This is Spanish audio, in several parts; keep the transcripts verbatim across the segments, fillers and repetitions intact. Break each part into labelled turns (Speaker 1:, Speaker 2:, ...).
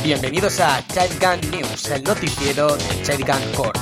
Speaker 1: Bienvenidos a Child Gang News, el noticiero de Child Gang Corps.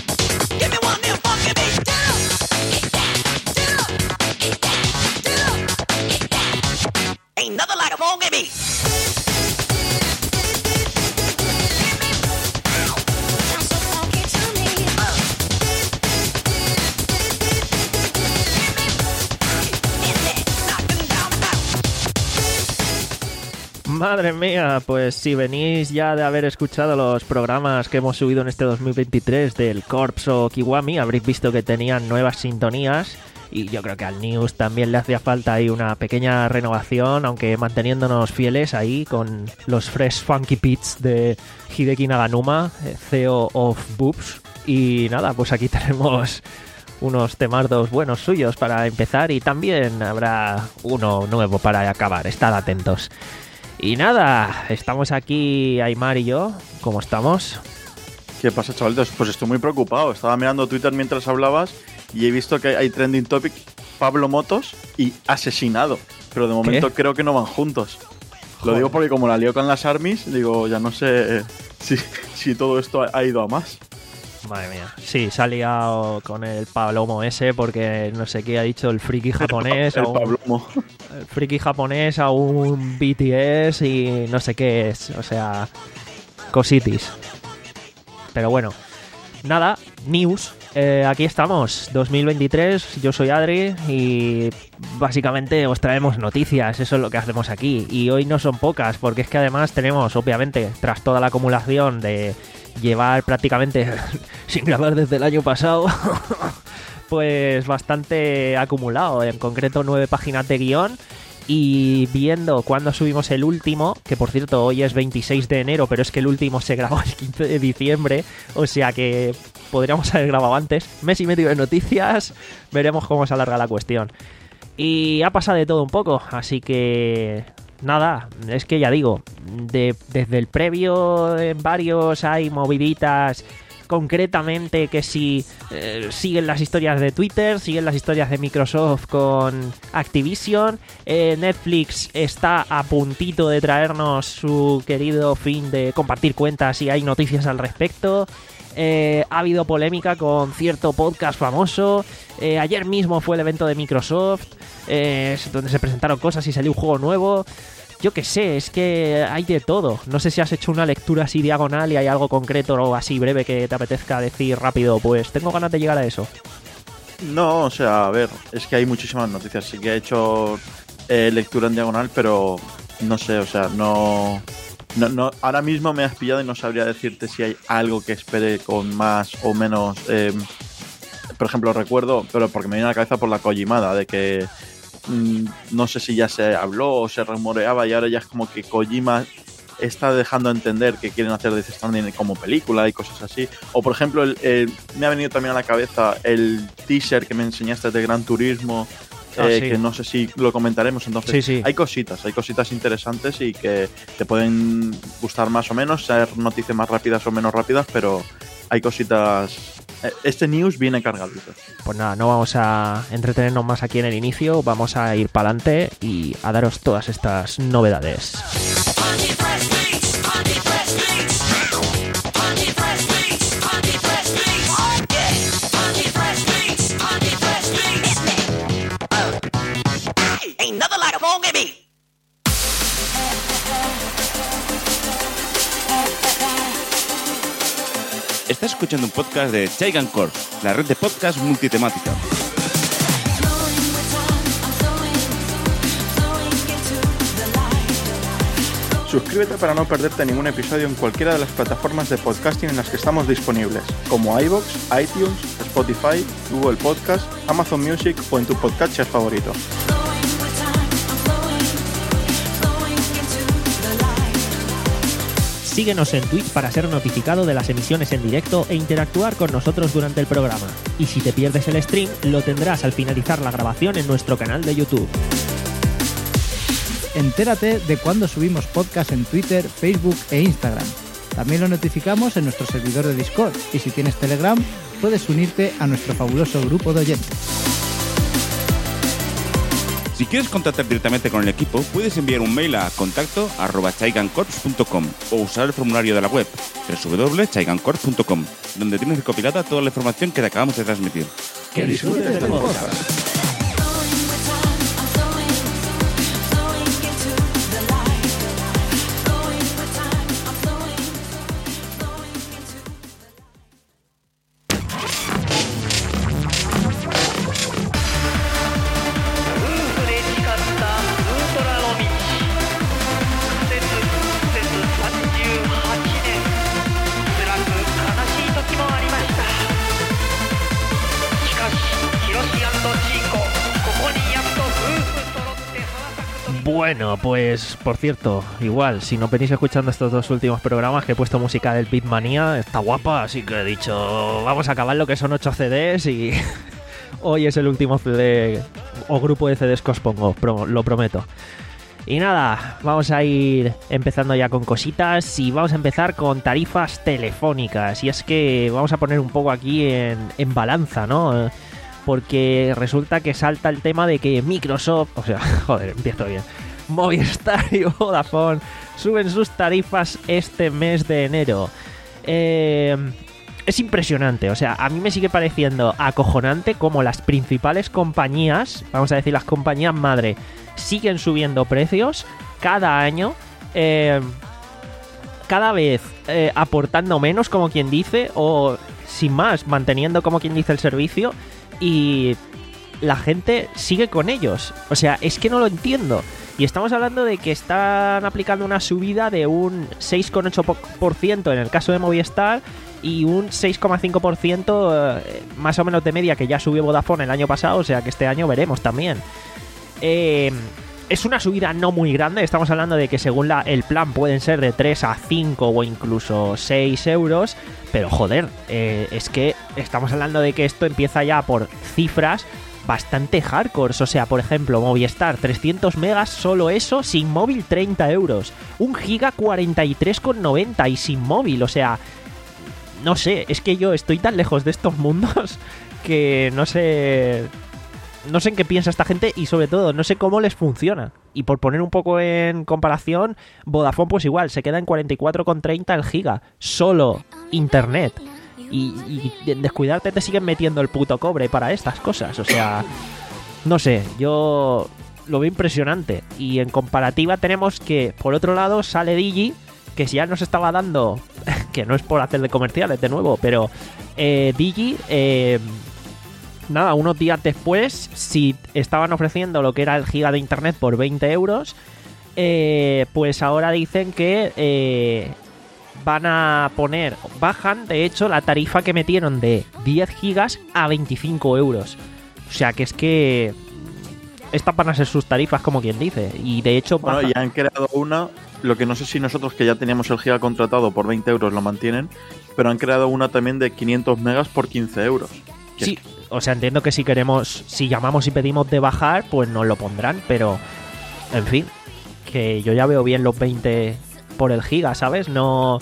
Speaker 2: Madre mía, pues si venís ya de haber escuchado los programas que hemos subido en este dos mil veintitrés del Corps o Kiwami, habréis visto que tenían nuevas sintonías y yo creo que al News también le hacía falta ahí una pequeña renovación, aunque manteniéndonos fieles ahí con los Fresh Funky Beats de Hideki Naganuma, C E O of Boobs. Y nada, pues aquí tenemos unos temardos buenos suyos para empezar y también habrá uno nuevo para acabar, estad atentos. Y nada, estamos aquí Aymar y yo. ¿Cómo estamos?
Speaker 3: ¿Qué pasa, chavalitos? Pues estoy muy preocupado. Estaba mirando Twitter mientras hablabas y he visto que hay trending topic Pablo Motos y asesinado. Pero de momento ¿Qué? creo que no van juntos. Joder. Lo digo porque como la lío con las armies, digo, ya no sé eh, si, si todo esto ha ido a más.
Speaker 2: Madre mía. Sí, se ha liado con el Pablomo ese porque no sé qué ha dicho el friki japonés.
Speaker 3: El,
Speaker 2: el Pablomo. El friki japonés a un B T S y no sé qué es. O sea, cositis. Pero bueno, nada, news. Eh, aquí estamos, dos mil veintitrés, yo soy Adri y básicamente os traemos noticias, eso es lo que hacemos aquí. Y hoy no son pocas, porque es que además tenemos, obviamente, tras toda la acumulación de llevar prácticamente sin grabar desde el año pasado, pues bastante acumulado, en concreto nueve páginas de guión. Y viendo cuándo subimos el último, que por cierto hoy es veintiséis de enero, pero es que el último se grabó el quince de diciembre, o sea que podríamos haber grabado antes. Mes y medio de noticias, veremos cómo se alarga la cuestión. Y ha pasado de todo un poco, así que nada, es que ya digo, de, desde el previo en varios hay moviditas. Concretamente que si eh, siguen las historias de Twitter, siguen las historias de Microsoft con Activision, eh, Netflix está a puntito de traernos su querido fin de compartir cuentas y hay noticias al respecto. Eh, ha habido polémica con cierto podcast famoso. Eh, ayer mismo fue el evento de Microsoft, eh, donde se presentaron cosas y salió un juego nuevo. Yo qué sé, es que hay de todo. No sé si has hecho una lectura así diagonal y hay algo concreto o así breve que te apetezca decir rápido. Pues tengo ganas de llegar a eso.
Speaker 3: No, o sea, a ver, es que hay muchísimas noticias. Sí que he hecho eh, lectura en diagonal, pero no sé, o sea, no, no, no. Ahora mismo me has pillado y no sabría decirte si hay algo que espere con más o menos. Eh, por ejemplo, recuerdo, pero porque me viene a la cabeza por la Kojimada, de que no sé si ya se habló o se rumoreaba y ahora ya es como que Kojima está dejando a entender que quieren hacer Death Stranding como película y cosas así. O por ejemplo, el, el, me ha venido también a la cabeza el teaser que me enseñaste de Gran Turismo, ah, eh, sí. que no sé si lo comentaremos. Entonces
Speaker 2: sí, sí.
Speaker 3: hay cositas, hay cositas interesantes y que te pueden gustar más o menos, ser noticias más rápidas o menos rápidas, pero hay cositas. Este news viene cargadito.
Speaker 2: Pues nada, no vamos a entretenernos más aquí en el inicio, vamos a ir para adelante y a daros todas estas novedades.
Speaker 4: Estás escuchando un podcast de Child Gang Corps, la red de podcast multitemática.
Speaker 5: Suscríbete para no perderte ningún episodio en cualquiera de las plataformas de podcasting en las que estamos disponibles, como iVoox, iTunes, Spotify, Google Podcast, Amazon Music o en tu podcatcher favorito.
Speaker 2: Síguenos en Twitch para ser notificado de las emisiones en directo e interactuar con nosotros durante el programa. Y si te pierdes el stream, lo tendrás al finalizar la grabación en nuestro canal de YouTube.
Speaker 6: Entérate de cuándo subimos podcast en Twitter, Facebook e Instagram. También lo notificamos en nuestro servidor de Discord y si tienes Telegram, puedes unirte a nuestro fabuloso grupo de oyentes.
Speaker 4: Si quieres contactar directamente con el equipo, puedes enviar un mail a contacto arroba chaigancorps punto com o usar el formulario de la web doble u doble u doble u punto chaigancorps punto com, donde tienes recopilada toda la información que te acabamos de transmitir.
Speaker 2: Que disfrutes del podcast. Bueno, pues por cierto, igual, si no venís escuchando estos dos últimos programas que he puesto música del Beatmania, está guapa, así que he dicho, vamos a acabar lo que son ocho C Ds y hoy es el último C D o grupo de C Ds que os pongo, lo prometo. Y nada, vamos a ir empezando ya con cositas y vamos a empezar con tarifas telefónicas. Y es que vamos a poner un poco aquí en, en balanza, ¿no? Porque resulta que salta el tema de que Microsoft, o sea, joder, empiezo bien, Movistar y Vodafone suben sus tarifas este mes de enero. Eh, es impresionante, o sea, a mí me sigue pareciendo acojonante como las principales compañías, vamos a decir las compañías madre, siguen subiendo precios cada año, eh, cada vez eh, aportando menos, como quien dice, o sin más, manteniendo como quien dice el servicio. Y la gente sigue con ellos. O sea, es que no lo entiendo. Y estamos hablando de que están aplicando una subida de un seis coma ocho por ciento en el caso de Movistar y un seis coma cinco por ciento eh, más o menos de media que ya subió Vodafone el año pasado. O sea que este año veremos también. Eh, es una subida no muy grande. Estamos hablando de que según la, el plan pueden ser de tres a cinco o incluso seis euros. Pero joder, eh, es que estamos hablando de que esto empieza ya por cifras bastante hardcore. O sea, por ejemplo, Movistar, trescientos megas, solo eso, sin móvil treinta euros. Un giga cuarenta y tres con noventa y sin móvil. O sea, no sé, es que yo estoy tan lejos de estos mundos que no sé... No sé en qué piensa esta gente y sobre todo no sé cómo les funciona. Y por poner un poco en comparación, Vodafone pues igual, se queda en cuarenta y cuatro con treinta el giga. Solo internet. Y, y en descuidarte te siguen metiendo el puto cobre para estas cosas. O sea, no sé, yo lo veo impresionante. Y en comparativa tenemos que, por otro lado, sale Digi, que si ya nos estaba dando, que no es por hacerle comerciales de nuevo, pero eh, Digi... Eh, Nada, unos días después, si estaban ofreciendo lo que era el giga de internet por veinte euros, eh, pues ahora dicen que eh, van a poner, bajan de hecho la tarifa que metieron de diez gigas a veinticinco euros. O sea que es que estas van a ser sus tarifas, como quien dice, y de hecho...
Speaker 3: Bueno, ya han creado una, lo que no sé si nosotros que ya teníamos el giga contratado por veinte euros lo mantienen, pero han creado una también de quinientos megas por quince euros.
Speaker 2: Sí, o sea, entiendo que si queremos, si llamamos y pedimos de bajar, pues nos lo pondrán, pero en fin, que yo ya veo bien los veinte por el giga, ¿sabes? No,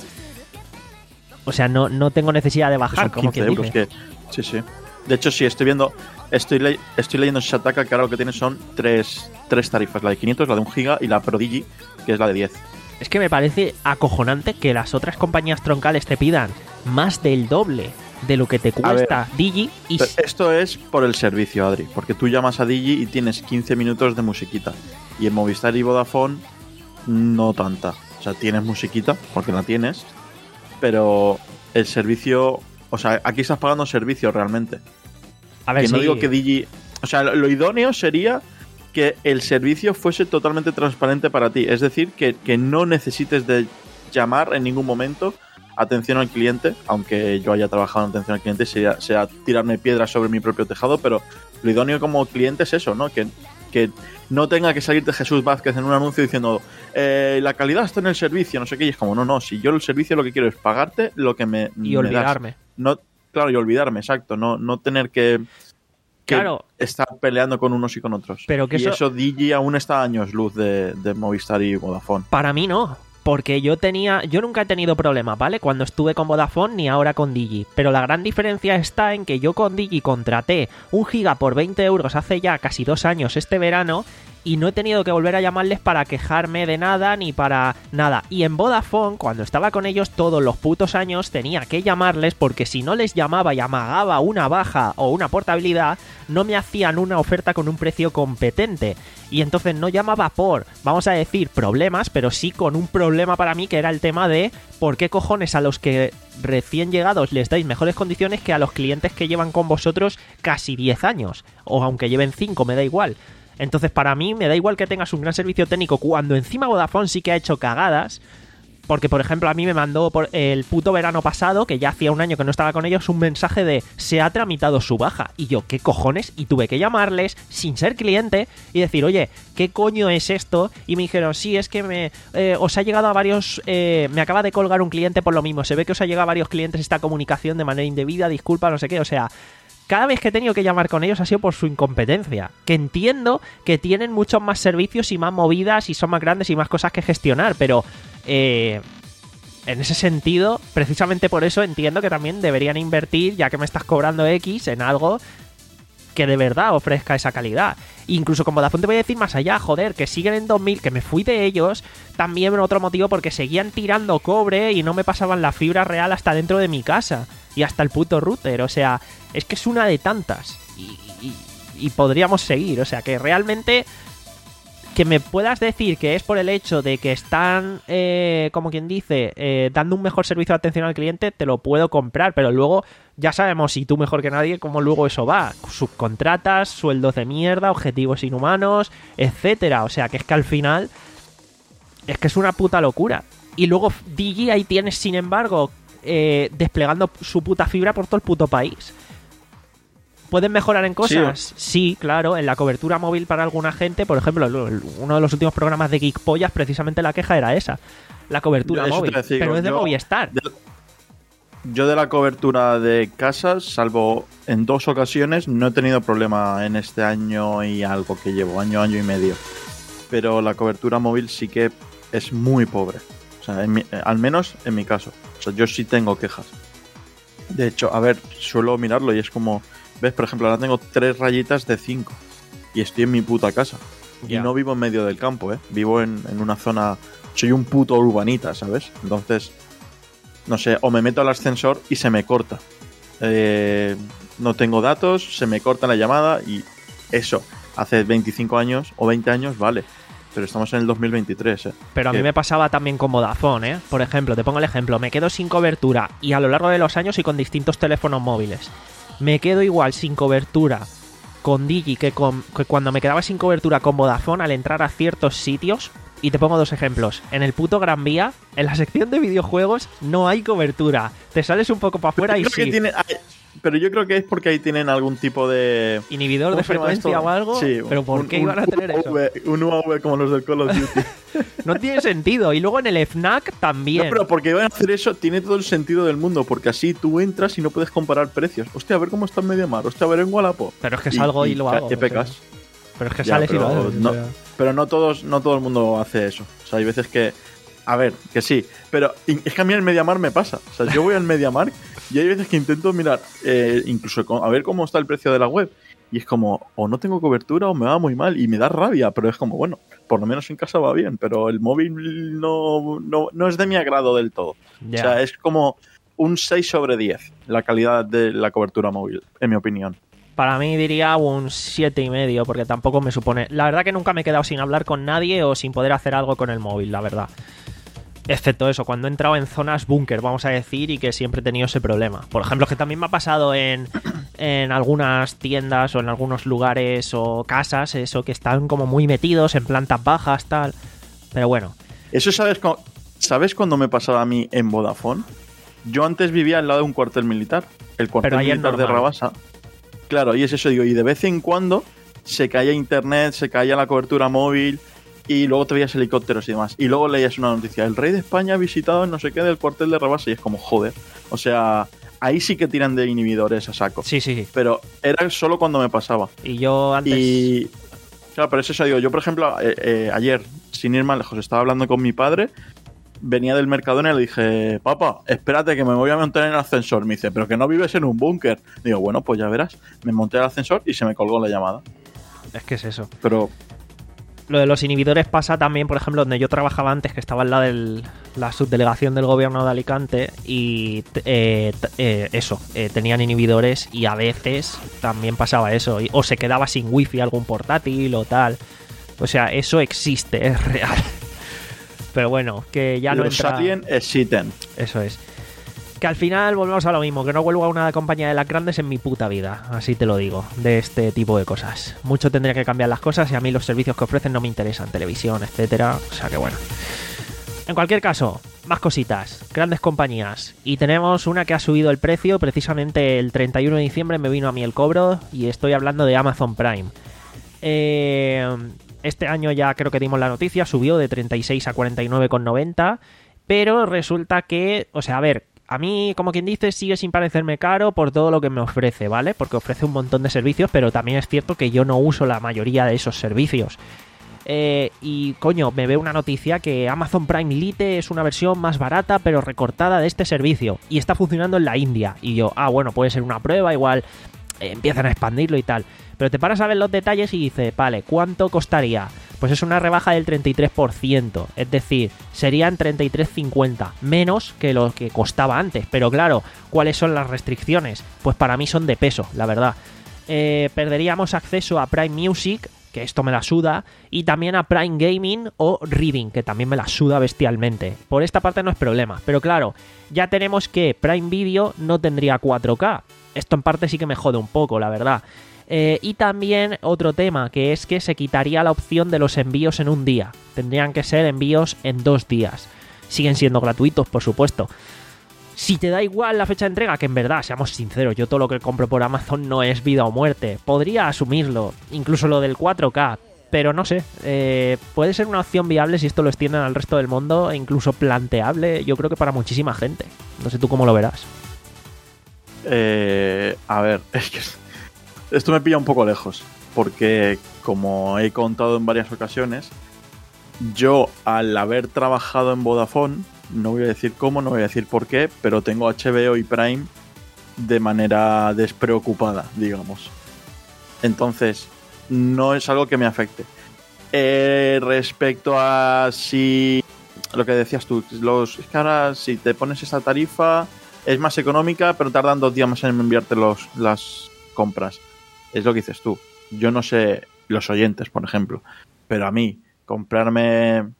Speaker 2: o sea, no, no tengo necesidad de bajar, como quien dice.
Speaker 3: Que, sí, sí. De hecho, sí, estoy viendo, estoy, le, estoy leyendo Shataka, que ahora lo que tiene son tres, tres tarifas, la de quinientos, la de un giga y la Prodigi, que es la de diez.
Speaker 2: Es que me parece acojonante que las otras compañías troncales te pidan más del doble de lo que te cuesta Digi. Y...
Speaker 3: Esto es por el servicio, Adri, porque tú llamas a Digi y tienes quince minutos de musiquita. Y en Movistar y Vodafone no tanta. O sea, tienes musiquita, porque la tienes, pero el servicio... O sea, aquí estás pagando servicio realmente.
Speaker 2: A ver,
Speaker 3: que
Speaker 2: sí.
Speaker 3: No digo que Digi... O sea, lo, lo idóneo sería que el servicio fuese totalmente transparente para ti. Es decir, que, que no necesites de llamar en ningún momento atención al cliente, aunque yo haya trabajado en atención al cliente, sea, sea tirarme piedras sobre mi propio tejado, pero lo idóneo como cliente es eso, ¿no? Que, que no tenga que salirte Jesús Vázquez en un anuncio diciendo eh, la calidad está en el servicio, no sé qué, y es como, no, no, si yo el servicio lo que quiero es pagarte lo que me
Speaker 2: y
Speaker 3: me
Speaker 2: olvidarme.
Speaker 3: Das. No, claro, y olvidarme, exacto, no, no tener que, que
Speaker 2: claro.
Speaker 3: estar peleando con unos y con otros.
Speaker 2: Pero que
Speaker 3: y
Speaker 2: eso...
Speaker 3: eso Digi aún está a años luz de, de Movistar y Vodafone.
Speaker 2: Para mí no. Porque yo tenía, yo nunca he tenido problemas, ¿vale? Cuando estuve con Vodafone ni ahora con Digi. Pero la gran diferencia está en que yo con Digi contraté un giga por veinte euros hace ya casi dos años este verano y no he tenido que volver a llamarles para quejarme de nada ni para nada. Y en Vodafone, cuando estaba con ellos todos los putos años, tenía que llamarles porque si no les llamaba y amagaba una baja o una portabilidad, no me hacían una oferta con un precio competente. Y entonces no llamaba por, vamos a decir, problemas, pero sí con un problema para mí que era el tema de por qué cojones a los que recién llegados les dais mejores condiciones que a los clientes que llevan con vosotros casi diez años. O aunque lleven cinco, me da igual. Entonces para mí me da igual que tengas un gran servicio técnico cuando encima Vodafone sí que ha hecho cagadas. Porque, por ejemplo, a mí me mandó por el puto verano pasado, que ya hacía un año que no estaba con ellos, un mensaje de se ha tramitado su baja. Y yo, ¿qué cojones? Y tuve que llamarles sin ser cliente y decir, oye, ¿qué coño es esto? Y me dijeron, sí, es que me eh, os ha llegado a varios... Eh, me acaba de colgar un cliente por lo mismo. Se ve que os ha llegado a varios clientes esta comunicación de manera indebida, disculpa, no sé qué, o sea... Cada vez que he tenido que llamar con ellos ha sido por su incompetencia. Que entiendo que tienen muchos más servicios y más movidas y son más grandes y más cosas que gestionar. Pero eh, en ese sentido, precisamente por eso entiendo que también deberían invertir, ya que me estás cobrando X, en algo que de verdad ofrezca esa calidad. Incluso con Vodafone te voy a decir más allá, joder, que siguen en dos mil, que me fui de ellos, también por otro motivo, porque seguían tirando cobre y no me pasaban la fibra real hasta dentro de mi casa. Y hasta el puto router, o sea, es que es una de tantas. Y, y, y podríamos seguir, o sea, que realmente... Que me puedas decir que es por el hecho de que están, eh, como quien dice, eh, dando un mejor servicio de atención al cliente, te lo puedo comprar, pero luego ya sabemos, y tú mejor que nadie, cómo luego eso va. Subcontratas, sueldos de mierda, objetivos inhumanos, etcétera. O sea, que es que al final es que es una puta locura. Y luego Digi ahí tienes, sin embargo, eh, desplegando su puta fibra por todo el puto país. ¿Pueden mejorar en cosas? Sí. sí, claro, en la cobertura móvil para alguna gente, por ejemplo, uno de los últimos programas de Geekpollas, precisamente la queja era esa, la cobertura yo, móvil, decir, pero es de yo, Movistar. De,
Speaker 3: yo de la cobertura de casas, salvo en dos ocasiones, no he tenido problema en este año y algo que llevo, año, año y medio. Pero la cobertura móvil sí que es muy pobre, o sea, en mi, al menos en mi caso. O sea, yo sí tengo quejas. De hecho, a ver, suelo mirarlo y es como... ¿Ves? Por ejemplo, ahora tengo tres rayitas de cinco y estoy en mi puta casa. Yeah. Y no vivo en medio del campo, ¿eh? Vivo en, en una zona... Soy un puto urbanita, ¿sabes? Entonces, no sé, o me meto al ascensor y se me corta. Eh, no tengo datos, se me corta la llamada y eso, hace veinticinco años o veinte años, vale. Pero estamos en el dos mil veintitrés, ¿eh?
Speaker 2: Pero a mí me pasaba también con Vodafone, ¿eh? Por ejemplo, te pongo el ejemplo, me quedo sin cobertura y a lo largo de los años y con distintos teléfonos móviles. Me quedo igual sin cobertura con Digi que, con, que cuando me quedaba sin cobertura con Vodafone al entrar a ciertos sitios. Y te pongo dos ejemplos. En el puto Gran Vía, en la sección de videojuegos, no hay cobertura. Te sales un poco para afuera y sí.
Speaker 3: Que tiene, pero yo creo que es porque ahí tienen algún tipo de...
Speaker 2: ¿Inhibidor de frecuencia o algo?
Speaker 3: Sí.
Speaker 2: ¿Pero por
Speaker 3: un,
Speaker 2: qué iban a tener
Speaker 3: un U A V, eso? Un U A V como los del Call of Duty.
Speaker 2: No tiene sentido. Y luego en el FNAC también.
Speaker 3: No, pero porque iban a hacer eso tiene todo el sentido del mundo. Porque así tú entras y no puedes comparar precios. Hostia, a ver cómo está en MediaMarkt. Hostia, a ver en Wallapop.
Speaker 2: Pero es que salgo y, y, y lo hago.
Speaker 3: ¿Qué pecas?
Speaker 2: O sea. Pero es que
Speaker 3: ya,
Speaker 2: sales
Speaker 3: pero
Speaker 2: y lo haces.
Speaker 3: No,
Speaker 2: o sea.
Speaker 3: Pero no todos, no todo el mundo hace eso. O sea, hay veces que... A ver, que sí. Pero es que a mí el MediaMarkt me pasa. O sea, yo voy al MediaMarkt y hay veces que intento mirar, eh, incluso a ver cómo está el precio de la web. Y es como, o no tengo cobertura o me va muy mal. Y me da rabia, pero es como, bueno, por lo menos en casa va bien. Pero el móvil no, no, no es de mi agrado del todo. Yeah. O sea, es como un seis sobre diez la calidad de la cobertura móvil, en mi opinión.
Speaker 2: Para mí diría un siete y medio, porque tampoco me supone... La verdad que nunca me he quedado sin hablar con nadie o sin poder hacer algo con el móvil, la verdad. Excepto eso, cuando he entrado en zonas búnker, vamos a decir, y que siempre he tenido ese problema. Por ejemplo, que también me ha pasado en, en algunas tiendas o en algunos lugares o casas, eso, que están como muy metidos en plantas bajas, tal. Pero bueno.
Speaker 3: Eso sabes, ¿sabes cuándo me pasaba a mí en Vodafone? Yo antes vivía al lado de un cuartel militar, el cuartel militar de Rabasa. Claro, y es eso, digo, y de vez en cuando se caía internet, se caía la cobertura móvil y luego te veías helicópteros y demás. Y luego leías una noticia, el rey de España ha visitado en no sé qué del cuartel de Rabasa y es como, joder, o sea, ahí sí que tiran de inhibidores a saco.
Speaker 2: Sí, sí, sí.
Speaker 3: Pero era solo cuando me pasaba.
Speaker 2: Y yo antes...
Speaker 3: Y claro, pero es eso, digo, yo por ejemplo, eh, eh, ayer, sin ir más lejos, estaba hablando con mi padre venía del Mercadona y le dije, papá, espérate que me voy a montar en el ascensor. Me dice, pero que no vives en un búnker. Digo, bueno, pues ya verás. Me monté al ascensor y se me colgó la llamada.
Speaker 2: Es que es eso.
Speaker 3: Pero...
Speaker 2: Lo de los inhibidores pasa también, por ejemplo, donde yo trabajaba antes, que estaba al lado de la subdelegación del gobierno de Alicante, y eh, eh, eso, eh, tenían inhibidores y a veces también pasaba eso, y, o se quedaba sin wifi algún portátil o tal. O sea, eso existe, es real. Pero bueno, que ya no
Speaker 3: los
Speaker 2: entra...
Speaker 3: alien existen.
Speaker 2: Eso es. Que al final volvemos a lo mismo, que no vuelvo a una compañía de las grandes en mi puta vida, así te lo digo, de este tipo de cosas. Mucho tendría que cambiar las cosas y a mí los servicios que ofrecen no me interesan, televisión, etcétera, o sea que bueno. En cualquier caso, más cositas, grandes compañías, y tenemos una que ha subido el precio, precisamente el treinta y uno de diciembre me vino a mí el cobro, y estoy hablando de Amazon Prime. Eh, este año ya creo que dimos la noticia, subió de treinta y seis a cuarenta y nueve con noventa, pero resulta que, o sea, a ver, a mí, como quien dice, sigue sin parecerme caro por todo lo que me ofrece, ¿vale? Porque ofrece un montón de servicios, pero también es cierto que yo no uso la mayoría de esos servicios. Eh, y, coño, me veo una noticia que Amazon Prime Lite es una versión más barata, pero recortada de este servicio. Y está funcionando en la India. Y yo, ah, bueno, puede ser una prueba, igual eh, empiezan a expandirlo y tal. Pero te paras a ver los detalles y dices, vale, ¿cuánto costaría? Pues es una rebaja del treinta y tres por ciento, es decir, serían treinta y tres cincuenta, menos que lo que costaba antes. Pero claro, ¿cuáles son las restricciones? Pues para mí son de peso, la verdad. Eh, perderíamos acceso a Prime Music, que esto me la suda, y también a Prime Gaming o Reading, que también me la suda bestialmente. Por esta parte no es problema, pero claro, ya tenemos que Prime Video no tendría cuatro K. Esto en parte sí que me jode un poco, la verdad. Eh, y también otro tema, que es que se quitaría la opción de los envíos en un día. Tendrían que ser envíos en dos días. Siguen siendo gratuitos, por supuesto. Si te da igual la fecha de entrega, que en verdad, seamos sinceros, yo todo lo que compro por Amazon no es vida o muerte. Podría asumirlo, incluso lo del cuatro K, pero no sé. Eh, puede ser una opción viable si esto lo extienden al resto del mundo, e incluso planteable, yo creo que para muchísima gente. No sé tú cómo lo verás.
Speaker 3: Eh, a ver, es que... Esto me pilla un poco lejos, porque como he contado en varias ocasiones, yo al haber trabajado en Vodafone, no voy a decir cómo, no voy a decir por qué, pero tengo H B O y Prime de manera despreocupada, digamos. Entonces, no es algo que me afecte. Eh, respecto a si... Lo que decías tú, los, es que ahora si te pones esa tarifa es más económica, pero tardan dos días más en enviarte los, las compras. Es lo que dices tú. Yo no sé los oyentes, por ejemplo, pero a mí comprarme,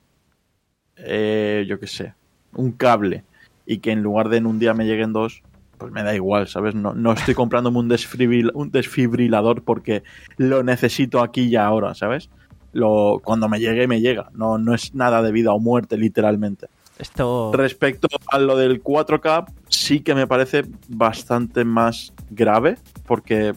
Speaker 3: eh, yo qué sé, un cable y que en lugar de en un día me lleguen dos, pues me da igual, ¿sabes? No, no estoy comprándome un, desfibril, un desfibrilador porque lo necesito aquí y ahora, ¿sabes? Lo, cuando me llegue, me llega. No, no es nada de vida o muerte, literalmente.
Speaker 2: Esto...
Speaker 3: Respecto a lo del cuatro K, sí que me parece bastante más grave, porque...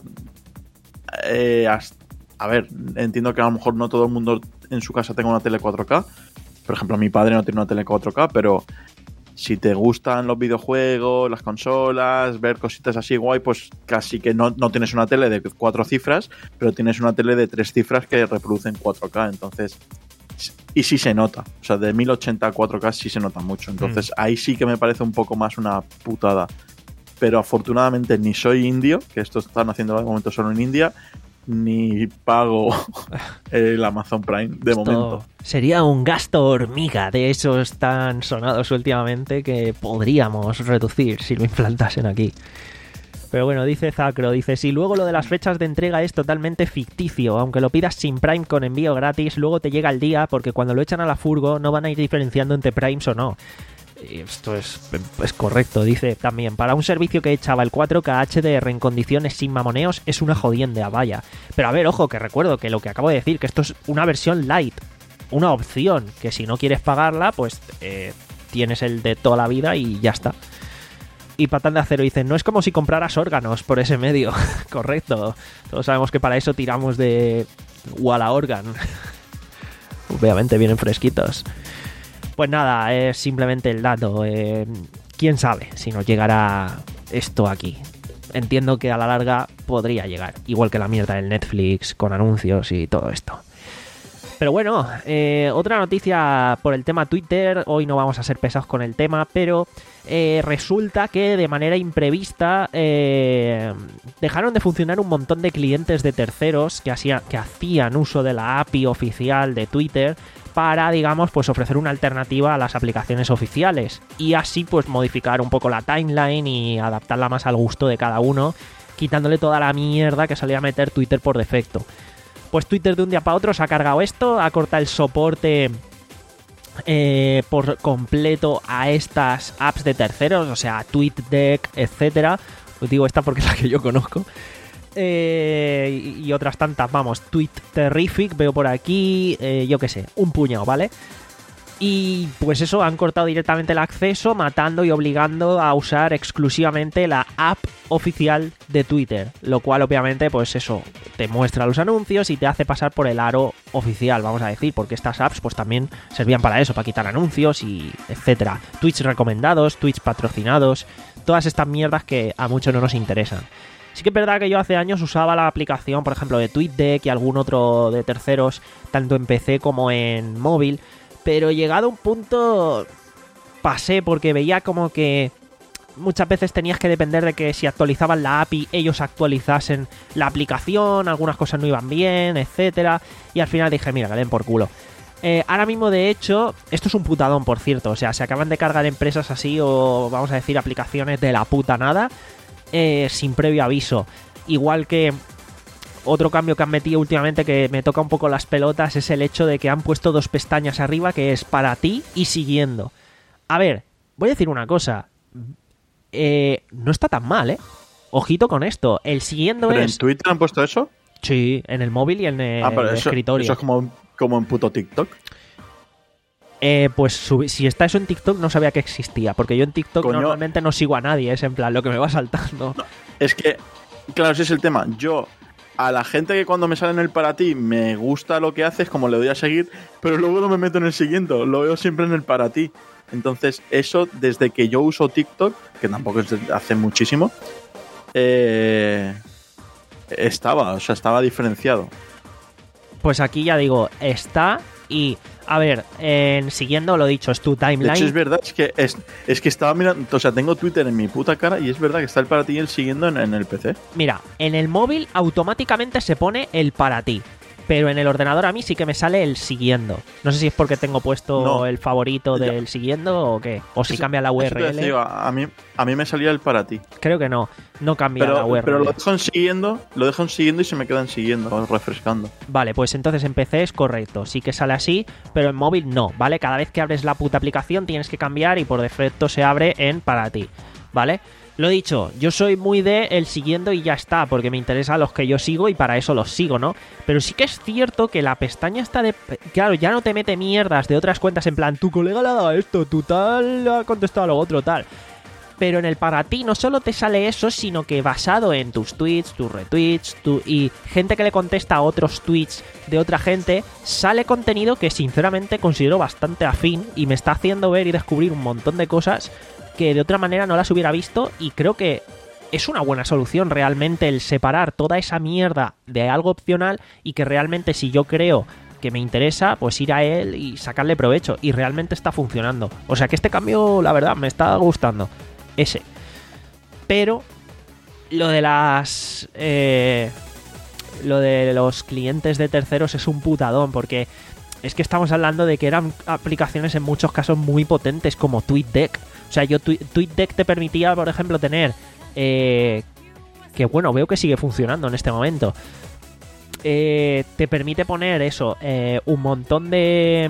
Speaker 3: Eh, a ver, entiendo que a lo mejor no todo el mundo en su casa tenga una tele cuatro K. Por ejemplo, mi padre no tiene una tele cuatro K, pero si te gustan los videojuegos, las consolas, ver cositas así guay, pues casi que no, no tienes una tele de cuatro cifras, pero tienes una tele de tres cifras que reproducen cuatro K. Entonces, y sí se nota. O sea, de mil ochenta a cuatro K sí se nota mucho. Entonces, mm. ahí sí que me parece un poco más una putada. Pero afortunadamente ni soy indio, que esto están haciendo de momento solo en India, ni pago el Amazon Prime de esto momento.
Speaker 2: Sería un gasto hormiga de esos tan sonados últimamente que podríamos reducir si lo implantasen aquí. Pero bueno, dice Zacro, dice, si luego lo de las fechas de entrega es totalmente ficticio, aunque lo pidas sin Prime con envío gratis, luego te llega el día porque cuando lo echan a la furgo no van a ir diferenciando entre Primes o no. Y esto es, es correcto, dice también, para un servicio que echaba el cuatro K H D R en condiciones sin mamoneos es una jodienda, vaya. Pero a ver, ojo, que recuerdo que lo que acabo de decir, que esto es una versión light, una opción, que si no quieres pagarla, pues eh, tienes el de toda la vida y ya está. Y Patán de Acero dice, no es como si compraras órganos por ese medio. Correcto, todos sabemos que para eso tiramos de Walla Organ. Obviamente vienen fresquitos. Pues nada, es simplemente el dato. Eh, ¿Quién sabe si nos llegará esto aquí? Entiendo que a la larga podría llegar. Igual que la mierda del Netflix con anuncios y todo esto. Pero bueno, eh, otra noticia por el tema Twitter. Hoy no vamos a ser pesados con el tema, pero eh, resulta que de manera imprevista eh, dejaron de funcionar un montón de clientes de terceros que, hacía, que hacían uso de la A P I oficial de Twitter para, digamos, pues ofrecer una alternativa a las aplicaciones oficiales y así pues modificar un poco la timeline y adaptarla más al gusto de cada uno, quitándole toda la mierda que solía meter Twitter por defecto. Pues Twitter de un día para otro se ha cargado esto, ha cortado el soporte eh, por completo a estas apps de terceros, o sea, TweetDeck, etcétera. Os digo esta porque es la que yo conozco. Eh, y otras tantas, vamos, Twitterrific, veo por aquí, eh, yo qué sé, un puñado, ¿vale? Y pues eso, han cortado directamente el acceso, matando y obligando a usar exclusivamente la app oficial de Twitter, lo cual obviamente pues eso, te muestra los anuncios y te hace pasar por el aro oficial, vamos a decir, porque estas apps pues también servían para eso, para quitar anuncios y etcétera. Tweets recomendados, tweets patrocinados, todas estas mierdas que a muchos no nos interesan. Sí que es verdad que yo hace años usaba la aplicación, por ejemplo, de TweetDeck y algún otro de terceros, tanto en P C como en móvil, pero llegado a un punto pasé porque veía como que muchas veces tenías que depender de que si actualizaban la A P I ellos actualizasen la aplicación, algunas cosas no iban bien, etcétera, y al final dije, mira, que den por culo. Eh, ahora mismo, de hecho, esto es un putadón, por cierto, o sea, se acaban de cargar empresas así o vamos a decir aplicaciones de la puta nada, eh, sin previo aviso. Igual que otro cambio que han metido últimamente que me toca un poco las pelotas es el hecho de que han puesto dos pestañas arriba que es para ti y siguiendo. A ver, voy a decir una cosa. Eh, no está tan mal, ¿eh? Ojito con esto. El siguiendo
Speaker 3: ¿Pero
Speaker 2: es...
Speaker 3: en Twitter han puesto eso?
Speaker 2: Sí, en el móvil y en el
Speaker 3: ah, pero eso,
Speaker 2: escritorio.
Speaker 3: Eso es como, como en puto TikTok.
Speaker 2: Eh, pues subi- si está eso en TikTok no sabía que existía, porque yo en TikTok
Speaker 3: Coño.
Speaker 2: normalmente no sigo a nadie, es en plan lo que me va saltando.
Speaker 3: No, es que, claro, ese es el tema. Yo, a la gente que cuando me sale en el para ti me gusta lo que haces, como le doy a seguir, pero luego no me meto en el siguiente, lo veo siempre en el para ti. Entonces, eso, desde que yo uso TikTok, que tampoco es de hace muchísimo, eh, estaba, o sea, estaba diferenciado.
Speaker 2: Pues aquí ya digo, está y... A ver, en siguiendo lo dicho, es tu timeline.
Speaker 3: De hecho, es verdad, es que, es, es que estaba mirando, o sea, tengo Twitter en mi puta cara y es verdad que está el para ti y el siguiendo en, en el P C.
Speaker 2: Mira, en el móvil automáticamente se pone el para ti, pero en el ordenador a mí sí que me sale el siguiendo. No sé si es porque tengo puesto
Speaker 3: No,
Speaker 2: el favorito
Speaker 3: ya.
Speaker 2: del siguiendo o qué. O si
Speaker 3: Eso-
Speaker 2: cambia la
Speaker 3: eso
Speaker 2: U
Speaker 3: te
Speaker 2: R L.
Speaker 3: decía, a, mí, a mí me salía el para ti.
Speaker 2: Creo que no, no cambia la
Speaker 3: Pero,
Speaker 2: U R L.
Speaker 3: pero lo dejo en siguiendo, lo dejo en siguiendo y se me quedan siguiendo, refrescando.
Speaker 2: Vale, pues entonces en P C es correcto, sí que sale así, pero en móvil no, ¿vale? Cada vez que abres la puta aplicación tienes que cambiar y por defecto se abre en para ti, ¿vale? Lo dicho, yo soy muy de el siguiendo y ya está, porque me interesa a los que yo sigo y para eso los sigo, ¿no? Pero sí que es cierto que la pestaña está de... Claro, ya no te mete mierdas de otras cuentas en plan, tu colega le ha dado esto, tu tal ha contestado lo otro, tal. Pero en el para ti no solo te sale eso, sino que basado en tus tweets, tus retweets tu, y gente que le contesta a otros tweets de otra gente, sale contenido que sinceramente considero bastante afín y me está haciendo ver y descubrir un montón de cosas que de otra manera no las hubiera visto, y creo que es una buena solución realmente el separar toda esa mierda de algo opcional y que realmente si yo creo que me interesa, pues ir a él y sacarle provecho, y realmente está funcionando. O sea que este cambio, la verdad, me está gustando. Ese. Pero lo de las... Eh, lo de los clientes de terceros es un putadón, porque es que estamos hablando de que eran aplicaciones en muchos casos muy potentes, como TweetDeck. O sea, yo tu- TweetDeck te permitía, por ejemplo, tener... Eh, que bueno, veo que sigue funcionando en este momento. Eh, te permite poner eso, eh, un montón de...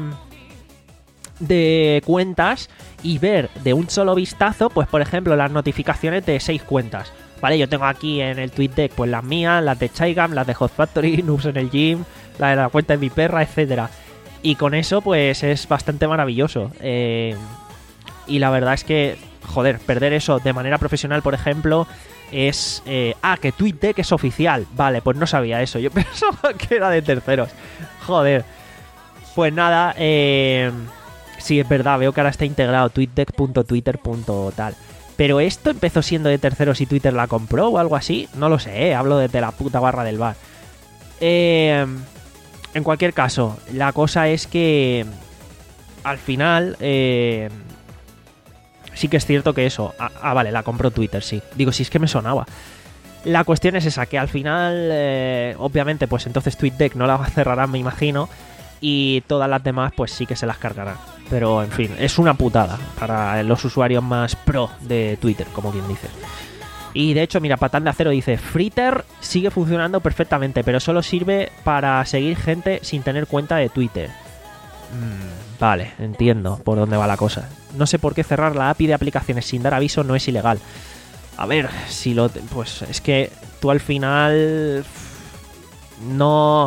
Speaker 2: de cuentas y ver de un solo vistazo, pues por ejemplo, las notificaciones de seis cuentas. Vale, yo tengo aquí en el TweetDeck pues las mías, las de Chaigam, las de Hot Factory, Noobs en el Gym, la de la cuenta de mi perra, etcétera. Y con eso pues es bastante maravilloso. Eh, y la verdad es que, joder, perder eso de manera profesional, por ejemplo, es... Eh, ah, que TweetDeck es oficial. Vale, pues no sabía eso. Yo pensaba que era de terceros. Joder. Pues nada, eh... sí, es verdad, veo que ahora está integrado tweetdeck punto twitter punto tal. Pero esto empezó siendo de terceros y Twitter la compró o algo así. No lo sé, ¿eh? Hablo desde la puta barra del bar. Eh, En cualquier caso, la cosa es que al final eh, sí que es cierto que eso... Ah, ah, vale, la compró Twitter, sí. Digo, si es que me sonaba. La cuestión es esa, que al final, eh, obviamente, pues entonces TweetDeck no la cerrarán, me imagino, y todas las demás pues sí que se las cargarán. Pero, en fin, es una putada para los usuarios más pro de Twitter, como quien dice. Y de hecho, mira, Patán de Acero dice: Fritter sigue funcionando perfectamente, pero solo sirve para seguir gente sin tener cuenta de Twitter. Mm, vale, entiendo por dónde va la cosa. No sé por qué cerrar la A P I de aplicaciones sin dar aviso no es ilegal. A ver, si lo... Pues es que tú al final... No...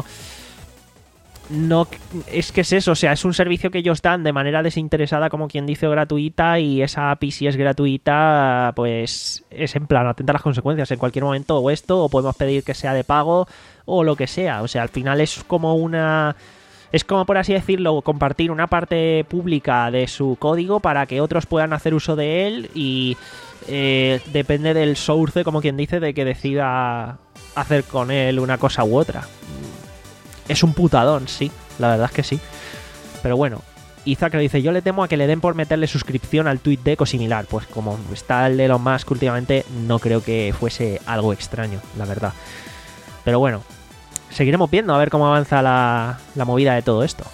Speaker 2: No... Es que es eso, o sea, es un servicio que ellos dan de manera desinteresada, como quien dice, gratuita, y esa A P I, si es gratuita, pues es en plan, atenta a las consecuencias en cualquier momento, o esto, o podemos pedir que sea de pago, o lo que sea. O sea, al final es como una... Es como, por así decirlo, compartir una parte pública de su código para que otros puedan hacer uso de él y... Eh, depende del source, como quien dice, de que decida hacer con él una cosa u otra. Es un putadón, sí, la verdad es que sí. Pero bueno, Isaac lo dice: yo le temo a que le den por meterle suscripción al TweetDeck o similar. Pues como está el de Elon Musk últimamente, no creo que fuese algo extraño, la verdad. Pero bueno, seguiremos viendo a ver cómo avanza la, la movida de todo esto.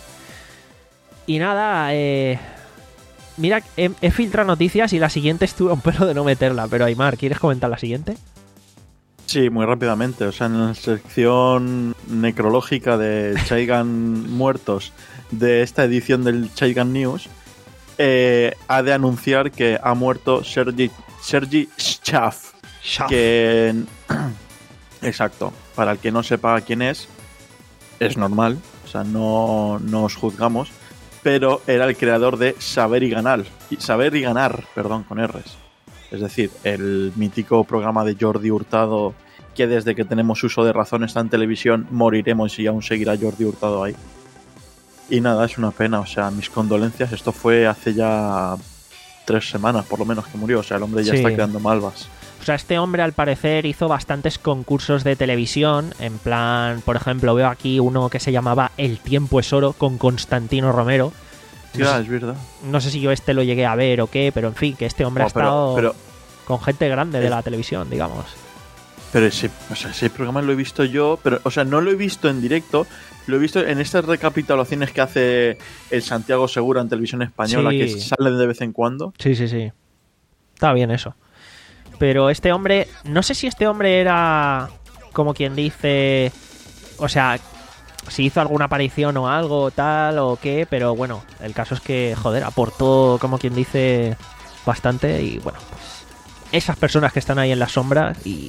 Speaker 2: Y nada, eh... Mira, he, he filtrado noticias y la siguiente estuve a un pelo de no meterla. Pero Aymar, ¿quieres comentar la siguiente?
Speaker 3: Sí, muy rápidamente. O sea, en la sección necrológica de Chaigan muertos de esta edición del Chaigan News, eh, ha de anunciar que ha muerto Sergi, Sergi Schaff.
Speaker 2: Schaff.
Speaker 3: Que... Exacto. Para el que no sepa quién es, es normal. O sea, no, no os juzgamos. Pero era el creador de Saber y Ganar, Saber y Ganar, perdón, con R's. Es decir, el mítico programa de Jordi Hurtado, que desde que tenemos uso de razón está en televisión, moriremos y aún seguirá Jordi Hurtado ahí. Y nada, es una pena, o sea, mis condolencias. Esto fue hace ya tres semanas, por lo menos, que murió. O sea, el hombre ya
Speaker 2: Sí.
Speaker 3: está creando malvas.
Speaker 2: O sea, este hombre al parecer hizo bastantes concursos de televisión. En plan, por ejemplo, veo aquí uno que se llamaba El tiempo es oro con Constantino Romero. No
Speaker 3: Ya,
Speaker 2: sé,
Speaker 3: es verdad.
Speaker 2: no sé si yo este lo llegué a ver o qué, pero en fin, que este hombre
Speaker 3: Oh,
Speaker 2: ha
Speaker 3: pero-
Speaker 2: estado
Speaker 3: pero-
Speaker 2: con gente grande de
Speaker 3: es-
Speaker 2: la televisión, digamos.
Speaker 3: Pero ese, o sea, ese programa lo he visto yo, pero, o sea, no lo he visto en directo, lo he visto en estas recapitulaciones que hace el Santiago Segura en televisión española,
Speaker 2: Sí.
Speaker 3: que salen de vez en cuando.
Speaker 2: Sí, sí, sí. Está bien eso. Pero este hombre, no sé si este hombre era como quien dice, o sea, si hizo alguna aparición o algo tal o qué, pero bueno, el caso es que, joder, aportó como quien dice bastante y bueno, pues esas personas que están ahí en la sombra y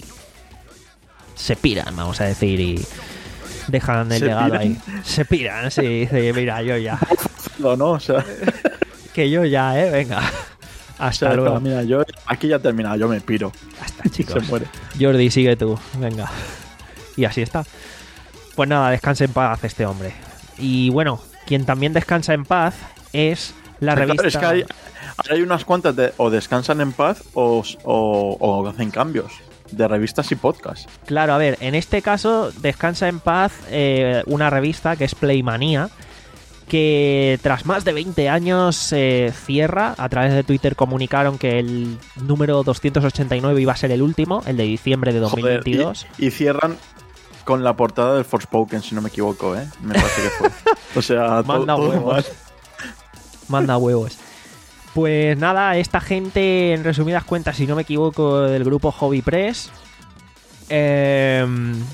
Speaker 2: se piran, vamos a decir, y dejan el
Speaker 3: ¿Se
Speaker 2: legado
Speaker 3: piran?
Speaker 2: ahí. Se piran, sí, dice, mira, yo ya,
Speaker 3: No, no, o sea,
Speaker 2: que yo ya, eh, venga.
Speaker 3: o
Speaker 2: Hasta
Speaker 3: sea,
Speaker 2: luego.
Speaker 3: mira, yo aquí ya he terminado, yo me piro.
Speaker 2: Hasta
Speaker 3: Se
Speaker 2: chicos.
Speaker 3: muere.
Speaker 2: Jordi, sigue tú, venga. Y así está. Pues nada, descansa en paz este hombre. Y bueno, quien también descansa en paz es la
Speaker 3: Claro,
Speaker 2: revista...
Speaker 3: es que hay, ahora hay unas cuantas de o descansan en paz o, o, o hacen cambios de revistas y podcasts.
Speaker 2: Claro, a ver, en este caso descansa en paz eh, una revista que es Playmanía, que tras más de veinte años eh, cierra. A través de Twitter comunicaron que el número doscientos ochenta y nueve iba a ser el último, el de diciembre de dos mil veintidós.
Speaker 3: Joder, y, y cierran con la portada del Forspoken, si no me equivoco, ¿eh? Me parece que fue. O sea, todo,
Speaker 2: Manda
Speaker 3: todo
Speaker 2: huevos.
Speaker 3: mal.
Speaker 2: Manda huevos. Pues nada, esta gente, en resumidas cuentas, si no me equivoco, del grupo Hobby Press. Eh,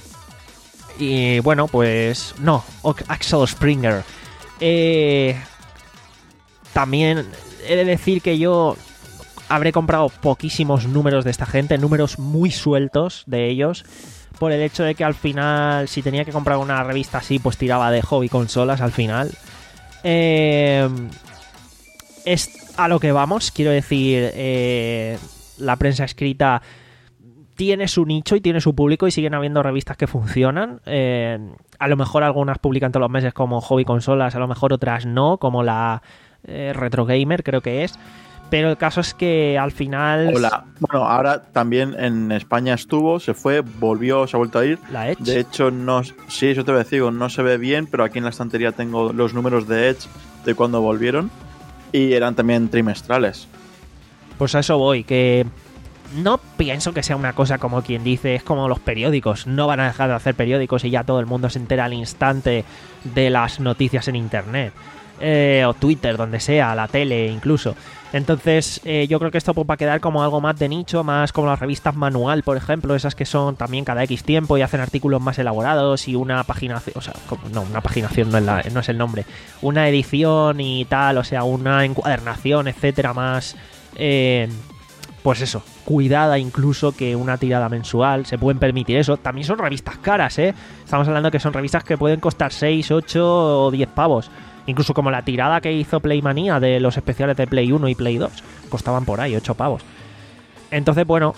Speaker 2: y bueno, pues... No, Axel Springer. Eh, también he de decir que yo habré comprado poquísimos números de esta gente, números muy sueltos de ellos, por el hecho de que al final, si tenía que comprar una revista así, pues tiraba de hobby consolas al final. Eh, es a lo que vamos, quiero decir, eh, la prensa escrita tiene su nicho y tiene su público y siguen habiendo revistas que funcionan. Eh, a lo mejor algunas publican todos los meses como Hobby Consolas, a lo mejor otras no, como la eh, Retro Gamer creo que es. Pero el caso es que al final...
Speaker 3: Hola. Bueno, ahora también en España estuvo, se fue, volvió, se ha vuelto a ir.
Speaker 2: La Edge.
Speaker 3: De hecho, no, sí, eso te voy a decir, no se ve bien, pero aquí en la estantería tengo los números de Edge de cuando volvieron y eran también trimestrales.
Speaker 2: Pues a eso voy, que no pienso que sea una cosa como quien dice, es como los periódicos. No van a dejar de hacer periódicos y ya todo el mundo se entera al instante de las noticias en internet. Eh, o Twitter, donde sea, la tele incluso. Entonces eh, yo creo que esto pues, va a quedar como algo más de nicho, más como las revistas Manual, por ejemplo, esas que son también cada X tiempo y hacen artículos más elaborados y una paginación, o sea, como, no, una paginación no es, la, no es el nombre, una edición y tal, o sea, una encuadernación, etcétera, más, eh, pues eso, cuidada incluso que una tirada mensual, se pueden permitir eso. También son revistas caras, ¿eh? Estamos hablando que son revistas que pueden costar seis, ocho o diez pavos. Incluso como la tirada que hizo Playmanía de los especiales de Play uno y Play dos. Costaban por ahí ocho pavos. Entonces, bueno,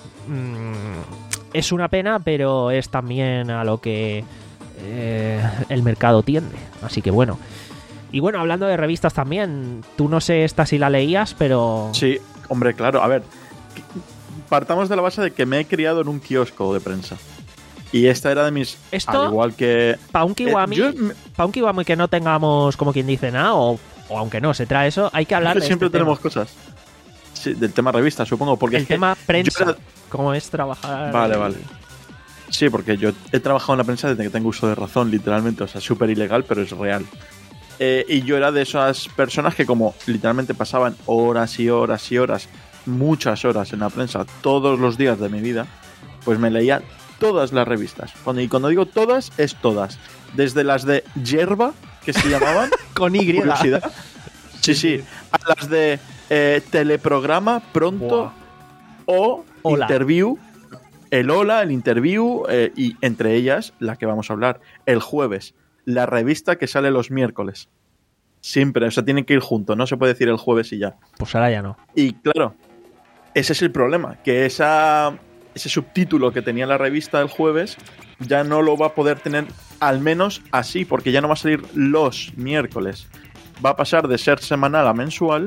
Speaker 2: mmm, es una pena, pero es también a lo que eh, el mercado tiende. Así que bueno. Y bueno, hablando de revistas también, tú no sé esta si la leías, pero...
Speaker 3: Sí, hombre, claro. A ver, partamos de la base de que me he criado en un kiosco de prensa. Y esta era de mis...
Speaker 2: Esto,
Speaker 3: al igual que...
Speaker 2: Para un Kiwami,
Speaker 3: eh, yo,
Speaker 2: pa un Kiwami que no tengamos, como quien dice, nada, o, o aunque no se trae eso, hay que hablar de
Speaker 3: siempre
Speaker 2: este
Speaker 3: tenemos
Speaker 2: tema.
Speaker 3: cosas. Sí, del tema revista, supongo. Porque
Speaker 2: el
Speaker 3: es que
Speaker 2: tema prensa,
Speaker 3: era...
Speaker 2: cómo es trabajar...
Speaker 3: Vale, vale. Sí, porque yo he trabajado en la prensa desde que tengo uso de razón, literalmente. O sea, súper ilegal, pero es real. Eh, y yo era de esas personas que como literalmente pasaban horas y horas y horas, muchas horas en la prensa, todos los días de mi vida, pues me leía todas las revistas. Cuando, y cuando digo todas, es todas. Desde las de Yerba, que se llamaban...
Speaker 2: Con Y.
Speaker 3: Curiosidad. Sí, sí. A las de eh, Teleprograma, Pronto, Buah. o
Speaker 2: Hola.
Speaker 3: Interview, el Hola, el Interview, eh, y entre ellas, la que vamos a hablar, el jueves. La revista que sale los miércoles. Siempre, o sea, tienen que ir juntos. No se puede decir el jueves y ya.
Speaker 2: Pues ahora ya no.
Speaker 3: Y claro, ese es el problema. Que esa... ese subtítulo que tenía la revista el jueves ya no lo va a poder tener, al menos así, porque ya no va a salir los miércoles. Va a pasar de ser semanal a mensual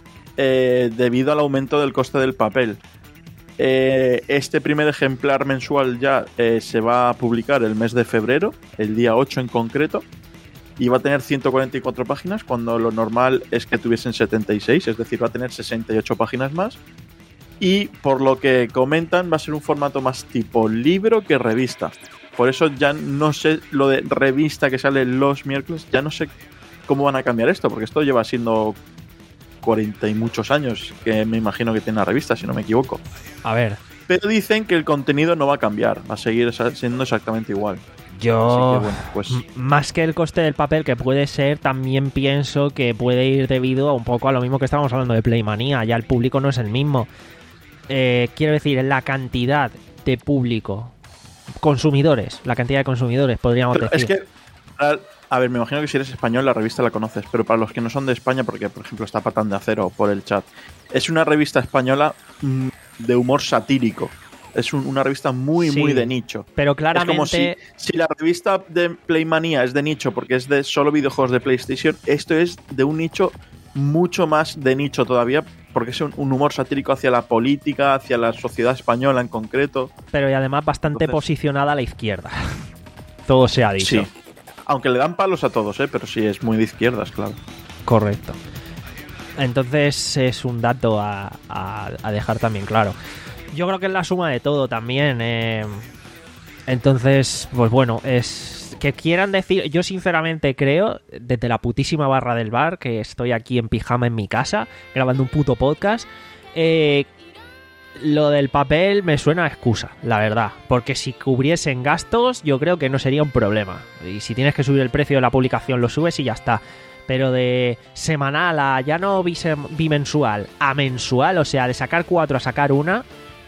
Speaker 3: eh, debido al aumento del coste del papel. Eh, este primer ejemplar mensual ya eh, se va a publicar el mes de febrero, el día ocho en concreto, y va a tener ciento cuarenta y cuatro páginas cuando lo normal es que tuviesen setenta y seis, es decir, va a tener sesenta y ocho páginas más. Y por lo que comentan va a ser un formato más tipo libro que revista. Por eso ya no sé lo de revista que sale los miércoles, ya no sé cómo van a cambiar esto, porque esto lleva siendo cuarenta y muchos años que me imagino que tiene la revista, si no me equivoco.
Speaker 2: A ver.
Speaker 3: Pero dicen que el contenido no va a cambiar, va a seguir siendo exactamente igual.
Speaker 2: Yo,
Speaker 3: Así que, bueno, pues...
Speaker 2: m- más que el coste del papel, que puede ser, también pienso que puede ir debido a un poco a lo mismo que estábamos hablando de Playmanía. Ya el público no es el mismo. Eh, quiero decir, la cantidad de público, consumidores, la cantidad de consumidores, podríamos
Speaker 3: Pero
Speaker 2: decir.
Speaker 3: es que, a, a ver, me imagino que si eres español la revista la conoces, pero para los que no son de España, porque por ejemplo está Patán de Acero por el chat, es una revista española mm, de humor satírico. Es un, una revista muy,
Speaker 2: Sí,
Speaker 3: muy de nicho.
Speaker 2: Pero claramente...
Speaker 3: Es como si, si la revista de Playmanía es de nicho porque es de solo videojuegos de PlayStation, esto es de un nicho mucho más de nicho todavía, porque es un, un humor satírico hacia la política, hacia la sociedad española en concreto.
Speaker 2: Pero y además bastante
Speaker 3: Entonces-
Speaker 2: posicionada a la izquierda. Todo se ha dicho.
Speaker 3: Sí. Aunque le dan palos a todos, ¿eh? Pero sí, es muy de izquierdas, claro.
Speaker 2: Correcto. Entonces es un dato a, a- a dejar también claro. Yo creo que es la suma de todo también. eh. Entonces, pues bueno, es que quieran decir... Yo sinceramente creo, desde la putísima barra del bar, que estoy aquí en pijama en mi casa, grabando un puto podcast, eh, lo del papel me suena a excusa, la verdad. Porque si cubriesen gastos, yo creo que no sería un problema. Y si tienes que subir el precio de la publicación, lo subes y ya está. Pero de semanal a ya no bisem- bimensual a mensual, o sea, de sacar cuatro a sacar una,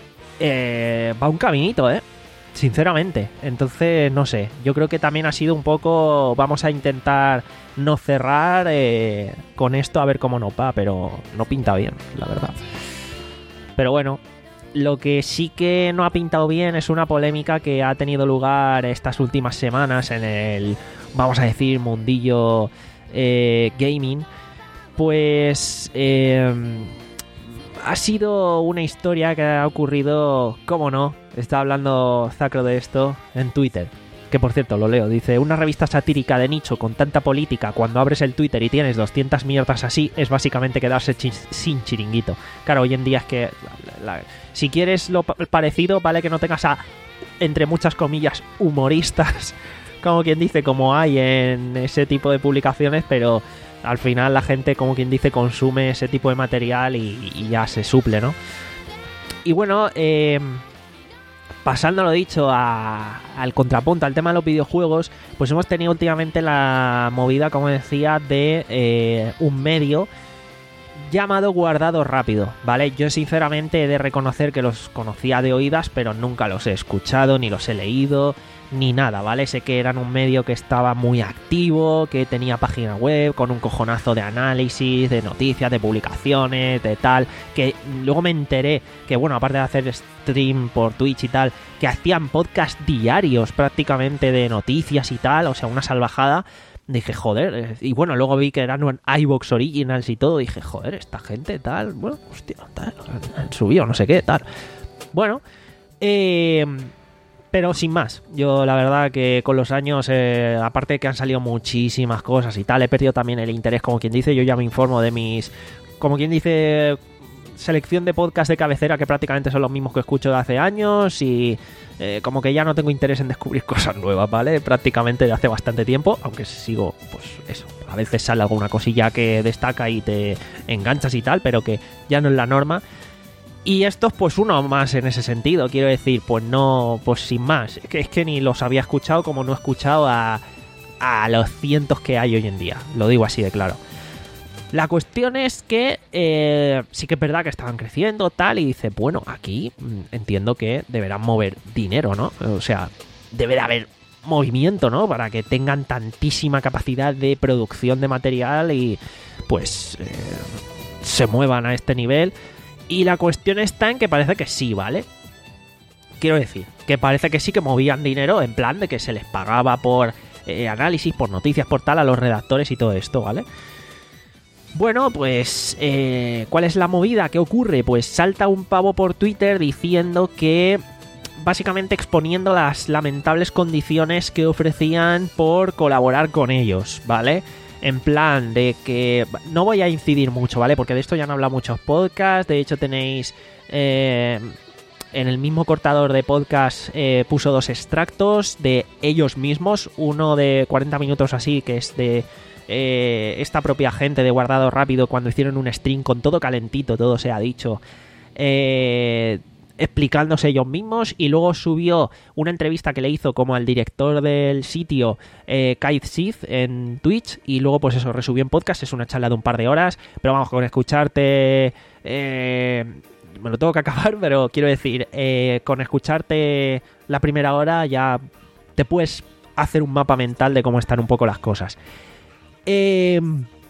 Speaker 2: eh, va un caminito, ¿eh? Sinceramente. Entonces, no sé. Yo creo que también ha sido un poco... Vamos a intentar no cerrar eh, con esto a ver cómo nos va, pero no pinta bien, la verdad. Pero bueno, lo que sí que no ha pintado bien es una polémica que ha tenido lugar estas últimas semanas en el, vamos a decir, mundillo eh, gaming. Pues eh, ha sido una historia que ha ocurrido, cómo no, está hablando Zacro de esto en Twitter. Que por cierto, lo leo, dice: una revista satírica de nicho con tanta política, cuando abres el Twitter y tienes doscientas mierdas así, es básicamente quedarse chi- sin chiringuito. Claro, hoy en día es que la, la, si quieres lo parecido, vale que no tengas a, entre muchas comillas, humoristas, como quien dice, como hay en ese tipo de publicaciones, pero al final la gente, como quien dice, consume ese tipo de material y, y ya se suple, ¿no? Y bueno, eh... pasando lo dicho a, al contrapunto, al tema de los videojuegos, pues hemos tenido últimamente la movida, como decía, de eh, un medio llamado Guardado Rápido, ¿vale? Yo sinceramente he de reconocer que los conocía de oídas, pero nunca los he escuchado, ni los he leído, ni nada, ¿vale? Sé que eran un medio que estaba muy activo, que tenía página web con un cojonazo de análisis, de noticias, de publicaciones, de tal, que luego me enteré que, bueno, aparte de hacer stream por Twitch y tal, que hacían podcast diarios prácticamente de noticias y tal, o sea, una salvajada. Dije, joder, y bueno, luego vi que eran en iVoox Originals y todo, dije, joder, esta gente tal, bueno, hostia, tal, subió, no sé qué, tal. Bueno, eh... pero sin más, yo la verdad que con los años, eh, aparte de que han salido muchísimas cosas y tal, he perdido también el interés, como quien dice. Yo ya me informo de mis, como quien dice, selección de podcast de cabecera, que prácticamente son los mismos que escucho de hace años, y eh, como que ya no tengo interés en descubrir cosas nuevas, ¿vale? Prácticamente de hace bastante tiempo, aunque sigo, pues eso, a veces sale alguna cosilla que destaca y te enganchas y tal, pero que ya no es la norma. Y estos, pues uno más en ese sentido, quiero decir, pues no, pues sin más. Es que, es que ni los había escuchado como no he escuchado a, a los cientos que hay hoy en día. Lo digo así de claro. La cuestión es que eh, sí que es verdad que estaban creciendo, tal, y dice, bueno, aquí entiendo que deberán mover dinero, ¿no? O sea, debe de haber movimiento, ¿no? Para que tengan tantísima capacidad de producción de material y pues eh, se muevan a este nivel. Y la cuestión está en que parece que sí, ¿vale? Quiero decir, que parece que sí que movían dinero en plan de que se les pagaba por eh, análisis, por noticias, por tal, a los redactores y todo esto, ¿vale? Bueno, pues, eh, ¿cuál es la movida? ¿Qué ocurre? Pues salta un pavo por Twitter diciendo que, básicamente exponiendo las lamentables condiciones que ofrecían por colaborar con ellos, ¿vale? En plan de que... no voy a incidir mucho, ¿vale? Porque de esto ya han hablado muchos podcasts. De hecho tenéis... Eh, en el mismo cortador de podcast eh, puso dos extractos de ellos mismos. Uno de cuarenta minutos así, que es de... Eh, esta propia gente de Guardado Rápido, cuando hicieron un stream con todo calentito, todo se ha dicho, eh, explicándose ellos mismos, y luego subió una entrevista que le hizo como al director del sitio, eh, Kaid Sith, en Twitch, y luego pues eso, resubió en podcast. Es una charla de un par de horas, pero vamos, con escucharte... Eh, me lo tengo que acabar, pero quiero decir, eh, con escucharte la primera hora ya te puedes hacer un mapa mental de cómo están un poco las cosas. Eh,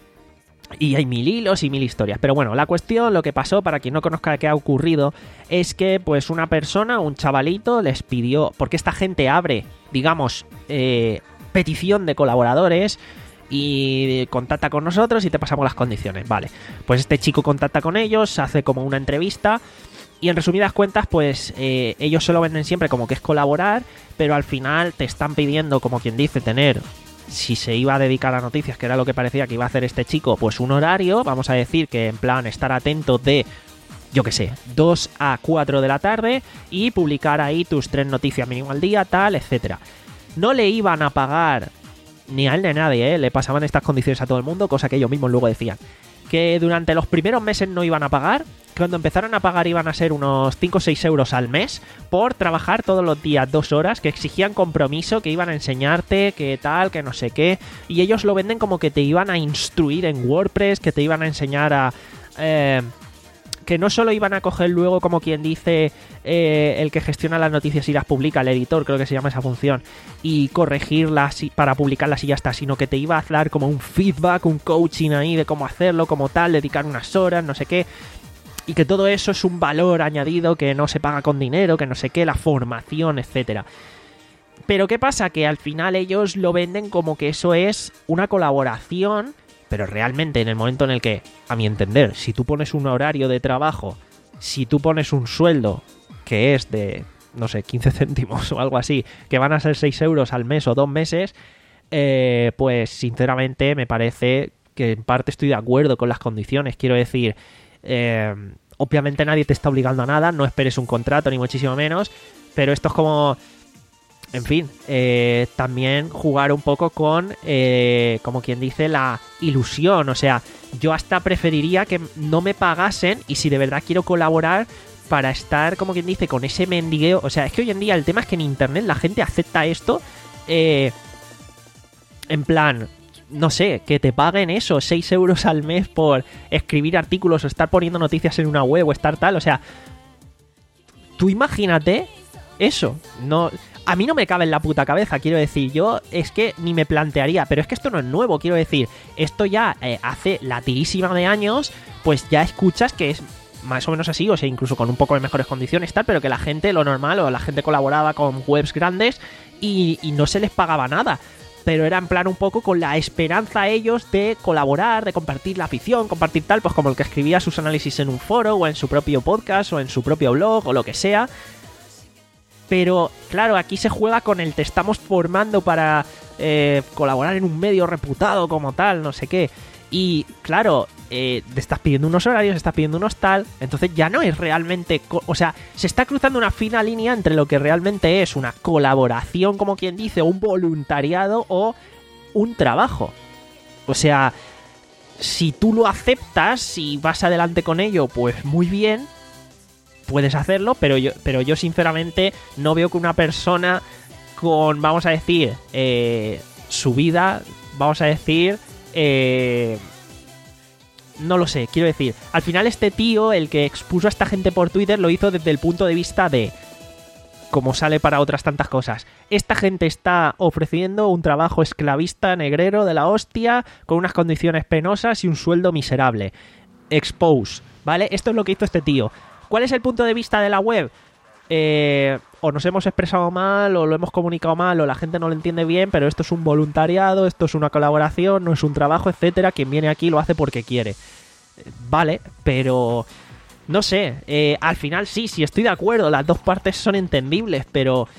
Speaker 2: y hay mil hilos y mil historias. Pero bueno, la cuestión, lo que pasó, para quien no conozca qué ha ocurrido, es que pues una persona, un chavalito, les pidió... porque esta gente abre, digamos, eh, petición de colaboradores y contacta con nosotros y te pasamos las condiciones. Vale, pues este chico contacta con ellos, hace como una entrevista... y en resumidas cuentas, pues eh, ellos se lo venden siempre como que es colaborar, pero al final te están pidiendo, como quien dice, tener... si se iba a dedicar a noticias, que era lo que parecía que iba a hacer este chico, pues un horario, vamos a decir que en plan estar atento de, yo que sé, dos a cuatro de la tarde y publicar ahí tus tres noticias mínimo al día, tal, etcétera. No le iban a pagar ni a él ni a nadie, ¿eh? Le pasaban estas condiciones a todo el mundo, cosa que ellos mismos luego decían. Que durante los primeros meses no iban a pagar, cuando empezaron a pagar iban a ser unos cinco o seis euros al mes por trabajar todos los días dos horas, que exigían compromiso, que iban a enseñarte, que tal, que no sé qué, y ellos lo venden como que te iban a instruir en WordPress, que te iban a enseñar a... Eh, que no solo iban a coger luego, como quien dice, eh, el que gestiona las noticias y las publica, el editor, creo que se llama esa función, y corregirlas para publicarlas y ya está, sino que te iba a dar como un feedback, un coaching ahí de cómo hacerlo, como tal, dedicar unas horas, no sé qué, y que todo eso es un valor añadido que no se paga con dinero, que no sé qué, la formación, etcétera. Pero ¿qué pasa? Que al final ellos lo venden como que eso es una colaboración Pero realmente en el momento en el que, a mi entender, si tú pones un horario de trabajo, si tú pones un sueldo que es de, no sé, quince céntimos o algo así, que van a ser seis euros al mes o dos meses, eh, pues sinceramente me parece que en parte estoy de acuerdo con las condiciones. Quiero decir, eh, obviamente nadie te está obligando a nada, no esperes un contrato ni muchísimo menos, pero esto es como... En fin, eh, también jugar un poco con, eh, como quien dice, la ilusión. O sea, yo hasta preferiría que no me pagasen y si de verdad quiero colaborar para estar, como quien dice, con ese mendigueo. O sea, es que hoy en día el tema es que en internet la gente acepta esto eh, en plan, no sé, que te paguen eso, seis euros al mes por escribir artículos o estar poniendo noticias en una web o estar tal. O sea, tú imagínate eso, no... A mí no me cabe en la puta cabeza, quiero decir, yo es que ni me plantearía, pero es que esto no es nuevo, quiero decir, esto ya eh, hace la tirísima de años, pues ya escuchas que es más o menos así, o sea, incluso con un poco de mejores condiciones tal, pero que la gente, lo normal, o la gente colaboraba con webs grandes y, y no se les pagaba nada, pero era en plan un poco con la esperanza a ellos de colaborar, de compartir la afición, compartir tal, pues como el que escribía sus análisis en un foro, o en su propio podcast, o en su propio blog, o lo que sea. Pero, claro, aquí se juega con el te estamos formando para eh, colaborar en un medio reputado como tal, no sé qué. Y, claro, eh, te estás pidiendo unos horarios, estás pidiendo unos tal. Entonces ya no es realmente... Co- o sea, se está cruzando una fina línea entre lo que realmente es una colaboración, como quien dice, un voluntariado o un trabajo. O sea, si tú lo aceptas y vas adelante con ello, pues muy bien... Puedes hacerlo, pero yo, pero yo sinceramente no veo que una persona con, vamos a decir, eh, su vida, vamos a decir, eh, no lo sé, quiero decir, al final este tío, el que expuso a esta gente por Twitter, lo hizo desde el punto de vista de, como sale para otras tantas cosas, esta gente está ofreciendo un trabajo esclavista, negrero, de la hostia, con unas condiciones penosas y un sueldo miserable. Expose, ¿vale? Esto es lo que hizo este tío. ¿Cuál es el punto de vista de la web? Eh, o nos hemos expresado mal, o lo hemos comunicado mal, o la gente no lo entiende bien, pero esto es un voluntariado, esto es una colaboración, no es un trabajo, etcétera. Quien viene aquí lo hace porque quiere. Vale, pero... No sé, eh, al final sí, sí estoy de acuerdo, las dos partes son entendibles, pero...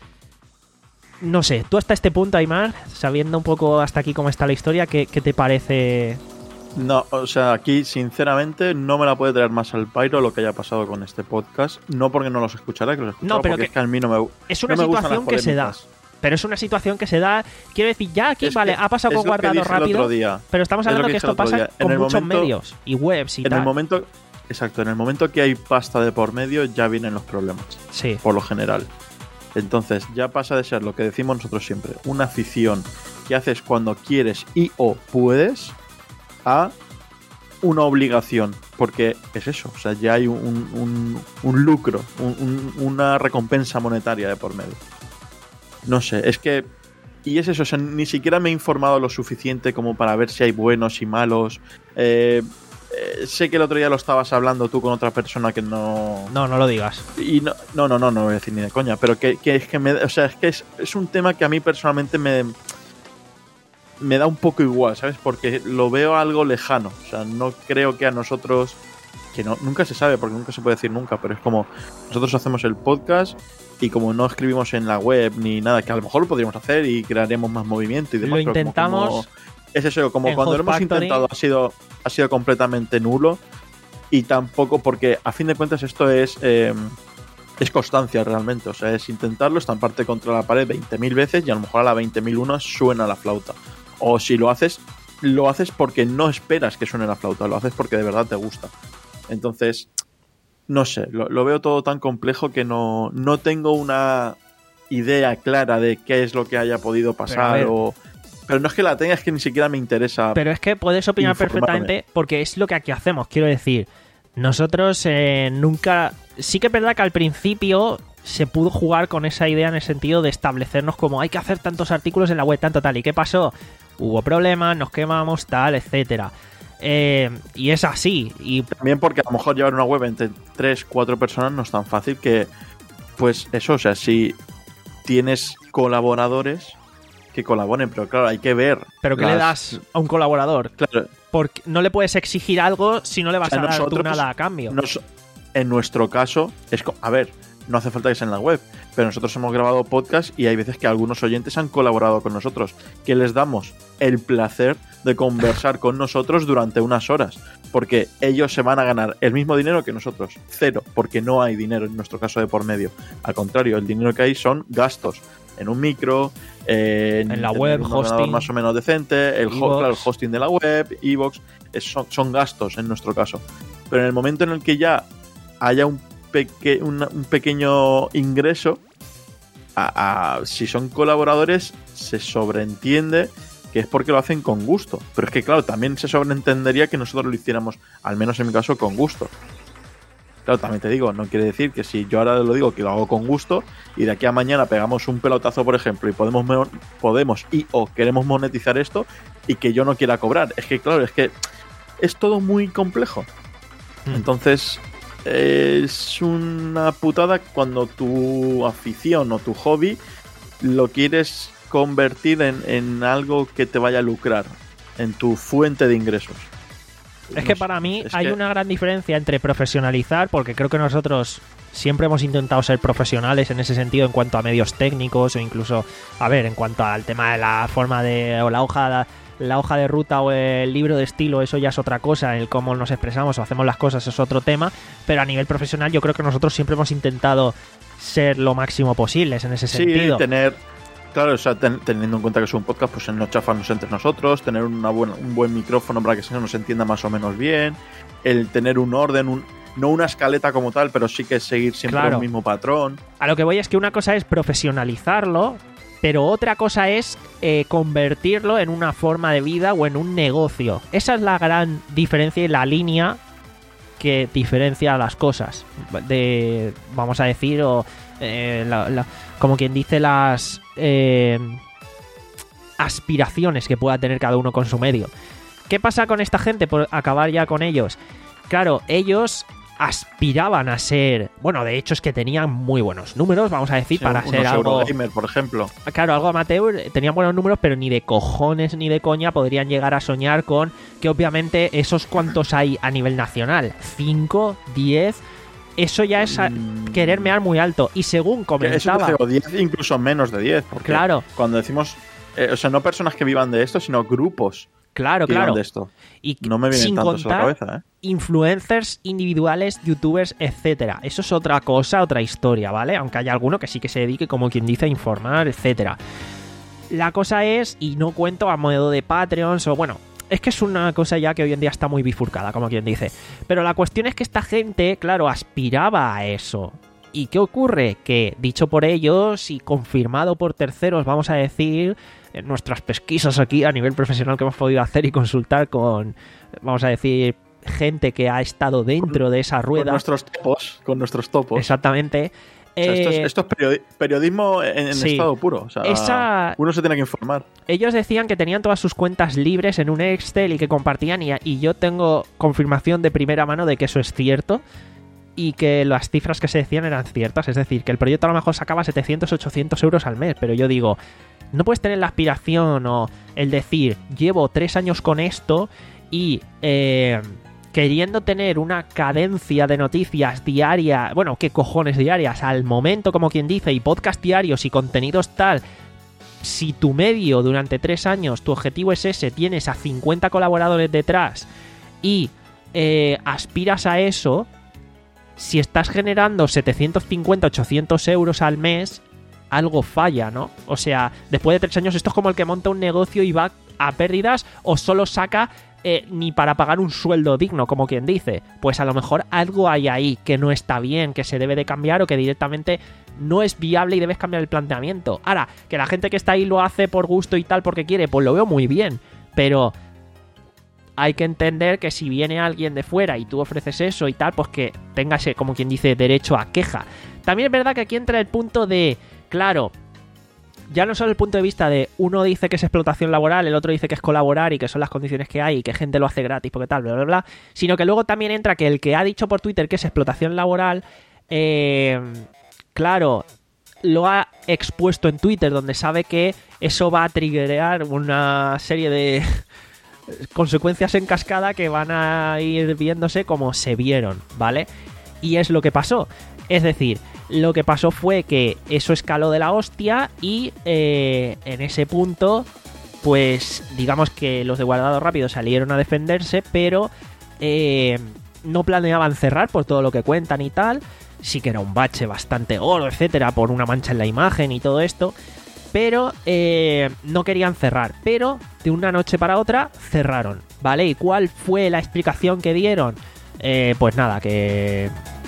Speaker 2: No sé, tú hasta este punto, Aimar, sabiendo un poco hasta aquí cómo está la historia, ¿qué, qué te parece...?
Speaker 3: No, o sea, aquí sinceramente no me la puede traer más al pairo lo que haya pasado con este podcast. No porque no los escucharé, que los escucharé,
Speaker 2: no, pero
Speaker 3: porque
Speaker 2: que
Speaker 3: es que a mí no me
Speaker 2: es una
Speaker 3: no me gustan
Speaker 2: situación
Speaker 3: las
Speaker 2: que se da.
Speaker 3: polémicas.
Speaker 2: Pero es una situación que se da. Quiero decir, ya aquí,
Speaker 3: Es
Speaker 2: vale,
Speaker 3: que
Speaker 2: ha pasado
Speaker 3: es
Speaker 2: con
Speaker 3: lo que
Speaker 2: guardado
Speaker 3: dije el
Speaker 2: rápido.
Speaker 3: otro día.
Speaker 2: Pero estamos
Speaker 3: Es lo
Speaker 2: hablando
Speaker 3: que
Speaker 2: que
Speaker 3: dije el
Speaker 2: esto
Speaker 3: otro
Speaker 2: pasa
Speaker 3: día. En
Speaker 2: con
Speaker 3: el
Speaker 2: muchos
Speaker 3: momento-
Speaker 2: medios y webs y
Speaker 3: En
Speaker 2: tal.
Speaker 3: el momento, exacto, en el momento que hay pasta de por medio ya vienen los problemas,
Speaker 2: Sí.
Speaker 3: por lo general. Entonces ya pasa de ser lo que decimos nosotros siempre, una afición que haces cuando quieres y o puedes, a una obligación, porque es eso, o sea, ya hay un, un, un lucro, un, un, una recompensa monetaria de por medio. No sé, es que... Y es eso, o sea, ni siquiera me he informado lo suficiente como para ver si hay buenos y malos. Eh, eh, sé que el otro día lo estabas hablando tú con otra persona que no...
Speaker 2: No, no lo digas.
Speaker 3: Y no, no, no, no, no voy a decir ni de coña, pero que, que es que me... O sea, es que es, es un tema que a mí personalmente me... Me da un poco igual, ¿sabes? Porque lo veo algo lejano. O sea, no creo que a nosotros... Que no, nunca se sabe, porque nunca se puede decir nunca, pero es como... Nosotros hacemos el podcast y como no escribimos en la web ni nada, que a lo mejor lo podríamos hacer y crearíamos más movimiento y demás.
Speaker 2: Lo
Speaker 3: pero como-
Speaker 2: intentamos
Speaker 3: como- es eso, como
Speaker 2: en
Speaker 3: cuando
Speaker 2: Host
Speaker 3: lo hemos
Speaker 2: Factory.
Speaker 3: intentado ha sido, ha sido completamente nulo. Y tampoco porque, a fin de cuentas, esto es... Eh, es constancia realmente, o sea, es intentarlo, estamparte contra la pared veinte mil veces y a lo mejor a la veinte mil uno suena la flauta. O si lo haces, lo haces porque no esperas que suene la flauta, lo haces porque de verdad te gusta. Entonces, no sé, lo, lo veo todo tan complejo que no, no tengo una idea clara de qué es lo que haya podido pasar.
Speaker 2: ver.
Speaker 3: o Pero no es que la tenga, es que ni siquiera me interesa.
Speaker 2: Pero es que puedes opinar
Speaker 3: Informarme.
Speaker 2: perfectamente porque es lo que aquí hacemos. Quiero decir, nosotros eh, nunca... Sí que es verdad que al principio se pudo jugar con esa idea en el sentido de establecernos como hay que hacer tantos artículos en la web, tanto tal. ¿Y qué pasó? Hubo problemas, nos quemamos, tal, etcétera. Eh, y es así. Y
Speaker 3: También porque a lo mejor llevar una web entre tres, cuatro personas no es tan fácil que, pues eso, o sea, si tienes colaboradores, que colaboren, pero claro, hay que ver.
Speaker 2: ¿Pero qué
Speaker 3: las-
Speaker 2: le das a un colaborador?
Speaker 3: Claro,
Speaker 2: Porque no le puedes exigir algo si no le vas
Speaker 3: O sea,
Speaker 2: a dar tú
Speaker 3: nosotros
Speaker 2: nada a cambio.
Speaker 3: nos- en nuestro caso, es co- a ver, no hace falta que sea en la web, pero nosotros hemos grabado podcast y hay veces que algunos oyentes han colaborado con nosotros, que les damos el placer de conversar con nosotros durante unas horas, porque ellos se van a ganar el mismo dinero que nosotros, cero, porque no hay dinero en nuestro caso de por medio. Al contrario, el dinero que hay son gastos en un micro, eh,
Speaker 2: En la
Speaker 3: tener
Speaker 2: web,
Speaker 3: un ordenador
Speaker 2: hosting,
Speaker 3: más o menos decente, el, ho-
Speaker 2: iVoox.
Speaker 3: claro, el hosting de la web, iVoox, es- son, son gastos en nuestro caso. Pero en el momento en el que ya haya un, peque- una- un pequeño ingreso, a- a- si son colaboradores, se sobreentiende que es porque lo hacen con gusto. Pero es que, claro, también se sobreentendería que nosotros lo hiciéramos, al menos en mi caso, con gusto. Claro, también te digo, no quiere decir que si yo ahora lo digo que lo hago con gusto y de aquí a mañana pegamos un pelotazo, por ejemplo, y podemos mo- podemos y o queremos monetizar esto y que yo no quiera cobrar. Es que, claro, es que es todo muy complejo.
Speaker 2: Mm.
Speaker 3: Entonces, es una putada cuando tu afición o tu hobby lo quieres convertir en, en algo que te vaya a lucrar, en tu fuente de ingresos.
Speaker 2: Es
Speaker 3: No
Speaker 2: que
Speaker 3: sé,
Speaker 2: para mí
Speaker 3: es
Speaker 2: hay
Speaker 3: que-
Speaker 2: una gran diferencia entre profesionalizar, porque creo que nosotros siempre hemos intentado ser profesionales en ese sentido en cuanto a medios técnicos o incluso, a ver, en cuanto al tema de la forma de o la hoja la hoja de ruta o el libro de estilo, eso ya es otra cosa, el cómo nos expresamos o hacemos las cosas es otro tema, pero a nivel profesional yo creo que nosotros siempre hemos intentado ser lo máximo posibles en ese
Speaker 3: Sí,
Speaker 2: sentido.
Speaker 3: tener, claro, o sea, ten- teniendo en cuenta que es un podcast, pues no chafarnos entre nosotros, tener una buena, un buen micrófono para que se nos entienda más o menos bien, el tener un orden, un, no una escaleta como tal, pero sí que seguir siempre
Speaker 2: Claro.
Speaker 3: el mismo patrón.
Speaker 2: A lo que voy es que una cosa es profesionalizarlo, pero otra cosa es eh, convertirlo en una forma de vida o en un negocio. Esa es la gran diferencia y la línea que diferencia las cosas. De, vamos a decir, o eh, la- la- como quien dice, las eh, aspiraciones que pueda tener cada uno con su medio. ¿Qué pasa con esta gente? Por acabar ya con ellos. Claro, ellos aspiraban a ser... Bueno, de hecho es que tenían muy buenos números, vamos a decir,
Speaker 3: Sí,
Speaker 2: para
Speaker 3: unos
Speaker 2: ser algo...
Speaker 3: Eurogamer, por ejemplo.
Speaker 2: Claro, algo amateur, tenían buenos números, pero ni de cojones ni de coña podrían llegar a soñar con que obviamente esos cuantos hay a nivel nacional. cinco, diez... Eso ya es a-
Speaker 3: Mm.
Speaker 2: querer mear muy alto. Y según
Speaker 3: Eso
Speaker 2: comentaba...
Speaker 3: te digo, diez, incluso menos de diez. Porque
Speaker 2: Claro.
Speaker 3: cuando decimos, eh, o sea, no personas que vivan de esto, sino grupos
Speaker 2: Claro,
Speaker 3: que
Speaker 2: claro.
Speaker 3: vivan de esto.
Speaker 2: Y
Speaker 3: No me vienen
Speaker 2: sin
Speaker 3: tantos a la
Speaker 2: contar
Speaker 3: cabeza, ¿eh?
Speaker 2: influencers individuales, youtubers, etcétera. Eso es otra cosa, otra historia, ¿vale? Aunque haya alguno que sí que se dedique, como quien dice, a informar, etcétera. La cosa es, y no cuento a modo de Patreons o bueno, es que es una cosa ya que hoy en día está muy bifurcada, como quien dice. Pero la cuestión es que esta gente, claro, aspiraba a eso. ¿Y qué ocurre? Que, dicho por ellos y confirmado por terceros, vamos a decir, en nuestras pesquisas aquí a nivel profesional que hemos podido hacer y consultar con, vamos a decir, gente que ha estado dentro de esa
Speaker 3: Con
Speaker 2: rueda.
Speaker 3: nuestros topos, con nuestros topos.
Speaker 2: Exactamente.
Speaker 3: O sea, esto, es,
Speaker 2: Eh,
Speaker 3: esto es periodi- periodismo en, en
Speaker 2: sí.
Speaker 3: estado puro. O sea,
Speaker 2: Esa-
Speaker 3: uno se tiene que informar.
Speaker 2: Ellos decían que tenían todas sus cuentas libres en un Excel y que compartían y, y yo tengo confirmación de primera mano de que eso es cierto y que las cifras que se decían eran ciertas. Es decir, que el proyecto a lo mejor sacaba setecientos, ochocientos euros al mes, pero yo digo, no puedes tener la aspiración o el decir, llevo tres años con esto y... Eh, queriendo tener una cadencia de noticias diaria, bueno, qué cojones diarias, al momento, como quien dice, y podcast diarios y contenidos tal, si tu medio durante tres años, tu objetivo es ese, tienes a cincuenta colaboradores detrás y eh, aspiras a eso, si estás generando setecientos cincuenta, ochocientos euros al mes, algo falla, ¿no? O sea, después de tres años esto es como el que monta un negocio y va a pérdidas o solo saca... Eh, ni para pagar un sueldo digno, como quien dice. Pues a lo mejor algo hay ahí que no está bien, que se debe de cambiar o que directamente no es viable y debes cambiar el planteamiento. Ahora, que la gente que está ahí lo hace por gusto y tal porque quiere, pues lo veo muy bien, pero hay que entender que si viene alguien de fuera y tú ofreces eso y tal, pues que tengas, como quien dice, derecho a queja. También es verdad que aquí entra el punto de, claro, ya no solo el punto de vista de uno dice que es explotación laboral, el otro dice que es colaborar y que son las condiciones que hay y que gente lo hace gratis porque tal, bla, bla, bla, sino que luego también entra que el que ha dicho por Twitter que es explotación laboral, eh, claro, lo ha expuesto en Twitter, donde sabe que eso va a triggerear una serie de consecuencias en cascada que van a ir viéndose como se vieron, ¿vale? Y es lo que pasó. Es decir, lo que pasó fue que eso escaló de la hostia y eh, en ese punto, pues digamos que los de Guardado Rápido salieron a defenderse, pero eh, no planeaban cerrar por todo lo que cuentan y tal. Sí que era un bache bastante gordo, etcétera, por una mancha en la imagen y todo esto, pero eh, no querían cerrar. Pero de una noche para otra cerraron, ¿vale? ¿Y cuál fue la explicación que dieron? Eh, pues nada, que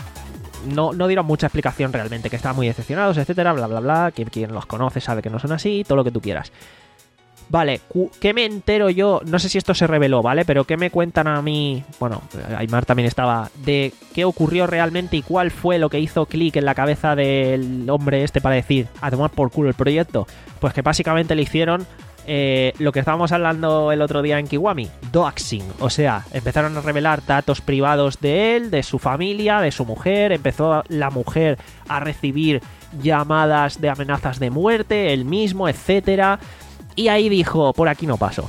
Speaker 2: no, no dieron mucha explicación realmente, que estaban muy decepcionados, etcétera, bla, bla, bla, que quien los conoce sabe que no son así, todo lo que tú quieras. Vale, ¿qué me entero yo? No sé si esto se reveló, ¿vale? Pero ¿qué me cuentan a mí? Bueno, Aymar también estaba. De qué ocurrió realmente y cuál fue lo que hizo clic en la cabeza del hombre este para decir a tomar por culo el proyecto. Pues que básicamente le hicieron eh, lo que estábamos hablando el otro día en Kiwami, doxing. O sea, empezaron a revelar datos privados de él, de su familia, de su mujer. Empezó la mujer a recibir llamadas de amenazas de muerte, él mismo, etcétera. Y ahí dijo, por aquí no paso.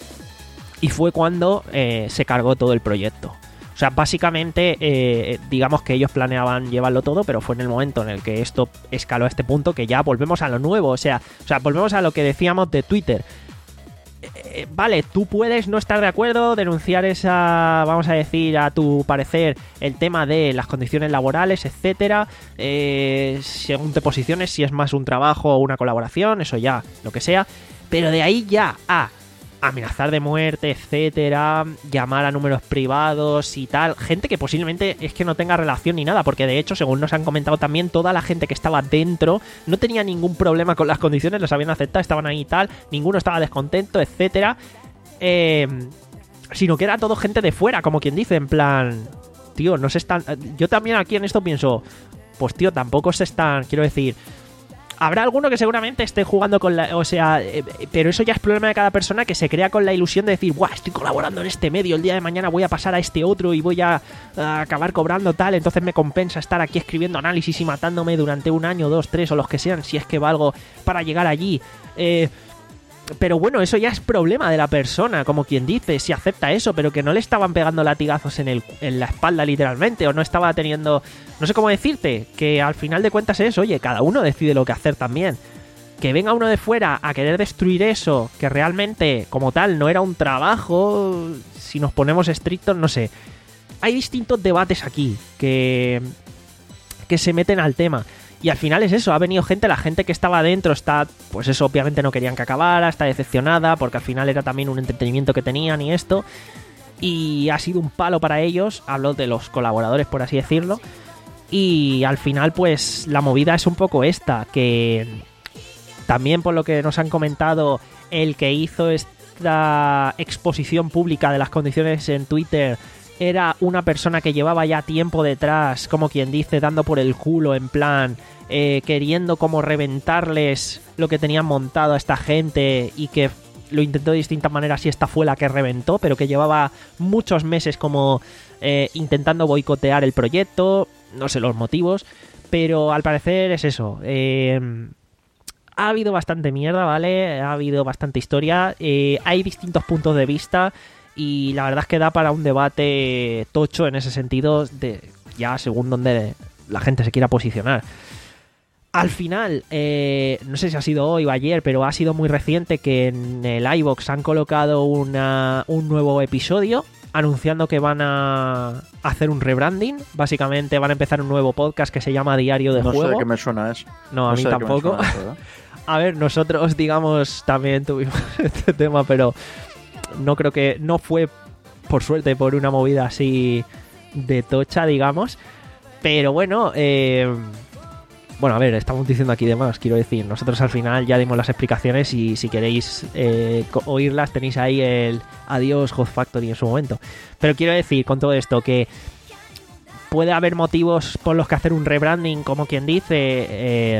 Speaker 2: Y fue cuando eh, se cargó todo el proyecto. O sea, básicamente, eh, digamos que ellos planeaban llevarlo todo, pero fue en el momento en el que esto escaló a este punto que ya volvemos a lo nuevo. O sea, o sea volvemos a lo que decíamos de Twitter. Eh, vale, tú puedes no estar de acuerdo, denunciar esa, vamos a decir, a tu parecer, el tema de las condiciones laborales, etcétera. Eh, según te posiciones, si es más un trabajo o una colaboración, eso ya, lo que sea. Pero de ahí ya a amenazar de muerte, etcétera, llamar a números privados y tal, gente que posiblemente es que no tenga relación ni nada, porque de hecho, según nos han comentado también, toda la gente que estaba dentro no tenía ningún problema con las condiciones, las habían aceptado, estaban ahí y tal, ninguno estaba descontento, etcétera, eh, sino que era todo gente de fuera, como quien dice, en plan, tío, no se están... Yo también aquí en esto pienso, pues tío, tampoco se están, quiero decir... Habrá alguno que seguramente esté jugando con la... O sea, eh, pero eso ya es problema de cada persona, que se crea con la ilusión de decir, ¡buah, estoy colaborando en este medio! El día de mañana voy a pasar a este otro y voy a, a acabar cobrando tal, entonces me compensa estar aquí escribiendo análisis y matándome durante un año, dos, tres o los que sean, si es que valgo para llegar allí. Eh... Pero bueno, eso ya es problema de la persona, como quien dice, si acepta eso, pero que no le estaban pegando latigazos en, el, en la espalda literalmente, o no estaba teniendo... No sé cómo decirte, que al final de cuentas es, oye, cada uno decide lo que hacer también. Que venga uno de fuera a querer destruir eso, que realmente, como tal, no era un trabajo, si nos ponemos estrictos, no sé. Hay distintos debates aquí que, que se meten al tema. Y al final es eso, ha venido gente, la gente que estaba adentro está, pues eso, obviamente no querían que acabara, está decepcionada, porque al final era también un entretenimiento que tenían y esto, y ha sido un palo para ellos, hablo de los colaboradores por así decirlo, y al final pues la movida es un poco esta, que también por lo que nos han comentado, el que hizo esta exposición pública de las condiciones en Twitter era una persona que llevaba ya tiempo detrás, como quien dice, dando por el culo, en plan, eh, queriendo como reventarles lo que tenían montado a esta gente, y que lo intentó de distintas maneras y esta fue la que reventó, pero que llevaba muchos meses como eh, intentando boicotear el proyecto, no sé los motivos, pero al parecer es eso. Eh, ha habido bastante mierda, ¿vale? Ha habido bastante historia, eh, hay distintos puntos de vista. Y la verdad es que da para un debate tocho en ese sentido, de ya según donde la gente se quiera posicionar. Al final, eh, no sé si ha sido hoy o ayer, pero ha sido muy reciente que en el iVoox han colocado una, un nuevo episodio anunciando que van a hacer un rebranding. Básicamente van a empezar un nuevo podcast que se llama Diario de
Speaker 3: no
Speaker 2: Juego.
Speaker 3: No sé de qué me suena eso.
Speaker 2: No, a
Speaker 3: no
Speaker 2: mí
Speaker 3: sé
Speaker 2: tampoco.
Speaker 3: Suena eso,
Speaker 2: a ver, nosotros, digamos, también tuvimos este tema, pero... No creo que... No fue, por suerte, por una movida así de tocha, digamos. Pero bueno, eh, bueno, a ver, estamos diciendo aquí de más, quiero decir. Nosotros al final ya dimos las explicaciones y si queréis eh, oírlas tenéis ahí el adiós Hot Factory en su momento. Pero quiero decir con todo esto que puede haber motivos por los que hacer un rebranding, como quien dice... Eh,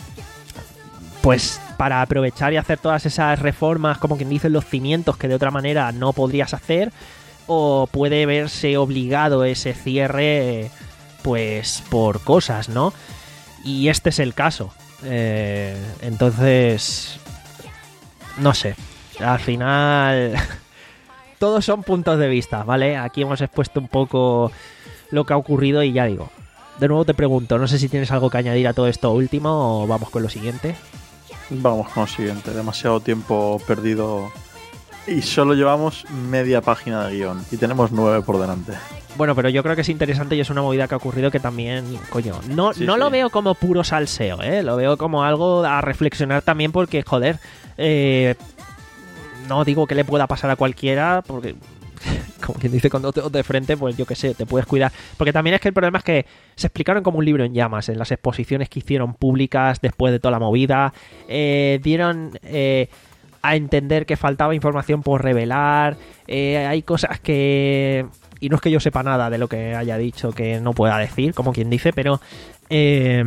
Speaker 2: pues para aprovechar y hacer todas esas reformas, como quien dice, los cimientos que de otra manera no podrías hacer, o puede verse obligado ese cierre pues por cosas, ¿no? Y este es el caso. Eh, entonces, no sé. Al final, todos son puntos de vista, ¿vale? Aquí hemos expuesto un poco lo que ha ocurrido y ya digo. De nuevo te pregunto, no sé si tienes algo que añadir a todo esto último o vamos con lo siguiente.
Speaker 3: Vamos con lo siguiente. Demasiado tiempo perdido y solo llevamos media página de guión y tenemos nueve por delante.
Speaker 2: Bueno, pero yo creo que es interesante y es una movida que ha ocurrido que también, coño, no,
Speaker 3: Sí,
Speaker 2: no
Speaker 3: sí.
Speaker 2: lo veo como puro salseo, ¿eh? Lo veo como algo a reflexionar también porque, joder, eh, no digo que le pueda pasar a cualquiera porque, como quien dice, cuando te de frente, pues yo qué sé, te puedes cuidar. Porque también es que el problema es que se explicaron como un libro en llamas en las exposiciones que hicieron públicas después de toda la movida. Eh, dieron... Eh, a entender que faltaba información por revelar. Eh, hay cosas que... Y no es que yo sepa nada de lo que haya dicho que no pueda decir, como quien dice, pero... Eh,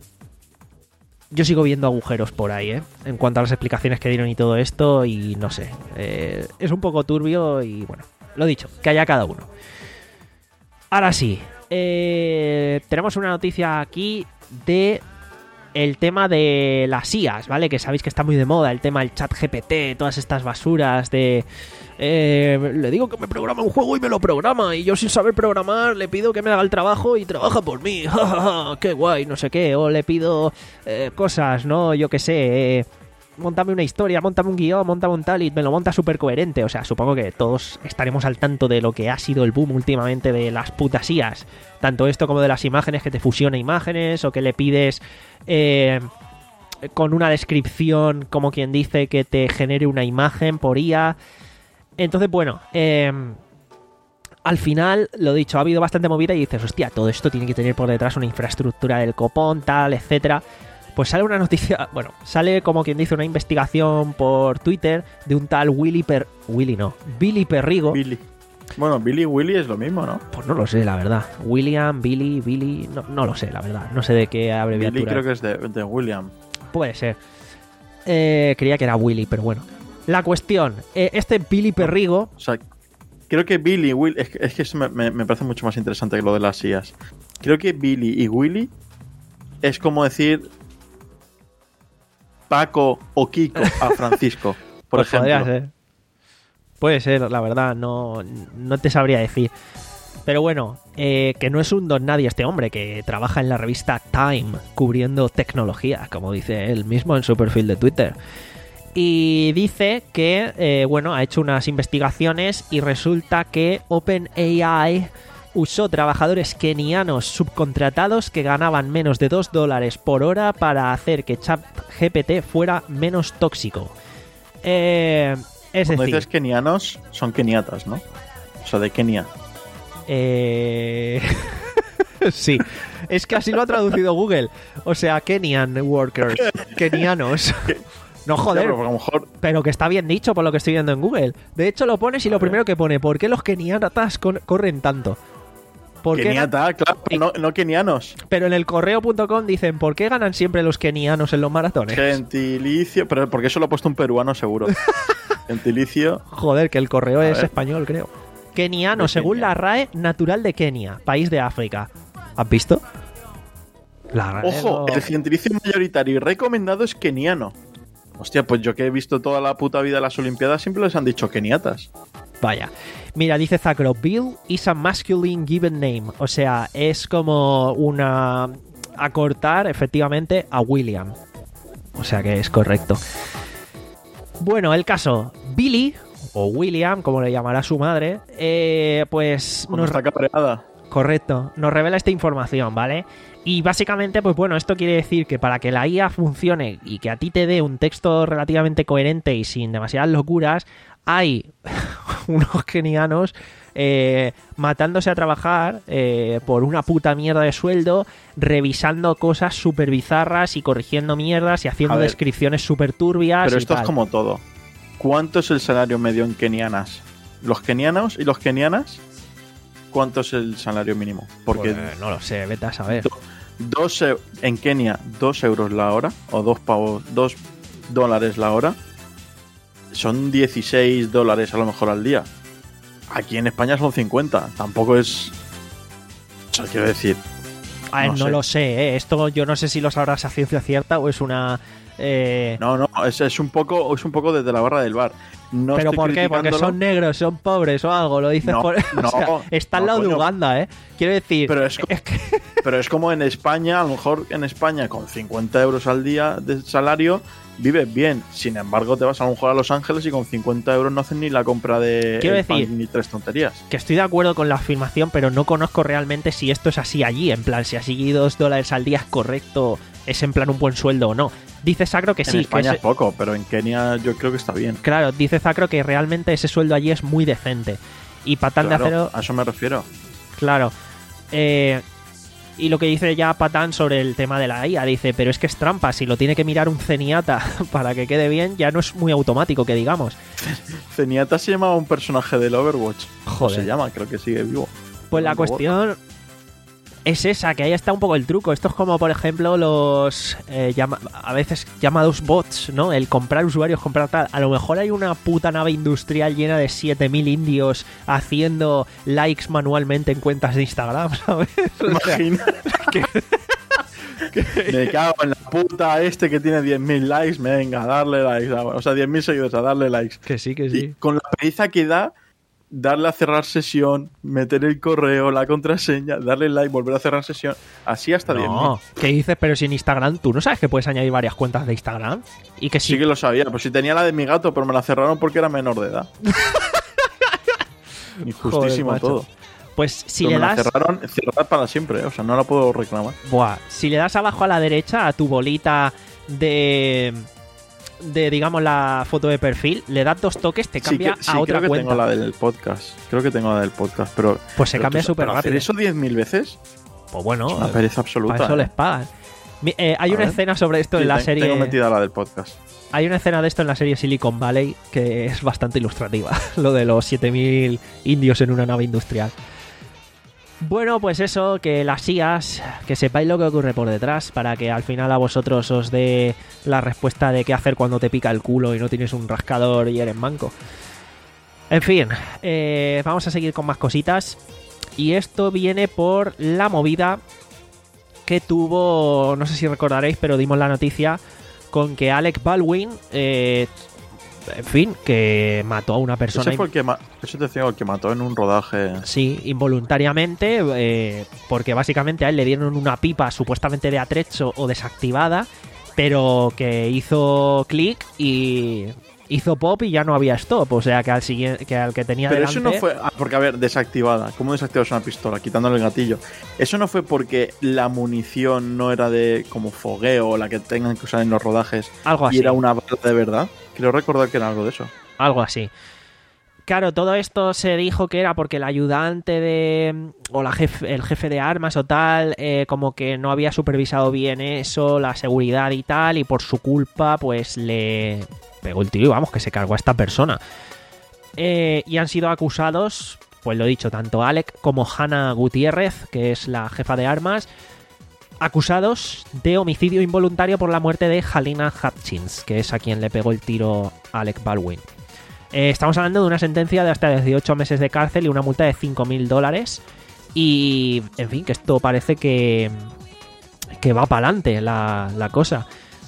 Speaker 2: yo sigo viendo agujeros por ahí, ¿eh? En cuanto a las explicaciones que dieron y todo esto, y no sé. Eh, es un poco turbio y bueno, lo dicho, que haya cada uno. Ahora sí, eh, tenemos una noticia aquí de... el tema de las I As, ¿vale? Que sabéis que está muy de moda, el tema del chat G P T, todas estas basuras de... Eh, le digo que me programa un juego y me lo programa, y yo sin saber programar le pido que me haga el trabajo y trabaja por mí, ¡ja, ja, ja! ¡Qué guay! No sé qué, o le pido eh, cosas, ¿no? Yo qué sé, eh, móntame una historia, móntame un guión, móntame un tal y me lo monta súper coherente. O sea, supongo que todos estaremos al tanto de lo que ha sido el boom últimamente de las putas I As. Tanto esto como de las imágenes, que te fusiona imágenes o que le pides eh, con una descripción, como quien dice, que te genere una imagen por I A. Entonces, bueno, eh, al final, lo dicho, ha habido bastante movida y dices, hostia, todo esto tiene que tener por detrás una infraestructura del copón, tal, etcétera. Pues sale una noticia, bueno, sale como quien dice una investigación por Twitter de un tal Willy Per... Willy no, Billy Perrigo.
Speaker 3: Billy. Bueno, Billy y Willy es lo mismo, ¿no?
Speaker 2: Pues no lo sé, la verdad. William, Billy, Billy... No, no lo sé, la verdad. No sé de qué abreviatura.
Speaker 3: Billy creo que es de, de William.
Speaker 2: Puede ser. Eh, creía que era Willy, pero bueno. La cuestión, eh, este Billy Perrigo...
Speaker 3: O sea, creo que Billy y Willy... Es que, es que eso me, me, me parece mucho más interesante que lo de las I As. Creo que Billy y Willy es como decir Paco o Kiko a Francisco, por
Speaker 2: pues
Speaker 3: ejemplo.
Speaker 2: Podría ser. Puede ser, la verdad, no, no te sabría decir. Pero bueno, eh, que no es un don nadie este hombre, que trabaja en la revista Time, cubriendo tecnología, como dice él mismo en su perfil de Twitter. Y dice que, eh, bueno, ha hecho unas investigaciones y resulta que OpenAI usó trabajadores kenianos subcontratados que ganaban menos de dos dólares por hora para hacer que ChatGPT fuera menos tóxico. Eh... Es
Speaker 3: Cuando
Speaker 2: decir,
Speaker 3: dices kenianos, son keniatas, ¿no? O sea, de Kenia.
Speaker 2: Eh... sí, es que así lo ha traducido Google. O sea, Kenyan workers, kenianos. No, joder,
Speaker 3: Ya, pero a lo mejor...
Speaker 2: pero que está bien dicho por lo que estoy viendo en Google. De hecho, lo pones y lo primero que pone, ¿por qué los keniatas con- corren tanto? ¿Por qué
Speaker 3: Keniata, claro, no, no kenianos.
Speaker 2: Pero en el correo punto com dicen, ¿por qué ganan siempre los kenianos en los maratones?
Speaker 3: Gentilicio, pero porque eso lo ha puesto un peruano seguro. Gentilicio.
Speaker 2: Joder, que el correo
Speaker 3: A
Speaker 2: es
Speaker 3: ver.
Speaker 2: español, creo. Keniano,
Speaker 3: De
Speaker 2: según
Speaker 3: Kenia.
Speaker 2: la R A E, natural de Kenia, país de África. ¿Has visto? La R A E
Speaker 3: Ojo,
Speaker 2: no-
Speaker 3: el gentilicio mayoritario y recomendado es keniano. Hostia, pues yo que he visto toda la puta vida las Olimpiadas siempre les han dicho keniatas.
Speaker 2: Vaya. Mira, dice Zacro, Bill is a masculine given name. O sea, es como una... acortar, efectivamente, a William. O sea que es correcto. Bueno, el caso. Billy, o William, como le llamará su madre, eh, pues...
Speaker 3: Cuando
Speaker 2: nos-
Speaker 3: está cabreada.
Speaker 2: Correcto, nos revela esta información, ¿vale? Y básicamente, pues bueno, esto quiere decir que para que la I A funcione y que a ti te dé un texto relativamente coherente y sin demasiadas locuras, hay unos kenianos eh, matándose a trabajar eh, por una puta mierda de sueldo, revisando cosas súper bizarras y corrigiendo mierdas y haciendo
Speaker 3: A ver,
Speaker 2: descripciones súper turbias.
Speaker 3: Pero
Speaker 2: y
Speaker 3: esto
Speaker 2: tal.
Speaker 3: es como todo. ¿Cuánto es el salario medio en kenianas? ¿Los kenianos y los kenianas? ¿Cuánto es el salario mínimo? Porque
Speaker 2: Pues, no lo sé, vete a saber.
Speaker 3: dos e- en Kenia, dos euros la hora, o dos pavos, dos dólares la hora, son dieciséis dólares a lo mejor al día. Aquí en España son cincuenta. Tampoco es... O sea, quiero decir,
Speaker 2: A ver,
Speaker 3: No
Speaker 2: no,
Speaker 3: sé.
Speaker 2: lo sé, ¿eh? Esto yo no sé si lo sabrás a ciencia cierta o es una... eh,
Speaker 3: No, no, es, es un poco es un poco desde la barra del bar. No
Speaker 2: ¿Pero
Speaker 3: estoy
Speaker 2: por qué? Porque
Speaker 3: criticándolo,
Speaker 2: son negros, son pobres o algo, lo dices
Speaker 3: No,
Speaker 2: por... o
Speaker 3: no,
Speaker 2: sea, está al
Speaker 3: no,
Speaker 2: lado de
Speaker 3: coño.
Speaker 2: Uganda, ¿eh? Quiero decir...
Speaker 3: Pero es,
Speaker 2: es que...
Speaker 3: pero es como en España, a lo mejor en España con cincuenta euros al día de salario vives bien. Sin embargo, te vas a lo mejor a Los Ángeles y con cincuenta euros no hacen ni la compra de
Speaker 2: Quiero
Speaker 3: el pan
Speaker 2: decir-
Speaker 3: ni tres tonterías.
Speaker 2: que estoy de acuerdo con la afirmación, pero no conozco realmente si esto es así allí. En plan, si así dos dólares al día es correcto, es en plan un buen sueldo o no. Dice Sacro que
Speaker 3: En
Speaker 2: sí, que
Speaker 3: España
Speaker 2: ese-
Speaker 3: es poco, pero en Kenia yo creo que está bien.
Speaker 2: claro, dice Sacro que realmente ese sueldo allí es muy decente. Y Patán
Speaker 3: Claro,
Speaker 2: de Acero,
Speaker 3: a eso me refiero.
Speaker 2: claro. Eh, y lo que dice ya Patán sobre el tema de la I A, dice, pero es que es trampa, si lo tiene que mirar un ceniata para que quede bien, ya no es muy automático, que digamos.
Speaker 3: Zenyatta se llamaba un personaje del Overwatch. ¿Cómo
Speaker 2: Joder.
Speaker 3: se llama? Creo que sigue vivo.
Speaker 2: Pues la
Speaker 3: Un robot.
Speaker 2: cuestión es esa, que ahí está un poco el truco. Esto es como, por ejemplo, los eh, llama- a veces llamados bots, ¿no? El comprar usuarios, comprar tal. A lo mejor hay una puta nave industrial llena de siete mil indios haciendo likes manualmente en cuentas de Instagram, ¿sabes? O sea,
Speaker 3: Imagina. Me cago en la puta este que tiene diez mil likes. Venga, darle likes. O sea, diez mil seguidores, a darle likes.
Speaker 2: que sí, que
Speaker 3: Y
Speaker 2: sí.
Speaker 3: con la pereza que da, darle a cerrar sesión, meter el correo, la contraseña, darle like, volver a cerrar sesión, así hasta diez mil.
Speaker 2: No, ¿qué dices? Pero si en Instagram tú no sabes que puedes añadir varias cuentas de Instagram. Y que
Speaker 3: Sí
Speaker 2: sí.
Speaker 3: que lo sabía, pues si tenía la de mi gato, pero me la cerraron porque era menor de edad. Injustísimo
Speaker 2: Joder, macho.
Speaker 3: todo.
Speaker 2: Pues si
Speaker 3: Pero
Speaker 2: le
Speaker 3: me la
Speaker 2: das.
Speaker 3: cerraron, cerrada para siempre, ¿eh? O sea, no la puedo reclamar.
Speaker 2: Buah, si le das abajo a la derecha a tu bolita de de digamos la foto de perfil, le das dos toques, te
Speaker 3: Sí,
Speaker 2: cambia
Speaker 3: que, sí,
Speaker 2: a otra
Speaker 3: creo que
Speaker 2: cuenta.
Speaker 3: tengo la del podcast. Creo que tengo la del podcast, pero...
Speaker 2: Pues se
Speaker 3: pero
Speaker 2: cambia
Speaker 3: tú-
Speaker 2: súper
Speaker 3: pero hacer
Speaker 2: rápido.
Speaker 3: eso diez mil veces
Speaker 2: Pues bueno,
Speaker 3: es una
Speaker 2: eh,
Speaker 3: pereza absoluta.
Speaker 2: para eso
Speaker 3: ¿eh?
Speaker 2: les pagan. Mi- eh, hay
Speaker 3: A
Speaker 2: una
Speaker 3: ver.
Speaker 2: escena sobre esto
Speaker 3: Sí,
Speaker 2: en la
Speaker 3: te-
Speaker 2: serie.
Speaker 3: Tengo metida la del podcast.
Speaker 2: Hay una escena de esto en la serie Silicon Valley que es bastante ilustrativa. Lo de los siete mil indios en una nave industrial. Bueno, pues eso, que las I As, que sepáis lo que ocurre por detrás, para que al final a vosotros os dé la respuesta de qué hacer cuando te pica el culo y no tienes un rascador y eres manco. En fin, eh, vamos a seguir con más cositas. Y esto viene por la movida que tuvo, no sé si recordaréis, pero dimos la noticia con que Alec Baldwin, eh, en fin, que mató a una persona.
Speaker 3: Ese fue el que, ma- ese te decía, el que mató en un rodaje.
Speaker 2: Sí, involuntariamente, eh, porque básicamente a él le dieron una pipa supuestamente de atrecho o desactivada, pero que hizo clic y hizo pop y ya no había stop, o sea que al siguiente, que al que tenía
Speaker 3: Pero
Speaker 2: delante...
Speaker 3: eso no fue. Ah, porque, a ver, desactivada. ¿Cómo desactivas una pistola? Quitándole el gatillo. Eso no fue porque la munición no era de como fogueo o la que tengan que usar en los rodajes
Speaker 2: algo así.
Speaker 3: y era una bala de verdad. Quiero recordar que era algo de eso.
Speaker 2: Algo así. Claro, todo esto se dijo que era porque el ayudante de... o la jefe, el jefe de armas o tal, eh, como que no había supervisado bien eso, la seguridad y tal, y por su culpa, pues le pegó el tiro y vamos, que se cargó a esta persona. Eh, y han sido acusados, pues lo dicho, tanto Alec como Hannah Gutiérrez, que es la jefa de armas, acusados de homicidio involuntario por la muerte de Halina Hutchins, que es a quien le pegó el tiro Alec Baldwin. Eh, estamos hablando de una sentencia de hasta dieciocho meses de cárcel y una multa de cinco mil dólares. Y, en fin, que esto parece que, que va para adelante la, la cosa.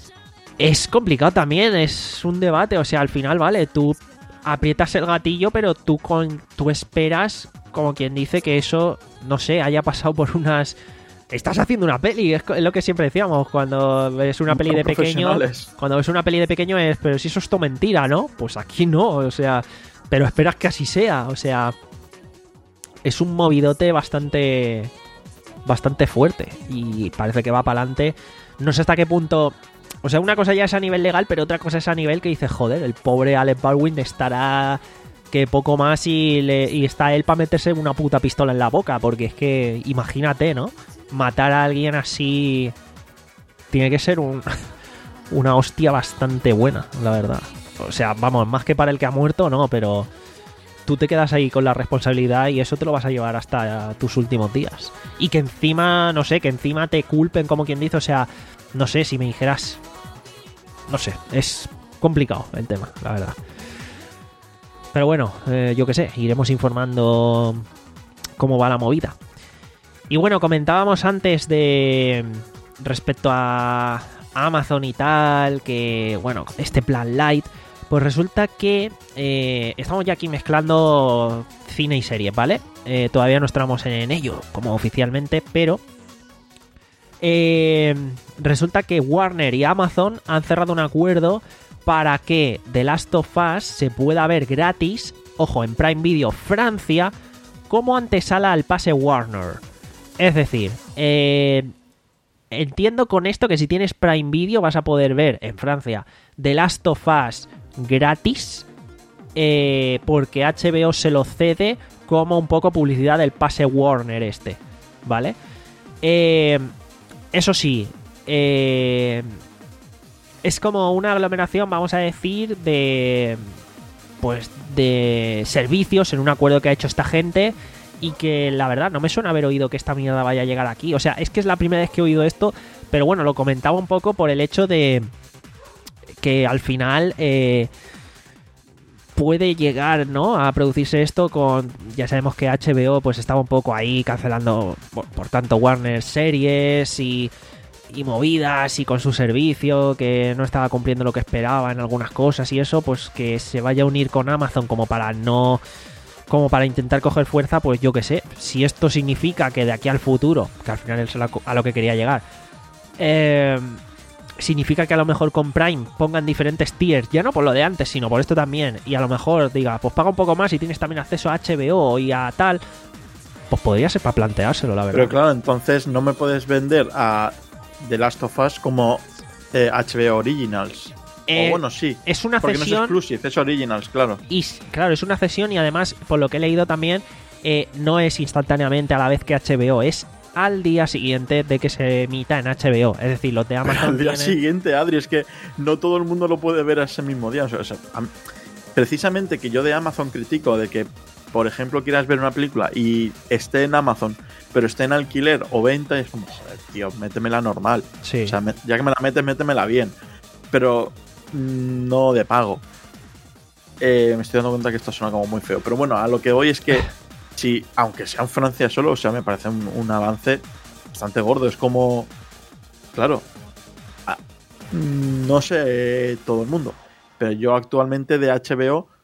Speaker 2: Es complicado también, es un debate. O sea, al final, vale, tú aprietas el gatillo, pero tú, con, tú esperas, como quien dice, que eso, no sé, haya pasado por unas... Estás haciendo una peli, es lo que siempre decíamos cuando ves una peli de pequeño.
Speaker 3: Profesionales.
Speaker 2: Cuando ves una peli de pequeño es, pero si eso es todo mentira, ¿no? Pues aquí no, o sea, pero esperas que así sea, o sea, es un movidote bastante, bastante fuerte y parece que va para adelante. No sé hasta qué punto, o sea, una cosa ya es a nivel legal, pero otra cosa es a nivel que dices, joder, el pobre Alec Baldwin estará que poco más y, le, y está él para meterse una puta pistola en la boca, porque es que, imagínate, ¿no? Matar a alguien así tiene que ser un, una hostia bastante buena, la verdad. O sea, vamos, más que para el que ha muerto, no, pero tú te quedas ahí con la responsabilidad y eso te lo vas a llevar hasta tus últimos días. Y que encima, no sé, que encima te culpen, como quien dice, o sea, no sé, si me dijeras... No sé, es complicado el tema, la verdad. Pero bueno, eh, yo qué sé, iremos informando cómo va la movida. Y bueno, comentábamos antes de respecto a Amazon y tal, que bueno, este plan light, pues resulta que eh, estamos ya aquí mezclando cine y serie, ¿vale? Eh, todavía no estamos en ello como oficialmente, pero eh, resulta que Warner y Amazon han cerrado un acuerdo para que The Last of Us se pueda ver gratis, ojo, en Prime Video Francia, como antesala al pase Warner. Es decir, eh, entiendo con esto que si tienes Prime Video vas a poder ver en Francia The Last of Us gratis, eh, porque H B O se lo cede como un poco publicidad del pase Warner este, ¿vale? Eh, eso sí, eh, es como una aglomeración, vamos a decir, de pues de servicios en un acuerdo que ha hecho esta gente. Y que la verdad no me suena haber oído que esta mierda vaya a llegar aquí. O sea, es que es la primera vez que he oído esto. Pero bueno, lo comentaba un poco por el hecho de que al final eh, puede llegar, ¿no?, a producirse esto con... Ya sabemos que H B O pues estaba un poco ahí cancelando, por, por tanto, Warner series y, y movidas y con su servicio, que no estaba cumpliendo lo que esperaba en algunas cosas y eso, pues que se vaya a unir con Amazon como para no... como para intentar coger fuerza, pues yo qué sé, si esto significa que de aquí al futuro, que al final es a lo que quería llegar, eh, significa que a lo mejor con Prime pongan diferentes tiers, ya no por lo de antes, sino por esto también, y a lo mejor diga, pues paga un poco más y tienes también acceso a H B O y a tal, pues podría ser para planteárselo, la verdad.
Speaker 3: Pero claro, entonces no me puedes vender a The Last of Us como eh, H B O Originals.
Speaker 2: Eh,
Speaker 3: o bueno, sí.
Speaker 2: Es una
Speaker 3: porque
Speaker 2: cesión.
Speaker 3: No es exclusive, es Originals, claro.
Speaker 2: Y claro, es una cesión y además, por lo que he leído también, eh, no es instantáneamente a la vez que H B O, es al día siguiente de que se emita en H B O. Es decir, los de Amazon.
Speaker 3: Al día
Speaker 2: tienen...
Speaker 3: siguiente, Adri, es que no todo el mundo lo puede ver ese mismo día. O sea, o sea, precisamente que yo de Amazon critico de que, por ejemplo, quieras ver una película y esté en Amazon, pero esté en alquiler o venta, y es como, joder, tío, métemela normal.
Speaker 2: Sí.
Speaker 3: O sea, me, ya que me la metes, métemela bien. Pero no de pago. Eh, me estoy dando cuenta que esto suena como muy feo. Pero bueno, a lo que voy es que, si, aunque sea en Francia solo, o sea, me parece un, un avance bastante gordo. Es como, claro, a, no sé todo el mundo, pero yo actualmente de H B O,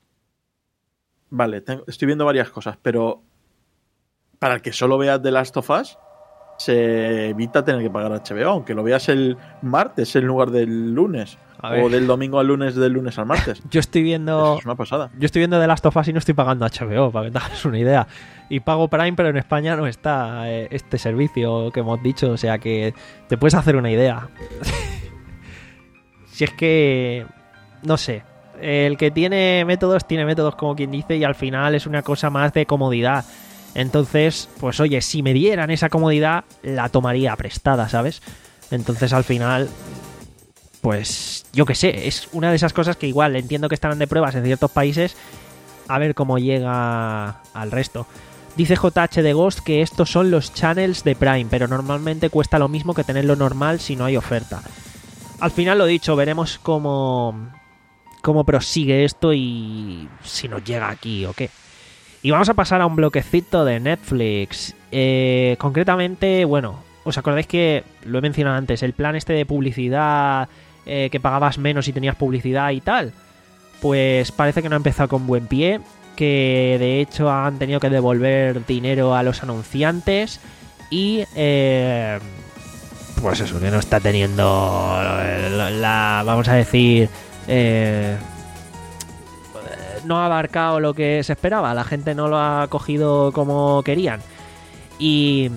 Speaker 3: vale, tengo, estoy viendo varias cosas, pero para el que solo vea The Last of Us, se evita tener que pagar H B O, aunque lo veas el martes en lugar del lunes. O del domingo al lunes, del lunes al martes.
Speaker 2: Yo estoy viendo...
Speaker 3: Eso es una pasada.
Speaker 2: Yo estoy viendo The Last of Us y no estoy pagando H B O, para que te hagas una idea. Y pago Prime, pero en España no está eh, este servicio que hemos dicho. O sea que te puedes hacer una idea. Si es que... No sé. El que tiene métodos, tiene métodos, como quien dice, y al final es una cosa más de comodidad. Entonces, pues oye, si me dieran esa comodidad, la tomaría prestada, ¿sabes? Entonces al final... Pues yo qué sé, es una de esas cosas que igual entiendo que estarán de pruebas en ciertos países, a ver cómo llega al resto. Dice J H de Ghost que estos son los channels de Prime, pero normalmente cuesta lo mismo que tenerlo normal si no hay oferta. Al final, lo dicho, veremos cómo, cómo prosigue esto y si nos llega aquí o qué. Y vamos a pasar a un bloquecito de Netflix. Eh, concretamente, bueno, ¿os acordáis que lo he mencionado antes? El plan este de publicidad... Eh, que pagabas menos y tenías publicidad y tal, pues parece que no ha empezado con buen pie, que de hecho han tenido que devolver dinero a los anunciantes y eh, pues eso, que no está teniendo la, la vamos a decir, eh, no ha abarcado lo que se esperaba, la gente no lo ha cogido como querían. Y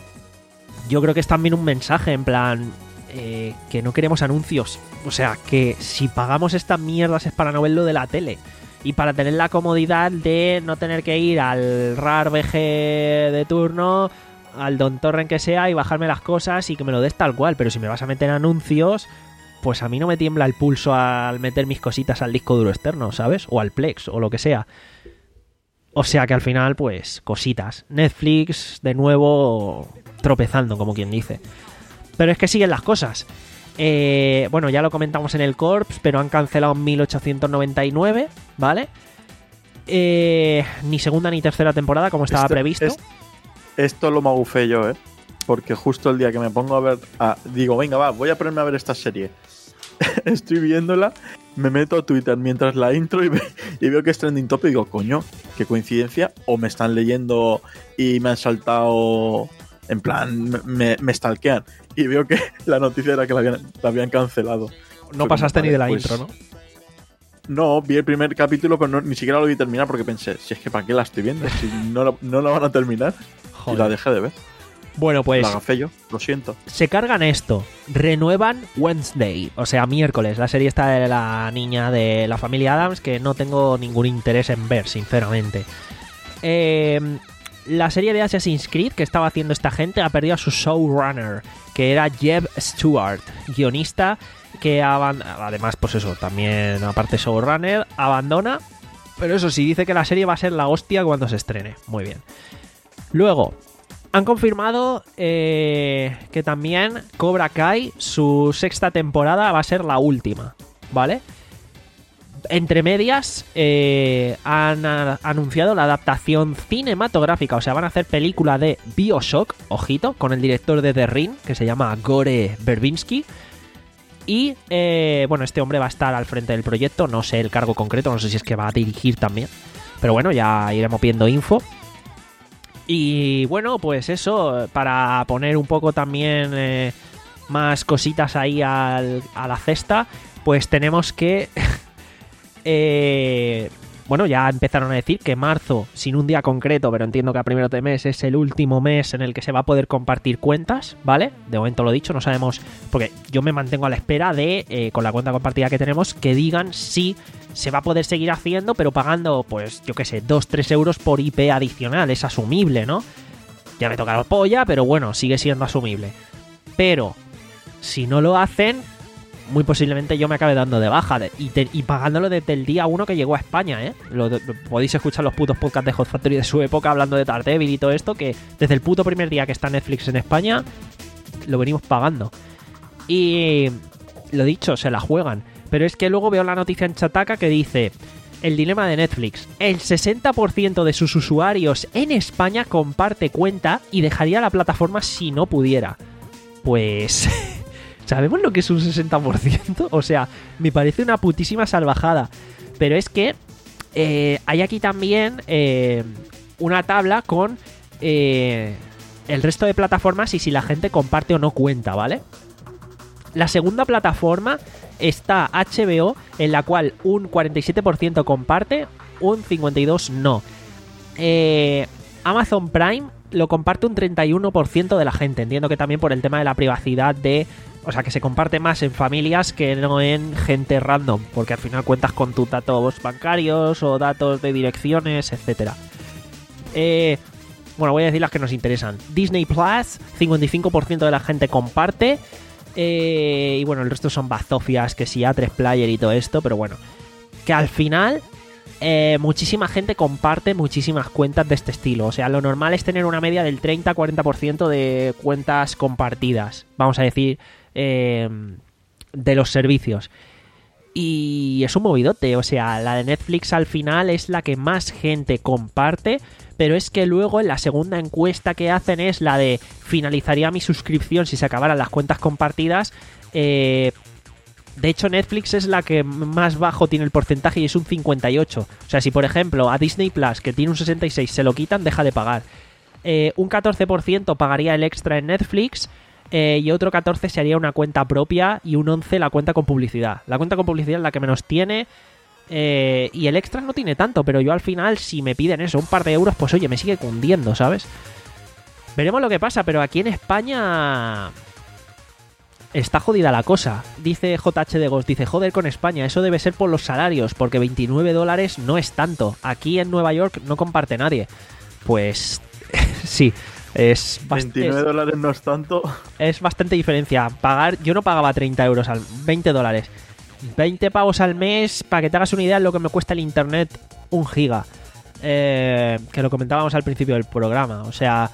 Speaker 2: yo creo que es también un mensaje en plan... Eh, que no queremos anuncios. O sea, que si pagamos estas mierdas es para no verlo de la tele y para tener la comodidad de no tener que ir al RAR V G de turno, al Don Torrent que sea, y bajarme las cosas y que me lo des tal cual. Pero si me vas a meter anuncios, pues a mí no me tiembla el pulso al meter mis cositas al disco duro externo, ¿sabes? O al Plex o lo que sea. O sea que al final, pues, cositas. Netflix, de nuevo, tropezando, como quien dice. Pero es que siguen las cosas. Eh, bueno, ya lo comentamos en el Corps, pero han cancelado mil ochocientos noventa y nueve, ¿vale? Eh, ni segunda ni tercera temporada, como estaba
Speaker 3: este,
Speaker 2: previsto.
Speaker 3: Este, esto lo magufé yo, ¿eh? Porque justo el día que me pongo a ver... Ah, digo, venga, va, voy a ponerme a ver esta serie. Estoy viéndola, me meto a Twitter mientras la intro y, ve, y veo que es trending topic y digo, coño, qué coincidencia. O me están leyendo y me han saltado... En plan, me, me stalkean. Y veo que la noticia era que la habían, la habían cancelado.
Speaker 2: No pasaste ni de la
Speaker 3: pues,
Speaker 2: intro, ¿no?
Speaker 3: No, vi el primer capítulo, pero no, ni siquiera lo vi terminar porque pensé, si es que ¿para qué la estoy viendo? Si no, la- no la van a terminar.
Speaker 2: Joder.
Speaker 3: Y la dejé de ver.
Speaker 2: Bueno, pues
Speaker 3: La gafé yo, lo siento.
Speaker 2: se cargan esto. Renuevan Wednesday, o sea, miércoles. La serie está de la niña de la familia Addams que no tengo ningún interés en ver, sinceramente. Eh, la serie de Assassin's Creed que estaba haciendo esta gente ha perdido a su showrunner, que era Jeb Stewart, guionista que aban- además, pues eso, también aparte showrunner, abandona. Pero eso sí, dice que la serie va a ser la hostia cuando se estrene. Muy bien. Luego, han confirmado eh, que también Cobra Kai, su sexta temporada, va a ser la última, ¿vale? Entre medias, eh, han a- anunciado la adaptación cinematográfica, o sea, van a hacer película de BioShock, ojito, con el director de The Ring, que se llama Gore Verbinski. Y, eh, bueno, este hombre va a estar al frente del proyecto, no sé el cargo concreto, no sé si es que va a dirigir también. Pero bueno, ya iremos viendo info. Y bueno, pues eso, para poner un poco también eh, más cositas ahí al- a la cesta, pues tenemos que... eh, bueno, ya empezaron a decir que marzo, sin un día concreto, pero entiendo que a primero de mes es el último mes en el que se va a poder compartir cuentas, ¿vale? De momento lo dicho, no sabemos, porque yo me mantengo a la espera de, eh, con la cuenta compartida que tenemos, que digan si se va a poder seguir haciendo, pero pagando, pues, yo qué sé, dos tres euros por I P adicional, es asumible, ¿no? Ya me toca la polla, pero bueno, sigue siendo asumible. Pero, si no lo hacen, muy posiblemente yo me acabe dando de baja de- y, te- y pagándolo desde el día uno que llegó a España, ¿eh? Lo, lo- podéis escuchar los putos podcasts de Hot Factory de su época hablando de Daredevil y todo esto, que desde el puto primer día que está Netflix en España, lo venimos pagando. Y lo dicho, se la juegan. Pero es que luego veo la noticia en Chataca que dice: el dilema de Netflix. El sesenta por ciento de sus usuarios en España comparte cuenta y dejaría la plataforma si no pudiera. Pues... ¿sabemos lo que es un sesenta por ciento? O sea, me parece una putísima salvajada. Pero es que eh, hay aquí también eh, una tabla con eh, el resto de plataformas y si la gente comparte o no cuenta, ¿vale? La segunda plataforma está H B O, en la cual un cuarenta y siete por ciento comparte, un cincuenta y dos por ciento no. Eh, Amazon Prime lo comparte un treinta y uno por ciento de la gente. Entiendo que también por el tema de la privacidad de... O sea, que se comparte más en familias que no en gente random, porque al final cuentas con tus datos bancarios o datos de direcciones, etcétera. Eh, bueno, voy a decir las que nos interesan. Disney Plus, cincuenta y cinco por ciento de la gente comparte. Eh, y bueno, el resto son bazofias, que sí, A tres Player y todo esto, pero bueno. Que al final... Eh, muchísima gente comparte muchísimas cuentas de este estilo. O sea, lo normal es tener una media del treinta a cuarenta por ciento de cuentas compartidas, vamos a decir, eh, de los servicios. Y es un movidote. O sea, la de Netflix al final es la que más gente comparte. Pero es que luego en la segunda encuesta que hacen es la de finalizaría mi suscripción si se acabaran las cuentas compartidas. Eh... De hecho, Netflix es la que más bajo tiene el porcentaje y es un cincuenta y ocho. O sea, si por ejemplo a Disney Plus, que tiene un sesenta y seis, se lo quitan, deja de pagar. Eh, un catorce por ciento pagaría el extra en Netflix eh, y otro catorce por ciento se haría una cuenta propia y un once por ciento la cuenta con publicidad. La cuenta con publicidad es la que menos tiene eh, y el extra no tiene tanto, pero yo al final si me piden eso, un par de euros, pues oye, me sigue cundiendo, ¿sabes? Veremos lo que pasa, pero aquí en España... está jodida la cosa. Dice J H de Ghost, dice, joder con España, eso debe ser por los salarios, porque veintinueve dólares no es tanto. Aquí en Nueva York no comparte nadie. Pues sí, es bastante...
Speaker 3: veintinueve dólares no es tanto.
Speaker 2: Es bastante diferencia. Pagar, yo no pagaba treinta euros al... veinte dólares. veinte pavos al mes, para que te hagas una idea de lo que me cuesta el internet un giga. Eh, que lo comentábamos al principio del programa. O sea,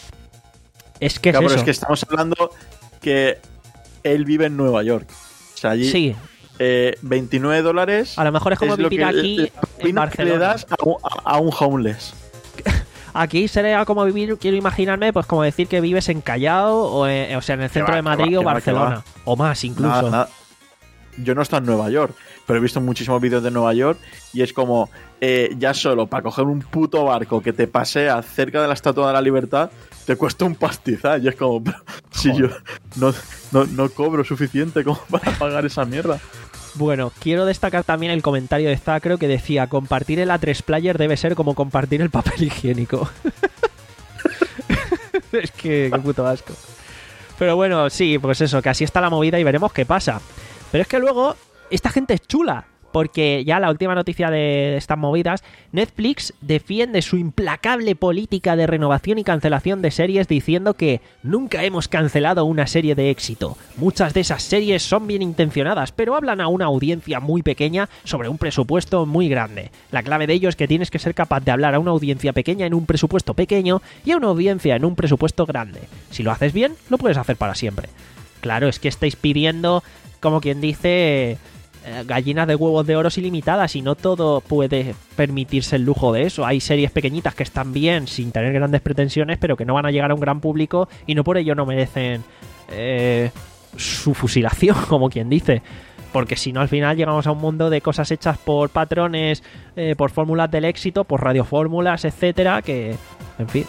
Speaker 2: es que
Speaker 3: Claro,
Speaker 2: es
Speaker 3: pero
Speaker 2: eso.
Speaker 3: es que estamos hablando que él vive en Nueva York. O sea, allí
Speaker 2: Sí,
Speaker 3: eh, veintinueve dólares.
Speaker 2: a lo mejor es como
Speaker 3: lo
Speaker 2: vivir
Speaker 3: que-
Speaker 2: aquí
Speaker 3: la
Speaker 2: en
Speaker 3: propina que le
Speaker 2: Barcelona.
Speaker 3: das a un, a un homeless.
Speaker 2: Aquí sería como vivir, quiero imaginarme, pues como decir que vives en Callao o, en- o sea, en el centro
Speaker 3: va,
Speaker 2: de
Speaker 3: que
Speaker 2: Madrid
Speaker 3: va,
Speaker 2: o
Speaker 3: que va,
Speaker 2: Barcelona.
Speaker 3: que
Speaker 2: O más, incluso.
Speaker 3: Nada, nada. Yo no estoy en Nueva York, pero he visto muchísimos vídeos de Nueva York y es como, eh, ya solo para coger un puto barco que te pasea cerca de la Estatua de la Libertad, te cuesta un pastizal. Y es como, pero si yo no, no, no cobro suficiente como para pagar esa mierda.
Speaker 2: Bueno, quiero destacar también el comentario de Zacro que decía: compartir el A tres Player debe ser como compartir el papel higiénico. Es que, qué puto asco. Pero bueno, sí, pues eso, que así está la movida y veremos qué pasa. Pero es que luego, esta gente es chula. Porque ya la última noticia de estas movidas, Netflix defiende su implacable política de renovación y cancelación de series diciendo que nunca hemos cancelado una serie de éxito. Muchas de esas series son bien intencionadas, pero hablan a una audiencia muy pequeña sobre un presupuesto muy grande. La clave de ello es que tienes que ser capaz de hablar a una audiencia pequeña en un presupuesto pequeño y a una audiencia en un presupuesto grande. Si lo haces bien, lo puedes hacer para siempre. Claro, es que estáis pidiendo, como quien dice, gallinas de huevos de oro ilimitadas y no todo puede permitirse el lujo de eso. Hay series pequeñitas que están bien sin tener grandes pretensiones, pero que no van a llegar a un gran público y no por ello no merecen eh, su fusilación, como quien dice. Porque si no, al final llegamos a un mundo de cosas hechas por patrones, eh, por fórmulas del éxito, por radiofórmulas, etcétera, que, en fin,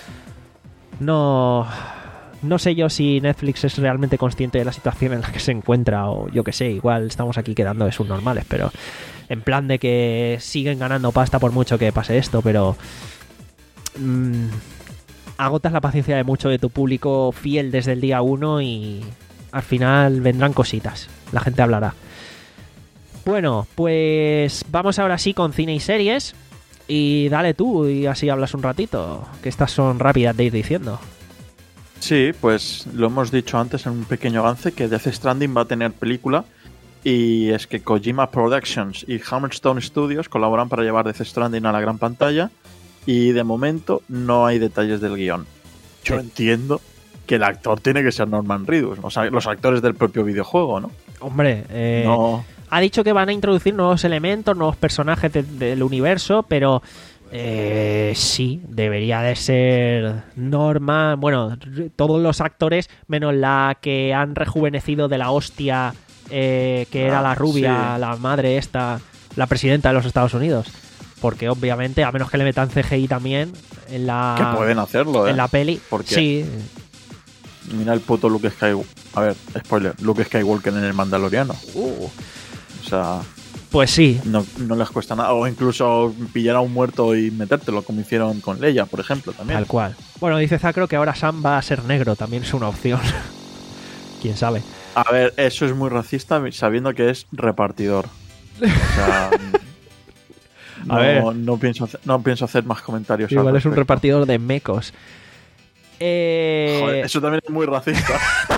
Speaker 2: no... No sé yo si Netflix es realmente consciente de la situación en la que se encuentra, o yo que sé, igual estamos aquí quedando de subnormales, pero en plan de que siguen ganando pasta por mucho que pase esto, pero mmm, agotas la paciencia de mucho de tu público fiel desde el día uno y al final vendrán cositas, la gente hablará. Bueno, pues vamos ahora sí con cine y series y dale tú y así hablas un ratito, que estas son rápidas de ir diciendo.
Speaker 3: Sí, pues lo hemos dicho antes en un pequeño avance que Death Stranding va a tener película y es que Kojima Productions y Hammerstone Studios colaboran para llevar Death Stranding a la gran pantalla y de momento no hay detalles del guión. Yo
Speaker 2: Sí.
Speaker 3: entiendo que el actor tiene que ser Norman Reedus, o sea, los actores del propio videojuego, ¿no?
Speaker 2: Hombre, eh,
Speaker 3: No,
Speaker 2: ha dicho que van a introducir nuevos elementos, nuevos personajes de- del universo, pero eh, sí, debería de ser Norman. Bueno, r- todos los actores, menos la que han rejuvenecido de la hostia, eh, que era
Speaker 3: Ah,
Speaker 2: la rubia,
Speaker 3: sí.
Speaker 2: la madre esta, la presidenta de los Estados Unidos. Porque obviamente, a menos que le metan C G I también en la,
Speaker 3: que pueden hacerlo, ¿eh?
Speaker 2: en la peli.
Speaker 3: Porque-
Speaker 2: Sí,
Speaker 3: Mira el puto Luke Skywalker. A ver, spoiler, Luke Skywalker en el Mandaloriano.
Speaker 2: uh,
Speaker 3: O sea,
Speaker 2: pues sí.
Speaker 3: no, no les cuesta nada. O incluso pillar a un muerto y metértelo, como hicieron con Leia, por ejemplo, también.
Speaker 2: Tal cual. Bueno, dice Zacro que ahora Sam va a ser negro, también es una opción. Quién sabe.
Speaker 3: A ver, eso es muy racista sabiendo que es repartidor. O sea, no,
Speaker 2: A ver.
Speaker 3: no pienso hacer, no pienso hacer más comentarios. al
Speaker 2: Igual es un
Speaker 3: respecto.
Speaker 2: repartidor de mecos. Eh,
Speaker 3: Joder, eso también es muy racista.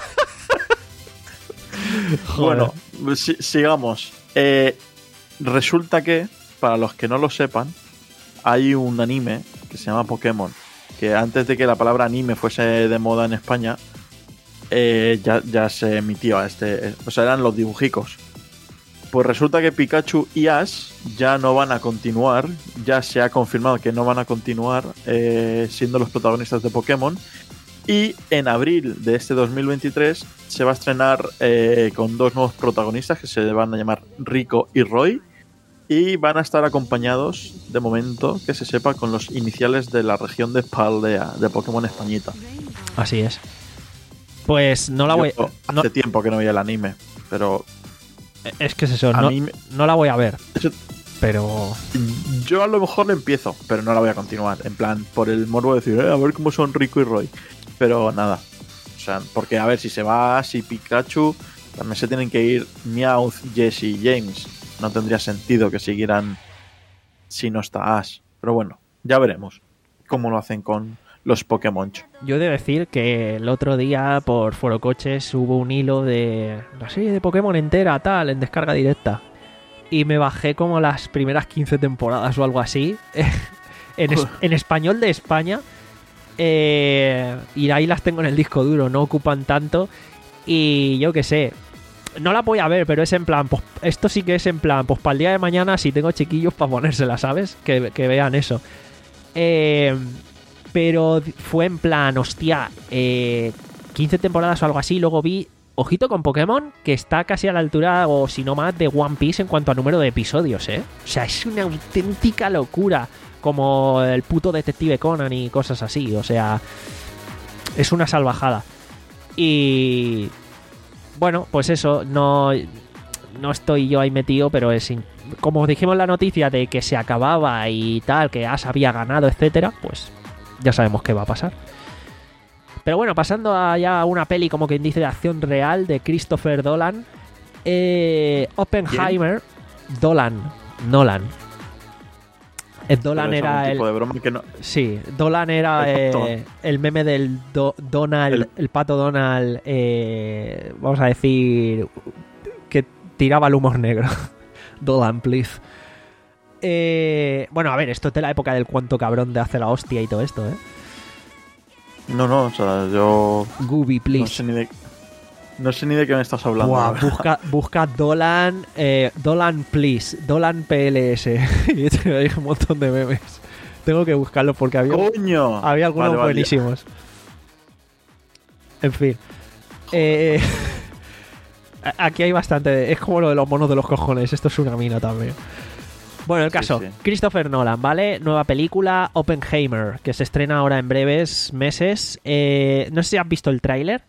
Speaker 2: joder.
Speaker 3: Bueno, si- sigamos. Eh, resulta que, para los que no lo sepan, hay un anime que se llama Pokémon, que antes de que la palabra anime fuese de moda en España, eh, ya, ya se emitió este, o sea, eran los dibujicos. Pues resulta que Pikachu y Ash ya no van a continuar, ya se ha confirmado que no van a continuar eh, siendo los protagonistas de Pokémon. Y en abril de este dos mil veintitrés se va a estrenar eh, con dos nuevos protagonistas que se van a llamar Rico y Roy. Y van a estar acompañados, de momento, que se sepa, con los iniciales de la región de Paldea, de Pokémon Españita.
Speaker 2: Así es. Pues no la voy
Speaker 3: Yo
Speaker 2: no-
Speaker 3: hace tiempo que no veía el anime, pero
Speaker 2: Es que es eso,
Speaker 3: a
Speaker 2: no,
Speaker 3: mí me-
Speaker 2: no la voy a ver.
Speaker 3: eso-
Speaker 2: Pero
Speaker 3: yo a lo mejor lo empiezo, pero no la voy a continuar. En plan, por el morbo de decir, eh, a ver cómo son Rico y Roy. Pero nada. O sea, porque a ver, si se va Ash y Pikachu, también se tienen que ir Meowth, Jesse y James. No tendría sentido que siguieran si no está Ash. Pero bueno, ya veremos cómo lo hacen con los Pokémon.
Speaker 2: yo he de decir que el otro día por Foro Coches hubo un hilo de la serie de Pokémon entera, tal, en descarga directa. Y me bajé como las primeras quince temporadas o algo así. en, es- en español de España. Eh, y ahí las tengo en el disco duro, no ocupan tanto. Y yo qué sé, no la voy a ver, pero es en plan, pues, esto sí que es en plan, pues para el día de mañana si tengo chiquillos para ponérsela, ¿sabes? Que, que vean eso. Eh, Pero fue en plan, hostia, eh, quince temporadas o algo así. Luego vi, ojito con Pokémon, que está casi a la altura, o si no más, de One Piece en cuanto a número de episodios, ¿eh? O sea, es una auténtica locura. Como el puto Detective Conan y cosas así. O sea, es una salvajada. Y bueno, pues eso, no, no estoy yo ahí metido, pero es in- como dijimos en la noticia de que se acababa y tal, que Ash había ganado, etcétera, pues ya sabemos qué va a pasar. Pero bueno, pasando a ya una peli como quien dice de acción real de Christopher Nolan, eh, Oppenheimer, Dolan, Nolan. El Dolan
Speaker 3: Pero es
Speaker 2: era
Speaker 3: algún
Speaker 2: el
Speaker 3: tipo de broma que no.
Speaker 2: Sí, Dolan era
Speaker 3: El pato.
Speaker 2: eh, el meme del Do- Donald, el,
Speaker 3: El-
Speaker 2: pato Donald, eh, vamos a decir, que tiraba el humor negro. Dolan, please. Eh, bueno, a ver, esto es de la época del cuánto cabrón de hace la hostia y todo esto, ¿eh?
Speaker 3: No, no, o sea, yo
Speaker 2: Gooby,
Speaker 3: no
Speaker 2: please.
Speaker 3: sé ni de, no sé ni de qué me estás hablando.
Speaker 2: Buah,
Speaker 3: la verdad.
Speaker 2: busca, busca Dolan, eh, Dolan, please, Dolan P L S. Y te hay un montón de memes. Tengo que buscarlo porque había,
Speaker 3: ¡Coño!
Speaker 2: había algunos
Speaker 3: Vale, vale,
Speaker 2: buenísimos. En fin. Eh, aquí hay bastante. de- Es como lo de los monos de los cojones. Esto es una mina también. Bueno, el
Speaker 3: Sí,
Speaker 2: caso.
Speaker 3: sí.
Speaker 2: Christopher Nolan, ¿vale? Nueva película, Oppenheimer, que se estrena ahora en breves meses. Eh, no sé si has visto el tráiler.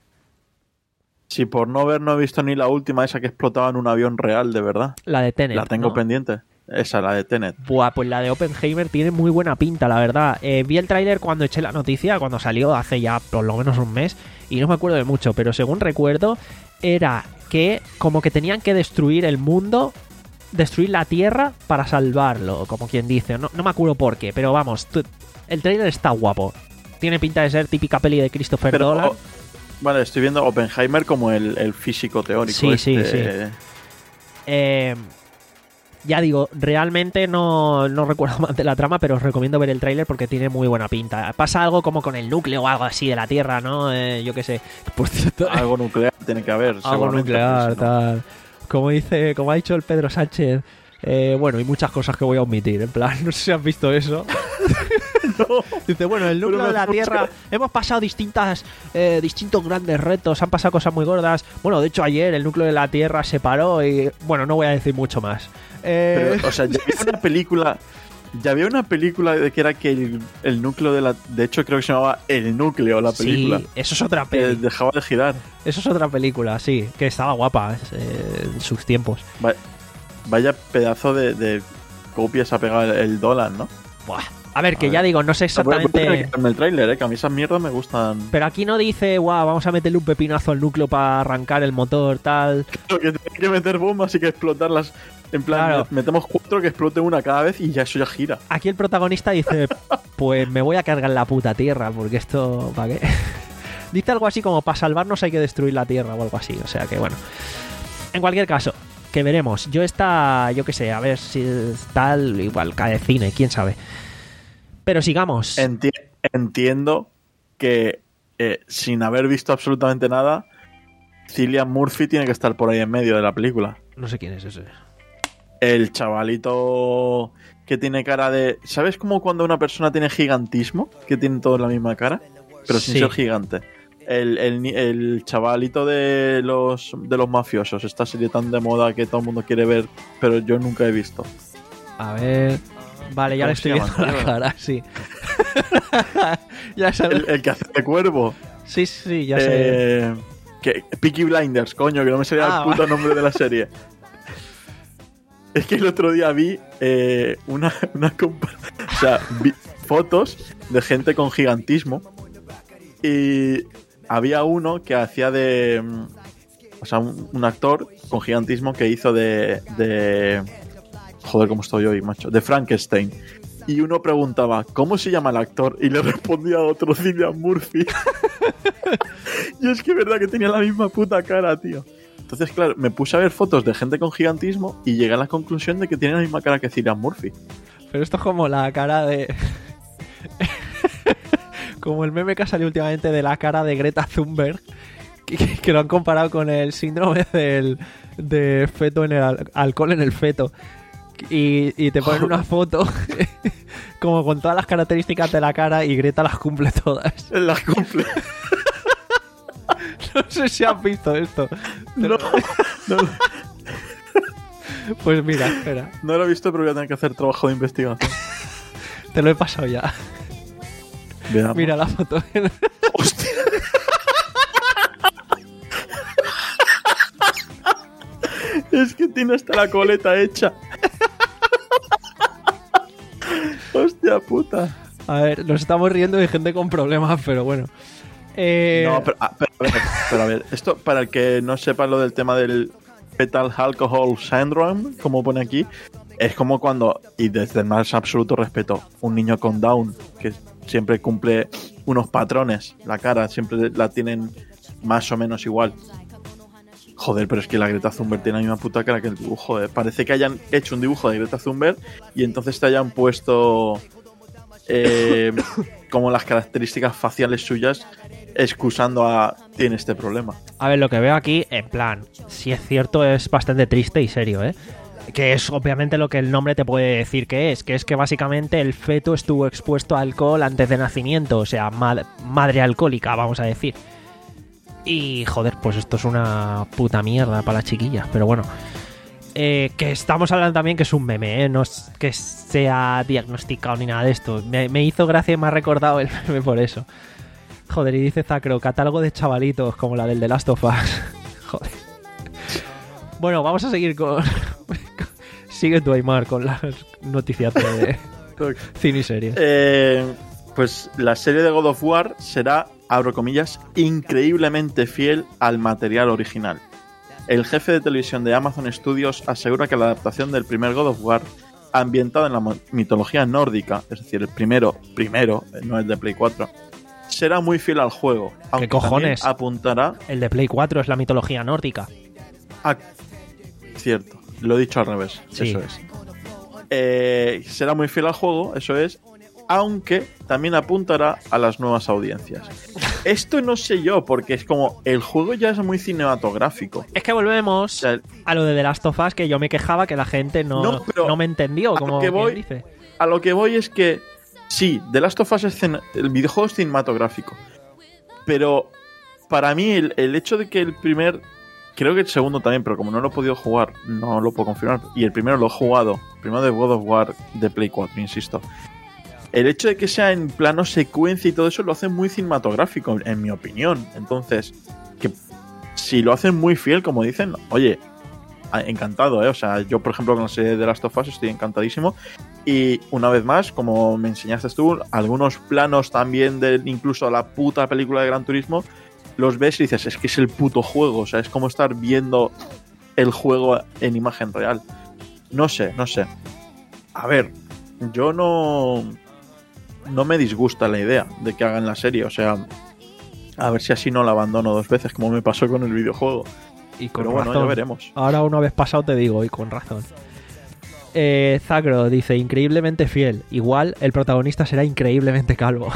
Speaker 3: Si por no ver no he visto ni la última, esa que explotaba en un avión real, de verdad.
Speaker 2: La de Tenet.
Speaker 3: La tengo
Speaker 2: ¿no?
Speaker 3: pendiente. Esa, la de Tenet.
Speaker 2: Buah, pues la de Oppenheimer tiene muy buena pinta, la verdad. Eh, vi el tráiler cuando eché la noticia, cuando salió hace ya por lo menos un mes, y no me acuerdo de mucho, pero según recuerdo, era que como que tenían que destruir el mundo, destruir la Tierra para salvarlo, como quien dice. No, no me acuerdo por qué, pero vamos, tú- el tráiler está guapo. Tiene pinta de ser típica peli de Christopher
Speaker 3: Pero,
Speaker 2: Nolan.
Speaker 3: oh, vale, estoy viendo Oppenheimer como el, el físico teórico.
Speaker 2: Sí, sí,
Speaker 3: este.
Speaker 2: Eh, ya digo, realmente no, no recuerdo más de la trama, pero os recomiendo ver el tráiler porque tiene muy buena pinta. Pasa algo como con el núcleo o algo así de la Tierra, ¿no? Eh, yo qué sé. Por cierto,
Speaker 3: Algo nuclear tiene que haber.
Speaker 2: algo
Speaker 3: seguramente,
Speaker 2: nuclear,
Speaker 3: porque si no-
Speaker 2: tal. Como dice, como ha dicho el Pedro Sánchez. Eh, bueno, y muchas cosas que voy a omitir. En plan, no sé si has visto eso. Dice, bueno, el núcleo
Speaker 3: Pero
Speaker 2: de la
Speaker 3: me
Speaker 2: Tierra. Hemos pasado distintas, eh, distintos grandes retos. Han pasado cosas muy gordas. Bueno, de hecho, ayer el núcleo de la Tierra se paró y. Bueno, no voy a decir mucho más. Eh,
Speaker 3: Pero, o sea, ya había una película. Ya había una película de que era que el, el núcleo de la. De hecho, creo que se llamaba El Núcleo, la película.
Speaker 2: sí, eso es otra
Speaker 3: Que
Speaker 2: peli.
Speaker 3: dejaba de girar.
Speaker 2: Eso es otra película, sí. Que estaba guapa eh, en sus tiempos.
Speaker 3: Va- Vaya pedazo de, de copias ha pegado el, el dólar, ¿no?
Speaker 2: Buah. A ver, que
Speaker 3: A
Speaker 2: ya
Speaker 3: ver.
Speaker 2: digo, no sé
Speaker 3: Voy a- voy a tener que
Speaker 2: exactamente.
Speaker 3: quitarme el tráiler, ¿eh? Que a mí esas mierdas me gustan.
Speaker 2: Pero aquí no dice, guau, vamos a meterle un pepinazo al núcleo para arrancar el motor, tal.
Speaker 3: Que tiene que meter bombas y que explotarlas. En plan,
Speaker 2: Claro.
Speaker 3: metemos cuatro que explote una cada vez y ya eso ya gira.
Speaker 2: Aquí el protagonista dice, pues me voy a cargar la puta tierra, porque esto, ¿para qué? Dice algo así como, para salvarnos hay que destruir la tierra o algo así, o sea que bueno. En cualquier caso, que veremos. Yo esta, yo qué sé, a ver si es tal, igual cae de cine, quién sabe. Pero sigamos.
Speaker 3: Enti- entiendo que eh, sin haber visto absolutamente nada, Cillian Murphy tiene que estar por ahí en medio de la película.
Speaker 2: No sé quién es ese.
Speaker 3: El chavalito que tiene cara de... ¿Sabes cómo cuando una persona tiene gigantismo? Que tienen todos la misma cara, pero sin
Speaker 2: Sí.
Speaker 3: ser gigante. El, el, ni- el chavalito de los, de los mafiosos, esta serie tan de moda que todo el mundo quiere ver, pero yo nunca he visto.
Speaker 2: A ver... Vale, ya
Speaker 3: ¿Cómo
Speaker 2: le
Speaker 3: se
Speaker 2: estoy
Speaker 3: llama,
Speaker 2: viendo la
Speaker 3: tío?
Speaker 2: cara, sí. ya sabes.
Speaker 3: El, el que hace de cuervo.
Speaker 2: Sí, sí, ya sé.
Speaker 3: Eh, que, Peaky Blinders, coño, que no me salía
Speaker 2: Ah,
Speaker 3: el puto nombre de la serie. Es que el otro día vi eh, una, una compa- o sea, vi fotos de gente con gigantismo y había uno que hacía de, mm, o sea, un, un actor con gigantismo que hizo de, de, joder, cómo estoy hoy, macho, de Frankenstein. Y uno preguntaba, ¿cómo se llama el actor? Y le respondía otro, Cillian Murphy. Y es que es verdad que tenía la misma puta cara, tío. Entonces, claro, me puse a ver fotos de gente con gigantismo y llegué a la conclusión de que tiene la misma cara que Cillian Murphy.
Speaker 2: Pero esto es como la cara de... como el meme que ha salido últimamente de la cara de Greta Thunberg, que, que- que lo han comparado con el síndrome del de feto en el al- alcohol en el feto. y, y te ponen una foto como con todas las características de la cara y Greta las cumple todas.
Speaker 3: Las cumple.
Speaker 2: No sé si has visto esto.
Speaker 3: No, no,
Speaker 2: Pues mira, espera.
Speaker 3: no lo he visto, pero voy a tener que hacer trabajo de investigación.
Speaker 2: Te lo he pasado ya.
Speaker 3: Veamos.
Speaker 2: Mira la foto.
Speaker 3: Hostia. Es que tiene hasta la coleta hecha. Hostia puta.
Speaker 2: A ver, nos estamos riendo de gente con problemas, pero bueno. Eh...
Speaker 3: No, pero, ah, pero, a ver, pero a ver, esto para el que no sepa lo del tema del Fetal Alcohol Syndrome, como pone aquí, es como cuando, y desde el más absoluto respeto, un niño con Down, que siempre cumple unos patrones, la cara siempre la tienen más o menos igual. Joder, pero es que la Greta Thunberg tiene la misma puta cara que el dibujo. Eh. Parece que hayan hecho un dibujo de Greta Thunberg y entonces te hayan puesto eh, como las características faciales suyas, excusando a tiene este problema.
Speaker 2: A ver, lo que veo aquí, en plan, si es cierto, es bastante triste y serio, ¿eh? Que es obviamente lo que el nombre te puede decir que es, que es que básicamente el feto estuvo expuesto a alcohol antes de nacimiento, o sea, mad- madre alcohólica, vamos a decir. Y joder, pues esto es una puta mierda para las chiquillas, pero bueno. Eh, que estamos hablando también que es un meme, ¿eh? No es que sea diagnosticado ni nada de esto. Me, me hizo gracia y me ha recordado el meme por eso. Joder, y dice Zacro, catálogo de chavalitos como la del The Last of Us. Joder. Bueno, vamos a seguir con... Sigue tú, Aymar, con las noticias de cine y series.
Speaker 3: Eh, pues la serie de God of War será, abro comillas, increíblemente fiel al material original. El jefe de televisión de Amazon Studios asegura que la adaptación del primer God of War, ambientada en la mitología nórdica, es decir, el primero, primero, no el de Play cuatro, será muy fiel al juego.
Speaker 2: ¿Qué cojones?
Speaker 3: Apuntará...
Speaker 2: El de Play cuatro es la mitología nórdica.
Speaker 3: A... Cierto, lo he dicho al revés,
Speaker 2: Sí.
Speaker 3: eso es. Eh, será muy fiel al juego, eso es, aunque también apuntará a las nuevas audiencias. Esto no sé yo, porque es como, el juego ya es muy cinematográfico.
Speaker 2: Es que volvemos
Speaker 3: O sea,
Speaker 2: a lo de The Last of Us, que yo me quejaba que la gente no,
Speaker 3: No, pero
Speaker 2: no me entendió,
Speaker 3: a
Speaker 2: como
Speaker 3: lo que
Speaker 2: quien
Speaker 3: voy-
Speaker 2: dice.
Speaker 3: a lo que voy es que, sí, The Last of Us es cine- el videojuego es cinematográfico, pero para mí el, el hecho de que el primer, creo que el segundo también, pero como no lo he podido jugar, no lo puedo confirmar, y el primero lo he jugado, el primero de God of War de Play cuatro, insisto, el hecho de que sea en plano secuencia y todo eso lo hace muy cinematográfico, en mi opinión. Entonces, que si lo hacen muy fiel, como dicen, oye, encantado, ¿eh? O sea, yo, por ejemplo, con la serie de The Last of Us estoy encantadísimo. Y una vez más, como me enseñaste tú, algunos planos también de incluso la puta película de Gran Turismo, los ves y dices, es que es el puto juego. O sea, es como estar viendo el juego en imagen real. No sé, no sé. A ver, yo no... No me disgusta la idea de que hagan la serie. O sea, a ver si así no la abandono dos veces, como me pasó con el videojuego.
Speaker 2: Y con
Speaker 3: Pero bueno,
Speaker 2: razón.
Speaker 3: ya veremos.
Speaker 2: Ahora una vez pasado te digo, y con razón. Eh, Zacro dice, increíblemente fiel. Igual el protagonista será increíblemente calvo.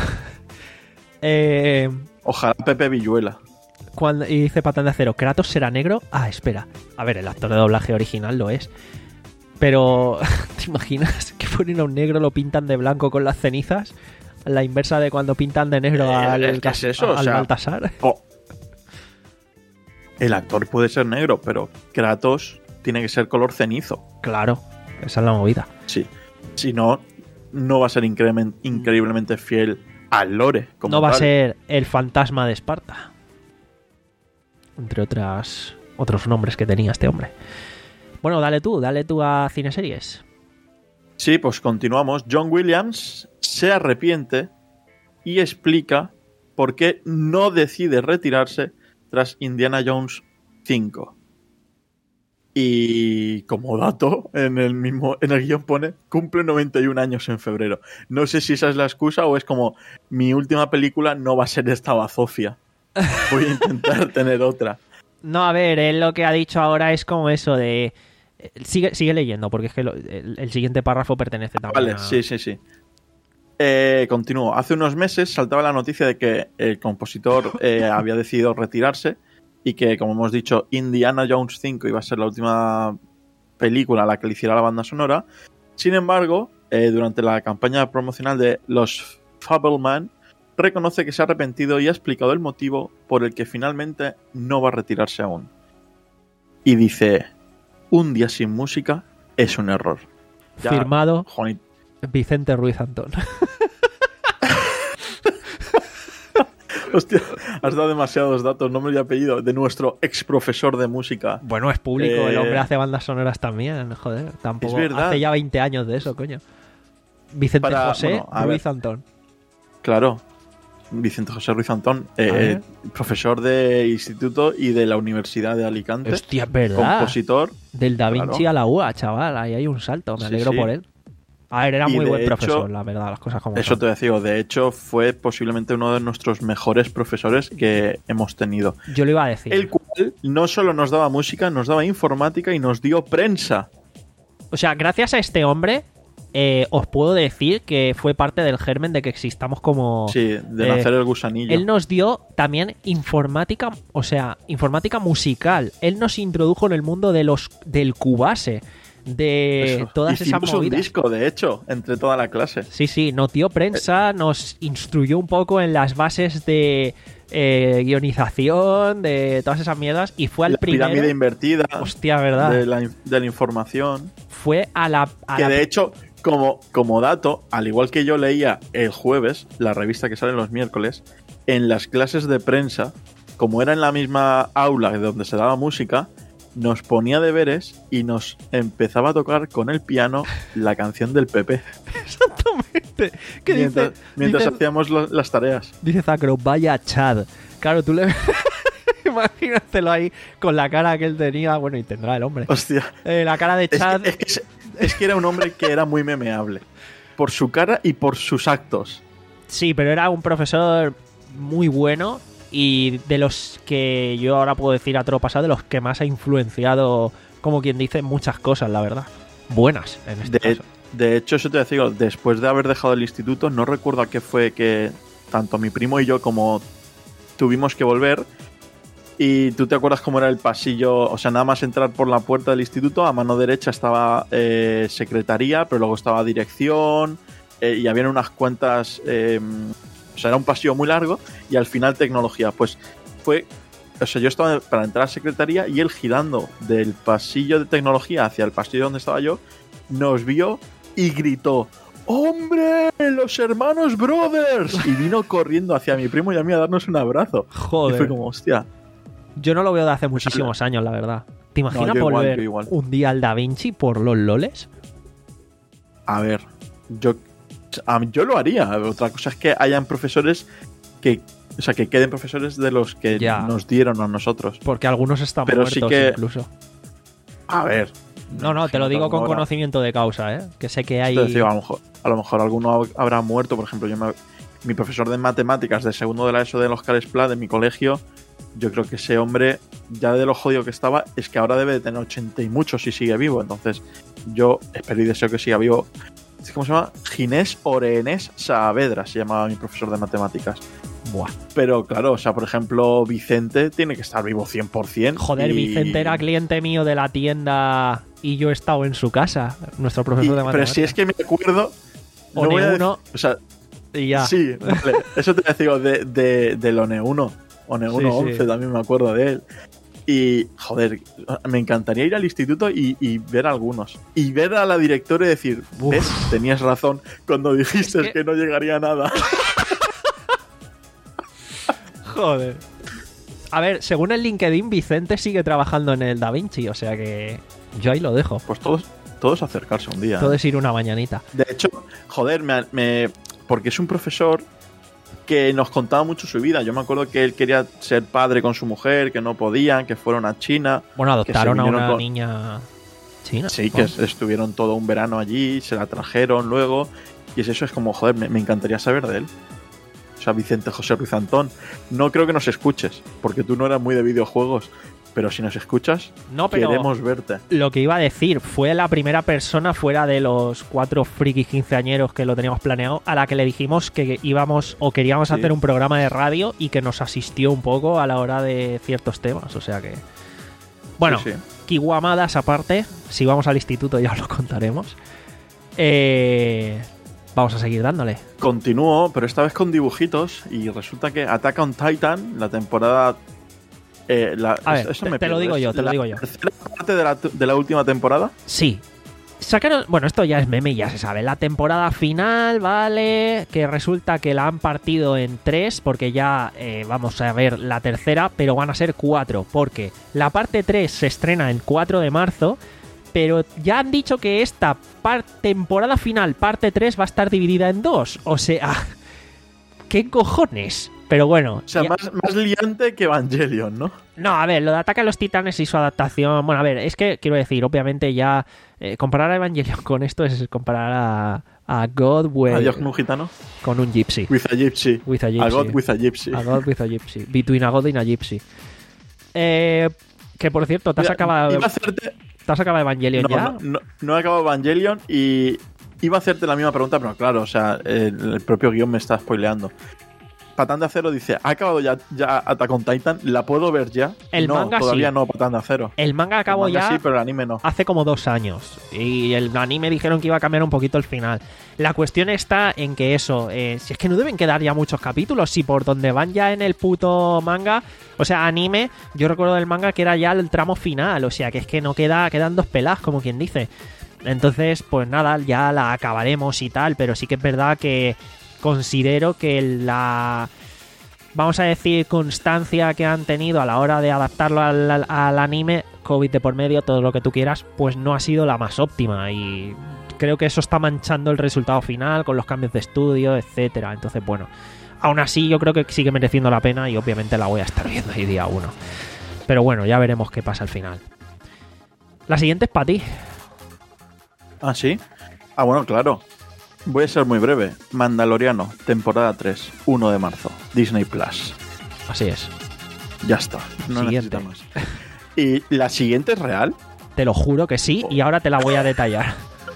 Speaker 2: eh,
Speaker 3: Ojalá Pepe Villuela.
Speaker 2: cuando, y dice Patán de Acero, ¿Kratos será negro? Ah, espera. A ver, el actor de doblaje original lo es. Pero, ¿te imaginas que ponen a un negro, lo pintan de blanco con las cenizas? La inversa de cuando pintan de negro
Speaker 3: Eh,
Speaker 2: al,
Speaker 3: es que es eso,
Speaker 2: al
Speaker 3: o sea,
Speaker 2: Baltasar.
Speaker 3: Oh. El actor puede ser negro, pero Kratos tiene que ser color cenizo.
Speaker 2: Claro, esa es la movida.
Speaker 3: Sí. Si no, no va a ser incremen- increíblemente fiel al lore. Como
Speaker 2: No va a
Speaker 3: tal.
Speaker 2: ser el fantasma de Esparta. Entre otras otros nombres que tenía este hombre. Bueno, dale tú, dale tú a cineseries.
Speaker 3: Sí, pues continuamos. John Williams se arrepiente y explica por qué no decide retirarse tras Indiana Jones cinco. Y como dato, en el mismo en el guión pone cumple noventa y un años en febrero. No sé si esa es la excusa o es como mi última película no va a ser esta bazofia. Voy a intentar tener otra.
Speaker 2: No, a ver, él lo que ha dicho ahora es como eso de... Sigue, sigue leyendo, porque es que lo- el, el siguiente párrafo pertenece también
Speaker 3: Vale,
Speaker 2: a...
Speaker 3: sí, sí, sí. Eh, continúo. Hace unos meses saltaba la noticia de que el compositor eh, había decidido retirarse y que, como hemos dicho, Indiana Jones cinco iba a ser la última película a la que le hiciera la banda sonora. Sin embargo, eh, durante la campaña promocional de los Fabelman, reconoce que se ha arrepentido y ha explicado el motivo por el que finalmente no va a retirarse aún. Y dice, un día sin música es un error. Ya,
Speaker 2: Firmado
Speaker 3: Juanito,
Speaker 2: Vicente Ruiz Antón.
Speaker 3: hostia, has dado demasiados datos, nombre y apellido, de nuestro ex profesor de música.
Speaker 2: Bueno, es público,
Speaker 3: Eh,
Speaker 2: el hombre hace bandas sonoras también, joder, tampoco.
Speaker 3: Es verdad.
Speaker 2: Hace ya veinte años de eso, coño. Vicente
Speaker 3: Para-
Speaker 2: José
Speaker 3: bueno, a
Speaker 2: Ruiz
Speaker 3: ver.
Speaker 2: Antón.
Speaker 3: Claro, Vicente José Ruiz Antón,
Speaker 2: A ver.
Speaker 3: eh, profesor de instituto y de la Universidad de Alicante,
Speaker 2: Hostia, es verdad.
Speaker 3: compositor.
Speaker 2: Del Da Vinci
Speaker 3: Claro.
Speaker 2: a la U A, chaval, ahí hay un salto, me
Speaker 3: Sí,
Speaker 2: alegro
Speaker 3: sí.
Speaker 2: por él. A ver, era
Speaker 3: Y
Speaker 2: muy
Speaker 3: de
Speaker 2: buen
Speaker 3: hecho,
Speaker 2: profesor, la verdad, las cosas como
Speaker 3: Eso
Speaker 2: son.
Speaker 3: te digo, de hecho fue posiblemente uno de nuestros mejores profesores que hemos tenido.
Speaker 2: Yo lo iba a decir.
Speaker 3: El cual no solo nos daba música, nos daba informática y nos dio prensa.
Speaker 2: O sea, gracias a este hombre, eh, os puedo decir que fue parte del germen de que existamos como...
Speaker 3: Sí, de
Speaker 2: eh,
Speaker 3: nacer el gusanillo.
Speaker 2: Él nos dio también informática, o sea, informática musical. Él nos introdujo en el mundo de los del Cubase, de
Speaker 3: Eso.
Speaker 2: todas esas
Speaker 3: Hicimos un
Speaker 2: movidas.
Speaker 3: disco, de hecho, entre toda la clase.
Speaker 2: Sí, sí, nos dio prensa, nos instruyó un poco en las bases de eh, guionización, de todas esas mierdas, y fue al
Speaker 3: La
Speaker 2: primero...
Speaker 3: pirámide invertida
Speaker 2: Hostia, ¿verdad?
Speaker 3: de la, in- de la información.
Speaker 2: Fue a la... a
Speaker 3: Que
Speaker 2: la-
Speaker 3: de hecho, como, como dato, al igual que yo leía el jueves, la revista que sale los miércoles, en las clases de prensa, como era en la misma aula de donde se daba música, nos ponía deberes y nos empezaba a tocar con el piano la canción del P P.
Speaker 2: Exactamente. ¿Qué
Speaker 3: mientras
Speaker 2: dice?
Speaker 3: mientras
Speaker 2: Dice-
Speaker 3: hacíamos lo- las tareas.
Speaker 2: Dice Zacro, vaya Chad. Claro, tú le... Imagínatelo ahí con la cara que él tenía. Bueno, y tendrá el hombre.
Speaker 3: Hostia.
Speaker 2: Eh, la cara de
Speaker 3: Es
Speaker 2: Chad.
Speaker 3: que, es, que, es que era un hombre que era muy memeable. Por su cara y por sus actos.
Speaker 2: Sí, pero era un profesor muy bueno y de los que yo ahora puedo decir a toro pasado, de los que más ha influenciado, como quien dice, muchas cosas, la verdad. Buenas, en este
Speaker 3: De,
Speaker 2: caso.
Speaker 3: de hecho, eso te digo, después de haber dejado el instituto, no recuerdo a qué fue que tanto mi primo y yo como tuvimos que volver. Y tú te acuerdas cómo era el pasillo, o sea, nada más entrar por la puerta del instituto, a mano derecha estaba eh, secretaría, pero luego estaba dirección, eh, y habían unas cuantas, eh, o sea, era un pasillo muy largo, y al final tecnología. Pues fue, o sea, yo estaba para entrar a secretaría y él girando del pasillo de tecnología hacia el pasillo donde estaba yo, nos vio y gritó: ¡Hombre! ¡Los hermanos Brothers! Y vino corriendo hacia mi primo y a mí a darnos un abrazo.
Speaker 2: Joder.
Speaker 3: Y fue como, hostia.
Speaker 2: Yo no lo veo de hace muchísimos años, la verdad. ¿Te imaginas
Speaker 3: No, yo igual,
Speaker 2: volver
Speaker 3: yo igual.
Speaker 2: un día al Da Vinci por los loles?
Speaker 3: A ver, yo, a mí- yo lo haría. Otra cosa es que hayan profesores que, o sea, que queden profesores de los que
Speaker 2: Ya.
Speaker 3: nos dieron a nosotros.
Speaker 2: Porque algunos están
Speaker 3: Pero sí
Speaker 2: muertos
Speaker 3: que-
Speaker 2: incluso.
Speaker 3: A ver.
Speaker 2: No, no, te lo digo con
Speaker 3: ahora.
Speaker 2: conocimiento de causa, ¿eh? Que sé que hay...
Speaker 3: Te digo, a lo mejor, a lo mejor alguno habrá muerto. Por ejemplo, yo me- mi profesor de matemáticas de segundo de la ESO de los Cales Pla de mi colegio, yo creo que ese hombre, ya de lo jodido que estaba, es que ahora debe de tener ochenta y muchos si sigue vivo. Entonces, yo espero y deseo que siga vivo. ¿Cómo se llama? Ginés Orenés Saavedra se llamaba mi profesor de matemáticas.
Speaker 2: Buah.
Speaker 3: Pero claro, o sea, por ejemplo, Vicente tiene que estar vivo cien por ciento.
Speaker 2: Joder,
Speaker 3: y-
Speaker 2: Vicente era cliente mío de la tienda y yo he estado en su casa, nuestro
Speaker 3: y-
Speaker 2: profesor de
Speaker 3: Pero
Speaker 2: matemáticas.
Speaker 3: si es que me acuerdo... no
Speaker 2: One
Speaker 3: voy a
Speaker 2: uno.
Speaker 3: decir- o sea,
Speaker 2: Y ya.
Speaker 3: sí, vale, eso te digo de, de, del One uno. One uno
Speaker 2: Sí, sí.
Speaker 3: once también me acuerdo de él. Y, joder, me encantaría ir al instituto y, y ver algunos. Y ver a la directora y decir,
Speaker 2: Uf.
Speaker 3: ¿ves? Tenías razón cuando dijiste
Speaker 2: Es
Speaker 3: que...
Speaker 2: que-
Speaker 3: no llegaría a nada.
Speaker 2: Joder. A ver, según el LinkedIn, Vicente sigue trabajando en el Da Vinci, o sea que yo ahí lo dejo.
Speaker 3: Pues todos, todos acercarse un día.
Speaker 2: Todo es ir una mañanita.
Speaker 3: De hecho, joder, me, me- porque es un profesor que nos contaba mucho su vida. Yo me acuerdo que él quería ser padre con su mujer, que no podían, que fueron a China.
Speaker 2: Bueno, adoptaron a
Speaker 3: vinieron
Speaker 2: una
Speaker 3: con-
Speaker 2: niña china.
Speaker 3: Sí, que es- estuvieron todo un verano allí, se la trajeron luego. Y es eso, es como, joder, me, me encantaría saber de él. O sea, Vicente José Ruiz Antón. No creo que nos escuches, porque tú no eras muy de videojuegos. Pero si nos escuchas,
Speaker 2: No, pero
Speaker 3: queremos verte.
Speaker 2: lo que iba a decir, fue la primera persona fuera de los cuatro frikis quinceañeros que lo teníamos planeado a la que le dijimos que íbamos o queríamos
Speaker 3: Sí.
Speaker 2: hacer un programa de radio y que nos asistió un poco a la hora de ciertos temas. O sea que... Bueno,
Speaker 3: Sí, sí.
Speaker 2: kiwamadas aparte. Si vamos al instituto ya os lo contaremos. Eh, vamos a seguir dándole.
Speaker 3: Continúo, pero esta vez con dibujitos. Y resulta que Attack on Titan, la temporada. Eh, la,
Speaker 2: A ver,
Speaker 3: eso
Speaker 2: te,
Speaker 3: me
Speaker 2: te lo
Speaker 3: pierdo,
Speaker 2: digo
Speaker 3: ¿es
Speaker 2: yo, te lo
Speaker 3: la
Speaker 2: digo yo.
Speaker 3: tercera parte de la, de la última temporada?
Speaker 2: Sí. Sacaron, bueno, esto ya es meme y ya se sabe. La temporada final, vale, que resulta que la han partido en tres, porque ya eh, vamos a ver la tercera, pero van a ser cuatro, porque la parte tres se estrena el cuatro de marzo, pero ya han dicho que esta par- temporada final, parte tres, va a estar dividida en dos. O sea, ¿qué cojones? Pero bueno.
Speaker 3: O sea,
Speaker 2: ya-
Speaker 3: más, más liante que Evangelion, ¿no?
Speaker 2: No, a ver, lo de Ataque a los Titanes y su adaptación. Bueno, a ver, es que quiero decir, obviamente ya. Eh, comparar a Evangelion con esto es comparar a, a God with,
Speaker 3: Adiós con un gitano.
Speaker 2: con un Gypsy.
Speaker 3: With a gypsy.
Speaker 2: With a gypsy.
Speaker 3: A God with a gypsy.
Speaker 2: A God with a Gypsy. Between a God and a Gypsy. Eh, que por cierto, ¿te has
Speaker 3: Mira,
Speaker 2: acabado,
Speaker 3: iba a hacerte...
Speaker 2: ¿te has acabado Evangelion
Speaker 3: No,
Speaker 2: ya?
Speaker 3: no, no, no he acabado Evangelion y iba a hacerte la misma pregunta, pero claro, o sea, el, el propio guión me está spoileando. Patán de Acero dice, ¿ha acabado ya, ya Attack on Titan? ¿La puedo ver ya?
Speaker 2: El
Speaker 3: no,
Speaker 2: manga
Speaker 3: todavía
Speaker 2: sí.
Speaker 3: no, Patán de Acero.
Speaker 2: El manga acabó
Speaker 3: El manga
Speaker 2: ya
Speaker 3: sí, pero el anime no.
Speaker 2: hace como dos años. Y el anime dijeron que iba a cambiar un poquito el final. La cuestión está en que eso, eh, si es que no deben quedar ya muchos capítulos, si por donde van ya en el puto manga, o sea, anime, yo recuerdo del manga que era ya el tramo final, o sea, que es que no queda, quedan dos pelas, como quien dice. Entonces, pues nada, ya la acabaremos y tal, pero sí que es verdad que considero que la... vamos a decir, constancia que han tenido a la hora de adaptarlo al, al, al anime, COVID de por medio, todo lo que tú quieras, pues no ha sido la más óptima y creo que eso está manchando el resultado final con los cambios de estudio, etcétera. Entonces, bueno, aún así yo creo que sigue mereciendo la pena y obviamente la voy a estar viendo ahí día uno. Pero bueno, ya veremos qué pasa al final. La siguiente es para ti.
Speaker 3: ¿Ah, sí? Ah, bueno, claro. Voy a ser muy breve. Mandaloriano, temporada tres, uno de marzo, Disney Plus.
Speaker 2: Así es.
Speaker 3: Ya está. No
Speaker 2: Siguiente.
Speaker 3: necesita más. ¿Y la siguiente es real?
Speaker 2: Te lo juro que sí y ahora te la voy a detallar.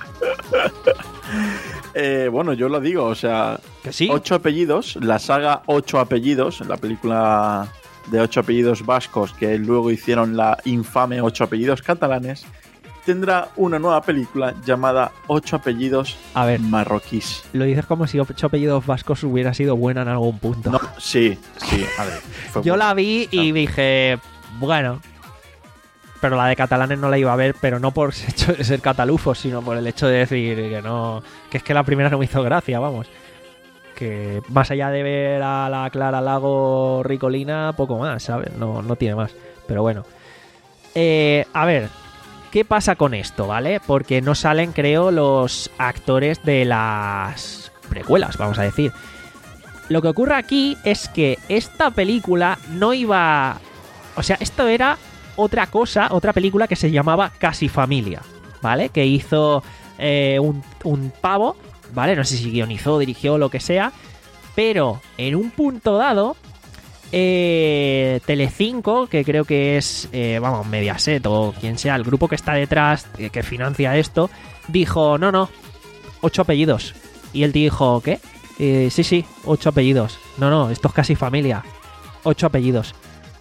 Speaker 3: Eh, bueno, yo lo digo, o sea,
Speaker 2: ¿Que sí?
Speaker 3: ocho apellidos, la saga Ocho apellidos, la película de ocho apellidos vascos que luego hicieron la infame Ocho apellidos catalanes, tendrá una nueva película llamada Ocho apellidos
Speaker 2: A ver,
Speaker 3: marroquíes.
Speaker 2: lo dices como si ocho apellidos vascos hubiera sido buena en algún punto.
Speaker 3: No, sí, sí, a ver. fue
Speaker 2: Yo
Speaker 3: bueno.
Speaker 2: la vi y dije, bueno, pero la de catalanes no la iba a ver, pero no por el hecho de ser catalufos, sino por el hecho de decir que no, que es que la primera no me hizo gracia, vamos. Que más allá de ver a la Clara Lago Ricolina, poco más, ¿sabes? No, no tiene más. Pero bueno. Eh, a ver, ¿qué pasa con esto, vale? Porque no salen, creo, los actores de las precuelas, vamos a decir. Lo que ocurre aquí es que esta película no iba... O sea, esto era otra cosa, otra película que se llamaba Casi Familia, ¿vale? Que hizo eh, un, un pavo, ¿vale? No sé si guionizó, dirigió, lo que sea. Pero en un punto dado, eh, Telecinco, que creo que es, eh, vamos, Mediaset o quien sea, el grupo que está detrás, eh, que financia esto, dijo, no, no, ocho apellidos. Y él dijo, ¿qué? Eh, sí, sí, ocho apellidos. No, no, esto es Casi Familia. Ocho apellidos.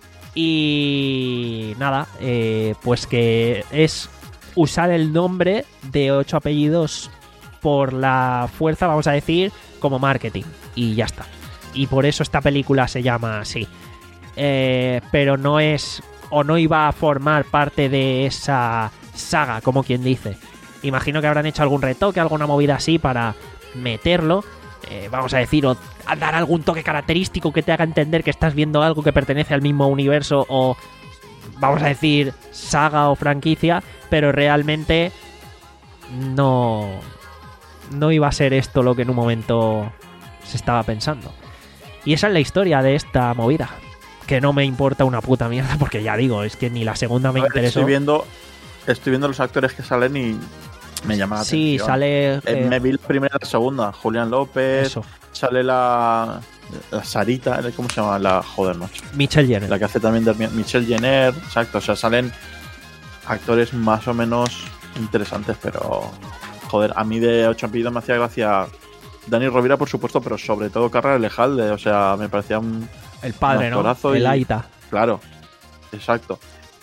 Speaker 2: Y nada, eh, pues que es usar el nombre de ocho apellidos por la fuerza, vamos a decir, como marketing. Y ya está. Y por eso esta película se llama así. Eh, pero no es, o no iba a formar parte de esa saga, como quien dice. Imagino que habrán hecho algún retoque, alguna movida así para meterlo. Eh, vamos a decir, o a dar algún toque característico que te haga entender que estás viendo algo que pertenece al mismo universo o, vamos a decir, saga o franquicia, pero realmente no, no iba a ser esto lo que en un momento se estaba pensando. Y esa es la historia de esta movida, que no me importa una puta mierda, porque ya digo, es que ni la segunda me
Speaker 3: A ver,
Speaker 2: interesó.
Speaker 3: Estoy viendo, estoy viendo los actores que salen y me llama la
Speaker 2: Sí,
Speaker 3: atención.
Speaker 2: sale...
Speaker 3: Eh,
Speaker 2: eh,
Speaker 3: me vi la primera y la segunda. Julián López.
Speaker 2: eso,
Speaker 3: Sale la. La Sarita. ¿Cómo se llama? La. Joder, macho.
Speaker 2: Michelle Jenner.
Speaker 3: La que hace también de Michelle Jenner. Exacto. O sea, salen actores más o menos interesantes, pero. Joder, a mí de Ocho apellidos me hacía gracia Dani Rovira, por supuesto, pero sobre todo Carra Alejalde. O sea, me parecía un.
Speaker 2: El padre,
Speaker 3: un
Speaker 2: ¿no?
Speaker 3: actorazo
Speaker 2: El
Speaker 3: y-
Speaker 2: Aita.
Speaker 3: Claro. Exacto.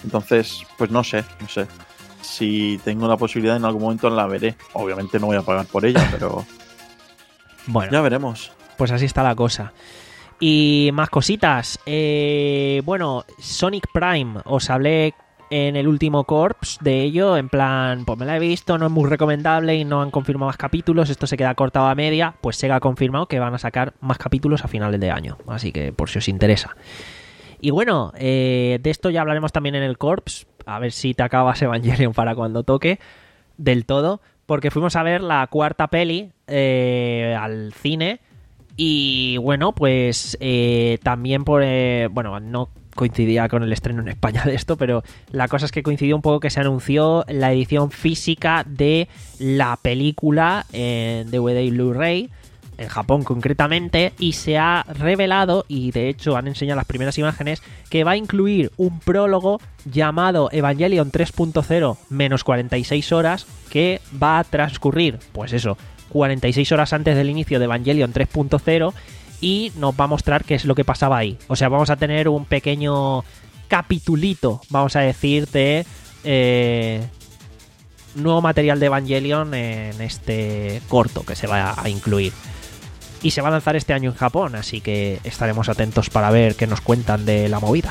Speaker 3: Entonces, pues no sé, no sé. Si tengo la posibilidad en algún momento la veré. Obviamente no voy a pagar por ella, pero
Speaker 2: Bueno,
Speaker 3: ya veremos.
Speaker 2: pues así está la cosa. Y más cositas. Eh, bueno, Sonic Prime, os hablé en el último Corps de ello, en plan, pues me la he visto, no es muy recomendable y no han confirmado más capítulos, esto se queda cortado a media, pues Sega ha confirmado que van a sacar más capítulos a finales de año, así que por si os interesa. Y bueno, eh, de esto ya hablaremos también en el Corps, a ver si te acabas Evangelion para cuando toque del todo, porque fuimos a ver la cuarta peli eh, al cine y bueno, pues eh, también por, eh, bueno, no coincidía con el estreno en España de esto, pero la cosa es que coincidió un poco que se anunció la edición física de la película en D V D y Blu-ray, en Japón concretamente, y se ha revelado, y de hecho han enseñado las primeras imágenes, que va a incluir un prólogo llamado Evangelion tres punto cero menos cuarenta y seis horas, que va a transcurrir, pues eso, cuarenta y seis horas antes del inicio de Evangelion tres punto cero, y nos va a mostrar qué es lo que pasaba ahí. O sea, vamos a tener un pequeño capitulito, vamos a decir, de eh, nuevo material de Evangelion en este corto que se va a incluir. Y se va a lanzar este año en Japón, así que estaremos atentos para ver qué nos cuentan de la movida.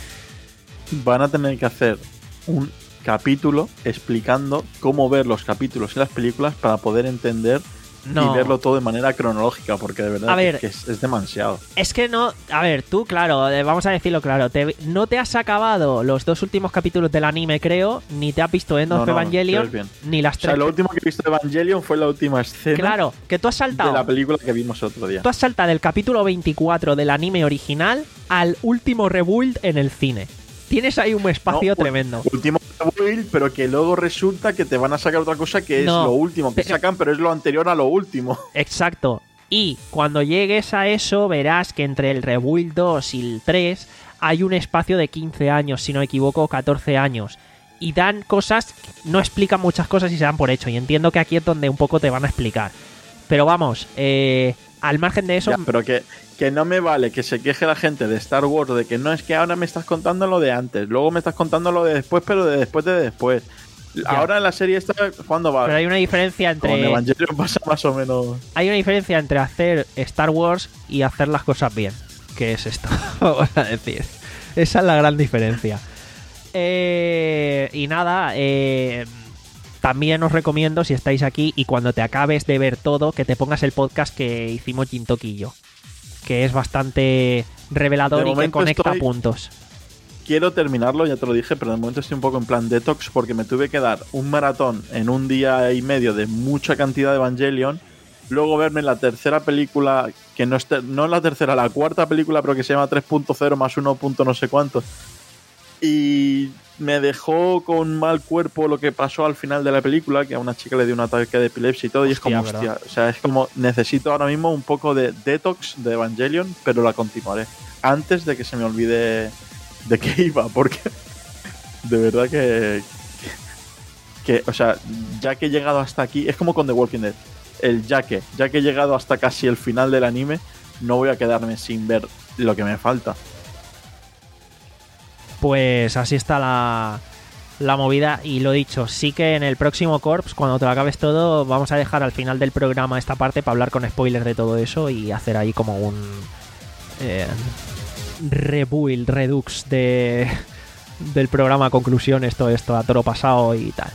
Speaker 3: Van a tener que hacer un capítulo explicando cómo ver los capítulos y las películas para poder entender
Speaker 2: No.
Speaker 3: y verlo todo de manera cronológica, porque de verdad
Speaker 2: A ver,
Speaker 3: es que es, es demasiado.
Speaker 2: Es que no, a ver, tú, claro, eh, vamos a decirlo claro, te, no te has acabado los dos últimos capítulos del anime, creo, ni te has visto End of
Speaker 3: No, no,
Speaker 2: Evangelion,
Speaker 3: no, bien.
Speaker 2: ni las
Speaker 3: O sea,
Speaker 2: tres.
Speaker 3: lo último que he visto de Evangelion fue la última escena
Speaker 2: Claro, que tú has
Speaker 3: de la
Speaker 2: saltado,
Speaker 3: película que vimos otro día.
Speaker 2: tú has saltado del capítulo veinticuatro del anime original al último rebuild en el cine. Tienes ahí un espacio
Speaker 3: No,
Speaker 2: tremendo.
Speaker 3: Último build, pero que luego resulta que te van a sacar otra cosa que es
Speaker 2: No,
Speaker 3: lo último que
Speaker 2: pero-
Speaker 3: sacan, pero es lo anterior a lo último.
Speaker 2: Exacto. Y cuando llegues a eso, verás que entre el Rebuild dos y el tres hay un espacio de quince años, si no me equivoco, catorce años. Y dan cosas, no explican muchas cosas y se dan por hecho. Y entiendo que aquí es donde un poco te van a explicar. Pero vamos, eh, al margen de eso...
Speaker 3: Ya, pero que, que no me vale que se queje la gente de Star Wars de que no es que ahora me estás contando lo de antes, luego me estás contando lo de después, pero de después de después. Ahora en la serie esta, ¿cuándo va?
Speaker 2: Pero hay una diferencia
Speaker 3: Con
Speaker 2: entre...
Speaker 3: Evangelion pasa más o menos.
Speaker 2: Hay una diferencia entre hacer Star Wars y hacer las cosas bien. ¿Qué es esto? Vamos a decir. Esa es la gran diferencia. Eh, y nada, eh, también os recomiendo, si estáis aquí y cuando te acabes de ver todo, que te pongas el podcast que hicimos Jintoki y yo. Que es bastante revelador
Speaker 3: De
Speaker 2: y que
Speaker 3: momento
Speaker 2: conecta
Speaker 3: estoy-
Speaker 2: puntos.
Speaker 3: Quiero terminarlo, ya te lo dije, pero de momento estoy un poco en plan detox porque me tuve que dar un maratón en un día y medio de mucha cantidad de Evangelion. Luego verme la tercera película, que no es, ter- no la tercera, la cuarta película, pero que se llama tres punto cero más uno. No sé cuánto. Y me dejó con mal cuerpo lo que pasó al final de la película, que a una chica le dio un ataque de epilepsia y todo. y es
Speaker 2: Hostia,
Speaker 3: como,
Speaker 2: ¿verdad?
Speaker 3: hostia, o sea, es como, necesito ahora mismo un poco de detox de Evangelion, pero la continuaré. Antes de que se me olvide de qué iba, porque de verdad que, que, que, o sea, ya que he llegado hasta aquí, es como con The Walking Dead. El ya que, ya que he llegado hasta casi el final del anime, no voy a quedarme sin ver lo que me falta.
Speaker 2: Pues así está la, la movida. Y lo dicho, sí que en el próximo Corps, cuando te lo acabes todo, vamos a dejar al final del programa esta parte para hablar con spoilers de todo eso y hacer ahí como un eh, rebuild, redux de del programa, conclusiones, todo esto a toro pasado y tal.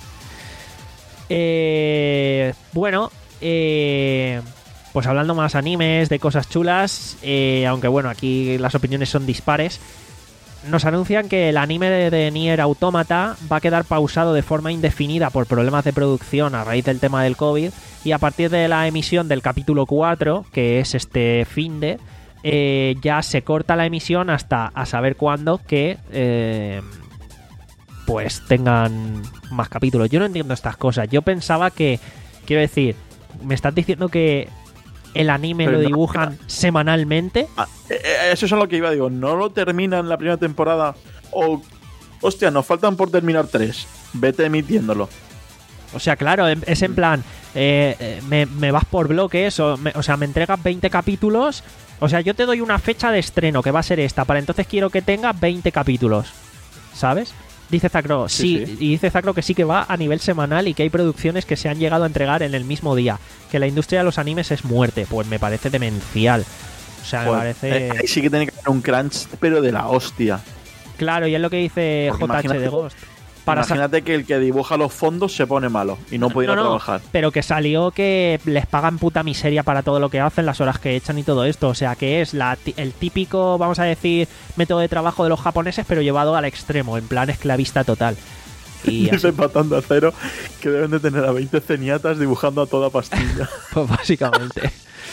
Speaker 2: Eh, bueno, eh, pues hablando más animes, de cosas chulas, eh, aunque bueno, aquí las opiniones son dispares. Nos anuncian que el anime de, de Nier Automata va a quedar pausado de forma indefinida por problemas de producción a raíz del tema del COVID, y a partir de la emisión del capítulo cuatro, que es este finde, eh, ya se corta la emisión hasta a saber cuándo que eh, pues tengan más capítulos. Yo no entiendo estas cosas. Yo pensaba que, quiero decir, me estás diciendo que el anime
Speaker 3: Pero
Speaker 2: lo
Speaker 3: no-
Speaker 2: dibujan semanalmente.
Speaker 3: Ah, eh, eh, eso es a lo que iba, digo, no lo terminan la primera temporada o, hostia, nos faltan por terminar tres, vete emitiéndolo.
Speaker 2: O sea, claro, em- es en plan, eh, eh, me, me vas por bloques, o, me- o sea, me entregas veinte capítulos. O sea, yo te doy una fecha de estreno, que va a ser esta, para entonces quiero que tenga veinte capítulos, ¿sabes? Dice Zacro, sí,
Speaker 3: Sí, sí.
Speaker 2: y dice Zacro que sí que va a nivel semanal y que hay producciones que se han llegado a entregar en el mismo día. Que la industria de los animes es muerte. Pues me parece demencial. O sea, me
Speaker 3: Joder,
Speaker 2: parece...
Speaker 3: eh, ahí sí que tiene que haber un crunch, pero de la hostia.
Speaker 2: Claro, y es lo que dice
Speaker 3: Porque
Speaker 2: J H de
Speaker 3: imagínate-
Speaker 2: Ghost. Para sa-
Speaker 3: Imagínate que el que dibuja los fondos se pone malo y no puede ir a trabajar.
Speaker 2: pero que salió que les pagan puta miseria para todo lo que hacen, las horas que echan y todo esto. O sea, que es la, ti- el típico, vamos a decir, método de trabajo de los japoneses, pero llevado al extremo, en plan esclavista total. Y así,
Speaker 3: Dice Patando a Cero que deben de tener a veinte ceniatas dibujando a toda pastilla.
Speaker 2: pues básicamente.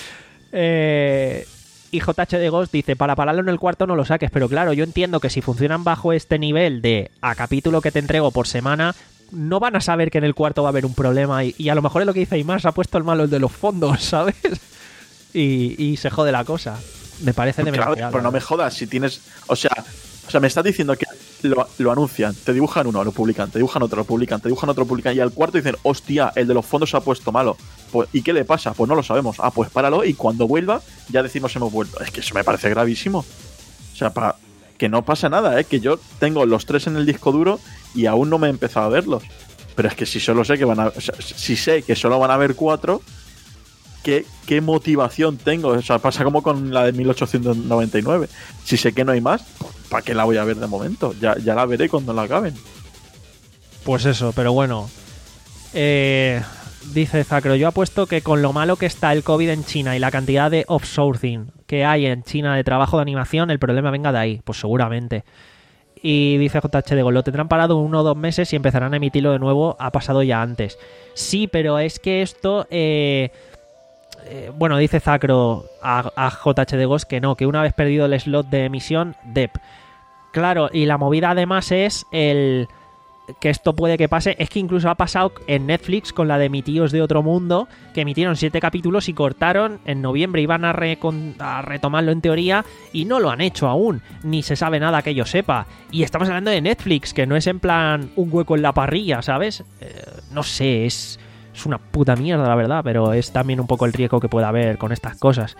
Speaker 2: eh, y J H de Ghost dice, para pararlo en el cuarto no lo saques, pero claro, yo entiendo que si funcionan bajo este nivel de a capítulo que te entrego por semana, no van a saber que en el cuarto va a haber un problema y, y a lo mejor es lo que dice Aymar, se ha puesto el malo el de los fondos, ¿sabes? Y, y se jode la cosa. Me parece de
Speaker 3: Claro, pero no me jodas, si tienes. O sea, o sea, me estás diciendo que lo, lo anuncian, te dibujan uno, lo publican, te dibujan otro, lo publican, te dibujan otro, lo publican, y al cuarto dicen, hostia, el de los fondos se ha puesto malo. Pues, ¿y qué le pasa? Pues no lo sabemos. Ah, pues páralo y cuando vuelva, ya decimos hemos vuelto. Es que eso me parece gravísimo. O sea, para que no pasa nada, ¿eh? Que yo tengo los tres en el disco duro y aún no me he empezado a verlos. Pero es que si solo sé que van a. O sea, si sé que solo van a haber cuatro. ¿Qué, ¿Qué motivación tengo? O sea, pasa como con la de mil ochocientos noventa y nueve. Si sé que no hay más, ¿para qué la voy a ver de momento? Ya, ya la veré cuando la acaben.
Speaker 2: Pues eso, pero bueno. Eh, dice Zacro, yo apuesto que con lo malo que está el COVID en China y la cantidad de offsourcing que hay en China de trabajo de animación, el problema venga de ahí. Pues seguramente. Y dice J H de Gol, lo tendrán parado uno o dos meses y empezarán a emitirlo de nuevo. Ha pasado ya antes. Sí, pero es que esto... Eh, eh, bueno, dice Zacro a, a J H de Ghost que no, que una vez perdido el slot de emisión, D E P. Claro, y la movida además es el... que esto puede que pase, es que incluso ha pasado en Netflix con la de Mi tío es de otro mundo, que emitieron siete capítulos y cortaron en noviembre, iban a, recon- a retomarlo en teoría y no lo han hecho aún, ni se sabe nada que yo sepa. Y estamos hablando de Netflix, que no es en plan un hueco en la parrilla, ¿sabes? Eh, no sé, es, es una puta mierda la verdad, pero es también un poco el riesgo que puede haber con estas cosas.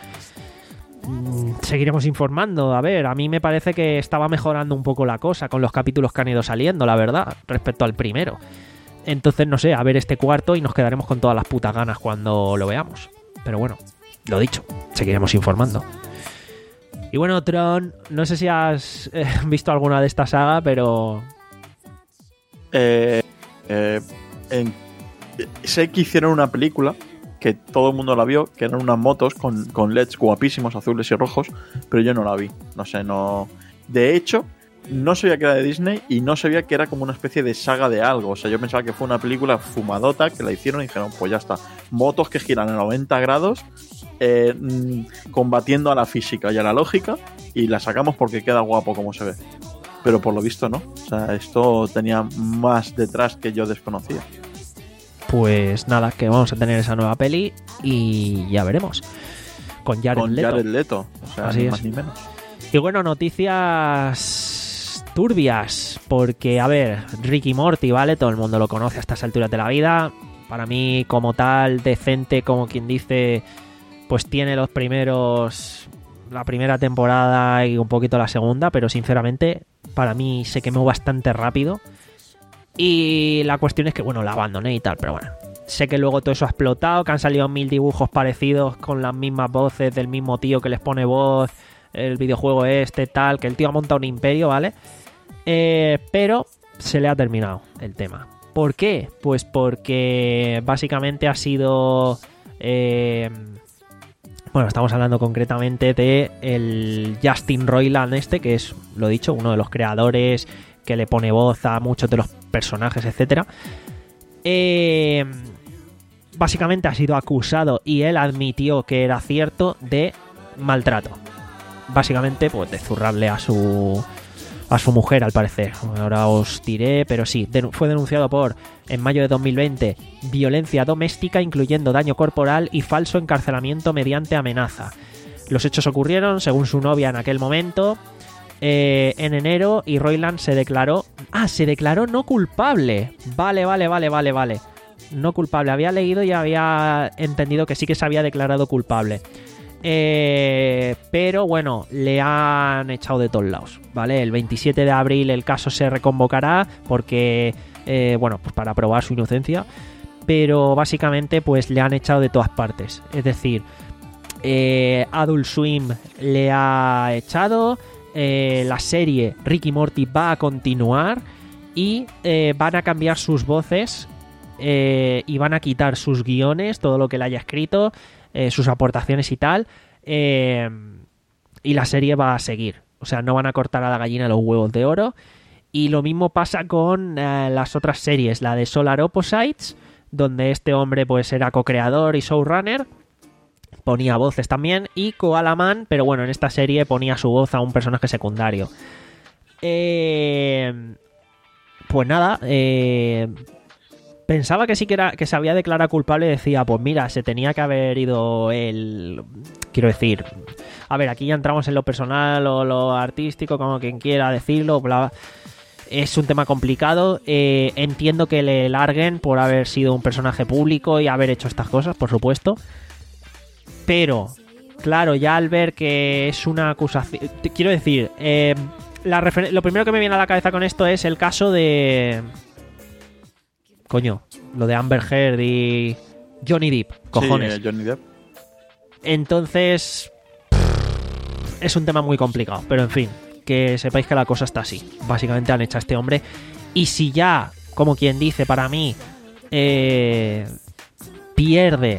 Speaker 2: Seguiremos informando. A ver, a mí me parece que estaba mejorando un poco la cosa con los capítulos que han ido saliendo, la verdad, respecto al primero. Entonces, no sé, a ver este cuarto y nos quedaremos con todas las putas ganas cuando lo veamos. Pero bueno, lo dicho, seguiremos informando. Y bueno, Tron, no sé si has eh, visto alguna de esta saga, pero...
Speaker 3: Eh, eh, en- sé que hicieron una película que todo el mundo la vio, que eran unas motos con, con L E Ds guapísimos, azules y rojos, pero yo no la vi. No sé, no... De hecho, no sabía que era de Disney y no sabía que era como una especie de saga de algo. O sea, yo pensaba que fue una película fumadota que la hicieron y dijeron, pues ya está. Motos que giran a noventa grados, eh, mm, combatiendo a la física y a la lógica, y la sacamos porque queda guapo como se ve. Pero por lo visto no. O sea, esto tenía más detrás que yo desconocía.
Speaker 2: Pues nada, que vamos a tener esa nueva peli y ya veremos. Con Jared
Speaker 3: Con
Speaker 2: Leto.
Speaker 3: Jared Leto. O sea,
Speaker 2: Así
Speaker 3: ni
Speaker 2: es.
Speaker 3: más ni menos.
Speaker 2: Y bueno, noticias turbias, porque, a ver, Rick y Morty, ¿vale? Todo el mundo lo conoce a estas alturas de la vida. Para mí, como tal, decente, como quien dice, pues tiene los primeros... la primera temporada y un poquito la segunda, pero sinceramente, para mí se quemó bastante rápido. Y la cuestión es que, bueno, la abandoné y tal, pero bueno. Sé que luego todo eso ha explotado, que han salido mil dibujos parecidos con las mismas voces del mismo tío que les pone voz, el videojuego este, tal, que el tío ha montado un imperio, ¿vale? Eh, pero se le ha terminado el tema. ¿Por qué? Pues porque básicamente ha sido... Eh, bueno, estamos hablando concretamente de el Justin Roiland este, que es, lo dicho, uno de los creadores que le pone voz a muchos de los personajes, etcétera. Eh, básicamente ha sido acusado y él admitió que era cierto de maltrato. Básicamente, pues de zurrarle a su a su mujer, al parecer. Ahora os diré, pero sí, den- fue denunciado por, en mayo de dos mil veinte, violencia doméstica, incluyendo daño corporal y falso encarcelamiento mediante amenaza. Los hechos ocurrieron, según su novia en aquel momento, eh, en enero, y Roiland se declaró... Ah, se declaró no culpable. Vale, vale, vale, vale, vale. No culpable. Había leído y había entendido que sí que se había declarado culpable. Eh, pero bueno, le han echado de todos lados, ¿vale? El veintisiete de abril el caso se reconvocará porque, eh, bueno, pues para probar su inocencia. Pero básicamente pues le han echado de todas partes. Es decir, eh, Adult Swim le ha echado, eh, la serie Rick y Morty va a continuar y eh, van a cambiar sus voces eh, y van a quitar sus guiones, todo lo que le haya escrito, eh, sus aportaciones y tal, eh, y la serie va a seguir. O sea, no van a cortar a la gallina los huevos de oro. Y lo mismo pasa con eh, las otras series, la de Solar Opposites, donde este hombre pues era co-creador y showrunner, ponía voces también, y Koala Man, pero bueno, en esta serie ponía su voz a un personaje secundario. Eh, pues nada, eh, pensaba que sí que, era, que se había declarado culpable y decía, pues mira, se tenía que haber ido él, quiero decir, a ver, aquí ya entramos en lo personal o lo artístico, como quien quiera decirlo, bla. Es un tema complicado, eh, entiendo que le larguen por haber sido un personaje público y haber hecho estas cosas, por supuesto. Pero, claro, ya al ver que es una acusación... Quiero decir, eh, la refer- lo primero que me viene a la cabeza con esto es el caso de... Coño, lo de Amber Heard y Johnny Depp, cojones.
Speaker 3: Sí, eh, Johnny Depp.
Speaker 2: Entonces, es un tema muy complicado, pero en fin, que sepáis que la cosa está así. Básicamente han hecho a este hombre. Y si ya, como quien dice, para mí, eh, pierde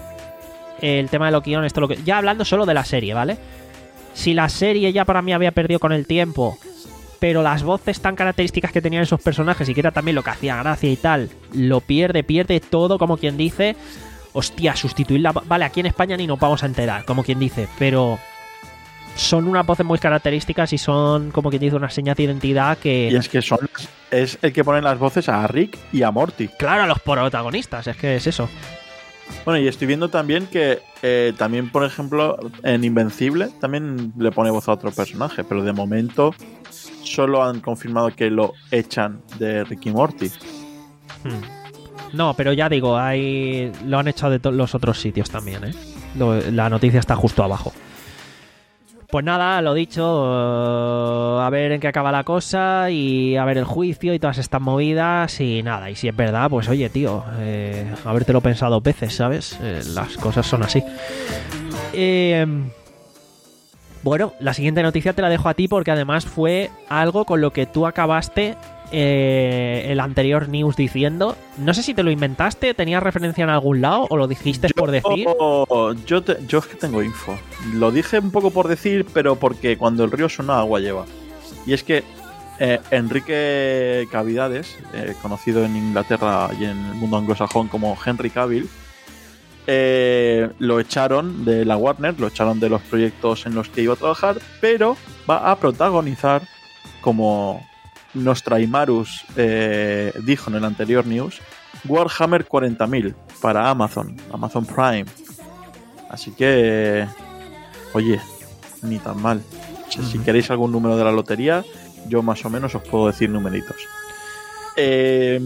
Speaker 2: el tema de los guiones, esto lo que, ya hablando solo de la serie, ¿vale? Si la serie ya para mí había perdido con el tiempo, pero las voces tan características que tenían esos personajes y que era también lo que hacía gracia y tal, lo pierde, pierde todo, como quien dice. Hostia, sustituirla... Vale, aquí en España ni nos vamos a enterar, como quien dice, pero... son unas voces muy características y son, como quien dice, una señal de identidad que...
Speaker 3: Y es que son es el que pone las voces a Rick y a Morty.
Speaker 2: Claro, a los protagonistas, es que es eso.
Speaker 3: Bueno, y estoy viendo también que eh, también, por ejemplo, en Invencible también le pone voz a otro personaje, pero de momento solo han confirmado que lo echan de Rick y Morty.
Speaker 2: Hmm. No, pero ya digo, hay lo han echado de todos los otros sitios también, ¿eh? Lo, la noticia está justo abajo. Pues nada, lo dicho, uh, a ver en qué acaba la cosa y a ver el juicio y todas estas movidas y nada. Y si es verdad, pues oye, tío, eh, habértelo pensado dos veces, ¿sabes? Eh, las cosas son así. Eh, bueno, la siguiente noticia te la dejo a ti porque además fue algo con lo que tú acabaste eh, el anterior news diciendo. No sé si te lo inventaste, tenías referencia en algún lado o lo dijiste
Speaker 3: yo,
Speaker 2: por decir.
Speaker 3: Yo, te, yo es que tengo info. Lo dije un poco por decir, pero porque cuando el río suena, agua lleva. Y es que eh, Enrique Cavidades, eh, conocido en Inglaterra y en el mundo anglosajón como Henry Cavill, eh, lo echaron de la Warner, lo echaron de los proyectos en los que iba a trabajar, pero va a protagonizar, como Nostraimarus eh, dijo en el anterior news, Warhammer cuarenta mil para Amazon, Amazon Prime. Así que, oye, ni tan mal. Si, uh-huh. si queréis algún número de la lotería, yo más o menos os puedo decir numeritos. Eh,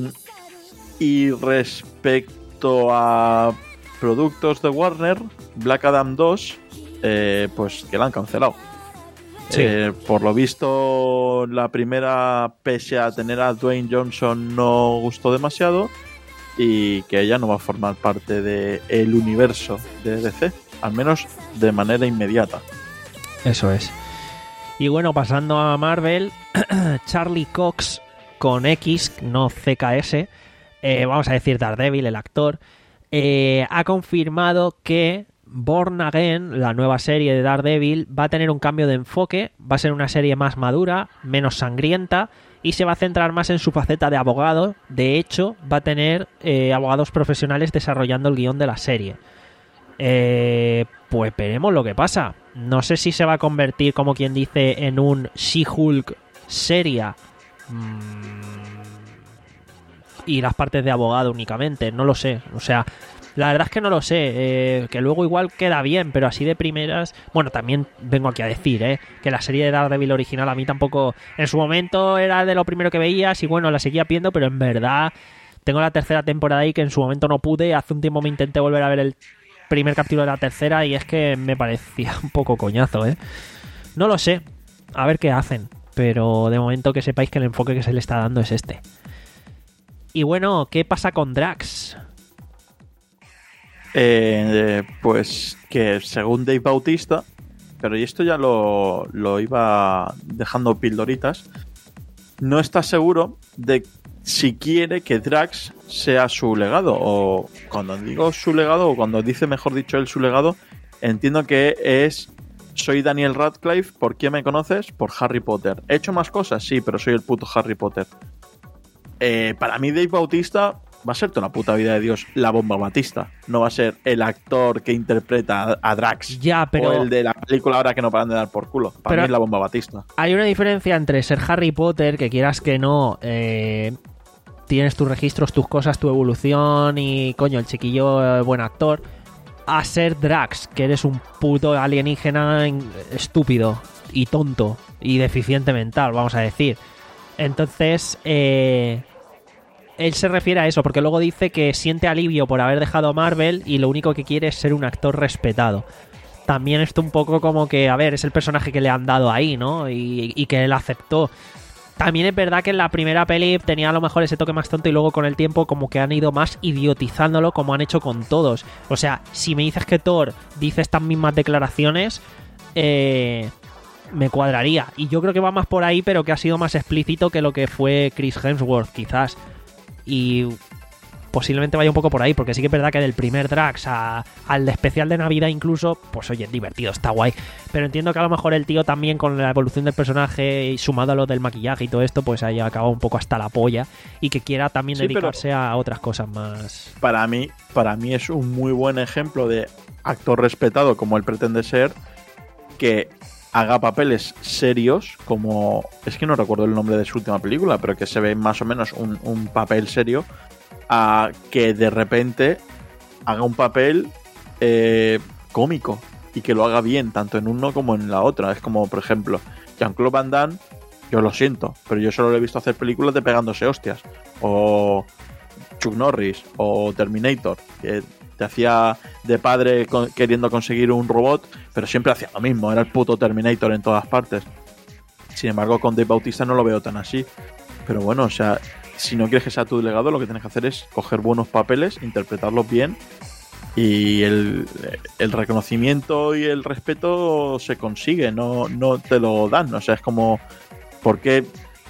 Speaker 3: y respecto a productos de Warner, Black Adam dos, eh, pues que la han cancelado. Sí. Eh, por lo visto, la primera, pese a tener a Dwayne Johnson, no gustó demasiado y que ella no va a formar parte del universo de D C, al menos de manera inmediata.
Speaker 2: Eso es. Y bueno, pasando a Marvel, Charlie Cox con X, no C K S, eh, vamos a decir Daredevil, el actor, eh, ha confirmado que Born Again, la nueva serie de Daredevil, va a tener un cambio de enfoque, va a ser una serie más madura, menos sangrienta y se va a centrar más en su faceta de abogado. De hecho, va a tener eh, abogados profesionales desarrollando el guión de la serie. Eh, pues veremos lo que pasa. No sé si se va a convertir, como quien dice, en un She-Hulk seria mmm, y las partes de abogado únicamente, no lo sé. O sea, la verdad es que no lo sé, eh, que luego igual queda bien, pero así de primeras... Bueno, también vengo aquí a decir, eh, que la serie de Daredevil original a mí tampoco... En su momento era de lo primero que veías y bueno, la seguía viendo, pero en verdad tengo la tercera temporada ahí que en su momento no pude. Hace un tiempo me intenté volver a ver el primer capítulo de la tercera y es que me parecía un poco coñazo, ¿eh? No lo sé, a ver qué hacen, pero de momento que sepáis que el enfoque que se le está dando es este. Y bueno, ¿qué pasa con Drax?
Speaker 3: Eh, pues que según Dave Bautista, pero y esto ya lo, lo iba dejando pildoritas, no está seguro de si quiere que Drax sea su legado, o cuando digo su legado, o cuando dice mejor dicho él su legado, entiendo que es: soy Daniel Radcliffe, ¿por quién me conoces? Por Harry Potter. ¿He hecho más cosas? Sí, pero soy el puto Harry Potter. Eh, para mí Dave Bautista va a ser toda la puta vida de Dios la Bomba Batista. No va a ser el actor que interpreta a Drax.
Speaker 2: Ya, pero...
Speaker 3: O el de la película ahora que no paran de dar por culo. Para
Speaker 2: pero
Speaker 3: mí es la Bomba Batista.
Speaker 2: Hay una diferencia entre ser Harry Potter, que quieras que no, eh, tienes tus registros, tus cosas, tu evolución y, coño, el chiquillo eh, buen actor, a ser Drax, que eres un puto alienígena estúpido y tonto y deficiente mental, vamos a decir. Entonces, eh... él se refiere a eso, porque luego dice que siente alivio por haber dejado Marvel y lo único que quiere es ser un actor respetado. También esto un poco como que, a ver, es el personaje que le han dado ahí, ¿no? Y, y que él aceptó. También es verdad que en la primera peli tenía a lo mejor ese toque más tonto y luego con el tiempo como que han ido más idiotizándolo como han hecho con todos. O sea, si me dices que Thor dice estas mismas declaraciones, eh... me cuadraría. Y yo creo que va más por ahí, pero que ha sido más explícito que lo que fue Chris Hemsworth, quizás. Y posiblemente vaya un poco por ahí, porque sí que es verdad que del primer Drax a, al especial de Navidad incluso, pues oye, es divertido, está guay. Pero entiendo que a lo mejor el tío también con la evolución del personaje y sumado a lo del maquillaje y todo esto, pues haya acabado un poco hasta la polla y que quiera también sí, dedicarse a otras cosas más.
Speaker 3: Para mí, para mí es un muy buen ejemplo de actor respetado como él pretende ser, que haga papeles serios, como... es que no recuerdo el nombre de su última película, pero que se ve más o menos un, un papel serio, a que de repente haga un papel eh, cómico y que lo haga bien, tanto en uno como en la otra. Es como, por ejemplo, Jean-Claude Van Damme, yo lo siento, pero yo solo lo he visto hacer películas de pegándose hostias. O Chuck Norris, o Terminator, que te hacía de padre con, queriendo conseguir un robot, pero siempre hacía lo mismo, era el puto Terminator en todas partes. Sin embargo, con Dave Bautista no lo veo tan así. Pero bueno, o sea, si no quieres que sea tu legado, lo que tienes que hacer es coger buenos papeles, interpretarlos bien, y el, el reconocimiento y el respeto se consigue, no, no te lo dan. O sea, es como, ¿por qué?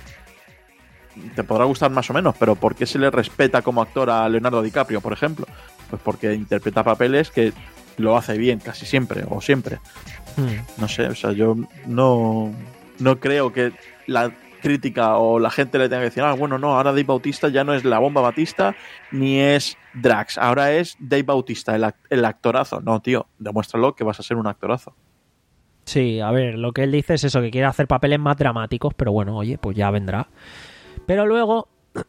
Speaker 3: Te podrá gustar más o menos, pero ¿por qué se le respeta como actor a Leonardo DiCaprio, por ejemplo? Pues porque interpreta papeles que lo hace bien casi siempre, o siempre. Hmm. No sé, o sea, yo no, no creo que la crítica o la gente le tenga que decir, ah, bueno, no, ahora Dave Bautista ya no es la Bomba Batista ni es Drax, ahora es Dave Bautista, el, act- el actorazo. No, tío, demuéstralo que vas a ser un actorazo.
Speaker 2: Sí, a ver, lo que él dice es eso, que quiere hacer papeles más dramáticos, pero bueno, oye, pues ya vendrá. Pero luego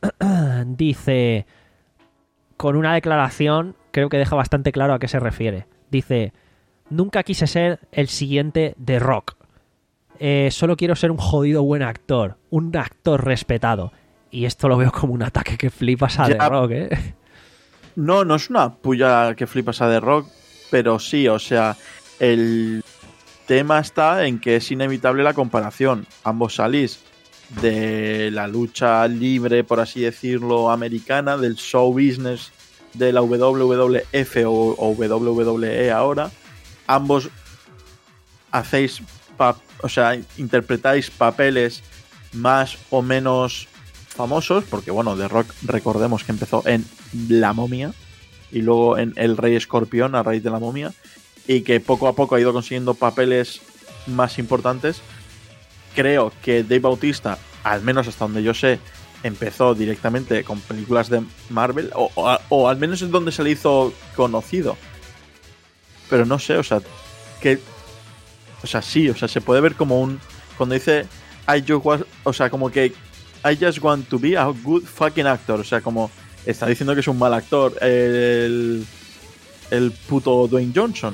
Speaker 2: dice, con una declaración, creo que deja bastante claro a qué se refiere. Dice, nunca quise ser el siguiente The Rock. Eh, solo quiero ser un jodido buen actor, un actor respetado. Y esto lo veo como un ataque que flipas a ya, The Rock, ¿eh?
Speaker 3: No, no es una puya que flipas a The Rock, pero sí, o sea, el tema está en que es inevitable la comparación. Ambos salís de la lucha libre, por así decirlo, americana, del show business de la W W F o, o W W E ahora. Ambos hacéis, pa- o sea, interpretáis papeles más o menos famosos, porque bueno, The Rock, recordemos que empezó en La Momia y luego en El Rey Escorpión a raíz de La Momia, y que poco a poco ha ido consiguiendo papeles más importantes. Creo que Dave Bautista, al menos hasta donde yo sé, empezó directamente con películas de Marvel, o, o, o al menos es donde se le hizo conocido. Pero no sé, o sea, que, o sea, sí, o sea, se puede ver como un, cuando dice I just was, o sea, como que I just want to be a good fucking actor, o sea, como está diciendo que es un mal actor el, el puto Dwayne Johnson.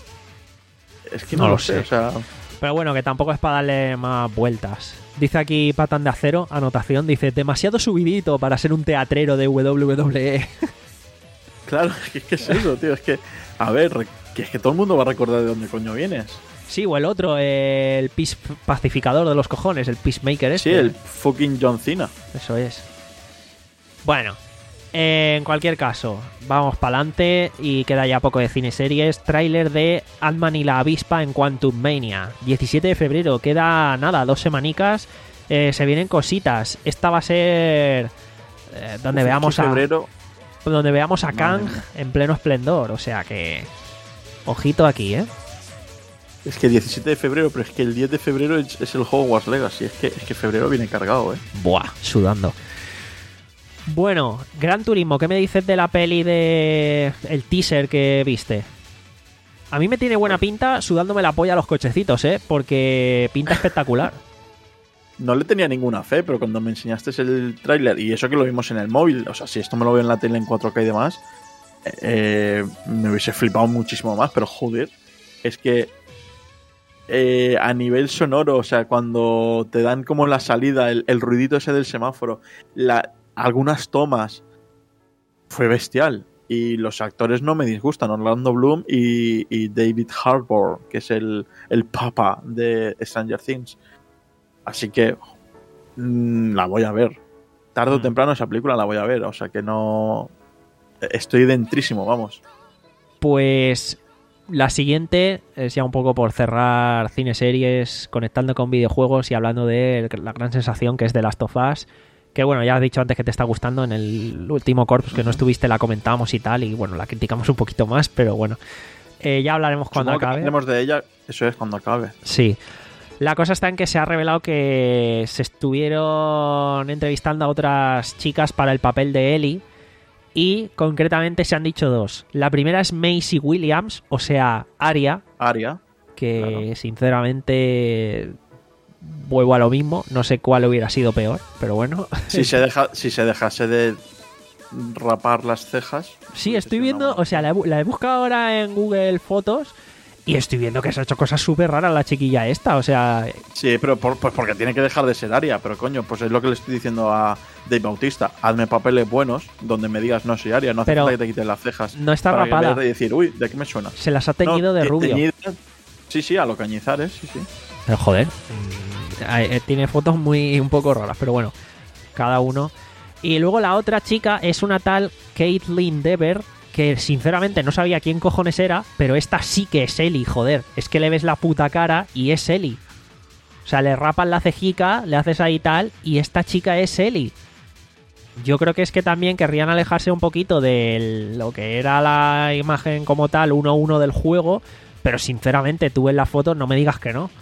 Speaker 3: Es que no, no lo sé, sé, o sea.
Speaker 2: Pero bueno, que tampoco es para darle más vueltas. Dice aquí Patan de Acero, anotación, dice, demasiado subidito para ser un teatrero de W W E.
Speaker 3: Claro, es que es eso, tío. Es que, a ver, que es que todo el mundo va a recordar de dónde coño vienes.
Speaker 2: Sí, o el otro, el peace pacificador de los cojones, el peacemaker este.
Speaker 3: Sí, el fucking John Cena.
Speaker 2: Eso es. Bueno, eh, en cualquier caso, vamos para adelante y queda ya poco de cine series. Tráiler de Ant-Man y la avispa en Quantum Mania. diecisiete de febrero, queda nada, dos semanicas. Eh, se vienen cositas. Esta va a ser eh, donde
Speaker 3: Uf,
Speaker 2: veamos a
Speaker 3: febrero.
Speaker 2: donde veamos a
Speaker 3: Madre
Speaker 2: Kang
Speaker 3: mía.
Speaker 2: en pleno esplendor. O sea que ojito aquí, ¿eh?
Speaker 3: Es que diecisiete de febrero, pero es que el diez de febrero es, es el Hogwarts Legacy. Es que, es que febrero viene cargado, ¿eh?
Speaker 2: Buah, sudando. Bueno, Gran Turismo, ¿qué me dices de la peli de el teaser que viste? A mí me tiene buena pinta sudándome la polla a los cochecitos, ¿eh? Porque pinta espectacular.
Speaker 3: No le tenía ninguna fe, pero cuando me enseñaste el tráiler, y eso que lo vimos en el móvil, o sea, si esto me lo veo en la tele en cuatro K y demás, eh, me hubiese flipado muchísimo más, pero joder, es que eh, a nivel sonoro, o sea, cuando te dan como la salida, el, el ruidito ese del semáforo, la, algunas tomas, fue bestial. Y los actores no me disgustan, Orlando Bloom y, y David Harbour, que es el, el papa de Stranger Things. Así que mmm, la voy a ver. Tarde o temprano esa película la voy a ver. O sea que no... Estoy dentrísimo, vamos.
Speaker 2: Pues la siguiente es ya un poco por cerrar cine series, conectando con videojuegos y hablando de la gran sensación que es The Last of Us. Que bueno, ya has dicho antes que te está gustando. En el último Corpus que no estuviste la comentamos y tal. Y bueno, la criticamos un poquito más, pero bueno. Eh, ya hablaremos cuando
Speaker 3: Supongo que
Speaker 2: acabe.
Speaker 3: hablaremos de ella, eso es cuando acabe.
Speaker 2: Sí. La cosa está en que se ha revelado que se estuvieron entrevistando a otras chicas para el papel de Ellie y concretamente se han dicho dos. La primera es Maisie Williams, o sea, Arya,
Speaker 3: Aria.
Speaker 2: que
Speaker 3: Claro.
Speaker 2: sinceramente vuelvo a lo mismo, no sé cuál hubiera sido peor, pero bueno.
Speaker 3: Si se, deja, si se dejase de rapar las cejas.
Speaker 2: Sí, estoy viendo, o sea, la he, bu- la he buscado ahora en Google Fotos y estoy viendo que se ha hecho cosas súper raras la chiquilla esta, o sea,
Speaker 3: Sí, pero por, pues porque tiene que dejar de ser Aria. Pero coño, pues es lo que le estoy diciendo a Dave Bautista. Hazme papeles buenos donde me digas no soy Aria. No hace
Speaker 2: Pero
Speaker 3: falta que te quiten las cejas.
Speaker 2: no está
Speaker 3: para
Speaker 2: rapada.
Speaker 3: ver y decir, uy, ¿de qué me suena?
Speaker 2: se las ha teñido
Speaker 3: No,
Speaker 2: de
Speaker 3: te-
Speaker 2: rubio.
Speaker 3: teñida- Sí, sí, a lo Cañizares, sí, sí.
Speaker 2: Pero joder, mm, eh, tiene fotos muy un poco raras, pero bueno, cada uno. Y luego la otra chica es una tal Caitlin Dever, que sinceramente no sabía quién cojones era, pero esta sí que es Ellie, joder. Es que le ves la puta cara y es Ellie. O sea, le rapan la cejica, le haces ahí tal, y esta chica es Ellie. Yo creo que es que también querrían alejarse un poquito de lo que era la imagen como tal, uno a uno del juego, pero sinceramente tú en la foto no me digas que no.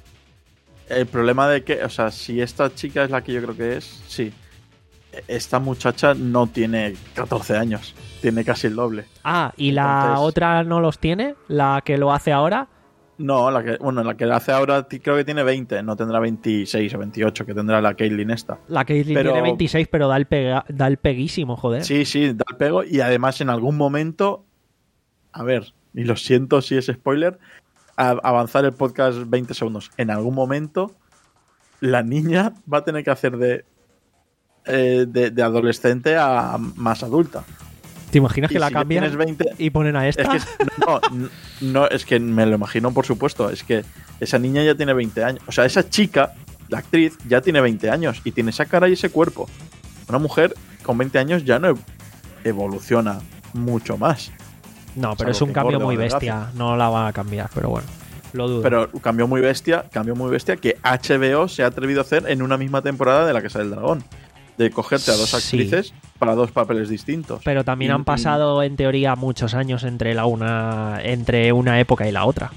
Speaker 3: El problema de que, o sea, si esta chica es la que yo creo que es, sí. Esta muchacha no tiene catorce años, tiene casi el doble.
Speaker 2: Ah, ¿y la
Speaker 3: Entonces-
Speaker 2: otra no los tiene? ¿La que lo hace ahora?
Speaker 3: No, la que, bueno, la que hace ahora ti- creo que tiene veinte, no tendrá veintiséis o veintiocho, que tendrá la Caitlyn esta.
Speaker 2: La Caitlyn
Speaker 3: Pero-
Speaker 2: tiene veintiséis, pero da el, pega- da el peguísimo, joder.
Speaker 3: Sí, sí, da el pego y además en algún momento, a ver, y lo siento si es spoiler, a avanzar el podcast veinte segundos. En algún momento la niña va a tener que hacer de, eh, de, de adolescente a más adulta.
Speaker 2: ¿Te imaginas
Speaker 3: Y
Speaker 2: que la
Speaker 3: si ya
Speaker 2: cambian
Speaker 3: tienes veinte,
Speaker 2: y ponen a
Speaker 3: es
Speaker 2: esta?
Speaker 3: que no, no, no, es que me lo imagino, por supuesto. Es que esa niña ya tiene veinte años. O sea, esa chica, la actriz, ya tiene veinte años y tiene esa cara y ese cuerpo. Una mujer con veinte años ya no evoluciona mucho más.
Speaker 2: No, pero
Speaker 3: salvo
Speaker 2: es un
Speaker 3: que
Speaker 2: cambio
Speaker 3: engorde
Speaker 2: muy
Speaker 3: o adelgace.
Speaker 2: bestia. No la van a cambiar, pero bueno. Lo dudo.
Speaker 3: Pero cambió muy bestia, cambió muy bestia que H B O se ha atrevido a hacer en una misma temporada de La Casa del Dragón. De cogerte a dos
Speaker 2: Sí.
Speaker 3: actrices para dos papeles distintos.
Speaker 2: Pero también
Speaker 3: Y-
Speaker 2: han pasado, en teoría, muchos años entre la una entre una época y la otra.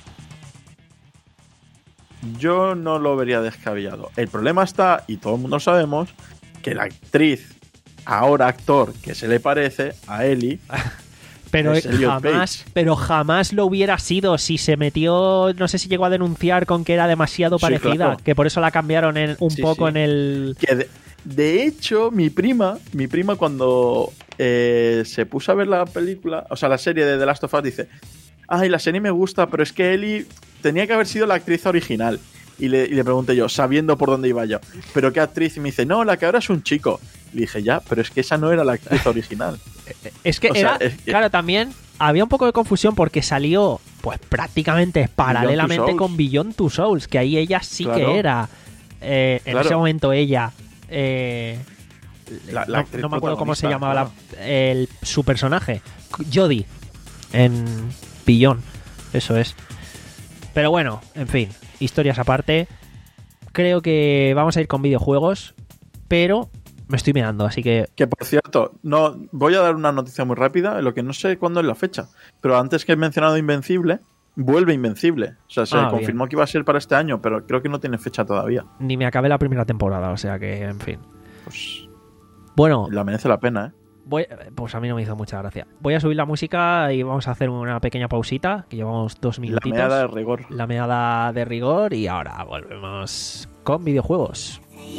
Speaker 3: Yo no lo vería descabellado. El problema está, y todo el mundo sabemos, que la actriz, ahora actor, que se le parece a Ellie,
Speaker 2: Pero
Speaker 3: Es Elliot
Speaker 2: jamás,
Speaker 3: Page.
Speaker 2: pero jamás lo hubiera sido si se metió, no sé si llegó a denunciar con que era demasiado
Speaker 3: Sí,
Speaker 2: parecida,
Speaker 3: claro.
Speaker 2: que por eso la cambiaron en, un
Speaker 3: Sí,
Speaker 2: poco
Speaker 3: sí.
Speaker 2: en el...
Speaker 3: que de, de hecho, mi prima, mi prima cuando eh, se puso a ver la película, o sea, la serie de The Last of Us, dice, ay, la serie me gusta, pero es que Ellie tenía que haber sido la actriz original. Y le, y le pregunté yo, sabiendo por dónde iba yo, ¿pero qué actriz? Y me dice, no, la que ahora es un chico. Le dije, ya, pero es que esa no era la actriz original.
Speaker 2: Es que
Speaker 3: O
Speaker 2: era,
Speaker 3: sea, es que-
Speaker 2: claro, también había un poco de confusión porque salió, pues prácticamente paralelamente
Speaker 3: Souls.
Speaker 2: con Beyond Two Souls, que ahí ella sí
Speaker 3: Claro.
Speaker 2: que era, eh, en
Speaker 3: Claro.
Speaker 2: ese momento ella, eh,
Speaker 3: La- la
Speaker 2: no,
Speaker 3: actriz
Speaker 2: no me acuerdo cómo se
Speaker 3: protagonista,
Speaker 2: llamaba la- el, su personaje, Jodie, en Beyond, eso es. Pero bueno, en fin, historias aparte, creo que vamos a ir con videojuegos, pero me estoy mirando, así que
Speaker 3: Que por cierto, no voy a dar una noticia muy rápida, lo que no sé cuándo es la fecha, pero antes que he mencionado Invencible, vuelve Invencible. O sea, se
Speaker 2: Ah,
Speaker 3: confirmó
Speaker 2: bien.
Speaker 3: que iba a ser para este año, pero creo que no tiene fecha todavía.
Speaker 2: ni me acabé la primera temporada, o sea que, en fin.
Speaker 3: Pues
Speaker 2: Bueno,
Speaker 3: la merece la pena, ¿eh?
Speaker 2: voy, pues a mí no me hizo mucha gracia. Voy a subir la música y vamos a hacer una pequeña pausita, que llevamos dos
Speaker 3: La
Speaker 2: minutitos.
Speaker 3: meada de rigor.
Speaker 2: La meada de rigor y ahora volvemos con videojuegos.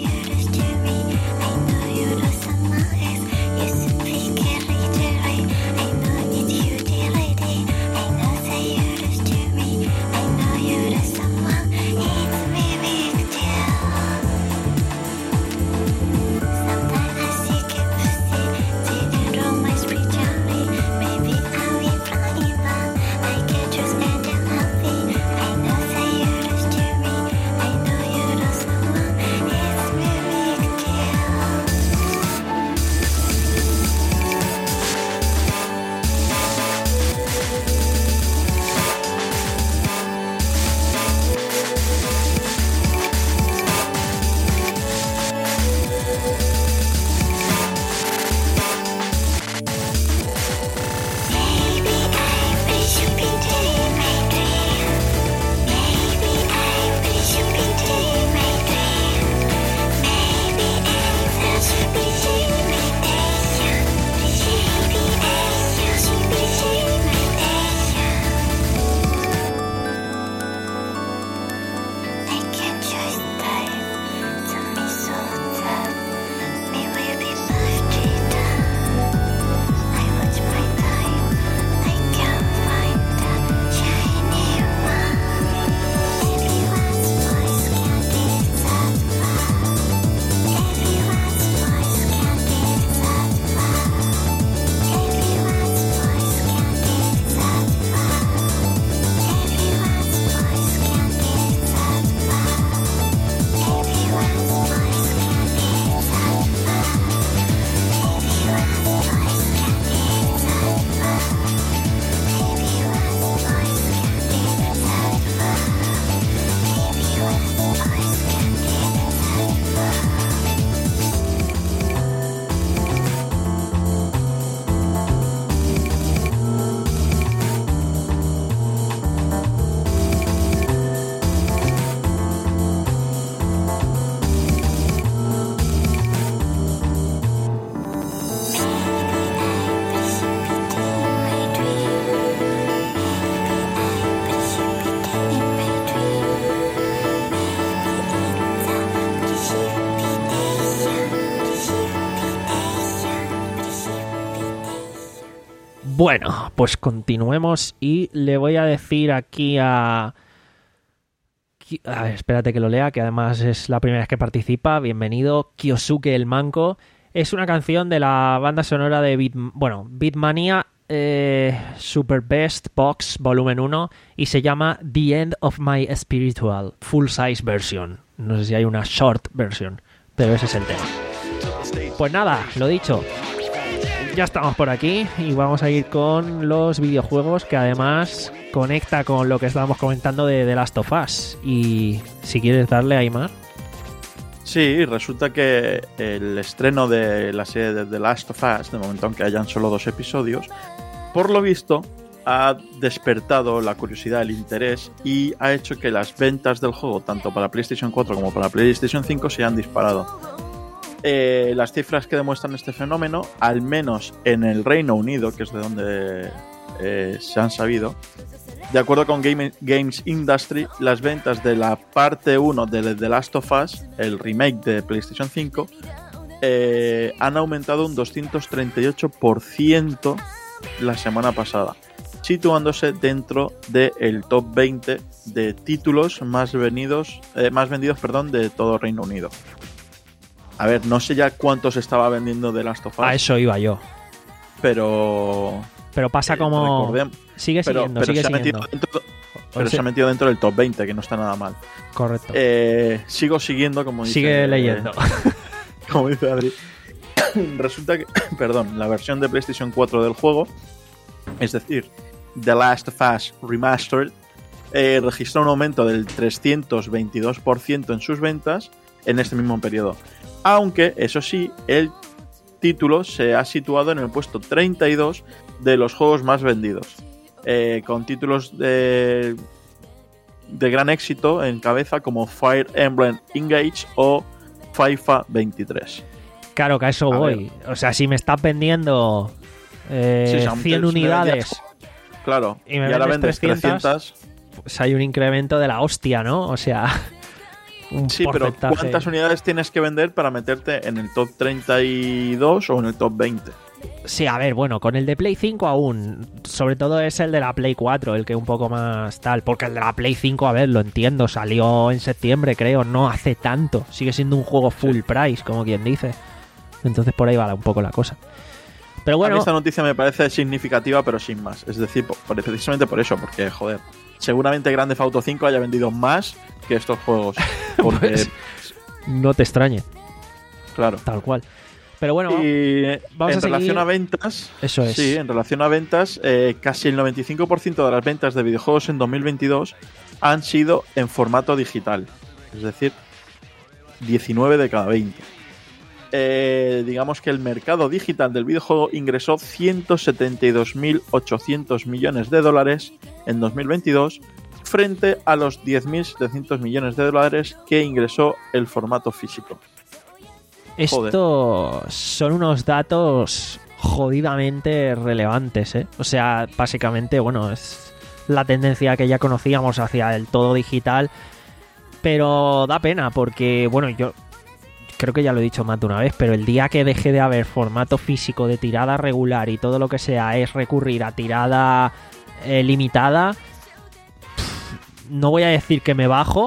Speaker 2: Bueno, pues continuemos y le voy a decir aquí a... a ver, espérate que lo lea, que además es la primera vez que participa. Bienvenido, Kyosuke el Manco. Es una canción de la banda sonora de Beat, bueno, Beatmania eh, Super Best Box Volumen uno y se llama The End of My Spiritual Full Size Version. No sé si hay una short version, pero ese es el tema. Pues nada, lo dicho. Ya estamos por aquí y vamos a ir con los videojuegos, que además conecta con lo que estábamos comentando de The Last of Us. Y si quieres darle, Aymar.
Speaker 3: Sí, resulta que el estreno de la serie de The Last of Us, de momento aunque hayan solo dos episodios, por lo visto ha despertado la curiosidad, el interés y ha hecho que las ventas del juego, tanto para PlayStation cuatro como para PlayStation cinco, se han disparado. Eh, las cifras que demuestran este fenómeno, al menos en el Reino Unido, que es de donde eh, se han sabido, de acuerdo con Game, Games Industry, las ventas de la parte uno de The Last of Us, el remake de PlayStation cinco, eh, han aumentado un doscientos treinta y ocho por ciento la semana pasada, situándose dentro del top veinte de títulos más, venidos, eh, más vendidos perdón, de todo Reino Unido. A ver, no sé ya cuántos estaba vendiendo The Last of Us.
Speaker 2: A eso iba yo.
Speaker 3: pero...
Speaker 2: Pero pasa
Speaker 3: eh,
Speaker 2: como...
Speaker 3: recordem-
Speaker 2: Sigue
Speaker 3: pero,
Speaker 2: siguiendo,
Speaker 3: pero
Speaker 2: sigue
Speaker 3: se ha
Speaker 2: siguiendo.
Speaker 3: metido dentro, pero
Speaker 2: O
Speaker 3: se
Speaker 2: sea-
Speaker 3: ha metido dentro del top veinte, que no está nada mal.
Speaker 2: Correcto.
Speaker 3: Eh, sigo siguiendo, como dice...
Speaker 2: Sigue leyendo.
Speaker 3: Como dice Adri. Resulta que, perdón, la versión de PlayStation cuatro del juego, es decir, The Last of Us Remastered, eh, registró un aumento del trescientos veintidós por ciento en sus ventas en este mismo periodo. Aunque, eso sí, el título se ha situado en el puesto treinta y dos de los juegos más vendidos, eh, con títulos de, de gran éxito en cabeza como Fire Emblem Engage o FIFA veintitrés.
Speaker 2: Claro, que a eso
Speaker 3: A
Speaker 2: voy. O sea, si me estás vendiendo eh,
Speaker 3: Sí, son-
Speaker 2: cien
Speaker 3: si me
Speaker 2: unidades,
Speaker 3: Claro,
Speaker 2: Y
Speaker 3: y,
Speaker 2: me
Speaker 3: ahora
Speaker 2: vendes
Speaker 3: vendes
Speaker 2: trescientas,
Speaker 3: trescientas.
Speaker 2: pues hay un incremento de la hostia, ¿no? O sea, un
Speaker 3: Sí, pero
Speaker 2: porcentaje.
Speaker 3: ¿cuántas unidades tienes que vender para meterte en el top treinta y dos o en el top veinte?
Speaker 2: Sí, a ver, bueno, con el de Play cinco aún. Sobre todo es el de la Play cuatro, el que un poco más tal. Porque el de la Play cinco, a ver, lo entiendo, salió en septiembre, creo, no hace tanto. Sigue siendo un juego full price, como quien dice. Entonces por ahí va un poco la cosa. Pero
Speaker 3: A mí
Speaker 2: bueno,
Speaker 3: esta noticia me parece significativa, pero sin más. Es decir, por- por- precisamente por eso, porque, joder, seguramente Grand Theft Auto cinco haya vendido más que estos juegos. Porque,
Speaker 2: Pues, no te extrañe,
Speaker 3: claro.
Speaker 2: tal cual. Pero bueno,
Speaker 3: Y eh,
Speaker 2: vamos
Speaker 3: en
Speaker 2: a seguir.
Speaker 3: relación a ventas,
Speaker 2: Eso es.
Speaker 3: sí, en relación a ventas, eh, casi el noventa y cinco por ciento de las ventas de videojuegos en dos mil veintidós han sido en formato digital. Es decir, diecinueve de cada veinte. Eh, digamos que el mercado digital del videojuego ingresó ciento setenta y dos mil ochocientos millones de dólares en dos mil veintidós frente a los diez mil setecientos millones de dólares que ingresó el formato físico.
Speaker 2: Estos son unos datos jodidamente relevantes, ¿eh? O sea, básicamente, bueno, es la tendencia que ya conocíamos hacia el todo digital, pero da pena porque, bueno, yo creo que ya lo he dicho más de una vez, pero el día que deje de haber formato físico de tirada regular y todo lo que sea es recurrir a tirada eh, limitada, pff, no voy a decir que me bajo,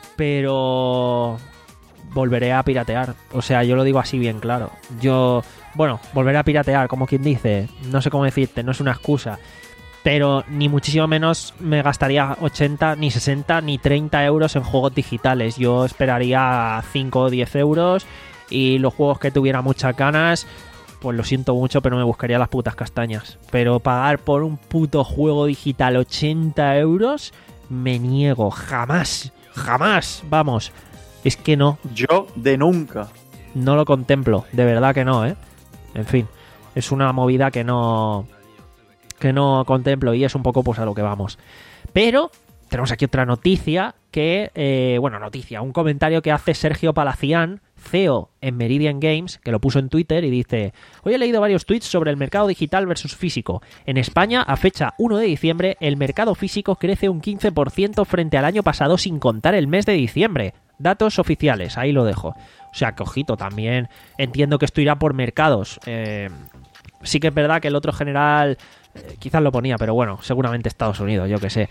Speaker 2: pero volveré a piratear. O sea, yo lo digo así bien claro. Yo, bueno, volveré a piratear, como quien dice. No sé cómo decirte, no es una excusa. Pero ni muchísimo menos me gastaría ochenta, ni sesenta, ni treinta euros en juegos digitales. Yo esperaría cinco o diez euros. Y los juegos que tuviera muchas ganas, pues lo siento mucho, pero me buscaría las putas castañas. Pero pagar por un puto juego digital ochenta euros, me niego. Jamás, jamás, vamos. Es que no,
Speaker 3: Yo de nunca.
Speaker 2: no lo contemplo, de verdad que no, ¿eh? En fin, es una movida que no que no contemplo y es un poco pues a lo que vamos. Pero tenemos aquí otra noticia que, eh, bueno, noticia, un comentario que hace Sergio Palacián, C E O en Meridian Games, que lo puso en Twitter y dice: hoy he leído varios tweets sobre el mercado digital versus físico. En España, a fecha uno de diciembre, el mercado físico crece un quince por ciento frente al año pasado sin contar el mes de diciembre. Datos oficiales, ahí lo dejo. O sea, que ojito, también entiendo que esto irá por mercados. Eh, sí que es verdad que el otro general eh, quizás lo ponía, pero bueno, seguramente Estados Unidos, yo que sé.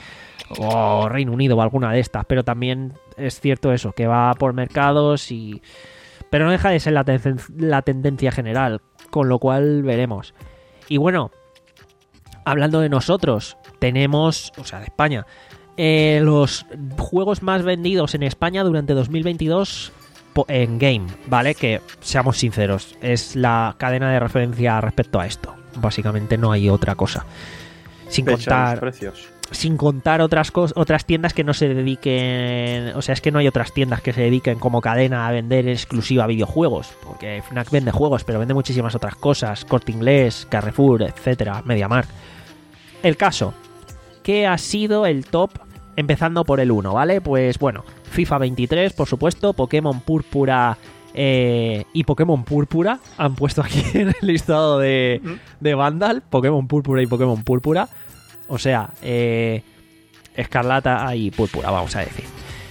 Speaker 2: O Reino Unido o alguna de estas. Pero también es cierto eso, que va por mercados y... Pero no deja de ser la, ten- la tendencia general, con lo cual veremos. Y bueno, hablando de nosotros, tenemos, o sea, de España... Eh, los juegos más vendidos en España durante dos mil veintidós po- en Game, ¿vale? Que, seamos sinceros, es la cadena de referencia respecto a esto. Básicamente no hay otra cosa. Sin
Speaker 3: Pese a los
Speaker 2: contar,
Speaker 3: precios.
Speaker 2: sin contar otras cos- otras tiendas que no se dediquen... O sea, es que no hay otras tiendas que se dediquen como cadena a vender exclusiva videojuegos. Porque Fnac vende juegos, pero vende muchísimas otras cosas. Corte Inglés, Carrefour, etcétera, MediaMarkt. El caso... ¿Qué ha sido el top? Empezando por el uno, ¿vale? Pues bueno, FIFA veintitrés, por supuesto, Pokémon Púrpura eh, y Pokémon Púrpura han puesto aquí en el listado de, de Vandal, Pokémon Púrpura y Pokémon Púrpura. O sea, eh, Escarlata y Púrpura, vamos a decir.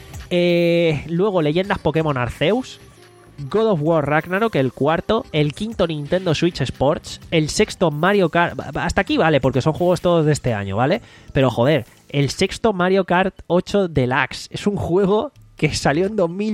Speaker 2: Eh, luego, Leyendas Pokémon Arceus, God of War Ragnarok, el cuarto, el quinto Nintendo Switch Sports, el sexto Mario Kart... Hasta aquí vale, porque son juegos todos de este año, ¿vale? Pero joder, el sexto Mario Kart ocho Deluxe es un juego que salió en dos mil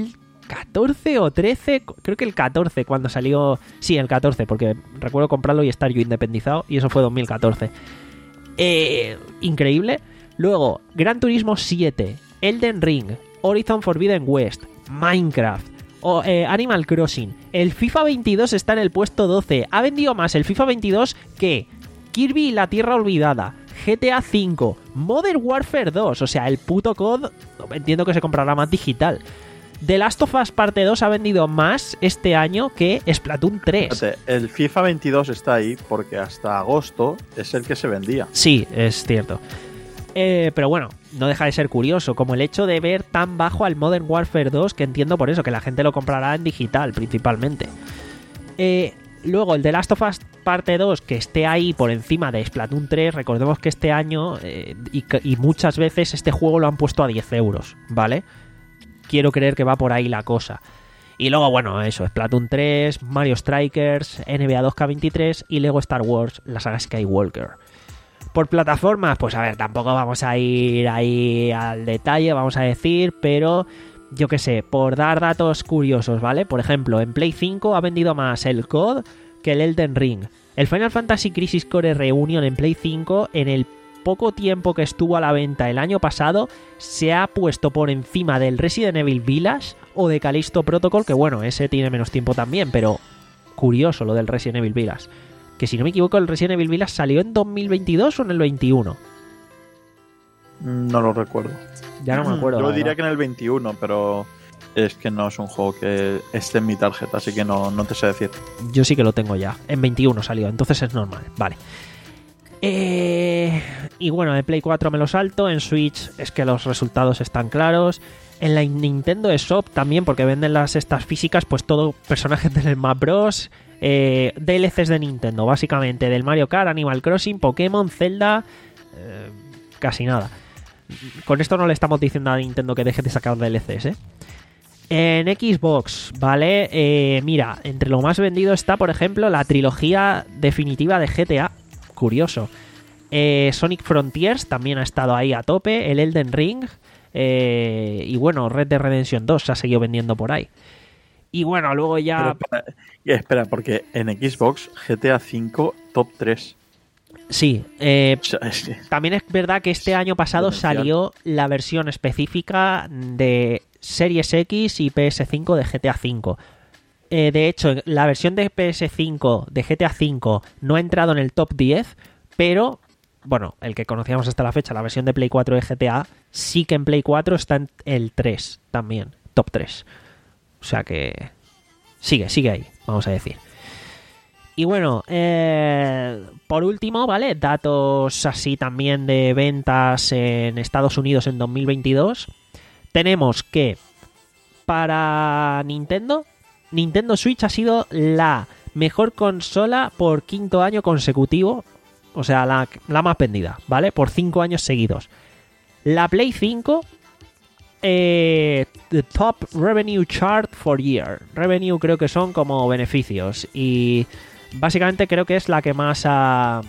Speaker 2: catorce o trece, creo que el catorce cuando salió, sí, el catorce, porque recuerdo comprarlo y estar yo independizado, y eso fue dos mil catorce. Eh, increíble. Luego, Gran Turismo siete, Elden Ring, Horizon Forbidden West, Minecraft, o, eh, Animal Crossing. El FIFA veintidós está en el puesto doce. Ha vendido más el FIFA veintidós que Kirby y la Tierra Olvidada, G T A cinco, Modern Warfare dos. O sea, el puto C O D, entiendo que se comprará más digital. The Last of Us Parte dos ha vendido más este año que Splatoon tres.
Speaker 3: Fíjate, el FIFA veintidós está ahí porque hasta agosto es el que se vendía.
Speaker 2: Sí, es cierto. Eh, pero bueno, no deja de ser curioso, como el hecho de ver tan bajo al Modern Warfare dos, que entiendo por eso, que la gente lo comprará en digital principalmente. Eh, luego, el The Last of Us Parte dos, que esté ahí por encima de Splatoon tres, recordemos que este año, eh, y, y muchas veces este juego lo han puesto a diez euros, ¿vale? Quiero creer que va por ahí la cosa. Y luego, bueno, eso, Splatoon tres, Mario Strikers, N B A dos K veintitrés y Lego Star Wars, la saga Skywalker. Por plataformas, pues a ver, tampoco vamos a ir ahí al detalle, vamos a decir, pero yo qué sé, por dar datos curiosos, ¿vale? Por ejemplo, en Play cinco ha vendido más el C O D que el Elden Ring. El Final Fantasy Crisis Core Reunion en Play cinco, en el poco tiempo que estuvo a la venta el año pasado, se ha puesto por encima del Resident Evil Village o de Callisto Protocol, que bueno, ese tiene menos tiempo también, pero curioso lo del Resident Evil Village. Que si no me equivoco, el Resident Evil Village salió en dos mil veintidós o en el veintiuno.
Speaker 3: No lo recuerdo.
Speaker 2: Ya no me acuerdo.
Speaker 3: Yo diría que en el veintiuno, pero es que no es un juego que esté en mi tarjeta, así que no, no te sé decir.
Speaker 2: Yo sí que lo tengo ya. En veintiuno salió, entonces es normal. Vale. Eh, y bueno, de Play cuatro me lo salto. En Switch es que los resultados están claros. En la Nintendo eShop también, porque venden las estas físicas, pues todo personajes del Smash Bros. Eh, D L Cs de Nintendo, básicamente, del Mario Kart, Animal Crossing, Pokémon, Zelda, eh, casi nada. Con esto no le estamos diciendo a Nintendo que deje de sacar D L Cs, ¿eh? En Xbox, ¿vale? Eh, mira, entre lo más vendido está, por ejemplo, la trilogía definitiva de G T A. Curioso. Eh, Sonic Frontiers también ha estado ahí a tope. El Elden Ring. Eh, y bueno, Red Dead Redemption dos se ha seguido vendiendo por ahí. Y bueno, luego ya...
Speaker 3: Pero, espera, espera, porque en Xbox G T A cinco top tres.
Speaker 2: Sí, eh,
Speaker 3: O sea, es que-
Speaker 2: también es verdad que este año pasado
Speaker 3: Demencial.
Speaker 2: salió la versión específica de Series X y P S cinco de G T A cinco. Eh, de hecho, la versión de P S cinco de G T A cinco no ha entrado en el top diez, pero, bueno, el que conocíamos hasta la fecha, la versión de Play cuatro de G T A, sí que en Play cuatro está en el tres también, top tres. O sea que sigue, sigue ahí, vamos a decir. Y bueno, eh, por último, ¿vale? Datos así también de ventas en Estados Unidos en dos mil veintidós. Tenemos que para Nintendo, Nintendo Switch ha sido la mejor consola por quinto año consecutivo. O sea, la, la más vendida, ¿vale? Por cinco años seguidos. La Play cinco, eh, the top revenue chart for year. Revenue creo que son como beneficios. Y básicamente creo que es la que más ha,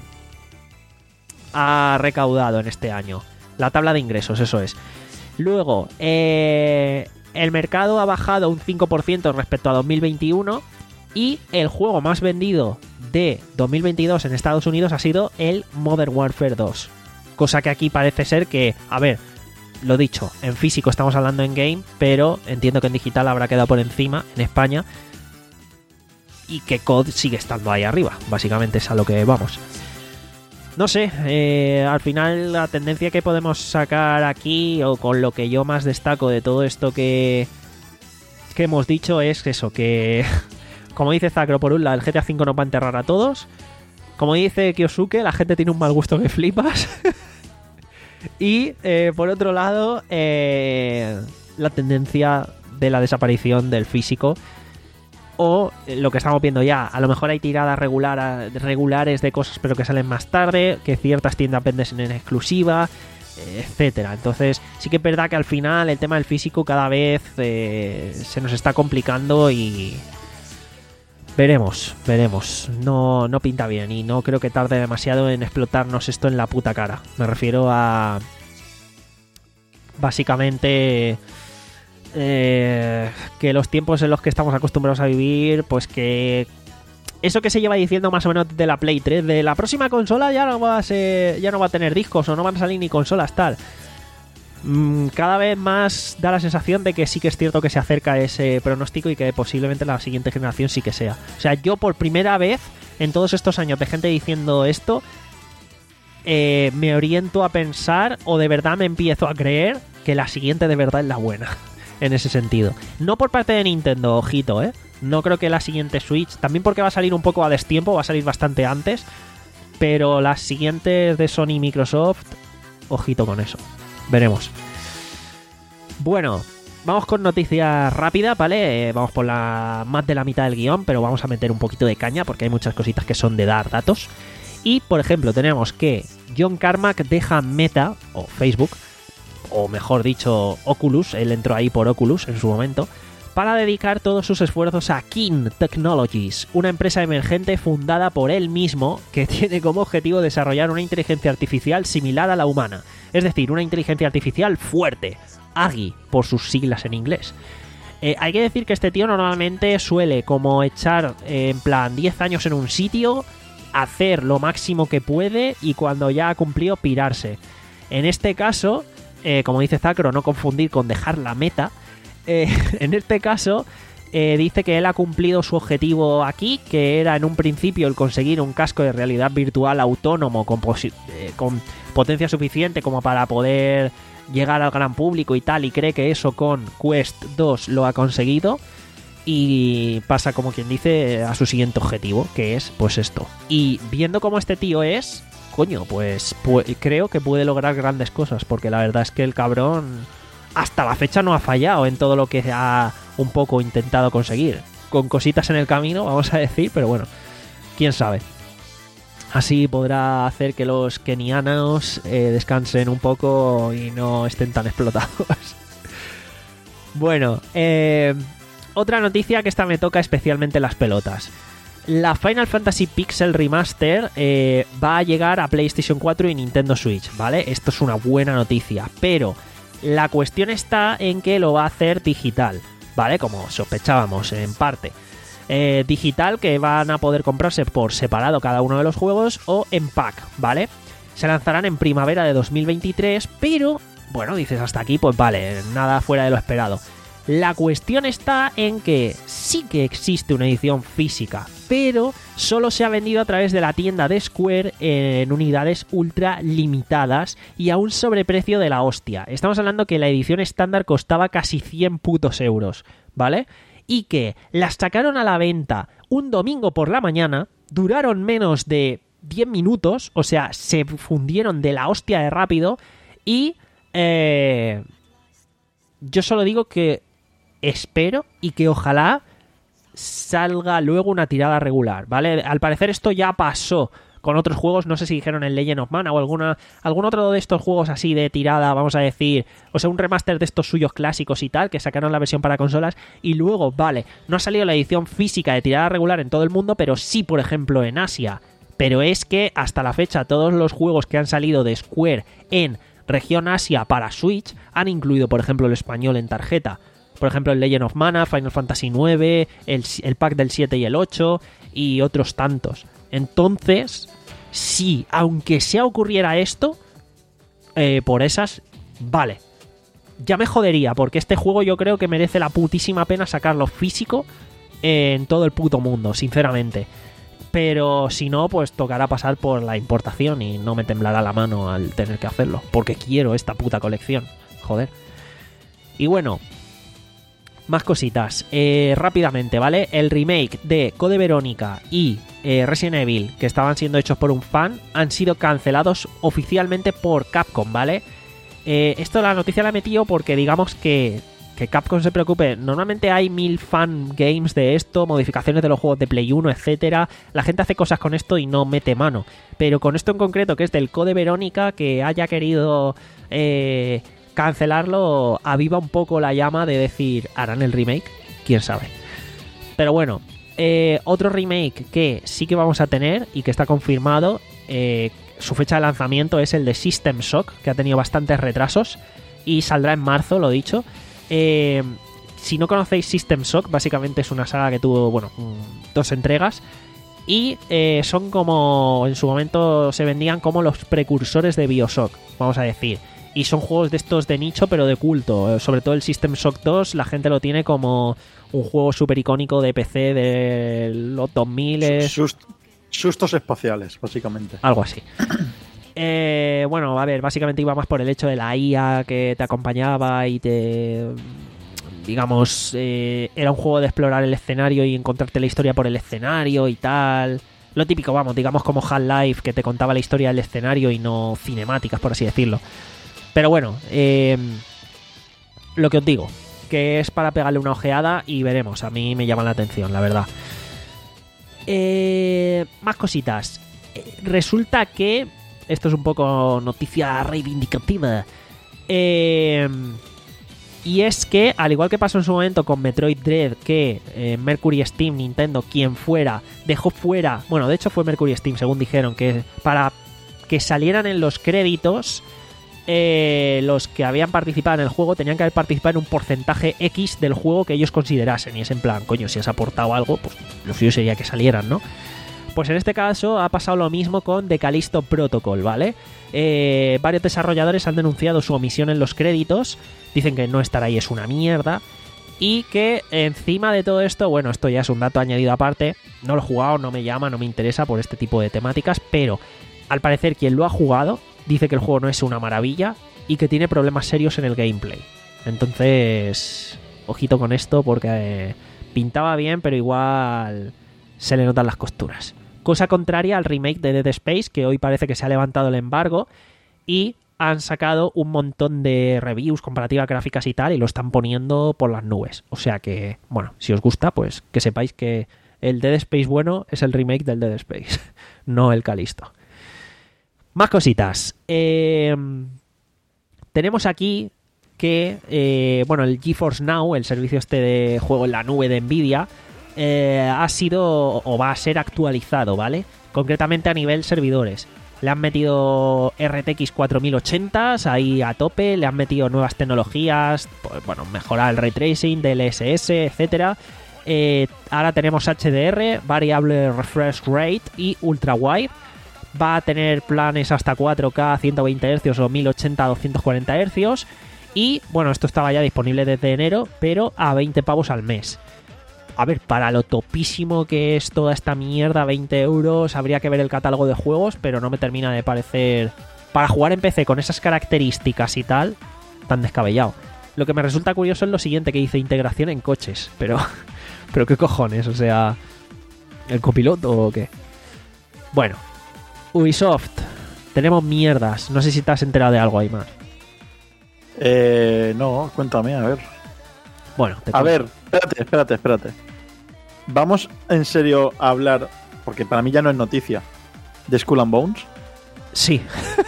Speaker 2: ha recaudado en este año. La tabla de ingresos, eso es. Luego, eh, el mercado ha bajado un cinco por ciento respecto a dos mil veintiuno. Y el juego más vendido de dos mil veintidós en Estados Unidos ha sido el Modern Warfare dos. Cosa que aquí parece ser que, a ver, lo dicho, en físico estamos hablando en game, pero entiendo que en digital habrá quedado por encima en España. Y que C O D sigue estando ahí arriba. Básicamente es a lo que vamos. No sé, eh, al final la tendencia que podemos sacar aquí, o con lo que yo más destaco de todo esto que, que hemos dicho, es eso, que... Como dice Zacro, por un lado, el G T A cinco nos va a enterrar a todos. Como dice Kyosuke, la gente tiene un mal gusto que flipas. Y, eh, por otro lado, eh, la tendencia de la desaparición del físico. O eh, lo que estamos viendo ya, a lo mejor hay tiradas regular, regulares de cosas pero que salen más tarde, que ciertas tiendas venden en exclusiva, eh, etcétera. Entonces, sí que es verdad que al final el tema del físico cada vez eh, se nos está complicando y... Veremos, veremos. No, no pinta bien y no creo que tarde demasiado en explotarnos esto en la puta cara. Me refiero a... Básicamente... eh, que los tiempos en los que estamos acostumbrados a vivir, pues que eso que se lleva diciendo más o menos de la Play tres, de la próxima consola ya no va a ser, ya no va a tener discos o no van a salir ni consolas tal. Cada vez más da la sensación de que sí que es cierto que se acerca ese pronóstico y que posiblemente la siguiente generación sí que sea. O sea, yo por primera vez en todos estos años de gente diciendo esto, eh, me oriento a pensar o de verdad me empiezo a creer que la siguiente de verdad es la buena. En ese sentido. No por parte de Nintendo, ojito, ¿eh? No creo que la siguiente Switch, también porque va a salir un poco a destiempo, va a salir bastante antes, pero las siguientes de Sony y Microsoft, ojito con eso. Veremos. Bueno, vamos con noticias rápidas, ¿vale? Eh, vamos por la más de la mitad del guión, pero vamos a meter un poquito de caña porque hay muchas cositas que son de dar datos. Y, por ejemplo, tenemos que John Carmack deja Meta, o Facebook, o mejor dicho, Oculus, él entró ahí por Oculus en su momento, para dedicar todos sus esfuerzos a Kin Technologies, una empresa emergente fundada por él mismo que tiene como objetivo desarrollar una inteligencia artificial similar a la humana, es decir, una inteligencia artificial fuerte, A G I por sus siglas en inglés. Eh, hay que decir que este tío normalmente suele como echar eh, en plan diez años en un sitio, hacer lo máximo que puede y cuando ya ha cumplido pirarse. En este caso, eh, como dice Zacro, no confundir con dejar la meta. Eh, en este caso, eh, dice que él ha cumplido su objetivo aquí, que era en un principio el conseguir un casco de realidad virtual autónomo con, posi- eh, con potencia suficiente como para poder llegar al gran público y tal, y cree que eso con Quest dos lo ha conseguido y pasa, como quien dice, a su siguiente objetivo, que es pues esto. Y viendo cómo este tío es, coño, pues, pues creo que puede lograr grandes cosas, porque la verdad es que el cabrón hasta la fecha no ha fallado en todo lo que ha un poco intentado conseguir. Con cositas en el camino, vamos a decir, pero bueno, quién sabe. Así podrá hacer que los kenianos eh, descansen un poco y no estén tan explotados. Bueno, eh, otra noticia que esta me toca especialmente las pelotas. La Final Fantasy Pixel Remaster eh, va a llegar a PlayStation cuatro y Nintendo Switch, ¿vale? Esto es una buena noticia, pero la cuestión está en que lo va a hacer digital, ¿vale? Como sospechábamos, en parte. Eh, digital, que van a poder comprarse por separado cada uno de los juegos o en pack, ¿vale? Se lanzarán en primavera de dos mil veintitrés, pero, bueno, dices hasta aquí, pues vale, nada fuera de lo esperado. La cuestión está en que sí que existe una edición física, pero solo se ha vendido a través de la tienda de Square en unidades ultra limitadas y a un sobreprecio de la hostia. Estamos hablando que la edición estándar costaba casi cien putos euros, ¿vale? Y que las sacaron a la venta un domingo por la mañana, duraron menos de diez minutos, o sea, se fundieron de la hostia de rápido y eh, yo solo digo que espero y que ojalá salga luego una tirada regular, ¿vale? Al parecer esto ya pasó con otros juegos, no sé si dijeron en Legend of Mana o alguna, algún otro de estos juegos así de tirada, vamos a decir, o sea, un remaster de estos suyos clásicos y tal, que sacaron la versión para consolas y luego, vale, no ha salido la edición física de tirada regular en todo el mundo, pero sí, por ejemplo, en Asia. Pero es que hasta la fecha todos los juegos que han salido de Square en región Asia para Switch han incluido, por ejemplo, el español en tarjeta. Por ejemplo, el Legend of Mana, Final Fantasy nueve, el, el pack del siete y el ocho y otros tantos. Entonces, sí, aunque sea ocurriera esto, eh, por esas, vale. Ya me jodería, porque este juego yo creo que merece la putísima pena sacarlo físico en todo el puto mundo, sinceramente. Pero si no, pues tocará pasar por la importación y no me temblará la mano al tener que hacerlo, porque quiero esta puta colección. Joder. Y bueno, más cositas, eh, rápidamente, ¿vale? El remake de Code Verónica y eh, Resident Evil, que estaban siendo hechos por un fan, han sido cancelados oficialmente por Capcom, ¿vale? Eh, esto la noticia la he metido porque digamos que, que Capcom se preocupe. Normalmente hay mil fan games de esto, modificaciones de los juegos de Play uno, etcétera. La gente hace cosas con esto y no mete mano. Pero con esto en concreto, que es del Code Verónica, que haya querido Eh, cancelarlo, aviva un poco la llama de decir, ¿harán el remake? ¿Quién sabe? Pero bueno, eh, otro remake que sí que vamos a tener y que está confirmado, eh, su fecha de lanzamiento es el de System Shock, que ha tenido bastantes retrasos y saldrá en marzo, lo dicho. Eh, si no conocéis System Shock, básicamente es una saga que tuvo, bueno, dos entregas. Y eh, son como, en su momento se vendían como los precursores de BioShock, vamos a decir. Y son juegos de estos de nicho, pero de culto. Sobre todo el System Shock dos, la gente lo tiene como un juego súper icónico de P C de los dos mil.
Speaker 3: Sust- sustos espaciales, básicamente.
Speaker 2: Algo así. eh, bueno, a ver, básicamente iba más por el hecho de la I A que te acompañaba y te... Digamos, eh, era un juego de explorar el escenario y encontrarte la historia por el escenario y tal. Lo típico, vamos, digamos como Half-Life, que te contaba la historia del escenario y no cinemáticas, por así decirlo. Pero bueno, eh, lo que os digo, que es para pegarle una ojeada y veremos. A mí me llama la atención, la verdad. Eh, más cositas. Eh, resulta que... Esto es un poco noticia reivindicativa. Eh... Y es que, al igual que pasó en su momento con Metroid Dread, que eh, Mercury Steam, Nintendo, quien fuera, dejó fuera... Bueno, de hecho fue Mercury Steam, según dijeron, que para que salieran en los créditos, eh, los que habían participado en el juego tenían que haber participado en un porcentaje X del juego que ellos considerasen. Y es en plan, coño, si has aportado algo, pues lo suyo sería que salieran, ¿no? Pues en este caso ha pasado lo mismo con The Callisto Protocol, ¿vale? Eh, varios desarrolladores han denunciado su omisión en los créditos. Dicen que no estar ahí es una mierda. Y que encima de todo esto, bueno, esto ya es un dato añadido aparte. No lo he jugado, no me llama, no me interesa por este tipo de temáticas. Pero al parecer quien lo ha jugado dice que el juego no es una maravilla y que tiene problemas serios en el gameplay. Entonces, ojito con esto porque eh, pintaba bien, pero igual se le notan las costuras. Cosa contraria al remake de Dead Space, que hoy parece que se ha levantado el embargo y han sacado un montón de reviews, comparativas gráficas y tal, y lo están poniendo por las nubes. O sea que, bueno, si os gusta, pues que sepáis que el Dead Space bueno es el remake del Dead Space, no el Callisto. Más cositas. Eh, tenemos aquí que, eh, bueno, el GeForce Now, el servicio este de juego en la nube de Nvidia, Eh, ha sido o va a ser actualizado, ¿vale? Concretamente a nivel servidores. Le han metido R T X cuatro mil ochenta ahí a tope, le han metido nuevas tecnologías, pues, bueno, mejorar el ray tracing, D L S S, etcétera. Eh, ahora tenemos H D R, Variable Refresh Rate y Ultra Wide. Va a tener planes hasta cuatro K, ciento veinte hercios o mil ochenta a doscientos cuarenta hercios. Y, bueno, esto estaba ya disponible desde enero, pero a veinte pavos al mes. A ver, para lo topísimo que es toda esta mierda, veinte euros, habría que ver el catálogo de juegos, pero no me termina de parecer... Para jugar en P C con esas características y tal, tan descabellado. Lo que me resulta curioso es lo siguiente, que dice integración en coches, pero... pero qué cojones, o sea... ¿El copiloto o qué? Bueno, Ubisoft, tenemos mierdas, no sé si te has enterado de algo ahí más.
Speaker 3: Eh, no, cuéntame, a ver.
Speaker 2: Bueno, te
Speaker 3: A ver, espérate, espérate, espérate. Vamos en serio a hablar, porque para mí ya no es noticia, de Skull and Bones.
Speaker 2: Sí.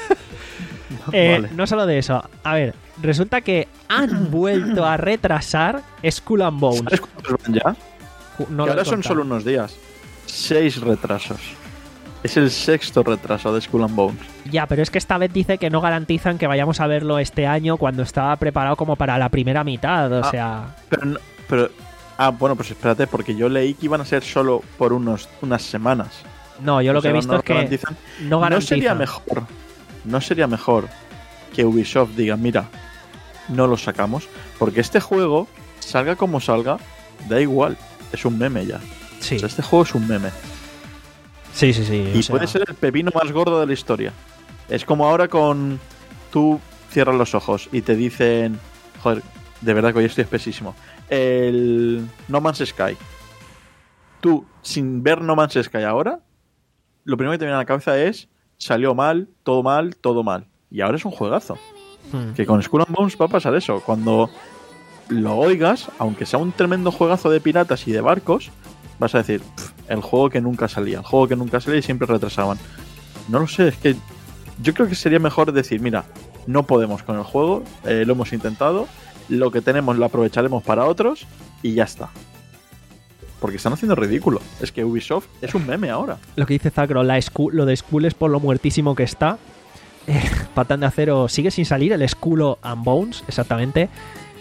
Speaker 2: eh,
Speaker 3: Vale.
Speaker 2: No solo de eso. A ver, resulta que han vuelto a retrasar Skull and Bones.
Speaker 3: ¿Sabes cuántos van ya?
Speaker 2: Ju- No
Speaker 3: Que
Speaker 2: lo he
Speaker 3: ahora son
Speaker 2: contado.
Speaker 3: solo unos días. Seis retrasos. Es el sexto retraso de Skull and Bones.
Speaker 2: Ya, pero es que esta vez dice que no garantizan que vayamos a verlo este año cuando estaba preparado como para la primera mitad. O
Speaker 3: Ah.
Speaker 2: sea,
Speaker 3: Pero, no- pero ah, bueno, pues espérate, porque yo leí que iban a ser solo por unos unas semanas.
Speaker 2: no, yo lo
Speaker 3: O
Speaker 2: que he
Speaker 3: sea,
Speaker 2: visto
Speaker 3: no
Speaker 2: es que
Speaker 3: garantizan.
Speaker 2: no
Speaker 3: No
Speaker 2: garantizan.
Speaker 3: sería mejor, no sería mejor que Ubisoft diga, mira, no lo sacamos, porque este juego, salga como salga, da igual, es un meme ya.
Speaker 2: Sí,
Speaker 3: O sea, este juego es un meme.
Speaker 2: sí, sí. sí,
Speaker 3: Y
Speaker 2: o sea,
Speaker 3: puede ser el pepino más gordo de la historia. Es como ahora con... Tú cierras los ojos y te dicen... Joder, de verdad que hoy estoy espesísimo. El No Man's Sky. Tú, sin ver No Man's Sky ahora, lo primero que te viene a la cabeza es... Salió mal, todo mal, todo mal. Y ahora es un juegazo.
Speaker 2: hmm.
Speaker 3: Que con Skull and Bones va a pasar eso. Cuando lo oigas, aunque sea un tremendo juegazo de piratas y de barcos, vas a decir, "Pff, el juego que nunca salía, el juego que nunca salía y siempre retrasaban". No lo sé, es que yo creo que sería mejor decir, mira, no podemos con el juego, eh, lo hemos intentado, lo que tenemos lo aprovecharemos para otros y ya está. Porque están haciendo ridículo. Es que Ubisoft es un meme ahora.
Speaker 2: Lo que dice Zacro, la Skull- lo de Skull es por lo muertísimo que está. Eh, Patán de Acero sigue sin salir el Skull and Bones, exactamente.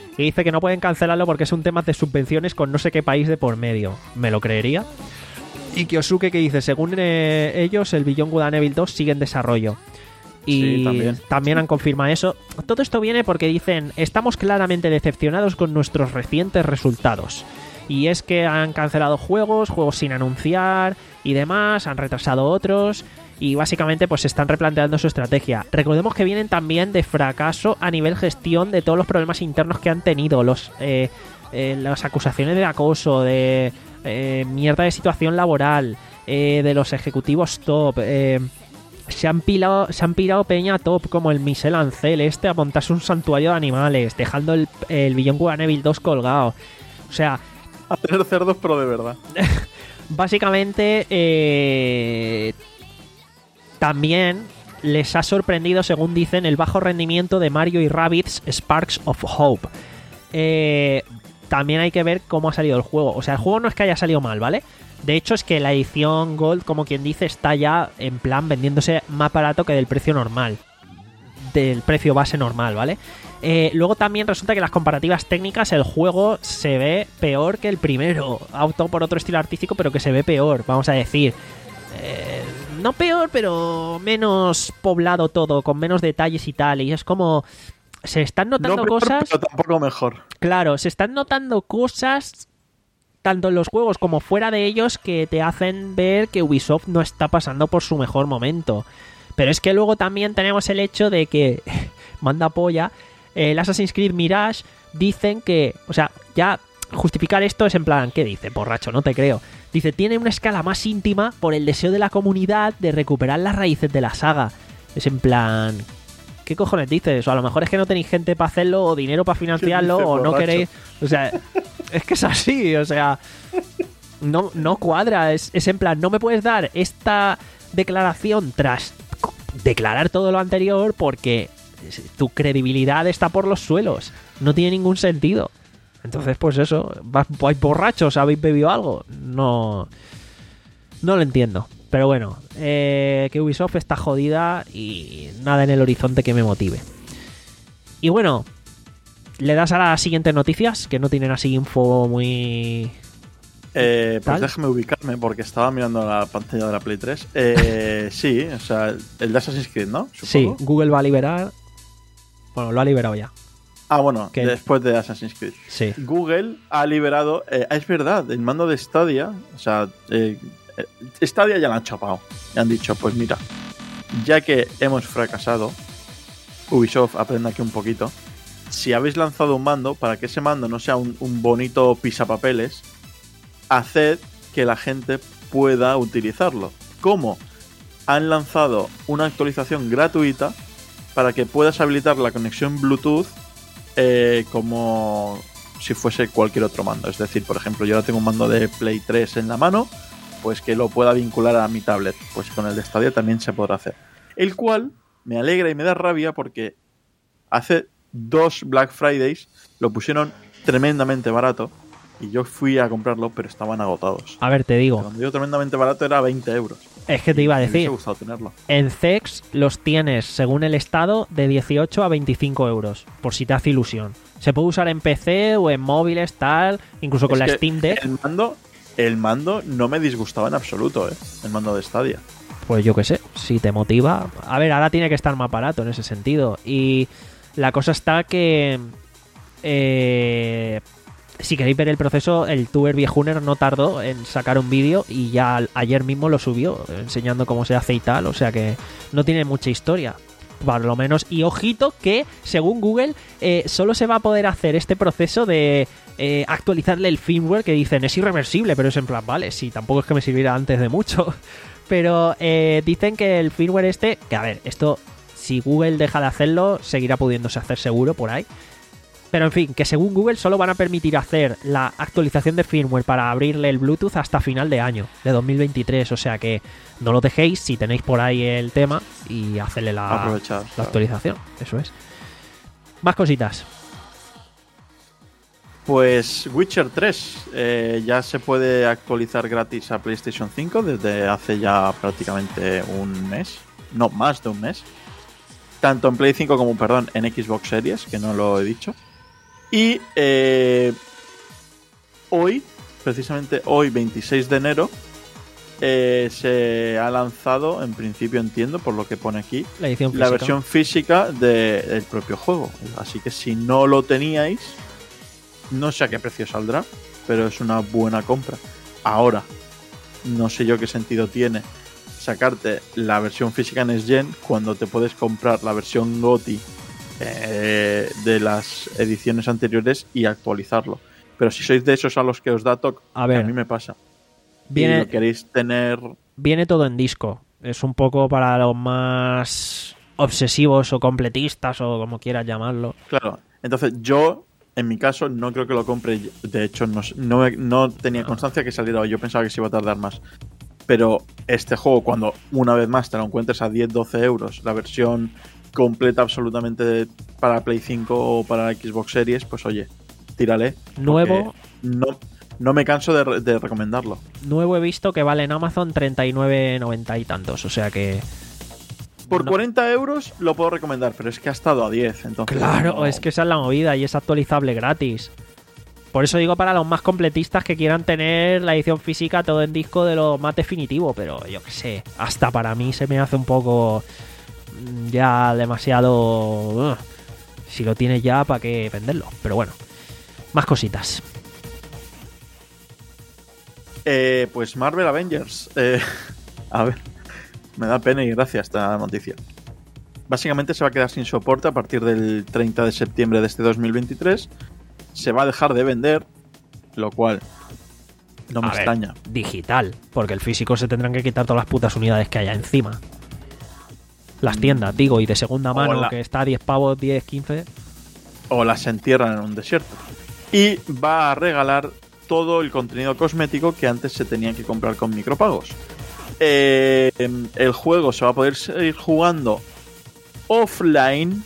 Speaker 2: y dice que no pueden cancelarlo porque es un tema de subvenciones con no sé qué país de por medio. Me lo creería. Y Kyosuke que dice, según eh, ellos, el Beyond Good and Evil dos sigue en desarrollo. Y
Speaker 3: Sí, también.
Speaker 2: también han confirmado eso. Todo esto viene porque dicen, estamos claramente decepcionados con nuestros recientes resultados. Y es que han cancelado juegos, juegos sin anunciar y demás, han retrasado otros y básicamente pues se están replanteando su estrategia. Recordemos que vienen también de fracaso a nivel gestión de todos los problemas internos que han tenido, los eh, eh, las acusaciones de acoso, de eh, mierda de situación laboral, eh, de los ejecutivos top, eh, se han pilado, se han pirado peña top como el Michel Ancel este a montarse un santuario de animales, dejando el, el Beyond Good and Evil dos colgado. O sea,
Speaker 3: A tener cerdos, pero de verdad.
Speaker 2: básicamente eh, también les ha sorprendido, según dicen, el bajo rendimiento de Mario y Rabbids Sparks of Hope. Eh, también hay que ver cómo ha salido el juego. O sea, el juego no es que haya salido mal, ¿vale? De hecho, es que la edición Gold, como quien dice, está ya en plan vendiéndose más barato que del precio normal. Del precio base normal, ¿vale? Eh, luego también resulta que las comparativas técnicas, el juego se ve peor que el primero. Auto por otro estilo artístico, pero que se ve peor, vamos a decir. Eh, no peor, pero menos poblado todo, con menos detalles y tal. Y es como... Se están notando
Speaker 3: No peor,
Speaker 2: cosas...
Speaker 3: pero tampoco mejor.
Speaker 2: Claro, se están notando cosas tanto en los juegos como fuera de ellos que te hacen ver que Ubisoft no está pasando por su mejor momento. Pero es que luego también tenemos el hecho de que, manda polla, el Assassin's Creed Mirage dicen que, o sea, ya justificar esto es en plan, ¿qué dice? Borracho, no te creo. Dice, tiene una escala más íntima por el deseo de la comunidad de recuperar las raíces de la saga. Es en plan... ¿Qué cojones dices? O a lo mejor es que no tenéis gente para hacerlo o dinero para financiarlo
Speaker 3: ¿Qué dices,
Speaker 2: o no
Speaker 3: borracho?
Speaker 2: queréis... O sea, es que es así, o sea... No, no cuadra, es, es en plan, no me puedes dar esta declaración tras declarar todo lo anterior porque tu credibilidad está por los suelos. No tiene ningún sentido. Entonces, pues eso, ¿vais borrachos? ¿Habéis bebido algo? No... No lo entiendo. Pero bueno, eh, que Ubisoft está jodida y nada en el horizonte que me motive. Y bueno, le das a las siguientes noticias, que no tienen así info muy...
Speaker 3: Eh, pues
Speaker 2: ¿Tal?
Speaker 3: déjame ubicarme porque estaba mirando la pantalla de la Play tres. Eh, sí, o sea, el de Assassin's Creed, ¿no?
Speaker 2: Sí,
Speaker 3: Supongo.
Speaker 2: Google va a liberar... Bueno, lo ha liberado ya.
Speaker 3: Ah, bueno,
Speaker 2: ¿Qué?
Speaker 3: después de Assassin's Creed.
Speaker 2: Sí.
Speaker 3: Google ha liberado... eh, es verdad, el mando de Stadia, o sea, eh, eh, Stadia ya la han chapado. Ya han dicho, pues mira, ya que hemos fracasado, Ubisoft, aprenda aquí un poquito. Si habéis lanzado un mando, para que ese mando no sea un, un bonito pisapapeles, haced que la gente pueda utilizarlo. ¿Cómo? Han lanzado una actualización gratuita para que puedas habilitar la conexión Bluetooth eh, como si fuese cualquier otro mando. Es decir, por ejemplo, yo ahora tengo un mando de Play tres en la mano, pues que lo pueda vincular a mi tablet. Pues con el de Stadia también se podrá hacer. El cual me alegra y me da rabia porque hace dos Black Fridays lo pusieron tremendamente barato y yo fui a comprarlo, pero estaban agotados.
Speaker 2: A ver, te digo.
Speaker 3: Cuando digo tremendamente barato era veinte euros.
Speaker 2: Es que te iba a
Speaker 3: Me hubiese
Speaker 2: decir.
Speaker 3: gustado tenerlo.
Speaker 2: En C E X los tienes, según el estado, de dieciocho a veinticinco euros, por si te hace ilusión. Se puede usar en P C o en móviles, tal, incluso con
Speaker 3: Es
Speaker 2: la
Speaker 3: que
Speaker 2: Steam Deck.
Speaker 3: El mando, el mando no me disgustaba en absoluto, ¿eh? El mando de Stadia.
Speaker 2: Pues yo qué sé, si te motiva. A ver, ahora tiene que estar más barato en ese sentido. Y la cosa está que... Eh, si queréis ver el proceso, el tuber viejuner no tardó en sacar un vídeo y ya ayer mismo lo subió, enseñando cómo se hace y tal. O sea que no tiene mucha historia, por lo menos. Y ojito que, según Google, eh, solo se va a poder hacer este proceso de eh, actualizarle el firmware, que dicen es irreversible, pero es en plan, vale, sí, tampoco es que me sirviera antes de mucho. Pero eh, dicen que el firmware este, que a ver, esto, si Google deja de hacerlo, seguirá pudiéndose hacer seguro por ahí. Pero en fin, que según Google solo van a permitir hacer la actualización de firmware para abrirle el Bluetooth hasta final de año, de dos mil veintitrés. O sea que no lo dejéis si tenéis por ahí el tema y hacerle la,
Speaker 3: Aprovechad,
Speaker 2: la
Speaker 3: claro.
Speaker 2: actualización. Eso es. Más cositas.
Speaker 3: Pues Witcher tres eh, ya se puede actualizar gratis a PlayStation cinco desde hace ya prácticamente un mes. No, más de un mes. Tanto en Play cinco como, perdón, en Xbox Series, que no lo he dicho. Y eh, hoy, precisamente hoy, veintiséis de enero, eh, se ha lanzado, en principio entiendo, por lo que pone aquí,
Speaker 2: La edición física.
Speaker 3: la versión física de- del propio juego. Así que si no lo teníais, no sé a qué precio saldrá, pero es una buena compra. Ahora, no sé yo qué sentido tiene sacarte la versión física en S-Gen cuando te puedes comprar la versión GOTY eh, de las ediciones anteriores y actualizarlo. Pero si sois de esos a los que os da toque,
Speaker 2: A
Speaker 3: que
Speaker 2: ver.
Speaker 3: a mí me pasa, y
Speaker 2: Viene,
Speaker 3: lo queréis tener...
Speaker 2: viene todo en disco. Es un poco para los más obsesivos o completistas o como quieras llamarlo.
Speaker 3: Claro, entonces yo, en mi caso, no creo que lo compre. De hecho, no, no, no tenía constancia que saliera hoy. Yo pensaba que se iba a tardar más. Pero este juego, cuando una vez más te lo encuentres a diez doce euros, la versión completa absolutamente de- para Play cinco o para la Xbox Series, pues oye, tírale.
Speaker 2: Nuevo,
Speaker 3: porque No, no me canso de, re- de recomendarlo.
Speaker 2: nuevo he visto que vale en Amazon treinta y nueve noventa y tantos. O sea que...
Speaker 3: Por
Speaker 2: no-
Speaker 3: cuarenta euros lo puedo recomendar, pero es que ha estado a diez. Entonces
Speaker 2: Claro,
Speaker 3: no-
Speaker 2: es que esa es la movida y es actualizable gratis. Por eso digo para los más completistas que quieran tener la edición física todo en disco de lo más definitivo, pero yo qué sé, hasta para mí se me hace un poco mm, ya demasiado... uh, si lo tienes ya, ¿para qué venderlo? Pero bueno, más cositas.
Speaker 3: Eh, pues Marvel Avengers. Eh, a ver, me da pena y gracia esta noticia. Básicamente se va a quedar sin soporte a partir del treinta de septiembre de este dos mil veintitrés. Se va a dejar de vender, lo cual no me
Speaker 2: A ver,
Speaker 3: extraña.
Speaker 2: digital, porque el físico se tendrán que quitar todas las putas unidades que haya encima. Las tiendas, digo, y de segunda mano,
Speaker 3: Hola.
Speaker 2: que está a diez pavos, diez, quince.
Speaker 3: O las entierran en un desierto. Y va a regalar todo el contenido cosmético que antes se tenía que comprar con micropagos. Eh, el juego se va a poder seguir jugando offline,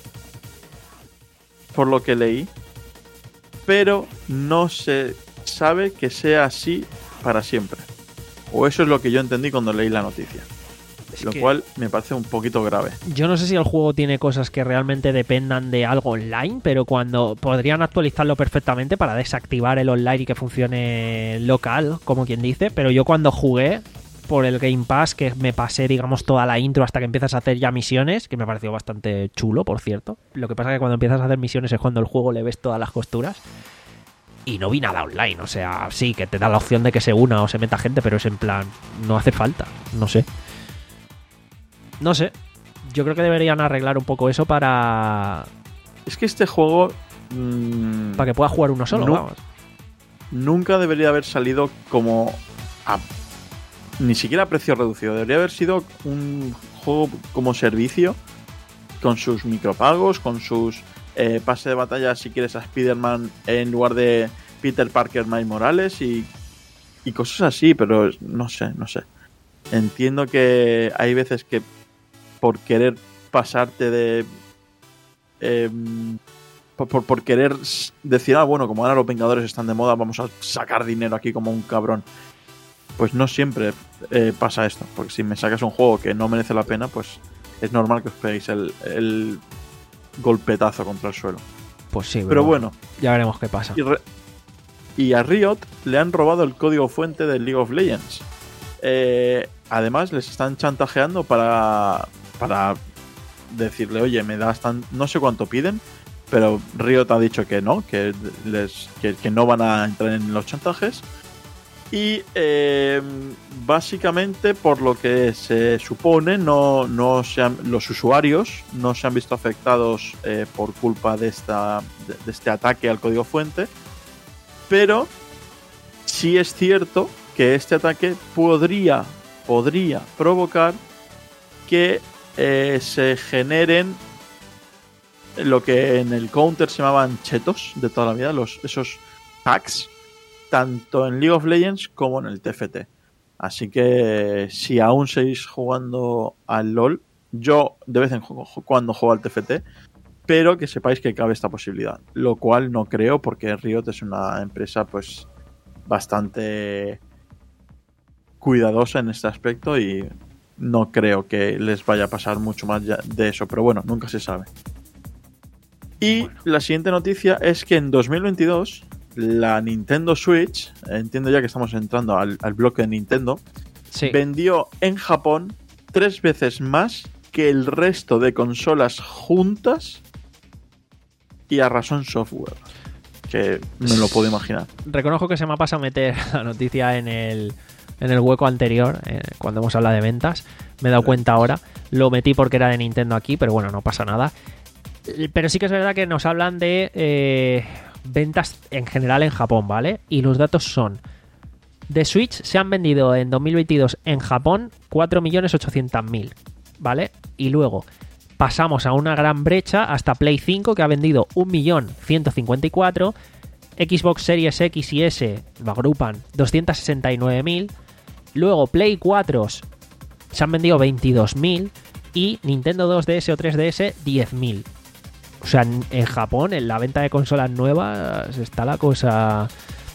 Speaker 3: por lo que leí, pero no se sabe que sea así para siempre. O eso es lo que yo entendí cuando leí la noticia. Lo
Speaker 2: que-
Speaker 3: cual me parece un poquito grave.
Speaker 2: Yo no sé si el juego tiene cosas que realmente dependan de algo online, pero cuando podrían actualizarlo perfectamente para desactivar el online y que funcione local, como quien dice, pero yo cuando jugué por el Game Pass, que me pasé, digamos, toda la intro hasta que empiezas a hacer ya misiones, que me pareció bastante chulo, por cierto. Lo que pasa es que cuando empiezas a hacer misiones es cuando el juego le ves todas las costuras. Y no vi nada online, o sea, sí, que te da la opción de que se una o se meta gente, pero es en plan, no hace falta, no sé. No sé, yo creo que deberían arreglar un poco eso para,
Speaker 3: Es que este juego mmm,
Speaker 2: para que pueda jugar uno solo,
Speaker 3: No.
Speaker 2: vamos.
Speaker 3: nunca debería haber salido como a- ni siquiera a precio reducido. Debería haber sido un juego como servicio, con sus micropagos, con sus eh, pase de batalla si quieres a Spider-Man en lugar de Peter Parker, Miles Morales y, y cosas así, pero no sé, no sé. Entiendo que hay veces que por querer pasarte de... em, por, por, por querer s- decir, ah, bueno, como ahora los Vengadores están de moda, vamos a sacar dinero aquí como un cabrón. Pues no siempre eh, pasa esto, porque si me sacas un juego que no merece la pena, pues es normal que os peguéis el, el golpetazo contra el suelo.
Speaker 2: Pues sí,
Speaker 3: Pero bueno,
Speaker 2: ya veremos qué pasa.
Speaker 3: y, re- y a Riot le han robado el código fuente del League of Legends. Eh, además, les están chantajeando para, para decirle, oye, me das tan... no sé cuánto piden, pero Riot ha dicho que no, que, les, que, que no van a entrar en los chantajes. Y eh, básicamente, por lo que se supone, no, no se han- los usuarios no se han visto afectados eh, por culpa de, esta, de, de este ataque al código fuente. Pero sí es cierto que este ataque podría, podría provocar que eh, se generen lo que en el Counter se llamaban chetos de toda la vida, los, esos packs, tanto en League of Legends como en el T F T. Así que si aún seguís jugando al LoL, yo de vez en cuando juego al T F T, pero que sepáis que cabe esta posibilidad, lo cual no creo porque Riot es una empresa pues bastante cuidadosa en este aspecto y no creo que les vaya a pasar mucho más ya de eso, pero bueno, nunca se sabe. Y la siguiente noticia es que en dos mil veintidós la Nintendo Switch, entiendo ya que estamos entrando al, al bloque de Nintendo,
Speaker 2: Sí.
Speaker 3: vendió en Japón tres veces más que el resto de consolas juntas y arrasó en software. Que me lo puedo imaginar.
Speaker 2: Reconozco que se me ha pasado meter la noticia en el, en el hueco anterior, eh, cuando hemos hablado de ventas. Me he dado cuenta ahora. Lo metí porque era de Nintendo aquí, pero bueno, no pasa nada. Pero sí que es verdad que nos hablan de eh, ventas en general en Japón, ¿vale? Y los datos son: de Switch se han vendido en dos mil veintidós en Japón cuatro millones ochocientos mil, ¿vale? Y luego pasamos a una gran brecha hasta Play cinco, que ha vendido un millón ciento cincuenta y cuatro mil, Xbox Series X y S lo agrupan doscientos sesenta y nueve mil, luego Play cuatro se han vendido veintidós mil y Nintendo dos D S o tres D S diez mil. O sea, en, en Japón, en la venta de consolas nuevas, está la cosa...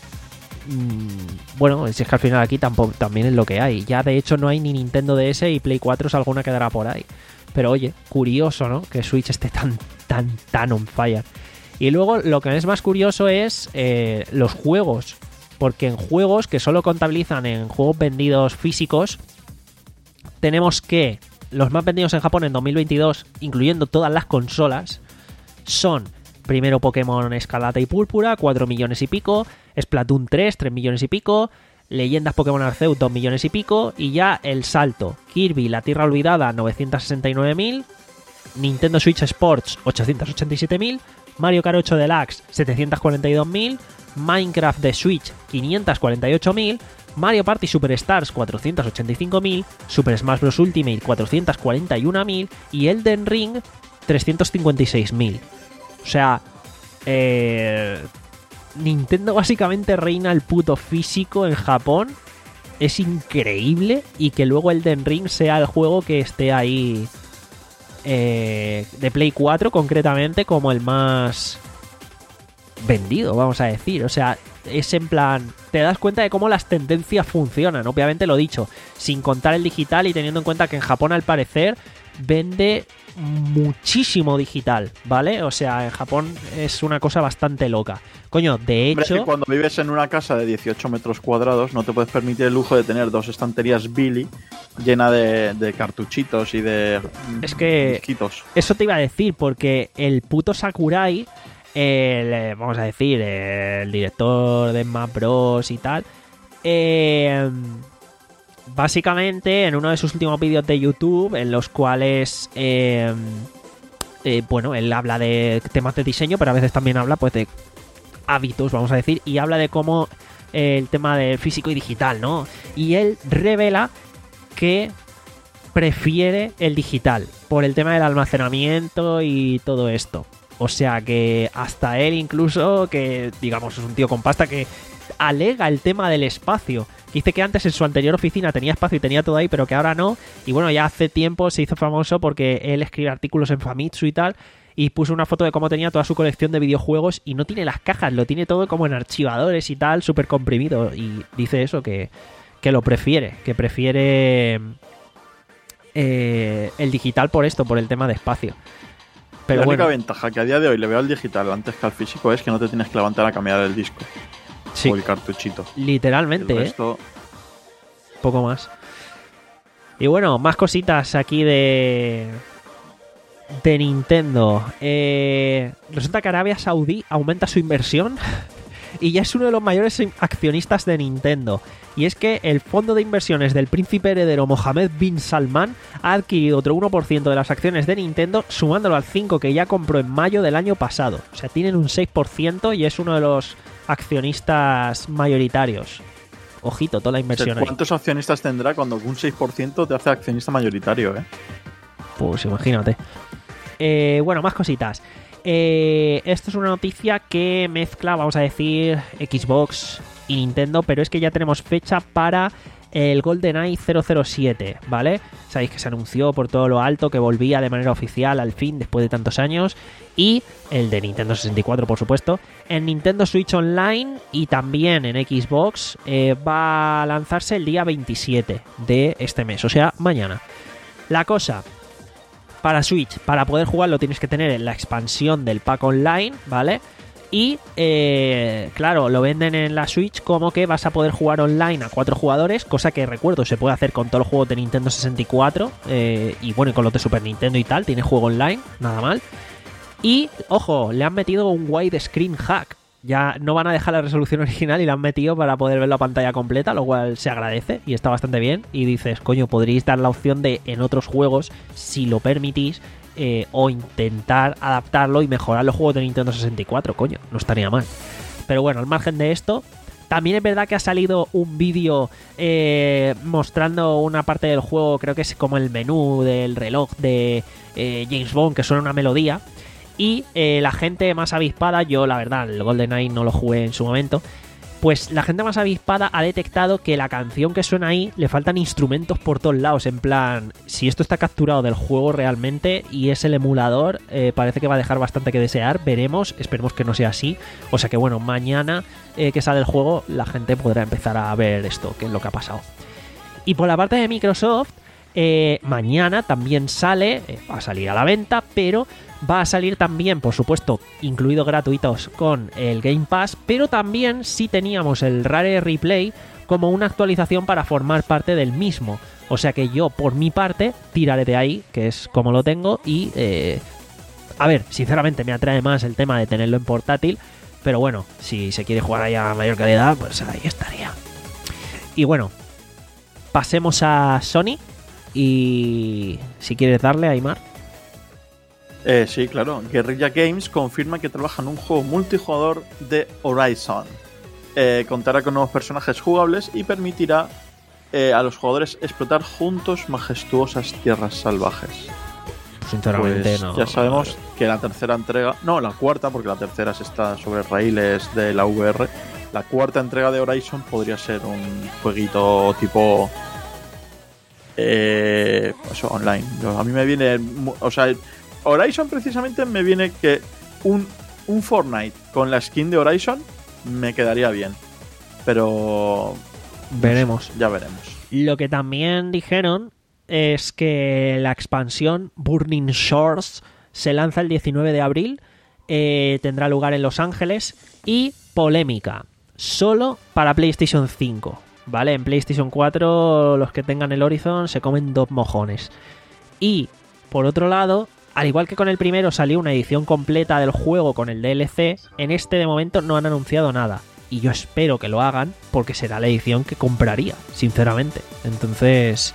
Speaker 2: Bueno, si es que al final aquí tampoco, también es lo que hay. Ya de hecho no hay ni Nintendo D S y Play cuatro, alguna quedará por ahí. Pero oye, curioso, ¿no? Que Switch esté tan, tan, tan on fire. Y luego lo que es más curioso es eh, los juegos. Porque en juegos que solo contabilizan en juegos vendidos físicos, tenemos que los más vendidos en Japón en dos mil veintidós, incluyendo todas las consolas, son... Primero Pokémon Escarlata y Púrpura, cuatro millones y pico. Splatoon tres, tres millones y pico. Leyendas Pokémon Arceus, dos millones y pico. Y ya el salto. Kirby, La Tierra Olvidada, novecientos sesenta y nueve mil. Nintendo Switch Sports, ochocientos ochenta y siete mil. Mario Kart ocho Deluxe, setecientos cuarenta y dos mil. Minecraft de Switch, quinientos cuarenta y ocho mil. Mario Party Superstars, cuatrocientos ochenta y cinco mil. Super Smash Bros. Ultimate, cuatrocientos cuarenta y uno mil. Y Elden Ring, trescientos cincuenta y seis mil. O sea, eh, Nintendo básicamente reina el puto físico en Japón. Es increíble. Y que luego Elden Ring sea el juego que esté ahí, eh, de Play cuatro concretamente, como el más vendido, vamos a decir. O sea, es en plan... Te das cuenta de cómo las tendencias funcionan. Obviamente lo dicho, sin contar el digital y teniendo en cuenta que en Japón al parecer vende muchísimo digital, ¿vale? O sea, en Japón es una cosa bastante loca. Coño, de
Speaker 3: Hombre,
Speaker 2: hecho...
Speaker 3: es que cuando vives en una casa de dieciocho metros cuadrados no te puedes permitir el lujo de tener dos estanterías Billy llena de, de cartuchitos y de
Speaker 2: Es que...
Speaker 3: disquitos.
Speaker 2: Eso te iba a decir, porque el puto Sakurai, el, vamos a decir, el director de Smash Bros y tal, eh... básicamente en uno de sus últimos vídeos de YouTube, en los cuales eh, eh, bueno, él habla de temas de diseño, pero a veces también habla pues de hábitos, vamos a decir, y habla de cómo eh, el tema del físico y digital, ¿no? Y él revela que prefiere el digital por el tema del almacenamiento y todo esto. O sea que hasta él incluso, que digamos es un tío con pasta, que alega el tema del espacio. Dice que antes en su anterior oficina tenía espacio y tenía todo ahí, pero que ahora no. Y bueno, ya hace tiempo se hizo famoso porque él escribe artículos en Famitsu y tal, y puso una foto de cómo tenía toda su colección de videojuegos y no tiene las cajas, lo tiene todo como en archivadores y tal, súper comprimido. Y dice eso, que, que lo prefiere, que prefiere eh, el digital por esto, por el tema de espacio. Pero
Speaker 3: la única
Speaker 2: bueno,
Speaker 3: ventaja que a día de hoy le veo al digital antes que al físico es que no te tienes que levantar a cambiar el disco
Speaker 2: sí,
Speaker 3: o el cartuchito.
Speaker 2: literalmente,
Speaker 3: El
Speaker 2: ¿eh?
Speaker 3: resto,
Speaker 2: Poco más. Y bueno, más cositas aquí de de Nintendo. Eh, resulta que Arabia Saudí aumenta su inversión y ya es uno de los mayores accionistas de Nintendo. Y es que el fondo de inversiones del príncipe heredero Mohammed bin Salman ha adquirido otro uno por ciento de las acciones de Nintendo, sumándolo al cinco por ciento que ya compró en mayo del año pasado. O sea, tienen un seis por ciento y es uno de los accionistas mayoritarios. Ojito, toda la inversión ahí.
Speaker 3: ¿cuántos accionistas tendrá cuando un seis por ciento te hace accionista mayoritario, eh?
Speaker 2: Pues imagínate. Eh, bueno, más cositas. Eh, esto es una noticia que mezcla, vamos a decir, Xbox y Nintendo, pero es que ya tenemos fecha para el GoldenEye cero cero siete, ¿vale? Sabéis que se anunció por todo lo alto que volvía de manera oficial al fin después de tantos años. Y el de Nintendo sesenta y cuatro, por supuesto. En Nintendo Switch Online y también en Xbox eh, va a lanzarse el día veintisiete de este mes, o sea, mañana. La cosa para Switch, para poder jugarlo tienes que tener la expansión del pack online, ¿vale? Y, eh, claro, lo venden en la Switch como que vas a poder jugar online a cuatro jugadores, cosa que recuerdo se puede hacer con todos los juegos de Nintendo sesenta y cuatro eh, y bueno, y con los de Super Nintendo y tal, tiene juego online, nada mal. Y, ojo, le han metido un widescreen hack. Ya no van a dejar la resolución original y la han metido para poder ver la pantalla completa, lo cual se agradece y está bastante bien. Y dices, coño, podríais dar la opción de en otros juegos, si lo permitís, eh, o intentar adaptarlo y mejorar los juegos de Nintendo sesenta y cuatro, coño, no estaría mal. Pero bueno, al margen de esto, también es verdad que ha salido un vídeo eh, mostrando una parte del juego, creo que es como el menú del reloj de eh, James Bond, que suena una melodía. Y eh, la gente más avispada, yo la verdad, el GoldenEye no lo jugué en su momento, pues la gente más avispada ha detectado que la canción que suena ahí le faltan instrumentos por todos lados. En plan, si esto está capturado del juego realmente y es el emulador, eh, parece que va a dejar bastante que desear. Veremos, esperemos que no sea así. O sea que bueno, mañana eh, que sale el juego, la gente podrá empezar a ver esto, que es lo que ha pasado. Y por la parte de Microsoft, eh, mañana también sale, eh, va a salir a la venta, pero va a salir también, por supuesto, incluido gratuitos con el Game Pass, pero también si teníamos el Rare Replay como una actualización para formar parte del mismo. O sea que yo, por mi parte, tiraré de ahí, que es como lo tengo, y... Eh, a ver, sinceramente me atrae más el tema de tenerlo en portátil, pero bueno, si se quiere jugar ahí a mayor calidad, pues ahí estaría. Y bueno, pasemos a Sony, y si quieres darle, Aymar.
Speaker 3: Eh, sí, claro. Guerrilla Games confirma que trabaja en un juego multijugador de Horizon. Eh, contará con nuevos personajes jugables y permitirá eh, a los jugadores explotar juntos majestuosas tierras salvajes.
Speaker 2: Sinceramente,
Speaker 3: pues
Speaker 2: no.
Speaker 3: Ya sabemos que la tercera entrega, no, la cuarta, porque la tercera se está sobre raíles de la V R. La cuarta entrega de Horizon podría ser un jueguito tipo eh, eso, online. Yo, a mí me viene, o sea, Horizon precisamente me viene que un, un Fortnite con la skin de Horizon me quedaría bien. Pero
Speaker 2: veremos.
Speaker 3: No sé, ya veremos.
Speaker 2: Lo que también dijeron es que la expansión Burning Shores se lanza el diecinueve de abril, eh, tendrá lugar en Los Ángeles y polémica, solo para PlayStation cinco, ¿vale? En PlayStation cuatro los que tengan el Horizon se comen dos mojones. Y por otro lado, al igual que con el primero salió una edición completa del juego con el D L C, en este de momento no han anunciado nada. Y yo espero que lo hagan porque será la edición que compraría, sinceramente. Entonces,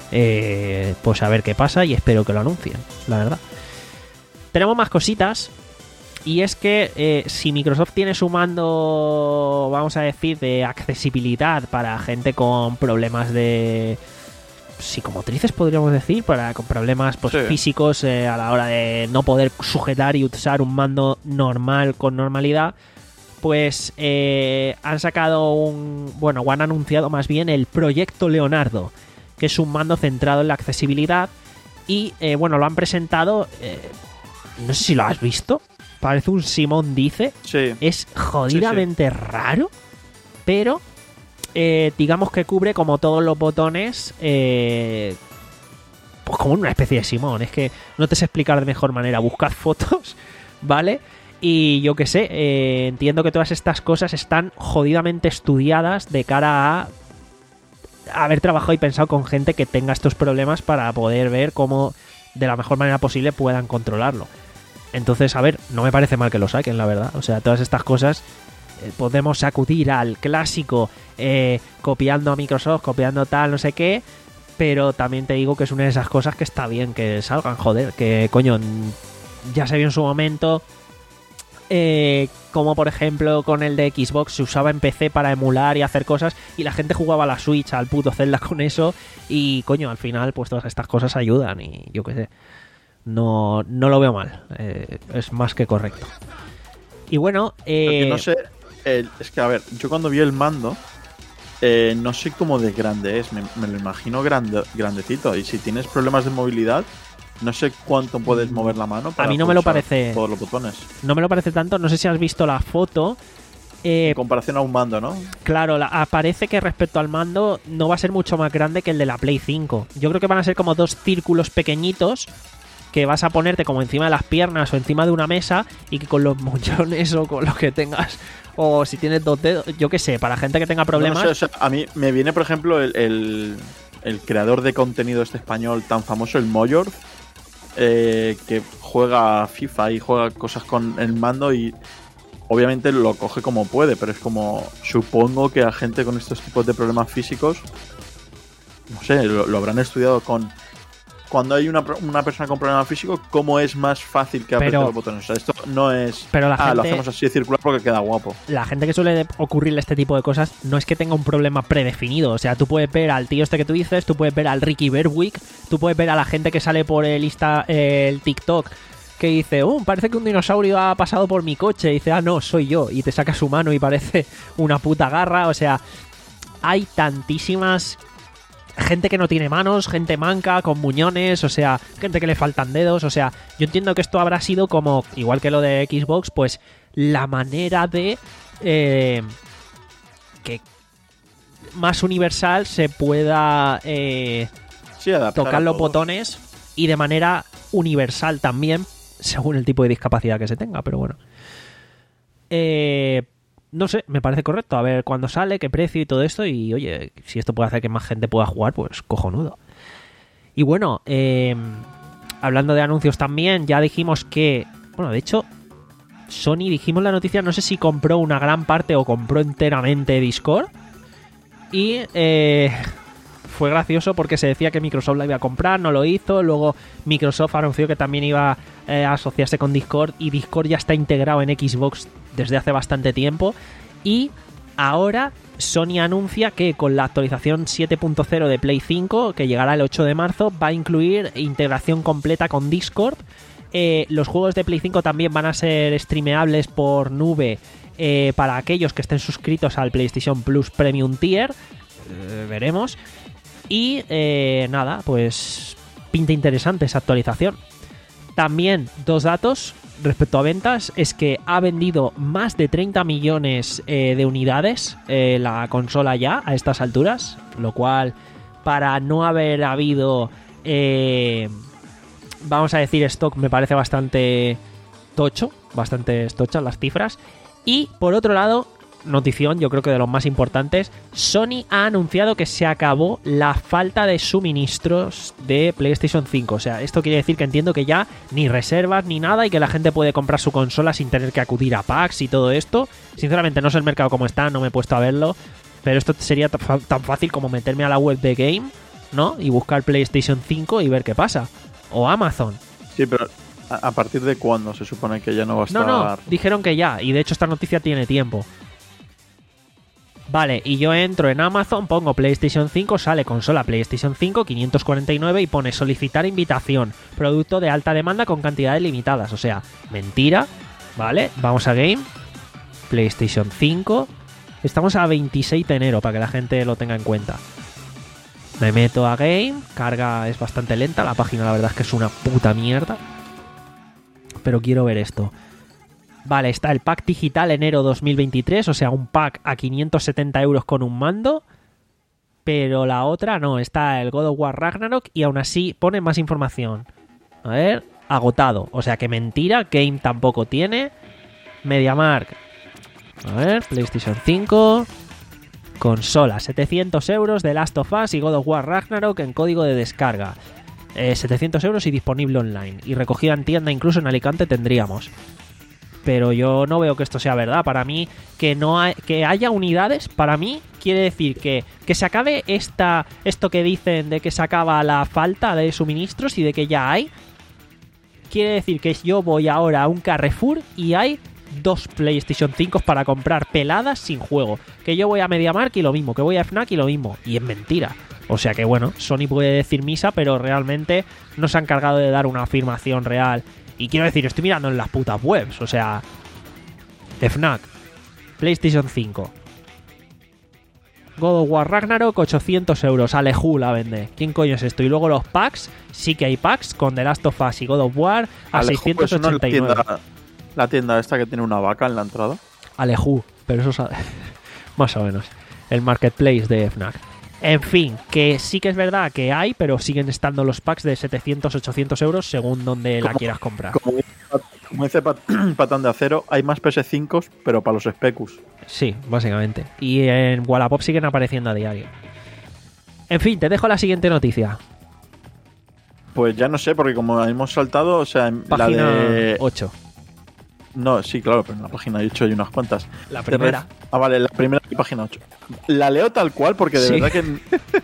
Speaker 2: eh, pues a ver qué pasa y espero que lo anuncien, la verdad. Tenemos más cositas. Y es que eh, si Microsoft tiene su mando, vamos a decir, de accesibilidad para gente con problemas de... psicomotrices, podríamos decir, para con problemas pues, sí. físicos eh, a la hora de no poder sujetar y usar un mando normal con normalidad, pues eh, han sacado un... bueno, o han anunciado más bien el Proyecto Leonardo, que es un mando centrado en la accesibilidad y, eh, bueno, lo han presentado... Eh, no sé si lo has visto, parece un Simón Dice,
Speaker 3: sí.
Speaker 2: Es jodidamente sí, sí. raro, pero... Eh, digamos que cubre como todos los botones, eh, pues como una especie de Simón. Es que no te sé explicar de mejor manera. Buscad fotos, ¿vale? Y yo qué sé, eh, entiendo que todas estas cosas están jodidamente estudiadas de cara a haber trabajado y pensado con gente que tenga estos problemas para poder ver cómo de la mejor manera posible puedan controlarlo. Entonces, a ver, no me parece mal que lo saquen, la verdad. O sea, todas estas cosas... podemos acudir al clásico eh, copiando a Microsoft, copiando tal, no sé qué, pero también te digo que es una de esas cosas que está bien que salgan, joder, que coño, ya se vio en su momento, eh, como por ejemplo con el de Xbox se usaba en P C para emular y hacer cosas y la gente jugaba a la Switch, al puto Zelda con eso y coño, al final pues todas estas cosas ayudan y yo qué sé, no, no lo veo mal, eh, es más que correcto. Y bueno, eh...
Speaker 3: no sé, eh, es que a ver, yo cuando vi el mando, eh, no sé cómo de grande es, me, me lo imagino grande, grandecito. Y si tienes problemas de movilidad, no sé cuánto puedes mover la mano para
Speaker 2: a mí no me lo parece
Speaker 3: todos los botones.
Speaker 2: No me lo parece tanto, no sé si has visto la foto. Eh,
Speaker 3: en comparación a un mando, ¿no?
Speaker 2: Claro, la, parece que respecto al mando no va a ser mucho más grande que el de la Play cinco. Yo creo que van a ser como dos círculos pequeñitos que vas a ponerte como encima de las piernas o encima de una mesa y que con los mochones o con lo que tengas, o si tienes dos dedos, yo qué sé, para gente que tenga problemas.
Speaker 3: No, no sé, o sea, a mí me viene, por ejemplo, el, el, el creador de contenido este español tan famoso, el Moyor, eh, que juega FIFA y juega cosas con el mando y obviamente lo coge como puede, pero es como, supongo que a gente con estos tipos de problemas físicos, no sé, lo, lo habrán estudiado con... Cuando hay una, una persona con problema físico, ¿cómo es más fácil que apretar los botones? O sea, esto no es...
Speaker 2: Pero la
Speaker 3: ah,
Speaker 2: gente,
Speaker 3: lo hacemos así de circular porque queda guapo.
Speaker 2: La gente que suele ocurrirle este tipo de cosas no es que tenga un problema predefinido. O sea, tú puedes ver al tío este que tú dices, tú puedes ver al Ricky Berwick, tú puedes ver a la gente que sale por el, Insta, eh, el TikTok que dice, oh, parece que un dinosaurio ha pasado por mi coche. Y dice, ah, no, soy yo. Y te saca su mano y parece una puta garra. O sea, hay tantísimas... gente que no tiene manos, gente manca, con muñones, o sea, gente que le faltan dedos, o sea, yo entiendo que esto habrá sido como, igual que lo de Xbox, pues la manera de eh, que más universal se pueda eh,
Speaker 3: sí,
Speaker 2: tocar los botones y de manera universal también, según el tipo de discapacidad que se tenga, pero bueno. Eh... No sé, me parece correcto. A ver cuándo sale, qué precio y todo esto. Y oye, si esto puede hacer que más gente pueda jugar, pues cojonudo. Y bueno, eh, hablando de anuncios también, ya dijimos que... Bueno, de hecho, Sony, dijimos la noticia, no sé si compró una gran parte o compró enteramente Discord. Y eh, fue gracioso porque se decía que Microsoft la iba a comprar, no lo hizo. Luego Microsoft anunció que también iba eh, a asociarse con Discord. Y Discord ya está integrado en Xbox desde hace bastante tiempo, y ahora Sony anuncia que con la actualización siete punto cero de Play cinco, que llegará el ocho de marzo, va a incluir integración completa con Discord. Eh, los juegos de Play cinco también van a ser streameables por nube eh, para aquellos que estén suscritos al PlayStation Plus Premium Tier. Eh, veremos. Y eh, nada, pues pinta interesante esa actualización. También dos datos respecto a ventas, es que ha vendido más de treinta millones eh, de unidades eh, la consola ya a estas alturas, lo cual, para no haber habido eh, vamos a decir stock, me parece bastante tocho, bastante tochas las cifras. Y por otro lado, notición, yo creo que de los más importantes, Sony ha anunciado que se acabó la falta de suministros de PlayStation cinco. O sea, esto quiere decir que entiendo que ya ni reservas ni nada y que la gente puede comprar su consola sin tener que acudir a packs y todo esto. Sinceramente no sé el mercado cómo está, no me he puesto a verlo, pero esto sería tan fácil como meterme a la web de Game, ¿no? Y buscar PlayStation cinco y ver qué pasa. O Amazon.
Speaker 3: Sí, pero ¿a partir de cuándo se supone que ya no va a estar?
Speaker 2: No, no, dijeron que ya, y de hecho esta noticia tiene tiempo. Vale, y yo entro en Amazon, pongo PlayStation cinco, sale consola PlayStation cinco, quinientos cuarenta y nueve y pone solicitar invitación, producto de alta demanda con cantidades limitadas. O sea, mentira, ¿vale? Vamos a Game, PlayStation cinco, estamos a veintiséis de enero para que la gente lo tenga en cuenta. Me meto a Game, carga es bastante lenta, la página la verdad es que es una puta mierda, pero quiero ver esto. Vale, está el pack digital enero dos mil veintitrés, o sea, un pack a quinientos setenta euros con un mando, pero la otra no, está el God of War Ragnarok y aún así pone más información. A ver, agotado, o sea que mentira, Game tampoco tiene. MediaMarkt, a ver, PlayStation cinco, consola, setecientos euros de Last of Us y God of War Ragnarok en código de descarga. Eh, setecientos euros y disponible online, y recogida en tienda incluso en Alicante tendríamos. Pero yo no veo que esto sea verdad. Para mí, que no hay, que haya unidades, para mí quiere decir que, que se acabe esta, esto que dicen de que se acaba la falta de suministros y de que ya hay. Quiere decir que yo voy ahora a un Carrefour y hay dos PlayStation cinco para comprar peladas sin juego. Que yo voy a MediaMarkt y lo mismo, que voy a Fnac y lo mismo. Y es mentira. O sea que bueno, Sony puede decir misa, pero realmente no se han encargado de dar una afirmación real. Y quiero decir, estoy mirando en las putas webs, o sea, Fnac, PlayStation cinco, God of War Ragnarok, ochocientos euros, Aleju la vende. ¿Quién coño es esto? Y luego los packs, sí que hay packs con The Last of Us y God of War a Aleju, seiscientos ochenta y nueve.
Speaker 3: ¿No es la tienda, la tienda esta que tiene una vaca en la entrada?
Speaker 2: Aleju, pero eso es más o menos el marketplace de Fnac. En fin, que sí que es verdad que hay, pero siguen estando los packs de setecientos, ochocientos euros según donde la
Speaker 3: Como-
Speaker 2: quieras comprar.
Speaker 3: Como, como dice Pat- Patán de Acero, hay más P S cinco, pero para los specus.
Speaker 2: Sí, básicamente. Y en Wallapop siguen apareciendo a diario. En fin, te dejo la siguiente noticia.
Speaker 3: Pues ya no sé, porque como hemos saltado, o sea, en
Speaker 2: Página
Speaker 3: la de...
Speaker 2: ocho.
Speaker 3: No, sí, claro, pero en la página ocho hay unas cuantas.
Speaker 2: La
Speaker 3: De
Speaker 2: primera.
Speaker 3: ref- Ah, vale, la primera y página ocho. La leo tal cual porque de
Speaker 2: Sí.
Speaker 3: verdad que...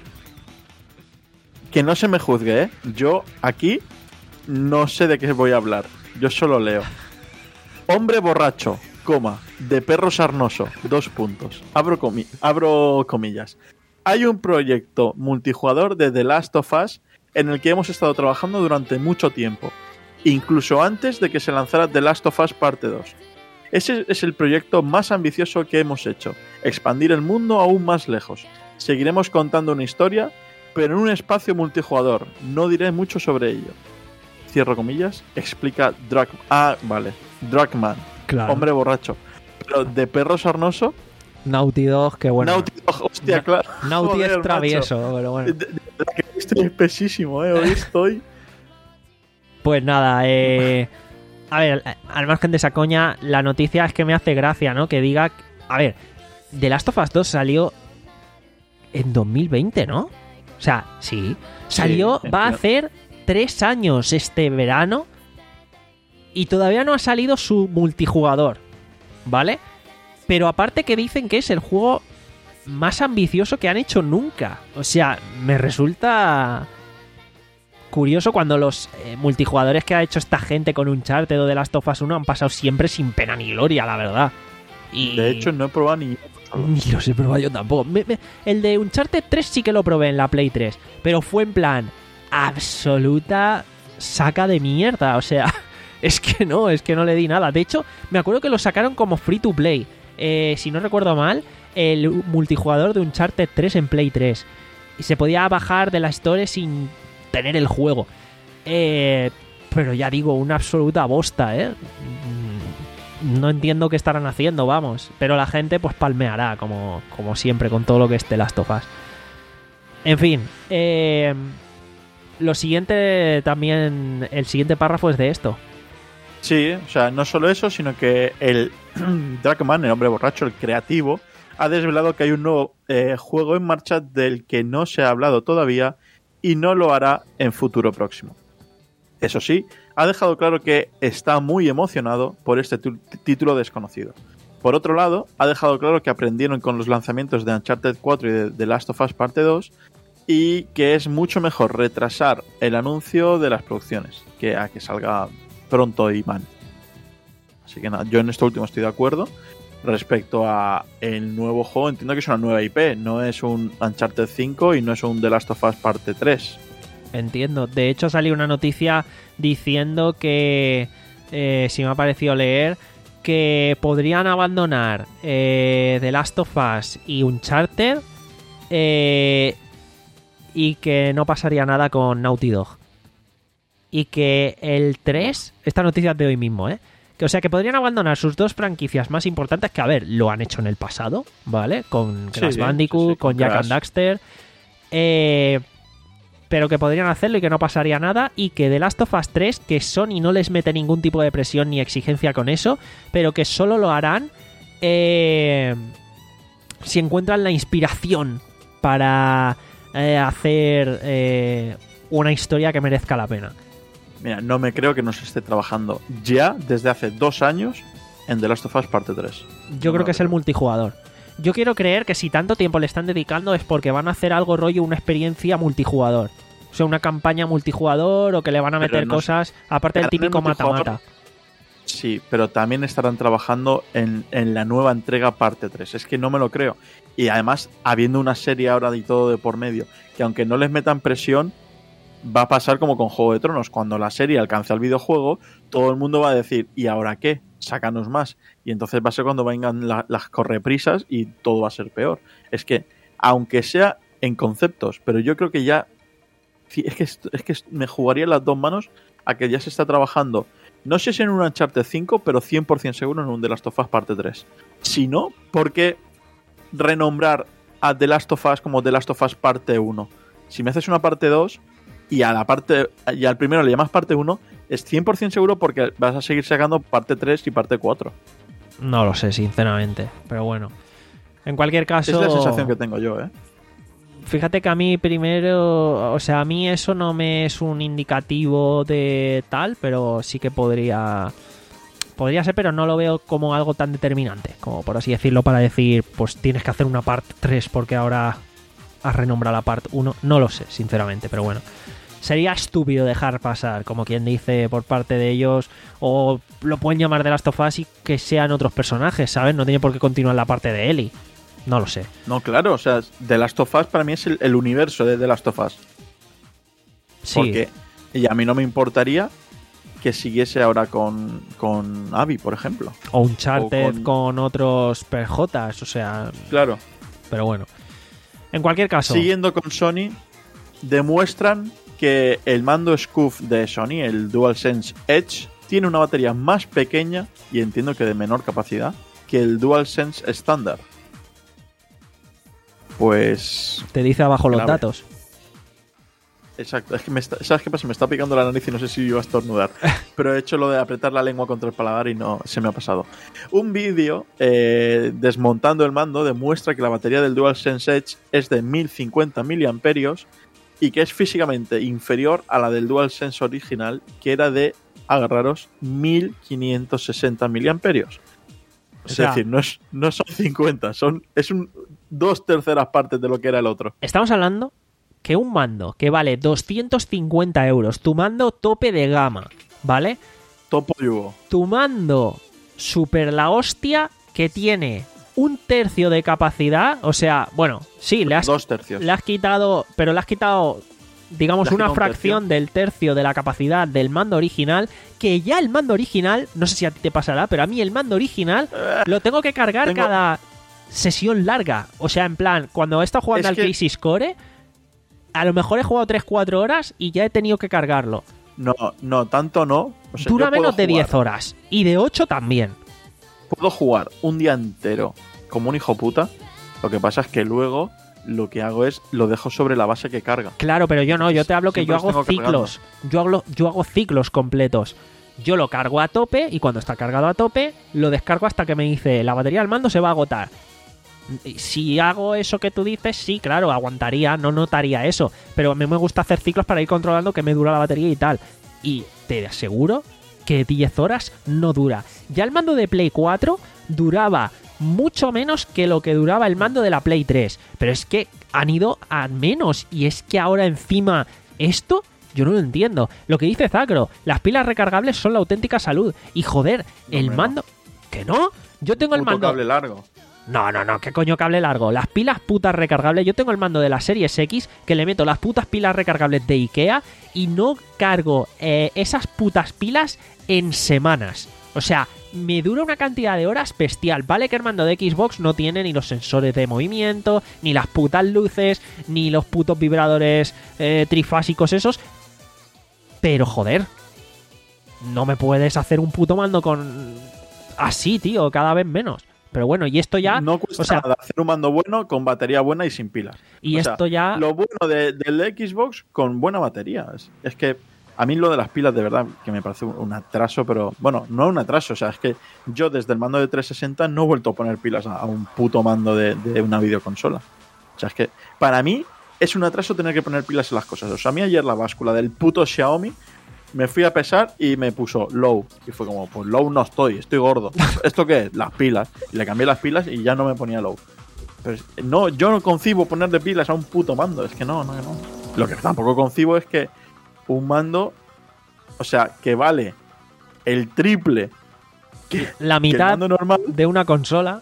Speaker 3: que no se me juzgue, ¿eh? Yo aquí no sé de qué voy a hablar. Yo solo leo. Hombre borracho, coma, de perro sarnoso, dos puntos. Abro, comi- abro comillas. Hay un proyecto multijugador de The Last of Us en el que hemos estado trabajando durante mucho tiempo, incluso antes de que se lanzara The Last of Us Parte dos. Ese es el proyecto más ambicioso que hemos hecho, expandir el mundo aún más lejos. Seguiremos contando una historia, pero en un espacio multijugador. No diré mucho sobre ello. Cierro comillas, explica Drag... Ah, vale. Dragman,
Speaker 2: Claro.
Speaker 3: hombre borracho. Pero de perro sarnoso,
Speaker 2: Naughty Dog, que bueno.
Speaker 3: Naughty Dog, hostia,
Speaker 2: Na-
Speaker 3: claro.
Speaker 2: Naughty
Speaker 3: Joder,
Speaker 2: es
Speaker 3: macho.
Speaker 2: travieso, pero bueno.
Speaker 3: De- de- de verdad que estoy espesísimo, eh. Hoy estoy...
Speaker 2: Pues nada, eh... A ver, al margen de esa coña, la noticia es que me hace gracia, ¿no? Que diga... A ver, The Last of Us dos salió en dos mil veinte, ¿no? O sea, sí. Salió,
Speaker 3: Sí,
Speaker 2: va a
Speaker 3: entiendo.
Speaker 2: hacer tres años este verano y todavía no ha salido su multijugador, ¿vale? Pero aparte que dicen que es el juego más ambicioso que han hecho nunca. O sea, me resulta curioso cuando los eh, multijugadores que ha hecho esta gente con Uncharted o The Last of Us uno han pasado siempre sin pena ni gloria, la verdad. Y
Speaker 3: De hecho, no he probado ni...
Speaker 2: ni los he probado yo tampoco. Me- me- el de Uncharted tres sí que lo probé en la Play tres, pero fue en plan absoluta saca de mierda. O sea, es que no, es que no le di nada. De hecho, me acuerdo que lo sacaron como free to play. Eh, si no recuerdo mal, el multijugador de Uncharted tres en Play tres. Y se podía bajar de la Store sin tener el juego. Eh, pero ya digo, una absoluta bosta, ¿eh? No entiendo qué estarán haciendo, vamos. Pero la gente pues palmeará, como, como siempre, con todo lo que es The Last of Us. En fin, eh, lo siguiente también, el siguiente párrafo es de esto.
Speaker 3: Sí, o sea, no solo eso, sino que el Dragman, el hombre borracho, el creativo, ha desvelado que hay un nuevo eh, juego en marcha del que no se ha hablado todavía y no lo hará en futuro próximo. Eso sí, ha dejado claro que está muy emocionado por este tu- título desconocido. Por otro lado, ha dejado claro que aprendieron con los lanzamientos de Uncharted cuatro y de The Last of Us Parte dos y que es mucho mejor retrasar el anuncio de las producciones que a que salga pronto y mal. Así que nada, yo en esto último estoy de acuerdo. Respecto a el nuevo juego, entiendo que es una nueva I P, no es un Uncharted cinco y no es un The Last of Us Parte tres.
Speaker 2: Entiendo. De hecho, salió una noticia diciendo que, eh, si me ha parecido leer, que podrían abandonar eh, The Last of Us y Uncharted eh, y que no pasaría nada con Naughty Dog. Y que el tres, esta noticia es de hoy mismo, ¿eh? Que, o sea, que podrían abandonar sus dos franquicias más importantes, que a ver, lo han hecho en el pasado, ¿vale? Con Crash
Speaker 3: Sí,
Speaker 2: Bandicoot,
Speaker 3: sí, sí,
Speaker 2: con
Speaker 3: con
Speaker 2: Jak
Speaker 3: Crash.
Speaker 2: and Daxter. Eh, pero que podrían hacerlo y que no pasaría nada. Y que The Last of Us tres, que Sony no les mete ningún tipo de presión ni exigencia con eso, pero que solo lo harán eh, si encuentran la inspiración para eh, hacer eh, una historia que merezca la pena.
Speaker 3: Mira, no me creo que no se esté trabajando ya desde hace dos años en The Last of Us Parte tres.
Speaker 2: Yo
Speaker 3: No
Speaker 2: creo
Speaker 3: me
Speaker 2: que es el
Speaker 3: creo.
Speaker 2: multijugador. Yo quiero creer que si tanto tiempo le están dedicando es porque van a hacer algo rollo, una experiencia multijugador. O sea, una campaña multijugador o que le van a
Speaker 3: Pero
Speaker 2: meter
Speaker 3: no
Speaker 2: cosas, aparte del
Speaker 3: Harán el
Speaker 2: típico
Speaker 3: multijugador.
Speaker 2: mata-mata.
Speaker 3: Sí, pero también estarán trabajando en, en la nueva entrega Parte tres. Es que no me lo creo. Y además, habiendo una serie ahora y todo de por medio, que aunque no les metan presión, va a pasar como con Juego de Tronos. Cuando la serie alcance al videojuego, todo el mundo va a decir, ¿y ahora qué? Sácanos más. Y entonces va a ser cuando vengan la- las correprisas y todo va a ser peor. Es que, aunque sea en conceptos, pero yo creo que ya... Es que, esto- es que me jugaría las dos manos a que ya se está trabajando. No sé si en un Uncharted cinco, pero cien por ciento seguro en un The Last of Us Parte tres. Si no, porque renombrar a The Last of Us como The Last of Us parte uno. Si me haces una parte dos y a la parte y al primero le llamas parte uno, es cien por ciento seguro porque vas a seguir sacando parte tres y parte cuatro.
Speaker 2: No lo sé, sinceramente. Pero bueno. En cualquier caso...
Speaker 3: Es la sensación que tengo yo, ¿eh?
Speaker 2: Fíjate que a mí primero... O sea, a mí eso no me es un indicativo de tal, pero sí que podría... Podría ser, pero no lo veo como algo tan determinante, como por así decirlo, para decir, pues tienes que hacer una parte tres porque ahora has renombrado la parte uno. No lo sé, sinceramente, pero bueno. Sería estúpido dejar pasar, como quien dice, por parte de ellos, o lo pueden llamar The Last of Us y que sean otros personajes, ¿sabes? No tiene por qué continuar la parte de Ellie. No lo sé.
Speaker 3: No, claro, o sea, The Last of Us para mí es el, el universo de The Last of Us.
Speaker 2: Sí.
Speaker 3: Porque, y a mí no me importaría que siguiese ahora con, con Abby, por ejemplo.
Speaker 2: O Uncharted
Speaker 3: O con...
Speaker 2: con otros P Js, o sea...
Speaker 3: Claro.
Speaker 2: Pero bueno. En cualquier caso...
Speaker 3: Siguiendo con Sony, demuestran que el mando Scoof de Sony, el DualSense Edge, tiene una batería más pequeña, y entiendo que de menor capacidad, que el DualSense estándar. Pues...
Speaker 2: Te dice abajo los
Speaker 3: grave.
Speaker 2: datos.
Speaker 3: Exacto, es que me está, ¿sabes qué pasa? Me está picando la nariz y no sé si iba a estornudar. Pero he hecho lo de apretar la lengua contra el paladar y no se me ha pasado. Un vídeo eh, desmontando el mando demuestra que la batería del DualSense Edge es de mil cincuenta miliamperios y que es físicamente inferior a la del DualSense original, que era de, agarraros, mil quinientos sesenta miliamperios. Es
Speaker 2: O sea,
Speaker 3: decir, no, es, no son cincuenta, son, es un dos terceras partes de lo que era el otro.
Speaker 2: Estamos hablando que un mando que vale doscientos cincuenta euros, tu mando tope de gama, ¿vale?
Speaker 3: Topo yugo.
Speaker 2: Tu mando super la hostia que tiene un tercio de capacidad, o sea, bueno, sí, le has,
Speaker 3: Dos tercios.
Speaker 2: le has quitado, pero le has quitado, digamos,
Speaker 3: Le has
Speaker 2: una
Speaker 3: quitado un
Speaker 2: fracción
Speaker 3: tercio.
Speaker 2: del tercio de la capacidad del mando original, que ya el mando original, no sé si a ti te pasará, pero a mí el mando original lo tengo que cargar
Speaker 3: Tengo-
Speaker 2: cada sesión larga. O sea, en plan, cuando he estado jugando
Speaker 3: Es
Speaker 2: al
Speaker 3: que-
Speaker 2: Crisis Core, a lo mejor he jugado tres cuatro horas y ya he tenido que cargarlo.
Speaker 3: No, no, tanto no. O sea,
Speaker 2: Dura
Speaker 3: yo puedo
Speaker 2: menos de
Speaker 3: jugar-
Speaker 2: diez horas. Y de ocho también.
Speaker 3: Puedo jugar un día entero como un hijo puta. Lo que pasa es que luego lo que hago es lo dejo sobre la base que carga.
Speaker 2: Claro, pero yo no, yo te hablo que yo
Speaker 3: Siempre los
Speaker 2: hago
Speaker 3: tengo
Speaker 2: ciclos. Yo hago, yo hago ciclos completos. Yo lo cargo a tope y cuando está cargado a tope, lo descargo hasta que me dice la batería del mando se va a agotar. Si hago eso que tú dices, sí, claro, aguantaría, no notaría eso. Pero a mí me gusta hacer ciclos para ir controlando que me dura la batería y tal. Y te aseguro que diez horas no dura. Ya el mando de Play cuatro duraba mucho menos que lo que duraba el mando de la Play tres. Pero es que han ido a menos. Y es que ahora encima esto, yo no lo entiendo. Lo que dice Zacro, las pilas recargables son la auténtica salud. Y joder,
Speaker 3: No,
Speaker 2: el
Speaker 3: hombre,
Speaker 2: mando... ¿Que no? Yo tengo el
Speaker 3: Puto
Speaker 2: mando...
Speaker 3: cable largo.
Speaker 2: No, no, no, ¿qué coño cable largo? Las pilas putas recargables. Yo tengo el mando de la Series X que le meto las putas pilas recargables de Ikea y no cargo eh, esas putas pilas en semanas. O sea, me dura una cantidad de horas bestial. Vale que el mando de Xbox no tiene ni los sensores de movimiento, ni las putas luces, ni los putos vibradores eh, trifásicos esos. Pero joder, no me puedes hacer un puto mando con... así, tío, cada vez menos. Pero bueno, y esto ya...
Speaker 3: No cuesta
Speaker 2: o sea,
Speaker 3: nada hacer un mando bueno con batería buena y sin pilas.
Speaker 2: y
Speaker 3: O sea,
Speaker 2: esto ya...
Speaker 3: Lo bueno de- del Xbox con buena batería. Es, es que a mí lo de las pilas, de verdad, que me parece un, un atraso, pero bueno, no un atraso. O sea, es que yo desde el mando de trescientos sesenta no he vuelto a poner pilas a, a un puto mando de, de una videoconsola. O sea, es que para mí es un atraso tener que poner pilas en las cosas. O sea, a mí ayer la báscula del puto Xiaomi me fui a pesar y me puso low. Y fue como, pues low no estoy, estoy gordo. ¿Esto qué es? Las pilas. Y le cambié las pilas y ya no me ponía low. Pero es- no, yo no concibo ponerle pilas a un puto mando. Es que no, no, no. Lo que tampoco concibo es que un mando, o sea, que vale el triple que,
Speaker 2: la
Speaker 3: que el
Speaker 2: mitad
Speaker 3: mando normal.
Speaker 2: de una consola.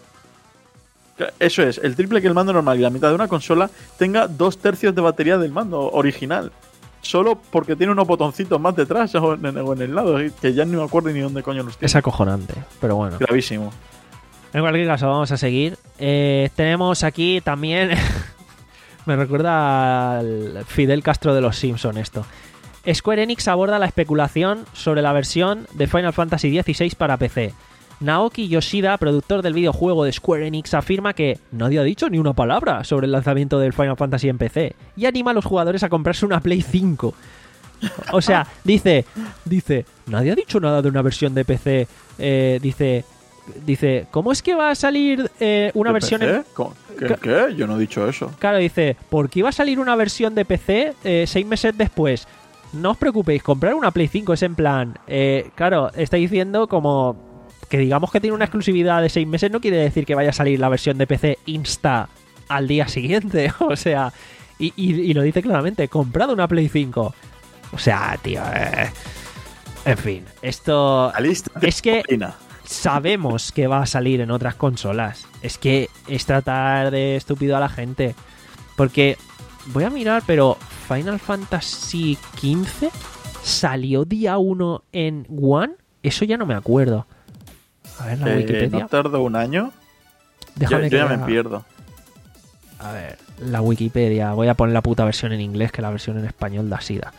Speaker 3: Eso es, el triple que el mando normal y la mitad de una consola tenga dos tercios de batería del mando original. Solo porque tiene unos botoncitos más detrás o en, o en el lado, que ya ni me acuerdo ni dónde coño los tiene.
Speaker 2: Es acojonante, pero bueno.
Speaker 3: Gravísimo.
Speaker 2: En cualquier caso, vamos a seguir. Eh, tenemos aquí también... me recuerda al Fidel Castro de los Simpson esto. Square Enix aborda la especulación sobre la versión de Final Fantasy dieciséis para P C. Naoki Yoshida, productor del videojuego de Square Enix, afirma que nadie ha dicho ni una palabra sobre el lanzamiento del Final Fantasy en P C y anima a los jugadores a comprarse una Play cinco. O sea, dice, dice, nadie ha dicho nada de una versión de P C. Eh, dice, dice, ¿cómo es que va a salir eh, una
Speaker 3: ¿De
Speaker 2: versión
Speaker 3: P C?
Speaker 2: en...
Speaker 3: ¿Cómo? ¿Qué, ¿Qué? Yo no he dicho eso.
Speaker 2: Claro, dice, ¿por qué iba a salir una versión de P C eh, seis meses después? No os preocupéis, comprar una Play cinco es en plan... Eh, claro, está diciendo como que digamos que tiene una exclusividad de seis meses no quiere decir que vaya a salir la versión de P C insta al día siguiente. O sea, y, y, y lo dice claramente, comprad una Play cinco. O sea, tío... Eh, en fin, esto... Es que sabemos que va a salir en otras consolas. Es que es tratar de estúpido a la gente. Porque... Voy a mirar, pero Final Fantasy quince salió día uno en One. Eso ya no me acuerdo. A ver, la
Speaker 3: eh,
Speaker 2: Wikipedia.
Speaker 3: ¿No tardó un año?
Speaker 2: Déjame
Speaker 3: yo
Speaker 2: que
Speaker 3: yo ya
Speaker 2: la...
Speaker 3: me pierdo.
Speaker 2: A ver, la Wikipedia. Voy a poner la puta versión en inglés, que la versión en español da sida.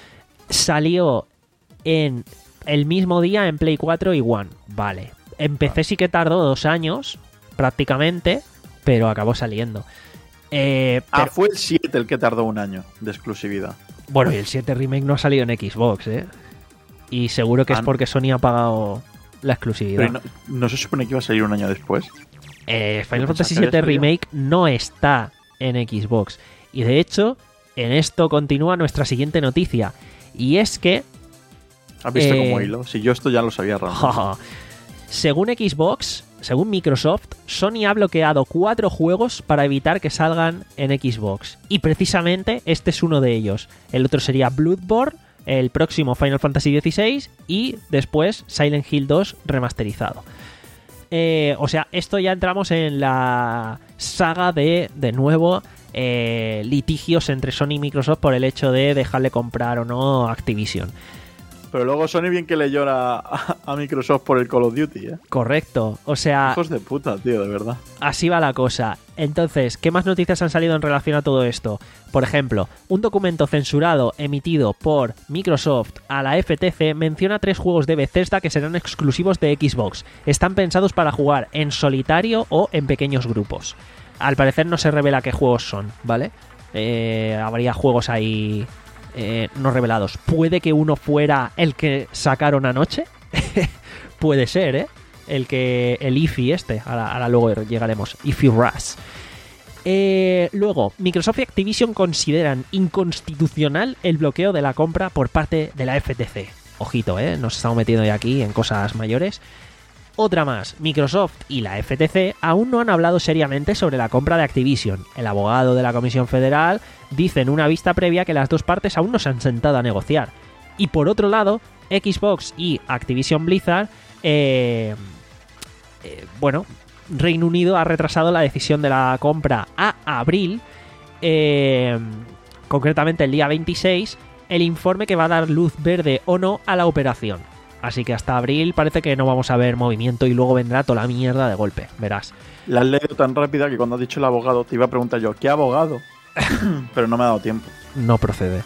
Speaker 2: Salió en el mismo día en Play cuatro y One. Vale. En P C sí que tardó dos años, prácticamente, pero acabó saliendo. Eh,
Speaker 3: ah,
Speaker 2: pero,
Speaker 3: fue el siete el que tardó un año de exclusividad.
Speaker 2: Bueno, y el siete Remake no ha salido en Xbox, ¿eh? Y seguro que ah, es porque Sony ha pagado la exclusividad.
Speaker 3: No, ¿No se supone que iba a salir un año después?
Speaker 2: Eh, Final Fantasy siete Remake no está en Xbox. Y de hecho, en esto continúa nuestra siguiente noticia. Y es que...
Speaker 3: ¿Has visto
Speaker 2: eh,
Speaker 3: como hilo? Si yo esto ya lo sabía realmente.
Speaker 2: Según Xbox... Según Microsoft, Sony ha bloqueado cuatro juegos para evitar que salgan en Xbox. Y precisamente este es uno de ellos. El otro sería Bloodborne, el próximo Final Fantasy dieciséis y después Silent Hill dos remasterizado. Eh, o sea, esto ya entramos en la saga de, de nuevo, eh, litigios entre Sony y Microsoft por el hecho de dejarle comprar o no Activision.
Speaker 3: Pero luego Sony bien que le llora a, a Microsoft por el Call of Duty, ¿eh?
Speaker 2: Correcto, o sea...
Speaker 3: Hijos de puta, tío, de verdad.
Speaker 2: Así va la cosa. Entonces, ¿qué más noticias han salido en relación a todo esto? Por ejemplo, un documento censurado emitido por Microsoft a la F T C menciona tres juegos de Bethesda que serán exclusivos de Xbox. Están pensados para jugar en solitario o en pequeños grupos. Al parecer no se revela qué juegos son, ¿vale? Eh, habría juegos ahí... Eh, no revelados. Puede que uno fuera el que sacaron anoche. Puede ser, ¿eh? El que el Ify este. Ahora, ahora luego llegaremos. Ify Rush. Eh, luego, Microsoft y Activision consideran inconstitucional el bloqueo de la compra por parte de la F T C. Ojito, ¿eh? Nos estamos metiendo ya aquí en cosas mayores. Otra más, Microsoft y la F T C aún no han hablado seriamente sobre la compra de Activision. El abogado de la Comisión Federal dice en una vista previa que las dos partes aún no se han sentado a negociar. Y por otro lado, Xbox y Activision Blizzard, eh, eh, bueno, Reino Unido ha retrasado la decisión de la compra a abril, eh, concretamente el día veintiséis, el informe que va a dar luz verde o no a la operación. Así que hasta abril parece que no vamos a ver movimiento y luego vendrá toda la mierda de golpe, verás.
Speaker 3: La has leído tan rápida que cuando has dicho el abogado te iba a preguntar yo, ¿qué abogado? Pero no me ha dado tiempo.
Speaker 2: No procede.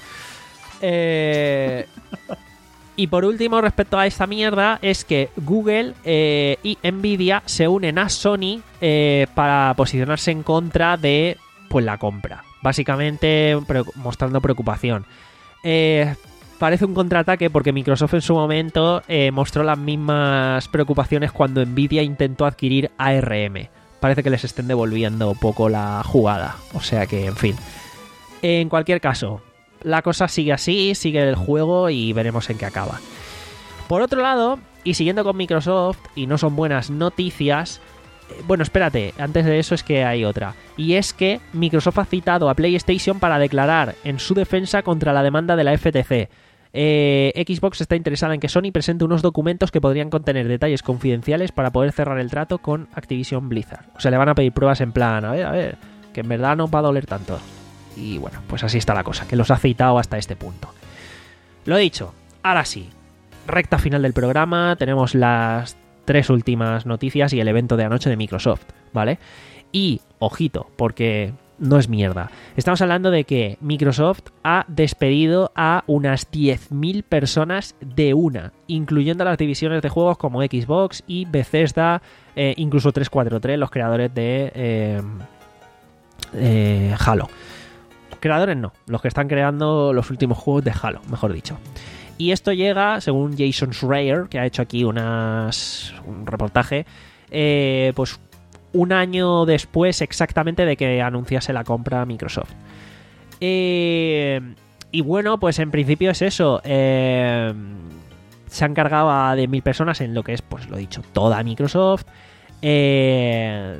Speaker 2: Eh... Y por último, respecto a esta mierda, es que Google eh, y Nvidia se unen a Sony eh, para posicionarse en contra de pues la compra. Básicamente pre- mostrando preocupación. Eh... Parece un contraataque porque Microsoft en su momento eh, mostró las mismas preocupaciones cuando Nvidia intentó adquirir A R M. Parece que les estén devolviendo un poco la jugada. O sea que, en fin. En cualquier caso, la cosa sigue así, sigue el juego y veremos en qué acaba. Por otro lado, y siguiendo con Microsoft, y no son buenas noticias... Eh, bueno, espérate, antes de eso es que hay otra. Y es que Microsoft ha citado a PlayStation para declarar en su defensa contra la demanda de la F T C. Eh, Xbox está interesada en que Sony presente unos documentos que podrían contener detalles confidenciales para poder cerrar el trato con Activision Blizzard. O sea, le van a pedir pruebas en plan, a ver, a ver, que en verdad no va a doler tanto. Y bueno, pues así está la cosa, que los ha citado hasta este punto. Lo dicho, ahora sí, recta final del programa, tenemos las tres últimas noticias y el evento de anoche de Microsoft, ¿vale? Y, ojito, porque no es mierda. Estamos hablando de que Microsoft ha despedido a unas diez mil personas de una, incluyendo las divisiones de juegos como Xbox y Bethesda, eh, incluso trescientos cuarenta y tres, los creadores de eh, eh, Halo. Creadores no, los que están creando los últimos juegos de Halo, mejor dicho. Y esto llega, según Jason Schreier, que ha hecho aquí unas, un reportaje, eh, pues un año después exactamente de que anunciase la compra a Microsoft. Eh, y bueno, pues en principio es eso. Eh, se han cargado a diez mil personas en lo que es, pues lo dicho, toda Microsoft. Eh,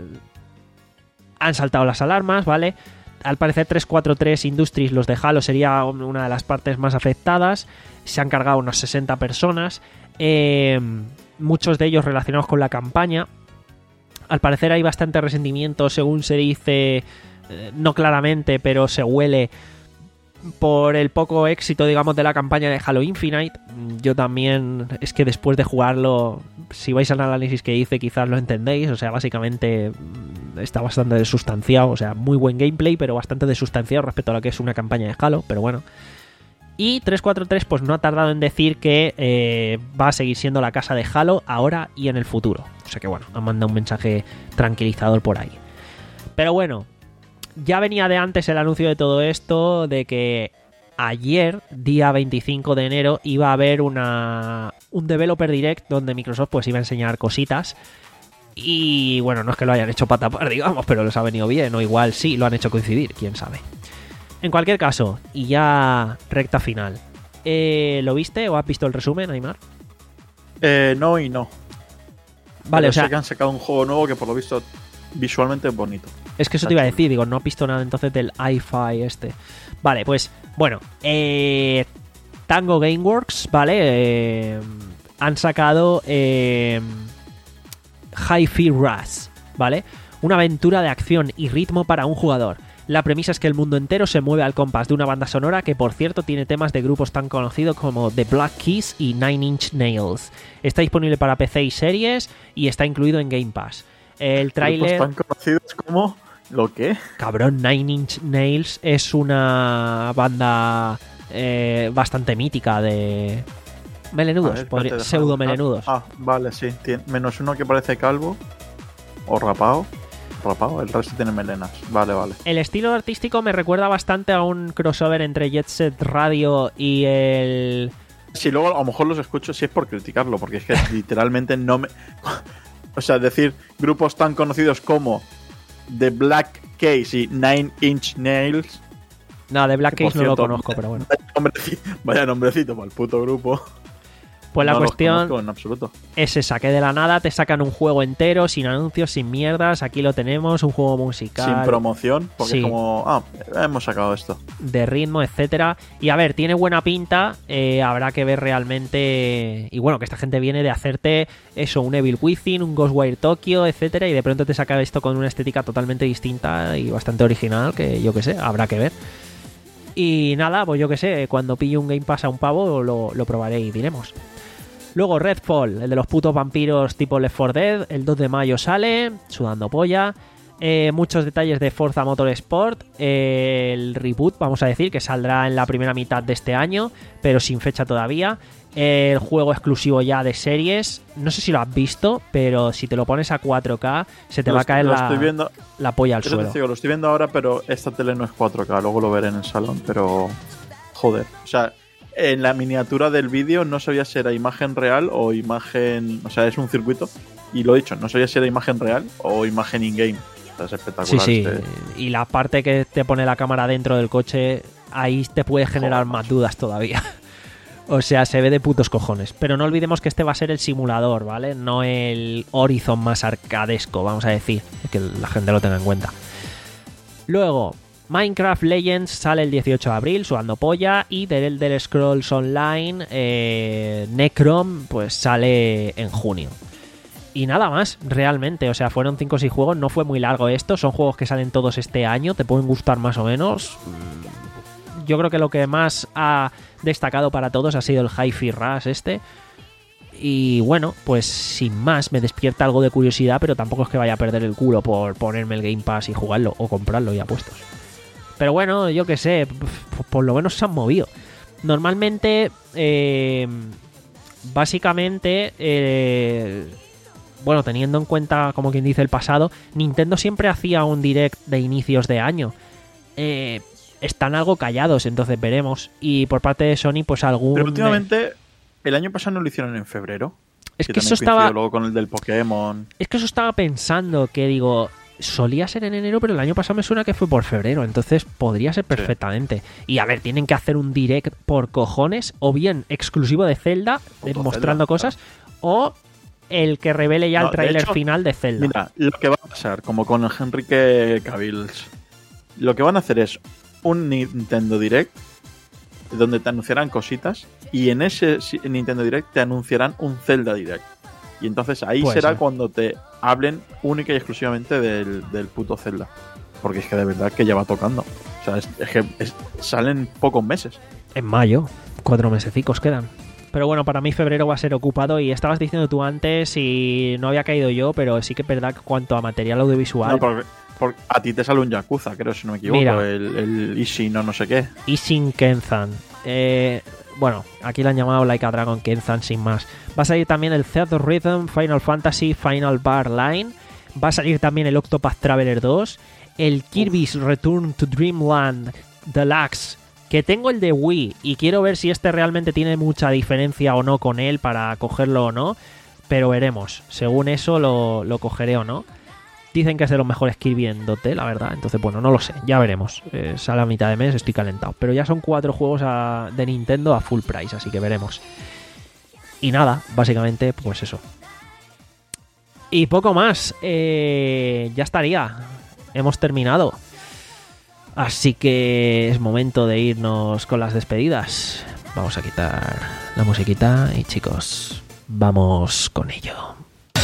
Speaker 2: han saltado las alarmas, ¿vale? Al parecer trescientos cuarenta y tres Industries, los de Halo, sería una de las partes más afectadas. Se han cargado unas sesenta personas, eh, muchos de ellos relacionados con la campaña. Al parecer hay bastante resentimiento, según se dice, eh, no claramente, pero se huele por el poco éxito, digamos, de la campaña de Halo Infinite. Yo también, es que después de jugarlo, si vais al análisis que hice, quizás lo entendéis. O sea, básicamente está bastante desustanciado. O sea, muy buen gameplay, pero bastante desustanciado respecto a lo que es una campaña de Halo. Pero bueno. Y trescientos cuarenta y tres pues no ha tardado en decir que eh, va a seguir siendo la casa de Halo ahora y en el futuro. O sea que bueno, han mandado un mensaje tranquilizador por ahí. Pero bueno, ya venía de antes el anuncio de todo esto, de que ayer, día veinticinco de enero, iba a haber una un Developer Direct donde Microsoft pues iba a enseñar cositas. Y bueno, no es que lo hayan hecho para tapar, digamos, pero les ha venido bien, o igual sí, lo han hecho coincidir, quién sabe. En cualquier caso, y ya recta final, eh, ¿lo viste o has visto el resumen, Aymar?
Speaker 3: Eh, no y no.
Speaker 2: Vale,
Speaker 3: Pero
Speaker 2: o sea,
Speaker 3: sé que han sacado un juego nuevo que por lo visto visualmente es bonito.
Speaker 2: es que eso te iba a decir, digo, no has visto nada entonces del i-Fi este. Vale, pues, bueno, eh, Tango Gameworks, ¿vale? Eh, han sacado eh, Hi-Fi Rush, ¿vale? Una aventura de acción y ritmo para un jugador. La premisa es que el mundo entero se mueve al compás de una banda sonora que, por cierto, tiene temas de grupos tan conocidos como The Black Keys y Nine Inch Nails. Está disponible para P C y series y está incluido en Game Pass. El tráiler...
Speaker 3: ¿Grupos tan conocidos como lo qué?
Speaker 2: Cabrón, Nine Inch Nails es una banda eh, bastante mítica de melenudos,
Speaker 3: Ver,
Speaker 2: podría-
Speaker 3: espérate,
Speaker 2: pseudo
Speaker 3: déjame buscar.
Speaker 2: melenudos.
Speaker 3: Ah, vale, sí. Tien- menos uno que parece calvo o rapado. Rapado, el resto tiene melenas. Vale, vale.
Speaker 2: El estilo artístico me recuerda bastante a un crossover entre Jet Set Radio y el...
Speaker 3: Si luego a lo mejor los escucho, si es por criticarlo, porque es que literalmente no me... O sea, decir grupos tan conocidos como The Black Keys y Nine Inch Nails...
Speaker 2: No, de Black
Speaker 3: que, por
Speaker 2: Keys no lo
Speaker 3: cierto,
Speaker 2: conozco, pero bueno.
Speaker 3: Vaya nombrecito, vaya nombrecito para el puto grupo.
Speaker 2: Pues la
Speaker 3: No los
Speaker 2: cuestión
Speaker 3: conozco en absoluto.
Speaker 2: es esa, que de la nada te sacan un juego entero, sin anuncios, sin mierdas. Aquí lo tenemos, un juego musical.
Speaker 3: Sin promoción, porque
Speaker 2: Sí.
Speaker 3: es como... Ah, hemos sacado esto.
Speaker 2: De ritmo, etcétera. Y a ver, tiene buena pinta. eh, habrá que ver realmente. Y bueno, que esta gente viene de hacerte eso, un Evil Within, un Ghostwire Tokyo, etcétera. Y de pronto te saca esto con una estética totalmente distinta y bastante original. Que yo que sé, habrá que ver. Y nada, pues yo que sé, cuando pille un Game Pass a un pavo lo, lo probaré y diremos. Luego Redfall, el de los putos vampiros tipo Left four Dead, el dos de mayo sale, sudando polla. Eh, muchos detalles de Forza Motorsport, eh, el reboot, vamos a decir, que saldrá en la primera mitad de este año, pero sin fecha todavía. Eh, el juego exclusivo ya de series, no sé si lo has visto, pero si te lo pones a cuatro K, se te
Speaker 3: Lo
Speaker 2: va a
Speaker 3: estoy-
Speaker 2: caer
Speaker 3: lo
Speaker 2: la,
Speaker 3: estoy viendo.
Speaker 2: la polla al
Speaker 3: Yo te
Speaker 2: suelo.
Speaker 3: digo, lo estoy viendo ahora, pero esta tele no es cuatro K, luego lo veré en el salón, pero... Joder, o sea, en la miniatura del vídeo no sabía si era imagen real o imagen... O sea, es un circuito, y lo he dicho, no sabía si era imagen real o imagen in-game. O sea, es
Speaker 2: Sí,
Speaker 3: espectacular.
Speaker 2: sí,
Speaker 3: este-
Speaker 2: y la parte que te pone la cámara dentro del coche, ahí te puede generar
Speaker 3: Joder,
Speaker 2: más dudas todavía. O sea, se ve de putos cojones. Pero no olvidemos que este va a ser el simulador, ¿vale? No el Horizon más arcadesco, vamos a decir. Que la gente lo tenga en cuenta. Luego, Minecraft Legends sale el dieciocho de abril, sudando polla. Y The Elder Scrolls Online, eh, Necrom, pues sale en junio. Y nada más, realmente. O sea, fueron cinco o seis juegos, no fue muy largo esto. Son juegos que salen todos este año, te pueden gustar más o menos. Yo creo que lo que más ha destacado para todos ha sido el Hi-Fi Rush este. Y bueno, pues sin más, me despierta algo de curiosidad, pero tampoco es que vaya a perder el culo por ponerme el Game Pass y jugarlo o comprarlo ya puestos. Pero bueno, yo qué sé, por lo menos se han movido. Normalmente, eh, básicamente, eh, bueno, teniendo en cuenta, como quien dice, el pasado, Nintendo siempre hacía un direct de inicios de año. Eh, están algo callados, entonces veremos. Y por parte de Sony, pues algún...
Speaker 3: Pero últimamente, el año pasado no lo hicieron en febrero.
Speaker 2: Es que,
Speaker 3: que
Speaker 2: eso estaba...
Speaker 3: luego con el del Pokémon.
Speaker 2: Es que eso estaba pensando, que digo... Solía ser en enero, pero el año pasado me suena que fue por febrero, entonces podría ser perfectamente. Sí. Y a ver, tienen que hacer un direct por cojones, o bien exclusivo de Zelda, de, mostrando Zelda, cosas, claro. O el que revele ya no, el tráiler final de Zelda.
Speaker 3: Mira, lo que va a pasar, como con Henrique Cavill, lo que van a hacer es un Nintendo Direct donde te anunciarán cositas, y en ese Nintendo Direct te anunciarán un Zelda Direct. Y entonces ahí Puede será ser. cuando te hablen única y exclusivamente del, del puto Zelda. Porque es que de verdad que ya va tocando. O sea, es, es que es, salen pocos meses.
Speaker 2: En mayo, cuatro mesecicos quedan. Pero bueno, para mí febrero va a ser ocupado. Y estabas diciendo tú antes, y no había caído yo, pero sí que es verdad que cuanto a material audiovisual...
Speaker 3: No, porque, porque a ti te sale un Yakuza, creo, si no me equivoco. Mira, el, el Ishin o no sé qué.
Speaker 2: Ishin Kenzan. Eh... Bueno, aquí le han llamado Like a Dragon Kenzan sin más. Va a salir también el Theater Rhythm Final Fantasy Final Bar Line. Va a salir también el Octopath Traveler dos. El Kirby's Uf. Return to Dreamland Deluxe. Que tengo el de Wii y quiero ver si este realmente tiene mucha diferencia o no con él para cogerlo o no. Pero veremos. Según eso lo, lo cogeré o no. Dicen que es de los mejores Kirby en dote, la verdad. Entonces, bueno, no lo sé. Ya veremos. Eh, sale a mitad de mes, estoy calentado. Pero ya son cuatro juegos a, de Nintendo a full price, así que veremos. Y nada, básicamente, pues eso. Y poco más. Eh, ya estaría. Hemos terminado. Así que es momento de irnos con las despedidas. Vamos a quitar la musiquita y, chicos, vamos con ello.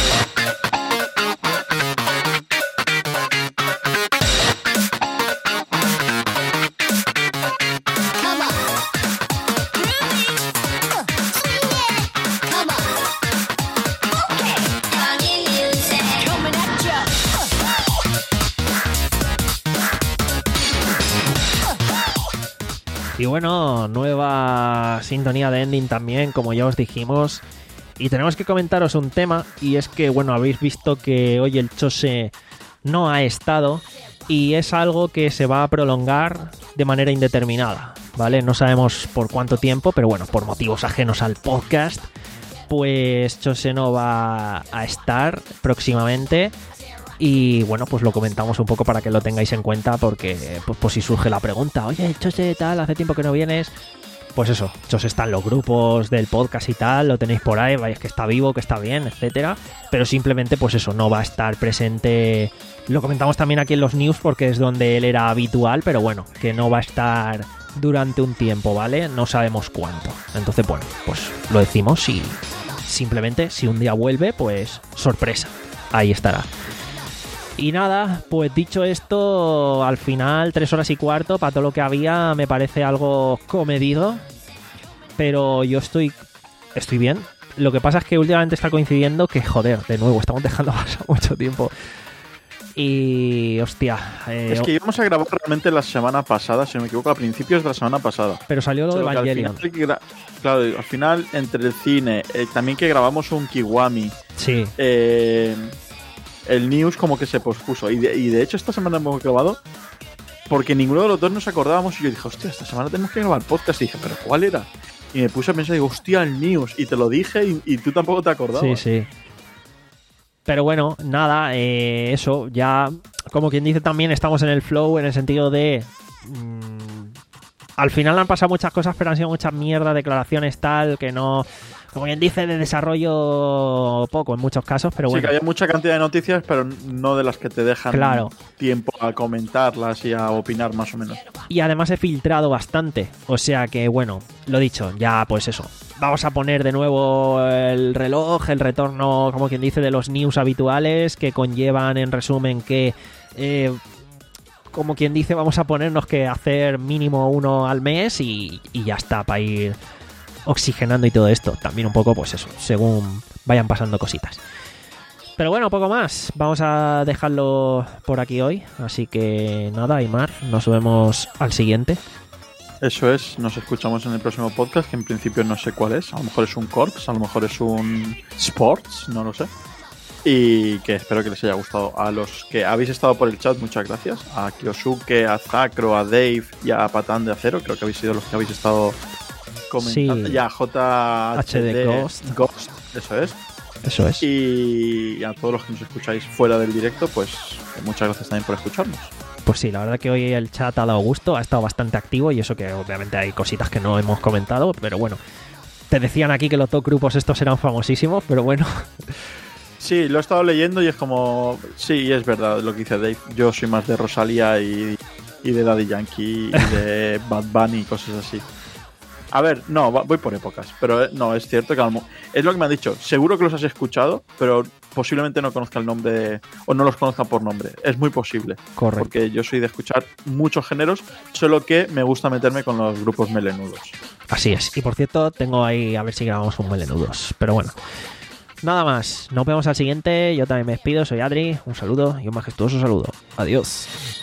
Speaker 2: Y bueno, nueva sintonía de ending también, como ya os dijimos. Y tenemos que comentaros un tema, y es que, bueno, habéis visto que hoy el Chose no ha estado, y es algo que se va a prolongar de manera indeterminada, ¿vale? No sabemos por cuánto tiempo, pero bueno, por motivos ajenos al podcast, pues Chose no va a estar próximamente. Y bueno, pues lo comentamos un poco para que lo tengáis en cuenta, porque pues, pues si surge la pregunta, oye, Chose, tal, hace tiempo que no vienes. Pues eso, Chose está en los grupos del podcast y tal, lo tenéis por ahí, vais que está vivo, que está bien, etcétera. Pero simplemente, pues eso, no va a estar presente. Lo comentamos también aquí en los news porque es donde él era habitual, pero bueno, que no va a estar durante un tiempo, ¿vale? No sabemos cuánto. Entonces, bueno, pues lo decimos y simplemente, si un día vuelve, pues sorpresa, ahí estará. Y nada, pues dicho esto, al final tres horas y cuarto para todo lo que había me parece algo comedido, pero yo estoy estoy bien. Lo que pasa es que últimamente está coincidiendo que, joder, de nuevo, estamos dejando pasar mucho tiempo. Y, hostia... Eh,
Speaker 3: es que íbamos a grabar realmente la semana pasada, si no me equivoco, a principios de la semana pasada.
Speaker 2: Pero salió lo de Evangelion.
Speaker 3: Al final, claro, al final, entre el cine, eh, también que grabamos un Kiwami...
Speaker 2: Sí.
Speaker 3: Eh... El news como que se pospuso. Y de, y de hecho esta semana hemos grabado porque ninguno de los dos nos acordábamos. Y yo dije, hostia, esta semana tenemos que grabar podcast. Y dije, ¿pero cuál era? Y me puse a pensar y digo, hostia, el news. Y te lo dije y, y tú tampoco te acordabas.
Speaker 2: Sí, sí. Pero bueno, nada, eh, eso. Ya, como quien dice, también estamos en el flow en el sentido de... Mmm, al final han pasado muchas cosas, pero han sido muchas mierdas, declaraciones tal, que no... Como quien dice, de desarrollo poco en muchos casos, pero bueno.
Speaker 3: Sí, que hay mucha cantidad de noticias, pero no de las que te dejan
Speaker 2: claro.
Speaker 3: tiempo a comentarlas y a opinar más o menos.
Speaker 2: Y además he filtrado bastante, o sea que bueno, lo dicho, ya pues eso. Vamos a poner de nuevo el reloj, el retorno, como quien dice, de los news habituales, que conllevan en resumen que... Eh, como quien dice, vamos a ponernos que hacer mínimo uno al mes y, y ya está, para ir... oxigenando y todo esto. También un poco, pues eso, según vayan pasando cositas. Pero bueno, poco más. Vamos a dejarlo por aquí hoy. Así que nada, Aimar, nos vemos al siguiente.
Speaker 3: Eso es, nos escuchamos en el próximo podcast, que en principio no sé cuál es. A lo mejor es un Corks, a lo mejor es un Sports, no lo sé. Y que espero que les haya gustado. A los que habéis estado por el chat, muchas gracias. A Kyosuke, a Zacro, a Dave y a Patán de Acero. Creo que habéis sido los que habéis estado comentando.
Speaker 2: Sí.
Speaker 3: Y a J H D
Speaker 2: Ghost.
Speaker 3: Ghost, eso es.
Speaker 2: Eso es.
Speaker 3: Y a todos los que nos escucháis fuera del directo, pues muchas gracias también por escucharnos.
Speaker 2: Pues sí, la verdad que hoy el chat ha dado gusto, ha estado bastante activo y eso que obviamente hay cositas que no hemos comentado, pero bueno, te decían aquí que los dos grupos estos eran famosísimos, pero bueno.
Speaker 3: Sí, lo he estado leyendo y es como... Sí, es verdad lo que dice Dave. Yo soy más de Rosalía y, y de Daddy Yankee y de Bad Bunny y cosas así. A ver, no, voy por épocas, pero no, es cierto que es lo que me han dicho. Seguro que los has escuchado, pero posiblemente no conozca el nombre de, o no los conozca por nombre. Es muy posible.
Speaker 2: Correcto.
Speaker 3: Porque yo soy de escuchar muchos géneros, solo que me gusta meterme con los grupos melenudos.
Speaker 2: Así es. Y por cierto, tengo ahí a ver si grabamos un melenudos. Pero bueno, nada más. Nos vemos al siguiente. Yo también me despido. Soy Adri. Un saludo y un majestuoso saludo. Adiós.